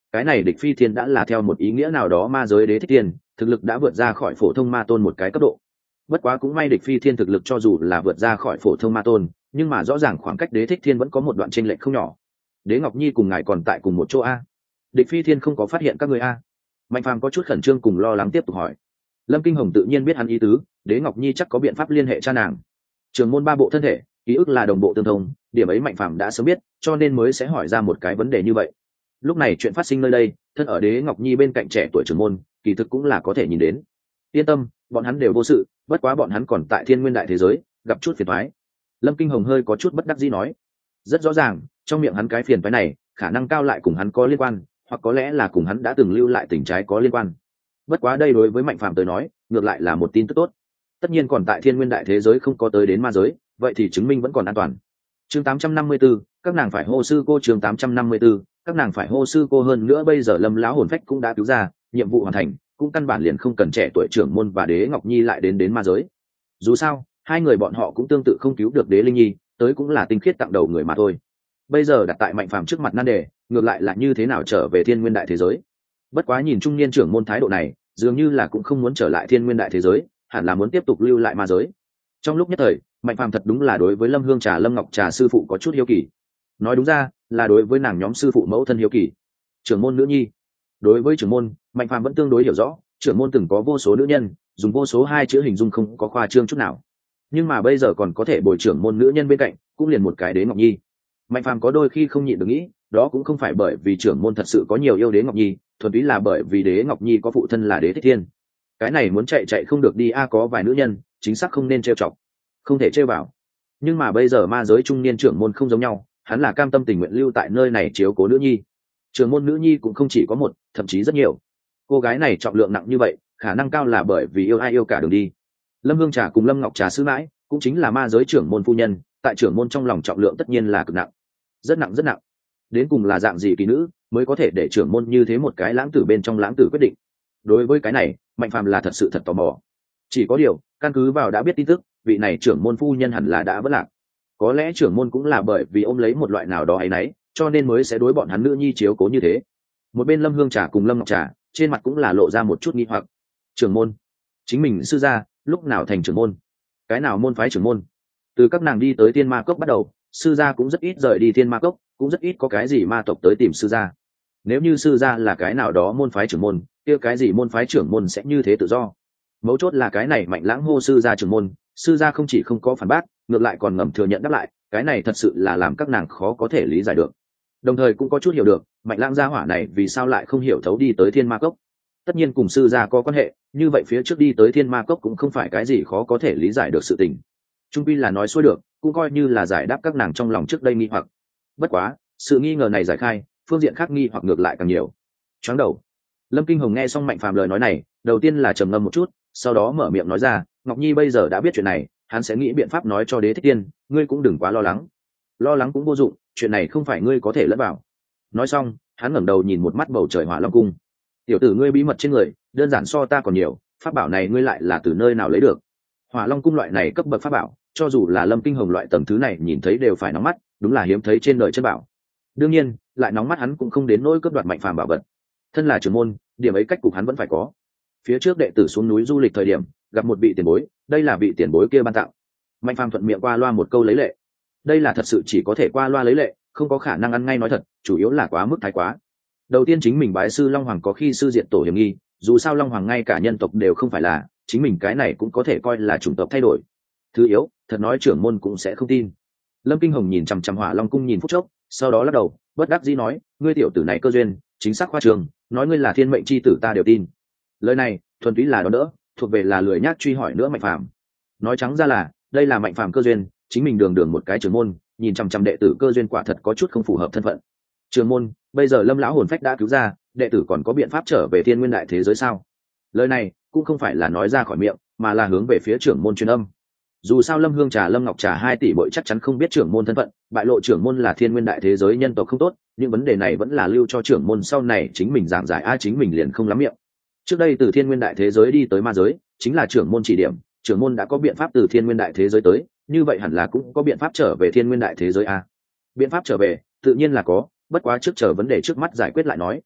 cái này địch phi thiên đã là theo một ý nghĩa nào đó ma giới đế thích thiên, thực lực đã vượt ra khỏi phổ thông ma tôn một cái cấp độ. Bất quá cũng may địch phi thiên thực lực cho dù là vượt ra khỏi phổ thông ma tôn, nhưng mà rõ ràng khoảng cách đế thích thiên vẫn có một đoạn chênh lệch không nhỏ. Đế Ngọc Nhi cùng ngài còn tại cùng một chỗ a? Địch phi thiên không có phát hiện các người a? Mạnh phàm có chút khẩn trương cùng lo lắng tiếp tục hỏi. Lâm Kinh Hồng tự nhiên biết hắn ý tứ, Đế Ngọc Nhi chắc có biện pháp liên hệ cha nàng. Trường môn ba bộ thân thể, ký ức là đồng bộ tương thông, điểm ấy Mạnh phàm đã sớm biết, cho nên mới sẽ hỏi ra một cái vấn đề như vậy. Lúc này chuyện phát sinh nơi đây, thân ở Đế Ngọc Nhi bên cạnh trẻ tuổi trưởng môn, kỳ thực cũng là có thể nhìn đến. Yên tâm, bọn hắn đều vô sự, bất quá bọn hắn còn tại Thiên Nguyên đại thế giới gặp chút phiền toái. Lâm Kinh Hồng hơi có chút bất đắc dĩ nói. Rất rõ ràng, trong miệng hắn cái phiền toái này, khả năng cao lại cùng hắn có liên quan, hoặc có lẽ là cùng hắn đã từng lưu lại tình trái có liên quan. Bất quá đây đối với Mạnh phàm tới nói, ngược lại là một tin tức tốt. Tất nhiên còn tại Thiên Nguyên đại thế giới không có tới đến ma giới, vậy thì chứng minh vẫn còn an toàn. Chương tám trăm năm mươi tư, các nàng phải hô sư cô. Chương tám trăm năm mươi tư, các nàng phải hô sư cô. Hơn nữa bây giờ Lâm lão hồn phách cũng đã cứu ra, nhiệm vụ hoàn thành, cũng căn bản liền không cần trẻ tuổi trưởng môn và Đế Ngọc Nhi lại đến đến ma giới. Dù sao, hai người bọn họ cũng tương tự không cứu được Đế Linh Nhi, tới cũng là tinh khiết tặng đầu người mà thôi. Bây giờ đặt tại Mạnh phàm trước mặt nan đề, ngược lại là như thế nào trở về Thiên Nguyên đại thế giới. Bất quá nhìn trung niên trưởng môn thái độ này, dường như là cũng không muốn trở lại Thiên Nguyên đại thế giới, hẳn là muốn tiếp tục lưu lại ma giới. Trong lúc nhất thời, Mạnh phàm thật đúng là đối với Lâm Hương Trà Lâm Ngọc Trà sư phụ có chút hiếu kỳ. Nói đúng ra là đối với nàng nhóm sư phụ mẫu thân hiếu kỳ. Trưởng môn nữ nhi, đối với trưởng môn, Mạnh phàm vẫn tương đối hiểu rõ, trưởng môn từng có vô số nữ nhân, dùng vô số hai chữ hình dung không có khoa trương chút nào. Nhưng mà bây giờ còn có thể bồi trưởng môn nữ nhân bên cạnh, cũng liền một cái Đế Ngọc Nhi. Mạnh phàm có đôi khi không nhịn được nghĩ, đó cũng không phải bởi vì trưởng môn thật sự có nhiều yêu Đế Ngọc Nhi, thuần túy là bởi vì Đế Ngọc Nhi có phụ thân là Đế Thích Thiên. Cái này muốn chạy chạy không được đi a, có vài nữ nhân chính xác không nên trêu chọc, không thể trêu vào. Nhưng mà bây giờ ma giới trung niên trưởng môn không giống nhau, hắn là cam tâm tình nguyện lưu tại nơi này chiếu cố nữ nhi. Trưởng môn nữ nhi cũng không chỉ có một, thậm chí rất nhiều. Cô gái này trọng lượng nặng như vậy, khả năng cao là bởi vì yêu ai yêu cả đường đi. Lâm Hương Trà cùng Lâm Ngọc Trà sư mãi, cũng chính là ma giới trưởng môn phu nhân, tại trưởng môn trong lòng trọng lượng tất nhiên là cực nặng, rất nặng rất nặng. Đến cùng là dạng gì kỳ nữ mới có thể để trưởng môn như thế một cái lãng tử bên trong lãng tử quyết định? Đối với cái này, Mạnh phàm là thật sự thật tò mò. Chỉ có điều, căn cứ vào đã biết tin tức, vị này trưởng môn phu nhân hẳn là đã vất lạc. Có lẽ trưởng môn cũng là bởi vì ôm lấy một loại nào đó ấy nấy, cho nên mới sẽ đối bọn hắn nữ nhi chiếu cố như thế. Một bên Lâm Hương Trà cùng Lâm Ngọc Trà, trên mặt cũng là lộ ra một chút nghi hoặc. Trưởng môn, chính mình sư gia lúc nào thành trưởng môn? Cái nào môn phái trưởng môn? Từ các nàng đi tới Thiên Ma Cốc bắt đầu, sư gia cũng rất ít rời đi Thiên Ma Cốc, cũng rất ít có cái gì ma tộc tới tìm sư gia. Nếu như sư gia là cái nào đó môn phái trưởng môn, kia cái gì môn phái trưởng môn sẽ như thế tự do? Mấu chốt là cái này Mạnh Lãng hô sư gia trưởng môn, sư gia không chỉ không có phản bác, ngược lại còn ngầm thừa nhận đáp lại, cái này thật sự là làm các nàng khó có thể lý giải được. Đồng thời cũng có chút hiểu được, Mạnh Lãng gia hỏa này vì sao lại không hiểu thấu đi tới Thiên Ma Cốc. Tất nhiên cùng sư gia có quan hệ, như vậy phía trước đi tới Thiên Ma Cốc cũng không phải cái gì khó có thể lý giải được sự tình. Trung quy là nói xuôi được, cũng coi như là giải đáp các nàng trong lòng trước đây nghi hoặc. Bất quá, sự nghi ngờ này giải khai, phương diện khác nghi hoặc ngược lại càng nhiều. Choáng đầu. Lâm Kinh Hồng nghe xong Mạnh phàm lời nói này, đầu tiên là trầm ngâm một chút, sau đó mở miệng nói ra, Ngọc Nhi bây giờ đã biết chuyện này, hắn sẽ nghĩ biện pháp nói cho Đế Thích Tiên, ngươi cũng đừng quá lo lắng. Lo lắng cũng vô dụng, chuyện này không phải ngươi có thể lẫn vào. Nói xong, hắn ngẩng đầu nhìn một mắt bầu trời Hỏa Long cung. Tiểu tử ngươi bí mật trên người, đơn giản so ta còn nhiều, pháp bảo này ngươi lại là từ nơi nào lấy được? Hỏa Long cung loại này cấp bậc pháp bảo, cho dù là Lâm Kinh Hồng loại tầng thứ này nhìn thấy đều phải nóng mắt, đúng là hiếm thấy trên đời chân bảo. Đương nhiên, lại nóng mắt hắn cũng không đến nỗi cướp đoạt Mạnh phàm bảo vật. Thân là trưởng môn, điểm ấy cách cục hắn vẫn phải có. Phía trước đệ tử xuống núi du lịch thời điểm, gặp một vị tiền bối, đây là vị tiền bối kia ban tặng. Mạnh phàm thuận miệng qua loa một câu lấy lệ. Đây là thật sự chỉ có thể qua loa lấy lệ, không có khả năng ăn ngay nói thật, chủ yếu là quá mức thái quá. Đầu tiên chính mình bái sư Long Hoàng có khi sư diện tổ hiểm nghi, dù sao Long Hoàng ngay cả nhân tộc đều không phải là, chính mình cái này cũng có thể coi là chủng tộc thay đổi. Thứ yếu, thật nói trưởng môn cũng sẽ không tin. Lâm Kinh Hồng nhìn chằm chằm Hỏa Long cung nhìn phút chốc, sau đó lắc đầu, bất đắc dĩ nói, ngươi tiểu tử này cơ duyên, chính xác khoa trường, nói ngươi là thiên mệnh chi tử ta đều tin. Lời này, thuần túy là đó đỡ, thuộc về là lười nhác truy hỏi nữa Mạnh phàm. Nói trắng ra là, đây là Mạnh phàm cơ duyên, chính mình đường đường một cái trưởng môn, nhìn chằm chằm đệ tử cơ duyên quả thật có chút không phù hợp thân phận. Trưởng môn, bây giờ Lâm lão hồn phách đã cứu ra, đệ tử còn có biện pháp trở về Thiên Nguyên đại thế giới sao? Lời này cũng không phải là nói ra khỏi miệng, mà là hướng về phía trưởng môn truyền âm. Dù sao Lâm Hương Trà Lâm Ngọc Trà hai tỷ bội chắc chắn không biết trưởng môn thân phận, bại lộ trưởng môn là Thiên Nguyên đại thế giới nhân tộc không tốt, nhưng vấn đề này vẫn là lưu cho trưởng môn sau này chính mình giảng giải, ai chính mình liền không lắm miệng. Trước đây từ Thiên Nguyên đại thế giới đi tới ma giới, chính là trưởng môn chỉ điểm, trưởng môn đã có biện pháp từ Thiên Nguyên đại thế giới tới, như vậy hẳn là cũng có biện pháp trở về Thiên Nguyên đại thế giới a. Biện pháp trở về, tự nhiên là có, bất quá trước chờ vấn đề trước mắt giải quyết lại nói.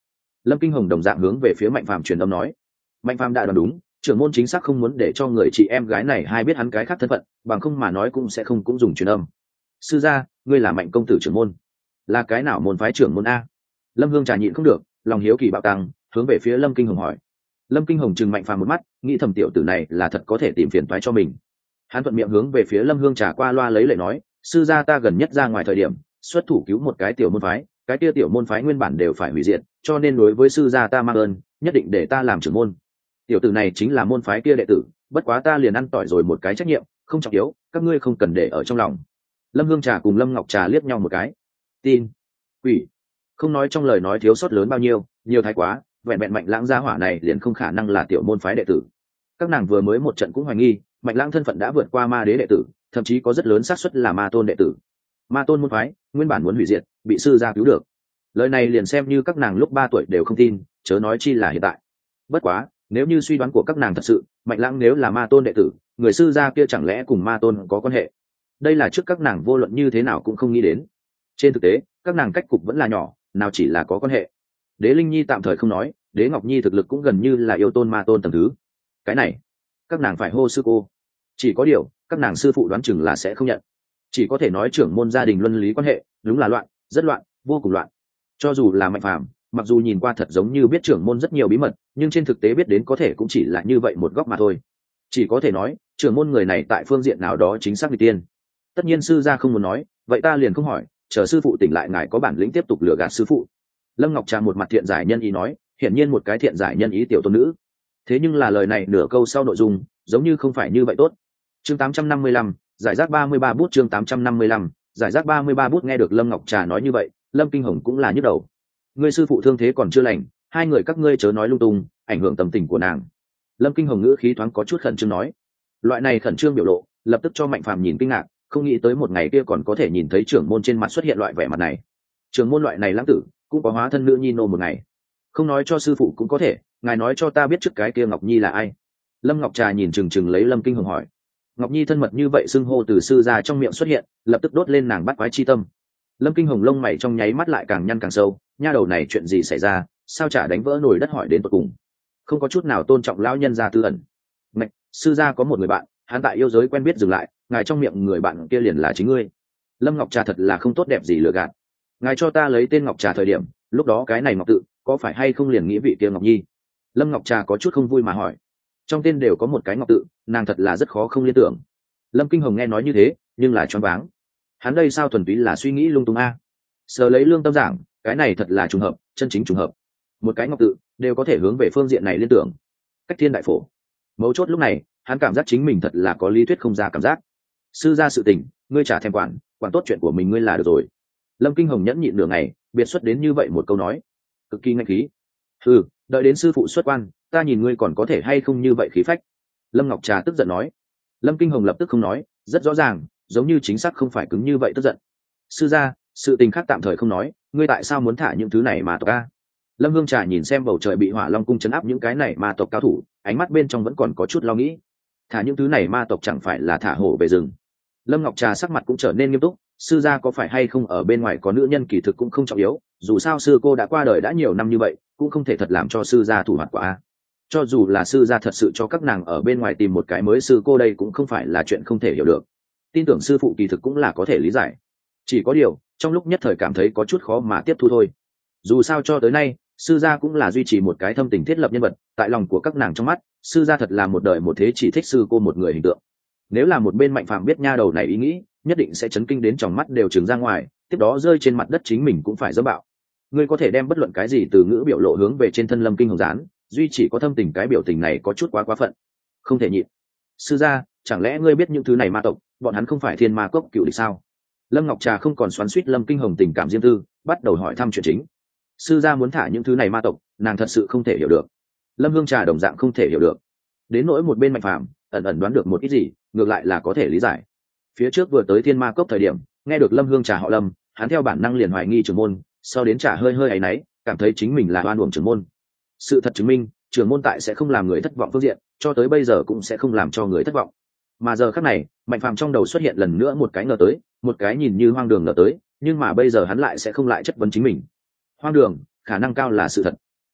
Lâm Kinh Hồng đồng dạng hướng về phía Mạnh Phàm truyền âm nói. Mạnh Phàm đã đoán đúng, trưởng môn chính xác không muốn để cho người chị em gái này hay biết hắn cái khác thân phận, bằng không mà nói cũng sẽ không cũng dùng truyền âm. Sư gia, ngươi là Mạnh công tử trưởng môn, là cái nào môn phái trưởng môn a? Lâm Hương trà nhịn không được, lòng hiếu kỳ bạo tăng, hướng về phía Lâm Kinh Hồng hỏi. Lâm Kinh Hồng trừng Mạnh Phàm một mắt, nghĩ thầm tiểu tử này là thật có thể tìm phiền toái cho mình. Hắn thuận miệng hướng về phía Lâm Hương trà qua loa lấy lệ nói, sư gia ta gần nhất ra ngoài thời điểm xuất thủ cứu một cái tiểu môn phái, cái kia tiểu môn phái nguyên bản đều phải hủy diệt, cho nên đối với sư gia ta mang ơn, nhất định để ta làm trưởng môn. Tiểu tử này chính là môn phái kia đệ tử, bất quá ta liền ăn tỏi rồi một cái trách nhiệm, không trọng yếu, các ngươi không cần để ở trong lòng. Lâm Hương trà cùng Lâm Ngọc trà liếc nhau một cái. Tin? Quỷ? Không nói trong lời nói thiếu sót lớn bao nhiêu, nhiều thái quá, vẹn vẹn Mạnh Lãng gia hỏa này liền không khả năng là tiểu môn phái đệ tử. Các nàng vừa mới một trận cũng hoài nghi, Mạnh Lãng thân phận đã vượt qua ma đế đệ tử, thậm chí có rất lớn xác suất là ma tôn đệ tử. Ma tôn môn phái nguyên bản muốn hủy diệt, bị sư gia cứu được. Lời này liền xem như các nàng lúc ba tuổi đều không tin, chớ nói chi là hiện tại. Bất quá, nếu như suy đoán của các nàng thật sự, Mạnh Lãng nếu là ma tôn đệ tử, người sư gia kia chẳng lẽ cùng ma tôn có quan hệ? Đây là trước các nàng vô luận như thế nào cũng không nghĩ đến. Trên thực tế, các nàng cách cục vẫn là nhỏ, nào chỉ là có quan hệ. Đế Linh Nhi tạm thời không nói, Đế Ngọc Nhi thực lực cũng gần như là yêu tôn ma tôn tầng thứ. Cái này, các nàng phải hô sư cô. Chỉ có điều, các nàng sư phụ đoán chừng là sẽ không nhận. Chỉ có thể nói trưởng môn gia đình luân lý quan hệ, đúng là loạn, rất loạn, vô cùng loạn. Cho dù là Mạnh Phàm, mặc dù nhìn qua thật giống như biết trưởng môn rất nhiều bí mật, nhưng trên thực tế biết đến có thể cũng chỉ là như vậy một góc mà thôi. Chỉ có thể nói, trưởng môn người này tại phương diện nào đó chính xác người tiên. Tất nhiên sư gia không muốn nói, vậy ta liền không hỏi, chờ sư phụ tỉnh lại ngài có bản lĩnh tiếp tục lừa gạt sư phụ. Lâm Ngọc Trà một mặt thiện giải nhân ý nói, hiển nhiên một cái thiện giải nhân ý tiểu tôn nữ. Thế nhưng là lời này nửa câu sau nội dung, giống như không phải như vậy tốt. Chương tám trăm năm mươi lăm, giải rác ba mươi ba bút. Chương tám trăm năm mươi lăm, giải rác ba mươi ba bút. Nghe được Lâm Ngọc Trà nói như vậy, Lâm Kinh Hồng cũng là nhức đầu. Ngươi sư phụ thương thế còn chưa lành, hai người các ngươi chớ nói lung tung, ảnh hưởng tâm tình của nàng. Lâm Kinh Hồng ngữ khí thoáng có chút khẩn trương nói. Loại này khẩn trương biểu lộ, lập tức cho Mạnh Phàm nhìn kinh ngạc, không nghĩ tới một ngày kia còn có thể nhìn thấy trưởng môn trên mặt xuất hiện loại vẻ mặt này. Trưởng môn loại này lãng tử, cũng có hóa thân nữ nhi nô một ngày. Không nói cho sư phụ cũng có thể, ngài nói cho ta biết trước cái kia Ngọc Nhi là ai? Lâm Ngọc Trà nhìn chừng chừng lấy Lâm Kinh Hồng hỏi. Ngọc Nhi thân mật như vậy xưng hô từ sư gia trong miệng xuất hiện, lập tức đốt lên nàng bắt quái chi tâm. Lâm Kinh Hồng lông mày trong nháy mắt lại càng nhăn càng sâu, nha đầu này chuyện gì xảy ra, sao chả đánh vỡ nồi đất hỏi đến tận cùng. Không có chút nào tôn trọng lão nhân gia tư ẩn. Ngạch, sư gia có một người bạn, hắn tại yêu giới quen biết dừng lại, ngài trong miệng người bạn kia liền là chính ngươi. Lâm Ngọc Trà thật là không tốt đẹp gì lừa gạt. Ngài cho ta lấy tên Ngọc Trà thời điểm, lúc đó cái này Ngọc tự, có phải hay không liền nghĩ vị kia Ngọc Nhi? Lâm Ngọc Trà có chút không vui mà hỏi. Trong tên đều có một cái Ngọc tự, nàng thật là rất khó không liên tưởng. Lâm Kinh Hồng nghe nói như thế, nhưng là choáng váng. Hắn đây sao thuần túy là suy nghĩ lung tung a? Sờ lấy lương tâm giảng, cái này thật là trùng hợp, chân chính trùng hợp. Một cái Ngọc tự đều có thể hướng về phương diện này liên tưởng. Cách thiên đại phổ. Mấu chốt lúc này, hắn cảm giác chính mình thật là có lý thuyết không ra cảm giác. Sư gia sự tình, ngươi trả thèm quản, quản tốt chuyện của mình ngươi là được rồi. Lâm Kinh Hồng nhẫn nhịn nửa ngày, biệt xuất đến như vậy một câu nói, cực kỳ ngạnh khí. Ừ, đợi đến sư phụ xuất quan, ta nhìn ngươi còn có thể hay không như vậy khí phách. Lâm Ngọc Trà tức giận nói. Lâm Kinh Hồng lập tức không nói, rất rõ ràng, giống như chính xác không phải cứng như vậy tức giận. Sư gia, sự tình khác tạm thời không nói, ngươi tại sao muốn thả những thứ này mà tộc a? Lâm Hương Trà nhìn xem bầu trời bị Hỏa Long cung chấn áp những cái này ma tộc cao thủ, ánh mắt bên trong vẫn còn có chút lo nghĩ. Thả những thứ này ma tộc chẳng phải là thả hổ về rừng? Lâm Ngọc Trà sắc mặt cũng trở nên nghiêm túc, sư gia có phải hay không ở bên ngoài có nữ nhân kỳ thực cũng không trọng yếu, dù sao sư cô đã qua đời đã nhiều năm như vậy, cũng không thể thật làm cho sư gia thủ hoạt quả. Cho dù là sư gia thật sự cho các nàng ở bên ngoài tìm một cái mới sư cô đây cũng không phải là chuyện không thể hiểu được. Tin tưởng sư phụ kỳ thực cũng là có thể lý giải. Chỉ có điều, trong lúc nhất thời cảm thấy có chút khó mà tiếp thu thôi. Dù sao cho tới nay, sư gia cũng là duy trì một cái thâm tình thiết lập nhân vật, tại lòng của các nàng trong mắt, sư gia thật là một đời một thế chỉ thích sư cô một người hình tượng. Nếu là một bên Mạnh Phàm biết nha đầu này ý nghĩ, nhất định sẽ chấn kinh đến tròng mắt đều trừng ra ngoài, tiếp đó rơi trên mặt đất chính mình cũng phải dẫm bạo. Ngươi có thể đem bất luận cái gì từ ngữ biểu lộ hướng về trên thân Lâm Kinh Hồng dán, duy chỉ có thâm tình cái biểu tình này có chút quá quá phận, không thể nhịn. Sư gia, chẳng lẽ ngươi biết những thứ này ma tộc, bọn hắn không phải thiên ma cốc cựu địch sao? Lâm Ngọc Trà không còn xoắn xuýt Lâm Kinh Hồng tình cảm riêng tư, bắt đầu hỏi thăm chuyện chính. Sư gia muốn thả những thứ này ma tộc, nàng thật sự không thể hiểu được. Lâm Hương Trà đồng dạng không thể hiểu được. Đến nỗi một bên Mạnh Phàm ẩn ẩn đoán được một ít gì, ngược lại là có thể lý giải. Phía trước vừa tới thiên ma cốc thời điểm, nghe được Lâm Hương Trà họ Lâm, hắn theo bản năng liền hoài nghi trưởng môn, sau đến Trà hơi hơi áy náy, cảm thấy chính mình là oan uổng trưởng môn. Sự thật chứng minh, trưởng môn tại sẽ không làm người thất vọng phương diện, cho tới bây giờ cũng sẽ không làm cho người thất vọng. Mà giờ khắc này, Mạnh Phàm trong đầu xuất hiện lần nữa một cái ngờ tới, một cái nhìn như hoang đường ngờ tới, nhưng mà bây giờ hắn lại sẽ không lại chất vấn chính mình. Hoang đường, khả năng cao là sự thật.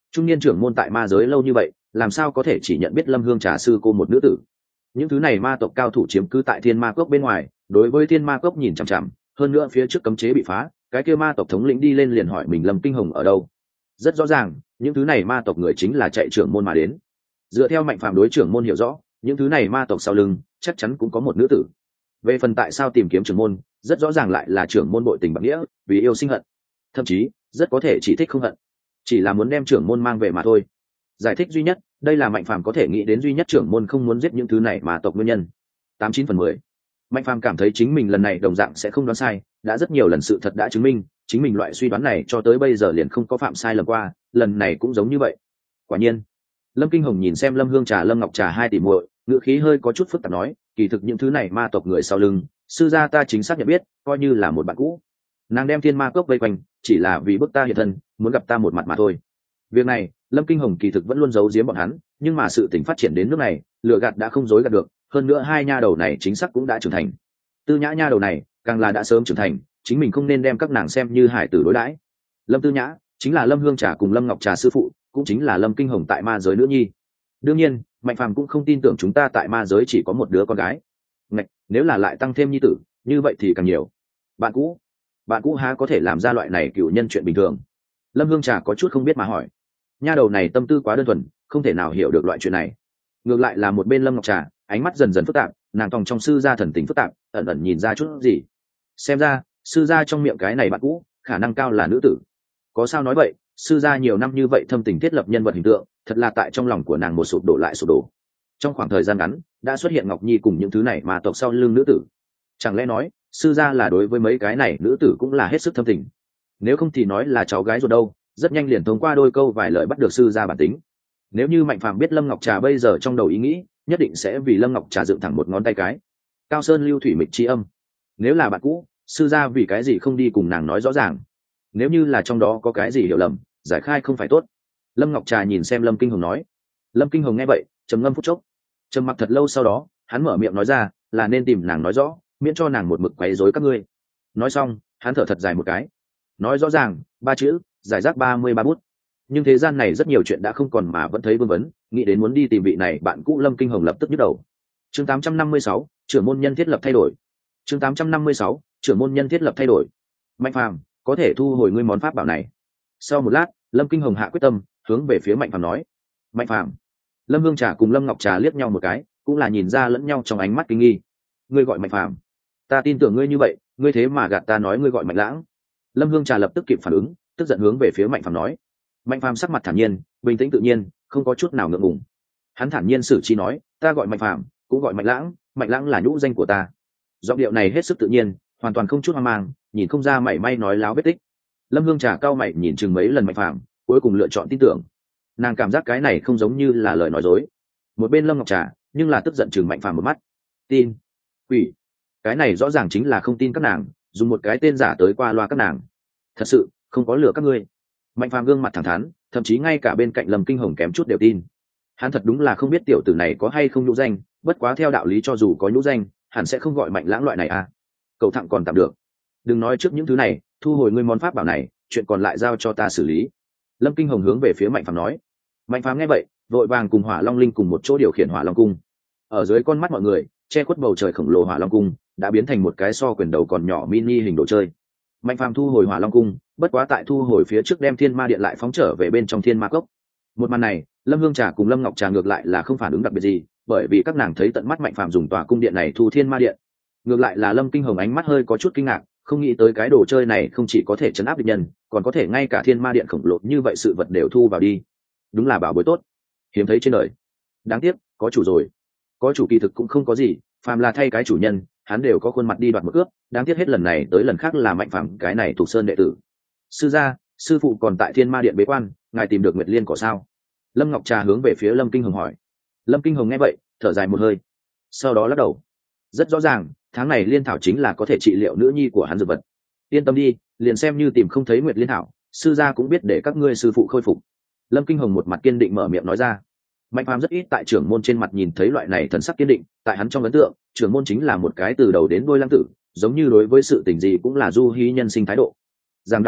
trung niên trưởng môn tại ma giới lâu như vậy, làm sao có thể chỉ nhận biết Lâm Hương Trà sư cô một nữ tử? Những thứ này ma tộc cao thủ chiếm cứ tại thiên ma cốc bên ngoài, đối với thiên ma cốc nhìn chằm chằm, hơn nữa phía trước cấm chế bị phá, cái kia ma tộc thống lĩnh đi lên liền hỏi mình Lâm Kinh Hồng ở đâu. Rất rõ ràng, những thứ này ma tộc người chính là chạy trưởng môn mà đến. Dựa theo Mạnh Phàm đối trưởng môn hiểu rõ, những thứ này ma tộc sau lưng chắc chắn cũng có một nữ tử. Về phần tại sao tìm kiếm trưởng môn, rất rõ ràng lại là trưởng môn bội tình bạc nghĩa, vì yêu sinh hận, thậm chí rất có thể chỉ thích không hận, chỉ là muốn đem trưởng môn mang về mà thôi. Giải thích duy nhất, đây là Mạnh Phàm có thể nghĩ đến duy nhất trưởng môn không muốn giết những thứ này mà tộc nguyên nhân. Tám chín phần mười. Mạnh Phàm cảm thấy chính mình lần này đồng dạng sẽ không đoán sai, đã rất nhiều lần sự thật đã chứng minh, chính mình loại suy đoán này cho tới bây giờ liền không có phạm sai lầm qua, lần này cũng giống như vậy. Quả nhiên, Lâm Kinh Hồng nhìn xem Lâm Hương Trà, Lâm Ngọc Trà hai tỷ muội, ngữ khí hơi có chút phức tạp nói, kỳ thực những thứ này ma tộc người sau lưng, sư gia ta chính xác nhận biết, coi như là một bạn cũ. Nàng đem thiên ma cốc vây quanh, chỉ là vì bức ta hiện thân, muốn gặp ta một mặt mà thôi. Việc này, Lâm Kinh Hồng kỳ thực vẫn luôn giấu giếm bọn hắn, nhưng mà sự tình phát triển đến nước này, lừa gạt đã không dối gạt được, hơn nữa hai nha đầu này chính xác cũng đã trưởng thành. Tư Nhã nha đầu này, càng là đã sớm trưởng thành, chính mình không nên đem các nàng xem như hải tử đối đãi. Lâm Tư Nhã chính là Lâm Hương Trà cùng Lâm Ngọc Trà sư phụ, cũng chính là Lâm Kinh Hồng tại ma giới nữ nhi. Đương nhiên, Mạnh Phàm cũng không tin tưởng chúng ta tại ma giới chỉ có một đứa con gái. Ngạch, nếu là lại tăng thêm nhi tử, như vậy thì càng nhiều. Bạn cũ, bạn cũ há có thể làm ra loại này cựu nhân chuyện bình thường? Lâm Hương Trà có chút không biết mà hỏi. Nha đầu này tâm tư quá đơn thuần, không thể nào hiểu được loại chuyện này. Ngược lại là một bên Lâm Ngọc Trà, ánh mắt dần dần phức tạp, nàng tòng trong sư gia thần tình phức tạp, ẩn ẩn nhìn ra chút gì. Xem ra, sư gia trong miệng cái này bạn cũ, khả năng cao là nữ tử. Có sao nói vậy, sư gia nhiều năm như vậy thâm tình thiết lập nhân vật hình tượng, thật là tại trong lòng của nàng một sụp đổ lại sụp đổ. Trong khoảng thời gian ngắn, đã xuất hiện Ngọc Nhi cùng những thứ này mà tộc sau lưng nữ tử. Chẳng lẽ nói, sư gia là đối với mấy cái này nữ tử cũng là hết sức thâm tình. Nếu không thì nói là cháu gái rồi đâu, rất nhanh liền thông qua đôi câu vài lời bắt được sư gia bản tính. Nếu như Mạnh Phàm biết Lâm Ngọc Trà bây giờ trong đầu ý nghĩ, nhất định sẽ vì Lâm Ngọc Trà dựng thẳng một ngón tay cái. Cao sơn lưu thủy mịch chi âm. Nếu là bạn cũ, sư gia vì cái gì không đi cùng nàng nói rõ ràng? Nếu như là trong đó có cái gì hiểu lầm, giải khai không phải tốt. Lâm Ngọc Trà nhìn xem Lâm Kinh Hồng nói. Lâm Kinh Hồng nghe vậy, trầm ngâm phút chốc, trầm mặc thật lâu, sau đó hắn mở miệng nói ra, là nên tìm nàng nói rõ, miễn cho nàng một mực quấy rối các ngươi. Nói xong, hắn thở thật dài một cái, nói rõ ràng ba chữ, giải rác ba mươi ba bút. Nhưng thế gian này rất nhiều chuyện đã không còn mà vẫn thấy vương vấn, nghĩ đến muốn đi tìm vị này bạn cũ, Lâm Kinh Hồng lập tức nhức đầu. Chương tám trăm năm mươi sáu, trưởng môn nhân thiết lập thay đổi. Chương tám trăm năm mươi sáu, trưởng môn nhân thiết lập thay đổi. Mạnh Phàm, có thể thu hồi ngươi món pháp bảo này. Sau một lát, Lâm Kinh Hồng hạ quyết tâm, hướng về phía Mạnh Phàm nói. Mạnh Phàm. Lâm Hương Trà cùng Lâm Ngọc Trà liếc nhau một cái, cũng là nhìn ra lẫn nhau trong ánh mắt kinh nghi. Ngươi gọi Mạnh Phàm? Ta tin tưởng ngươi như vậy, ngươi thế mà gạt ta nói ngươi gọi Mạnh Lãng. Lâm Hương Trà lập tức kịp phản ứng, tức giận hướng về phía Mạnh Phàm nói. Mạnh Phàm sắc mặt thản nhiên, bình tĩnh tự nhiên, không có chút nào ngượng ngùng. Hắn thản nhiên xử trí nói, ta gọi Mạnh Phàm, cũng gọi Mạnh Lãng, Mạnh Lãng là nhũ danh của ta. Giọng điệu này hết sức tự nhiên, hoàn toàn không chút hoang mang, nhìn không ra mảy may nói láo vết tích. Lâm Hương Trà cao mày nhìn chừng mấy lần Mạnh Phàm, cuối cùng lựa chọn tin tưởng. Nàng cảm giác cái này không giống như là lời nói dối. Một bên Lâm Ngọc Trà nhưng là tức giận chừng Mạnh Phàm một mắt. Tin? Quỷ! Cái này rõ ràng chính là không tin các nàng, dùng một cái tên giả tới qua loa các nàng. Thật sự không có lừa các ngươi. Mạnh Phàm gương mặt thẳng thắn, thậm chí ngay cả bên cạnh Lâm Kinh Hồng kém chút đều tin. Hắn thật đúng là không biết tiểu tử này có hay không nhũ danh, bất quá theo đạo lý cho dù có nhũ danh, hẳn sẽ không gọi Mạnh Lãng loại này à. Cậu thẳng còn tạm được. Đừng nói trước những thứ này, thu hồi ngươi món pháp bảo này, chuyện còn lại giao cho ta xử lý. Lâm Kinh Hồng hướng về phía Mạnh Phàm nói. Mạnh Phàm nghe vậy, vội vàng cùng Hỏa Long Linh cùng một chỗ điều khiển Hỏa Long cung. Ở dưới con mắt mọi người, che khuất bầu trời khổng lồ Hỏa Long cung đã biến thành một cái so quyền đầu còn nhỏ mini hình đồ chơi. Mạnh Phàm thu hồi Hỏa Long cung, bất quá tại thu hồi phía trước đem Thiên Ma Điện lại phóng trở về bên trong Thiên Ma Cốc. Một màn này, Lâm Hương Trà cùng Lâm Ngọc Trà ngược lại là không phản ứng đặc biệt gì, bởi vì các nàng thấy tận mắt Mạnh Phàm dùng tòa cung điện này thu Thiên Ma Điện. Ngược lại là Lâm Kinh Hồng ánh mắt hơi có chút kinh ngạc, không nghĩ tới cái đồ chơi này không chỉ có thể trấn áp địch nhân, còn có thể ngay cả Thiên Ma Điện khổng lồ như vậy sự vật đều thu vào đi. Đúng là bảo bối tốt, hiếm thấy trên đời. Đáng tiếc, có chủ rồi. Có chủ kỳ thực cũng không có gì, phàm là thay cái chủ nhân, hắn đều có khuôn mặt đi đoạt một cướp. Đáng tiếc hết lần này tới lần khác là Mạnh Phàm cái này thuộc sơn đệ tử. Sư gia, sư phụ còn tại Thiên Ma Điện bế quan, ngài tìm được Nguyệt Liên cỏ sao? Lâm Ngọc Trà hướng về phía Lâm Kinh Hồng hỏi. Lâm Kinh Hồng nghe vậy, thở dài một hơi, sau đó lắc đầu. Rất rõ ràng, tháng này liên thảo chính là có thể trị liệu nữ nhi của hắn dược vật. Yên tâm đi, liền xem như tìm không thấy Nguyệt Liên thảo, sư gia cũng biết để các ngươi sư phụ khôi phục. Lâm Kinh Hồng một mặt kiên định mở miệng nói ra. Mạnh Phàm rất ít tại trưởng môn trên mặt nhìn thấy loại này thần sắc kiên định, tại hắn trong ấn tượng, trưởng môn chính là một cái từ đầu đến đuôi lăng tử, giống như đối với sự tình gì cũng là du hí nhân sinh thái độ. Rằng đạo lý,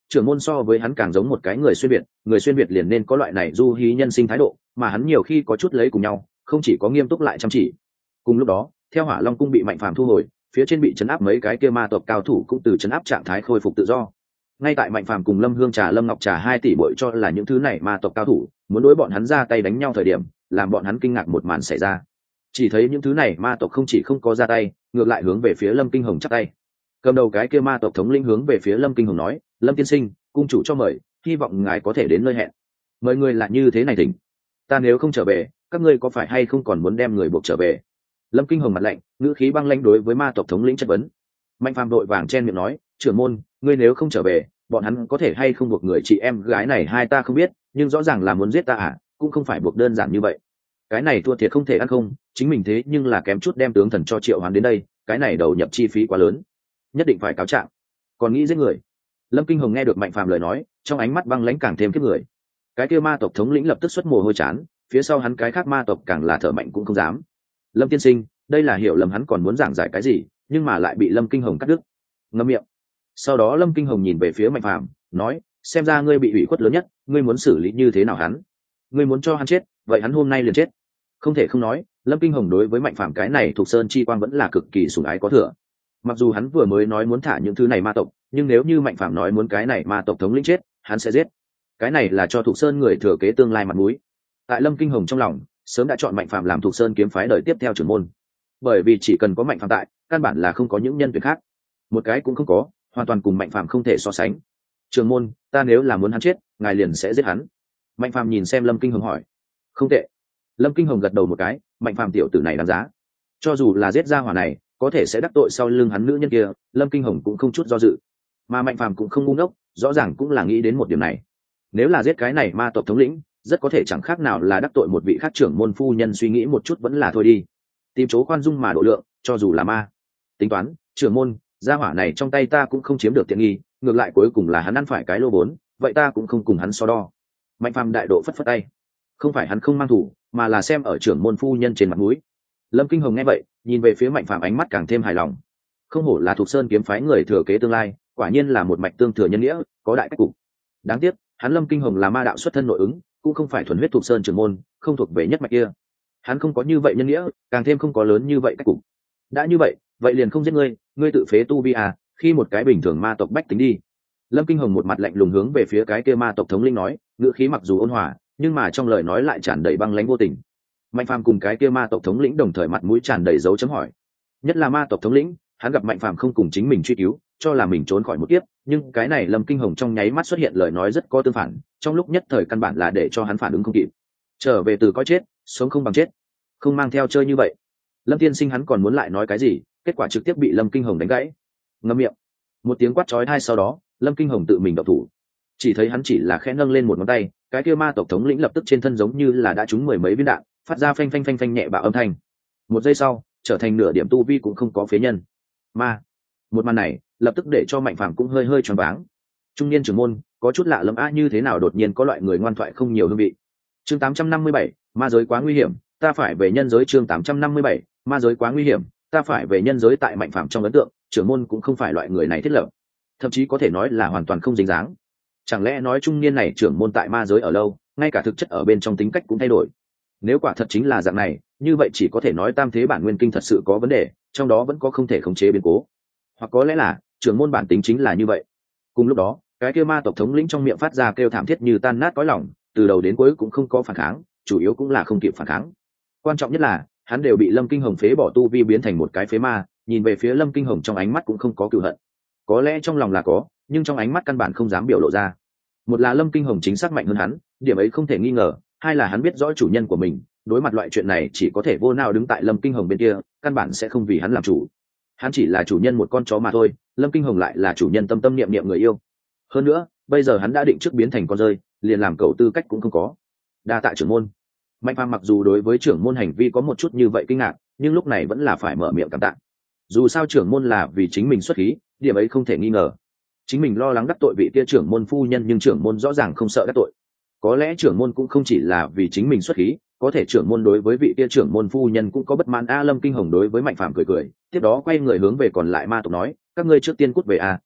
trưởng môn so với hắn càng giống một cái người xuyên việt, người xuyên việt liền nên có loại này du hí nhân sinh thái độ, mà hắn nhiều khi có chút lấy cùng nhau, không chỉ có nghiêm túc lại chăm chỉ. Cùng lúc đó, theo Hỏa Long cung bị Mạnh Phàm thu hồi, phía trên bị chấn áp mấy cái kia ma tộc cao thủ cũng từ chấn áp trạng thái khôi phục tự do. Ngay tại Mạnh Phàm cùng Lâm Hương Trà, Lâm Ngọc Trà hai tỷ muội cho là những thứ này ma tộc cao thủ muốn đối bọn hắn ra tay đánh nhau thời điểm, làm bọn hắn kinh ngạc một màn xảy ra. Chỉ thấy những thứ này ma tộc không chỉ không có ra tay, ngược lại hướng về phía Lâm Kinh Hồng chắp tay. Cầm đầu cái kia ma tộc thống lĩnh hướng về phía Lâm Kinh Hồng nói: "Lâm tiên sinh, cung chủ cho mời, hy vọng ngài có thể đến nơi hẹn." "Mời người là như thế này thỉnh. Ta nếu không trở về, các ngươi có phải hay không còn muốn đem người buộc trở về?" Lâm Kinh Hồng mặt lạnh, ngữ khí băng lãnh đối với ma tộc thống lĩnh chất vấn. Mạnh Phàm đội vàng chen miệng nói: "Trưởng môn, ngươi nếu không trở về, bọn hắn có thể hay không buộc người chị em gái này hai ta không biết, nhưng rõ ràng là muốn giết ta à, cũng không phải buộc đơn giản như vậy. Cái này thua thiệt không thể ăn không, chính mình thế nhưng là kém chút đem tướng thần cho Triệu Hoán đến đây, cái này đầu nhập chi phí quá lớn, nhất định phải cáo trạng. Còn nghĩ giết người." Lâm Kinh Hồng nghe được Mạnh Phàm lời nói, trong ánh mắt băng lãnh càng thêm kiếp người. Cái kia ma tộc thống lĩnh lập tức xuất mồ hôi chán, phía sau hắn cái khác ma tộc càng là thở mạnh cũng không dám. "Lâm tiên sinh, đây là hiểu lầm." Hắn còn muốn giảng giải cái gì, nhưng mà lại bị Lâm Kinh Hồng cắt đứt. Ngậm miệng. Sau đó Lâm Kinh Hồng nhìn về phía Mạnh Phàm, nói: "Xem ra ngươi bị ủy khuất lớn nhất, ngươi muốn xử lý như thế nào hắn? Ngươi muốn cho hắn chết, vậy hắn hôm nay liền chết." Không thể không nói, Lâm Kinh Hồng đối với Mạnh Phàm cái này thuộc sơn chi quang vẫn là cực kỳ sủng ái có thừa. Mặc dù hắn vừa mới nói muốn thả những thứ này ma tộc, nhưng nếu như Mạnh Phàm nói muốn cái này ma tộc thống lĩnh chết, hắn sẽ giết. Cái này là cho thuộc sơn người thừa kế tương lai mặt mũi. Tại Lâm Kinh Hồng trong lòng, sớm đã chọn Mạnh Phàm làm thuộc sơn kiếm phái đời tiếp theo trưởng môn. Bởi vì chỉ cần có Mạnh Phàm tại, căn bản là không có những nhân tuyển khác. Một cái cũng không có, hoàn toàn cùng Mạnh Phàm không thể so sánh. "Trưởng môn, ta nếu là muốn hắn chết, ngài liền sẽ giết hắn." Mạnh Phàm nhìn xem Lâm Kinh Hồng hỏi. "Không tệ." Lâm Kinh Hồng gật đầu một cái, Mạnh Phàm tiểu tử này đáng giá. Cho dù là giết gia hỏa này, có thể sẽ đắc tội sau lưng hắn nữ nhân kia, Lâm Kinh Hồng cũng không chút do dự. Mà Mạnh Phàm cũng không ngu ngốc, rõ ràng cũng là nghĩ đến một điểm này. Nếu là giết cái này ma tộc thống lĩnh, rất có thể chẳng khác nào là đắc tội một vị khác trưởng môn phu nhân, suy nghĩ một chút vẫn là thôi đi. Tìm chỗ khoan dung mà độ lượng, cho dù là ma. Tính toán, trưởng môn, gia hỏa này trong tay ta cũng không chiếm được tiện nghi, ngược lại cuối cùng là hắn ăn phải cái lô vốn, vậy ta cũng không cùng hắn so đo. Mạnh Phàm đại độ phất phất tay. Không phải hắn không mang thủ, mà là xem ở trưởng môn phu nhân trên mặt mũi. Lâm Kinh Hồng nghe vậy, nhìn về phía Mạnh Phàm ánh mắt càng thêm hài lòng. Không hổ là thuộc sơn kiếm phái người thừa kế tương lai, quả nhiên là một mạch tương thừa nhân nghĩa, có đại cách cục. Đáng tiếc, hắn Lâm Kinh Hồng là ma đạo xuất thân nội ứng, cũng không phải thuần huyết thuộc sơn trưởng môn, không thuộc về nhất mạch kia. Hắn không có như vậy nhân nghĩa, càng thêm không có lớn như vậy cách cục. Đã như vậy, vậy liền không giết ngươi, ngươi tự phế tu vi à, khi một cái bình thường ma tộc bách tính đi. Lâm Kinh Hồng một mặt lạnh lùng hướng về phía cái kia ma tộc thống linh nói, ngữ khí mặc dù ôn hòa, nhưng mà trong lời nói lại tràn đầy băng lãnh vô tình. Mạnh Phàm cùng cái kia ma tộc thống lĩnh đồng thời mặt mũi tràn đầy dấu chấm hỏi. Nhất là ma tộc thống lĩnh, hắn gặp Mạnh Phàm không cùng chính mình truy cứu, cho là mình trốn khỏi một kiếp, nhưng cái này Lâm Kinh Hồng trong nháy mắt xuất hiện lời nói rất có tương phản, trong lúc nhất thời căn bản là để cho hắn phản ứng không kịp. Trở về từ coi chết, sống không bằng chết, không mang theo chơi như vậy. Lâm tiên sinh hắn còn muốn lại nói cái gì, kết quả trực tiếp bị Lâm Kinh Hồng đánh gãy. Ngậm miệng. Một tiếng quát chói tai sau đó, Lâm Kinh Hồng tự mình động thủ. Chỉ thấy hắn chỉ là khẽ nâng lên một ngón tay, cái kia ma tộc thống lĩnh lập tức trên thân giống như là đã trúng mười mấy viên đạn, phát ra phanh phanh phanh phanh nhẹ bạo âm thanh. Một giây sau, trở thành nửa điểm tu vi cũng không có phế nhân. Ma. Một màn này, lập tức để cho Mạnh Phàm cũng hơi hơi choáng váng. Trung niên trưởng môn, có chút lạ lẫm a, như thế nào đột nhiên có loại người ngoan thoại không nhiều hương vị. Chương tám trăm năm mươi bảy, ma giới quá nguy hiểm, ta phải về nhân giới. Chương tám trăm năm mươi bảy, ma giới quá nguy hiểm, ta phải về nhân giới. Tại Mạnh Phàm trong ấn tượng, trưởng môn cũng không phải loại người này thiết lập, thậm chí có thể nói là hoàn toàn không dính dáng. Chẳng lẽ nói trung niên này trưởng môn tại ma giới ở lâu, ngay cả thực chất ở bên trong tính cách cũng thay đổi? Nếu quả thật chính là dạng này, như vậy chỉ có thể nói tam thế bản nguyên kinh thật sự có vấn đề, trong đó vẫn có không thể khống chế biến cố. Hoặc có lẽ là trưởng môn bản tính chính là như vậy. Cùng lúc đó, cái kia ma tộc thống lĩnh trong miệng phát ra kêu thảm thiết như tan nát cõi lòng, từ đầu đến cuối cũng không có phản kháng, chủ yếu cũng là không kịp phản kháng. Quan trọng nhất là, hắn đều bị Lâm Kinh Hồng phế bỏ tu vi biến thành một cái phế ma, nhìn về phía Lâm Kinh Hồng trong ánh mắt cũng không có cừu hận. Có lẽ trong lòng là có, nhưng trong ánh mắt căn bản không dám biểu lộ ra. Một là Lâm Kinh Hồng chính xác mạnh hơn hắn, điểm ấy không thể nghi ngờ, hai là hắn biết rõ chủ nhân của mình, đối mặt loại chuyện này chỉ có thể vô nào đứng tại Lâm Kinh Hồng bên kia, căn bản sẽ không vì hắn làm chủ. Hắn chỉ là chủ nhân một con chó mà thôi, Lâm Kinh Hồng lại là chủ nhân tâm tâm niệm niệm người yêu. Hơn nữa, bây giờ hắn đã định trước biến thành con rơi, liền làm cậu tư cách cũng không có. Đa tạ trưởng môn. Mạnh Phàm mặc dù đối với trưởng môn hành vi có một chút như vậy kinh ngạc, nhưng lúc này vẫn là phải mở miệng cảm tạ. Dù sao trưởng môn là vì chính mình xuất khí, điểm ấy không thể nghi ngờ. Chính mình lo lắng đắc tội vị kia trưởng môn phu nhân, nhưng trưởng môn rõ ràng không sợ đắc tội. Có lẽ trưởng môn cũng không chỉ là vì chính mình xuất khí, có thể trưởng môn đối với vị kia trưởng môn phu nhân cũng có bất mãn. A Lâm Kinh Hồng đối với Mạnh Phàm cười cười, tiếp đó quay người hướng về còn lại ma tộc nói, các ngươi trước tiên cút về a,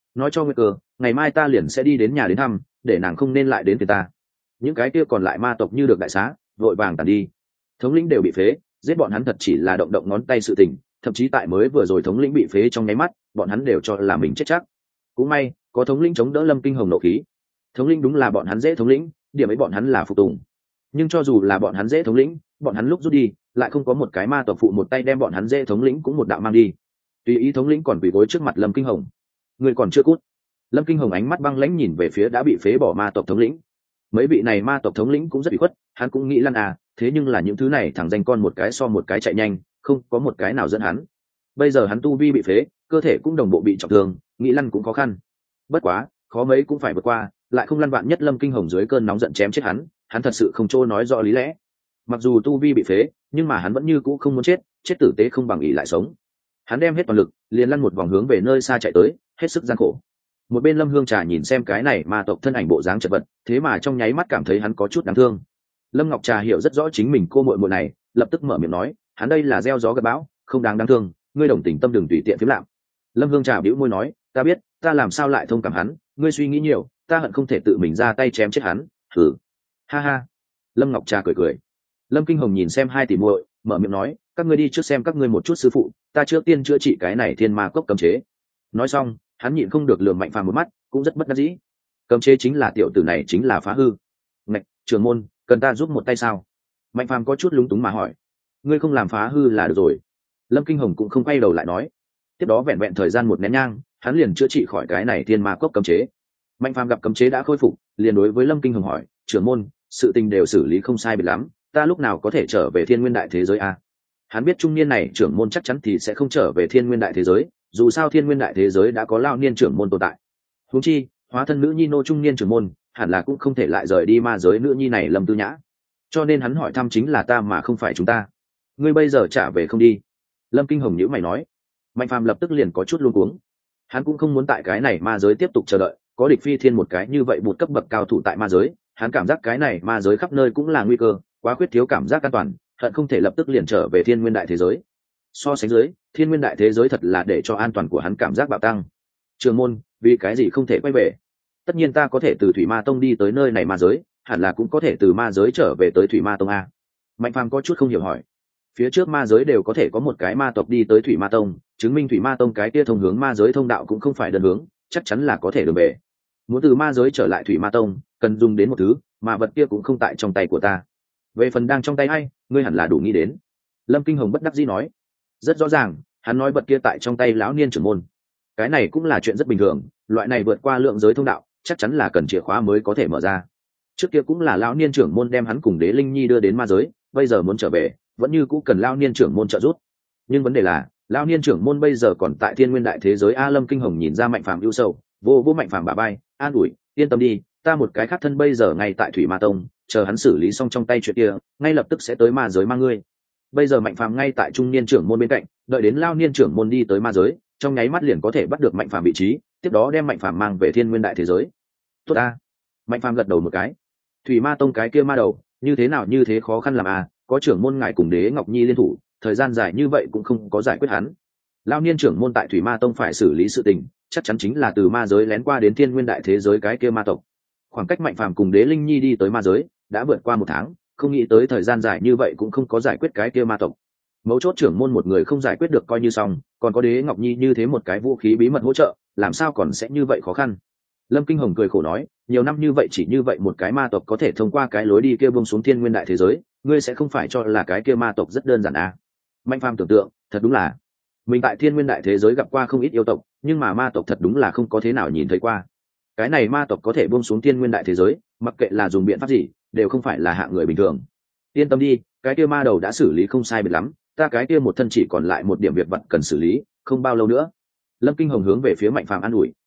nói cho Nguyệt Cơ, ngày mai ta liền sẽ đi đến nhà đến thăm, để nàng không nên lại đến từ ta. Những cái kia còn lại ma tộc như được đại xá, vội vàng tàn đi. Thống lĩnh đều bị phế, giết bọn hắn thật chỉ là động động ngón tay sự tình, thậm chí tại mới vừa rồi thống lĩnh bị phế trong nháy mắt, bọn hắn đều cho là mình chết chắc. Cũng may có thống lĩnh chống đỡ Lâm Kinh Hồng nộ khí. Thống lĩnh đúng là bọn hắn dễ thống lĩnh, điểm ấy bọn hắn là phục tùng. Nhưng cho dù là bọn hắn dễ thống lĩnh, bọn hắn lúc rút đi lại không có một cái ma tộc phụ một tay đem bọn hắn dễ thống lĩnh cũng một đạo mang đi. Tùy ý thống lĩnh còn quỳ gối trước mặt Lâm Kinh Hồng. Người còn chưa cút. Lâm Kinh Hồng ánh mắt băng lãnh nhìn về phía đã bị phế bỏ ma tộc thống lĩnh. Mấy vị này ma tộc thống lĩnh cũng rất bị khuất, hắn cũng nghĩ lăn à, thế nhưng là những thứ này thằng danh con một cái so một cái chạy nhanh, không có một cái nào dẫn hắn. Bây giờ hắn tu vi bị phế, cơ thể cũng đồng bộ bị trọng thương, nghĩ lăn cũng khó khăn. Bất quá, khó mấy cũng phải vượt qua, lại không lăn vạn nhất Lâm Kinh Hồng dưới cơn nóng giận chém chết hắn, hắn thật sự không chỗ nói rõ lý lẽ. Mặc dù tu vi bị phế, nhưng mà hắn vẫn như cũ không muốn chết, chết tử tế không bằng ỷ lại sống. Hắn đem hết toàn lực, liền lăn một vòng hướng về nơi xa chạy tới, hết sức gian khổ. Một bên Lâm Hương Trà nhìn xem cái này ma tộc thân ảnh bộ dáng chật vật, thế mà trong nháy mắt cảm thấy hắn có chút đáng thương. Lâm Ngọc Trà hiểu rất rõ chính mình cô muội muội này, lập tức mở miệng nói, hắn đây là gieo gió gặt bão, không đáng đáng thương, ngươi đồng tình tâm đừng tùy tiện phím lạm. Lâm Hương Trà bĩu môi nói, ta biết, ta làm sao lại thông cảm hắn, ngươi suy nghĩ nhiều, ta hận không thể tự mình ra tay chém chết hắn. Thử. Ha ha. Lâm Ngọc Trà cười cười. Lâm Kinh Hồng nhìn xem hai tỷ muội, mở miệng nói, các ngươi đi trước xem các ngươi một chút sư phụ, ta trước tiên chữa trị cái này thiên ma cốc cấm chế. Nói xong, hắn nhịn không được lườm Mạnh Phàm một mắt, cũng rất bất đắc dĩ. Cấm chế chính là tiểu tử này chính là phá hư. Ngạch, trưởng môn, cần ta giúp một tay sao? Mạnh Phàm có chút lúng túng mà hỏi. Ngươi không làm phá hư là được rồi. Lâm Kinh Hồng cũng không quay đầu lại nói. Tiếp đó vẹn vẹn thời gian một nén nhang, hắn liền chữa trị khỏi cái này thiên ma cốc cấm chế. Mạnh Phàm gặp cấm chế đã khôi phục, liền đối với Lâm Kinh Hồng hỏi, trưởng môn, sự tình đều xử lý không sai biệt lắm, ta lúc nào có thể trở về thiên nguyên đại thế giới a? Hắn biết trung niên này trưởng môn chắc chắn thì sẽ không trở về thiên nguyên đại thế giới, dù sao thiên nguyên đại thế giới đã có lao niên trưởng môn tồn tại. Huống chi hóa thân nữ nhi nô trung niên trưởng môn hẳn là cũng không thể lại rời đi ma giới nữ nhi này Lâm Tư Nhã, cho nên hắn hỏi thăm chính là ta mà không phải chúng ta. Ngươi bây giờ trả về không đi? Lâm Kinh Hồng nhữ mày nói. Mạnh Phàm lập tức liền có chút luống cuống. Hắn cũng không muốn tại cái này ma giới tiếp tục chờ đợi, có địch phi thiên một cái như vậy một cấp bậc cao thủ tại ma giới, hắn cảm giác cái này ma giới khắp nơi cũng là nguy cơ, quá khuyết thiếu cảm giác an toàn, hận không thể lập tức liền trở về thiên nguyên đại thế giới. So sánh dưới, thiên nguyên đại thế giới thật là để cho an toàn của hắn cảm giác bạo tăng. Trường môn, vì cái gì không thể quay về? Tất nhiên ta có thể từ Thủy Ma Tông đi tới nơi này ma giới, hẳn là cũng có thể từ ma giới trở về tới Thủy Ma Tông a. Mạnh Phàm có chút không hiểu hỏi. Phía trước ma giới đều có thể có một cái ma tộc đi tới Thủy Ma Tông, chứng minh Thủy Ma Tông cái kia thông hướng ma giới thông đạo cũng không phải đơn hướng, chắc chắn là có thể đường về. Muốn từ ma giới trở lại Thủy Ma Tông, cần dùng đến một thứ, mà vật kia cũng không tại trong tay của ta. Về phần đang trong tay ai, ngươi hẳn là đủ nghĩ đến. Lâm Kinh Hồng bất đắc dĩ nói. Rất rõ ràng, hắn nói vật kia tại trong tay lão niên trưởng môn. Cái này cũng là chuyện rất bình thường, loại này vượt qua lượng giới thông đạo, chắc chắn là cần chìa khóa mới có thể mở ra. Trước kia cũng là lão niên trưởng môn đem hắn cùng Đế Linh Nhi đưa đến ma giới, bây giờ muốn trở về, vẫn như cũ cần lão niên trưởng môn trợ giúp. Nhưng vấn đề là, lão niên trưởng môn bây giờ còn tại thiên nguyên đại thế giới. A Lâm Kinh Hồng nhìn ra Mạnh Phàm ưu sầu, vô vô Mạnh Phàm bả vai, an ủi, yên tâm đi, ta một cái khác thân bây giờ ngay tại Thủy Ma Tông, chờ hắn xử lý xong trong tay chuyện kia, ngay lập tức sẽ tới ma giới mang ngươi. Bây giờ Mạnh Phàm ngay tại trung niên trưởng môn bên cạnh, đợi đến lão niên trưởng môn đi tới ma giới, trong nháy mắt liền có thể bắt được Mạnh Phàm vị trí, tiếp đó đem Mạnh Phàm mang về thiên nguyên đại thế giới. Tốt a. Mạnh Phàm gật đầu một cái. Thủy Ma Tông cái kia ma đầu, như thế nào như thế khó khăn làm à, có trưởng môn ngài cùng Đế Ngọc Nhi liên thủ, thời gian dài như vậy cũng không có giải quyết hắn. Lão niên trưởng môn tại Thủy Ma Tông phải xử lý sự tình, chắc chắn chính là từ ma giới lén qua đến thiên nguyên đại thế giới cái kia ma tộc. Khoảng cách Mạnh Phàm cùng Đế Linh Nhi đi tới ma giới đã vượt qua một tháng, không nghĩ tới thời gian dài như vậy cũng không có giải quyết cái kia ma tộc. Mấu chốt trưởng môn một người không giải quyết được coi như xong, còn có Đế Ngọc Nhi như thế một cái vũ khí bí mật hỗ trợ, làm sao còn sẽ như vậy khó khăn. Lâm Kinh Hồng cười khổ nói, nhiều năm như vậy chỉ như vậy một cái ma tộc có thể thông qua cái lối đi kia buông xuống thiên nguyên đại thế giới, ngươi sẽ không phải cho là cái kia ma tộc rất đơn giản à? Mạnh Phàm tưởng tượng, thật đúng là mình tại thiên nguyên đại thế giới gặp qua không ít yêu tộc, nhưng mà ma tộc thật đúng là không có thế nào nhìn thấy qua. Cái này ma tộc có thể buông xuống thiên nguyên đại thế giới, mặc kệ là dùng biện pháp gì, đều không phải là hạng người bình thường. Yên tâm đi, cái kia ma đầu đã xử lý không sai biệt lắm, ta cái kia một thân chỉ còn lại một điểm việc vật cần xử lý, không bao lâu nữa. Lâm Kinh Hồng hướng về phía Mạnh Phàm an ủi.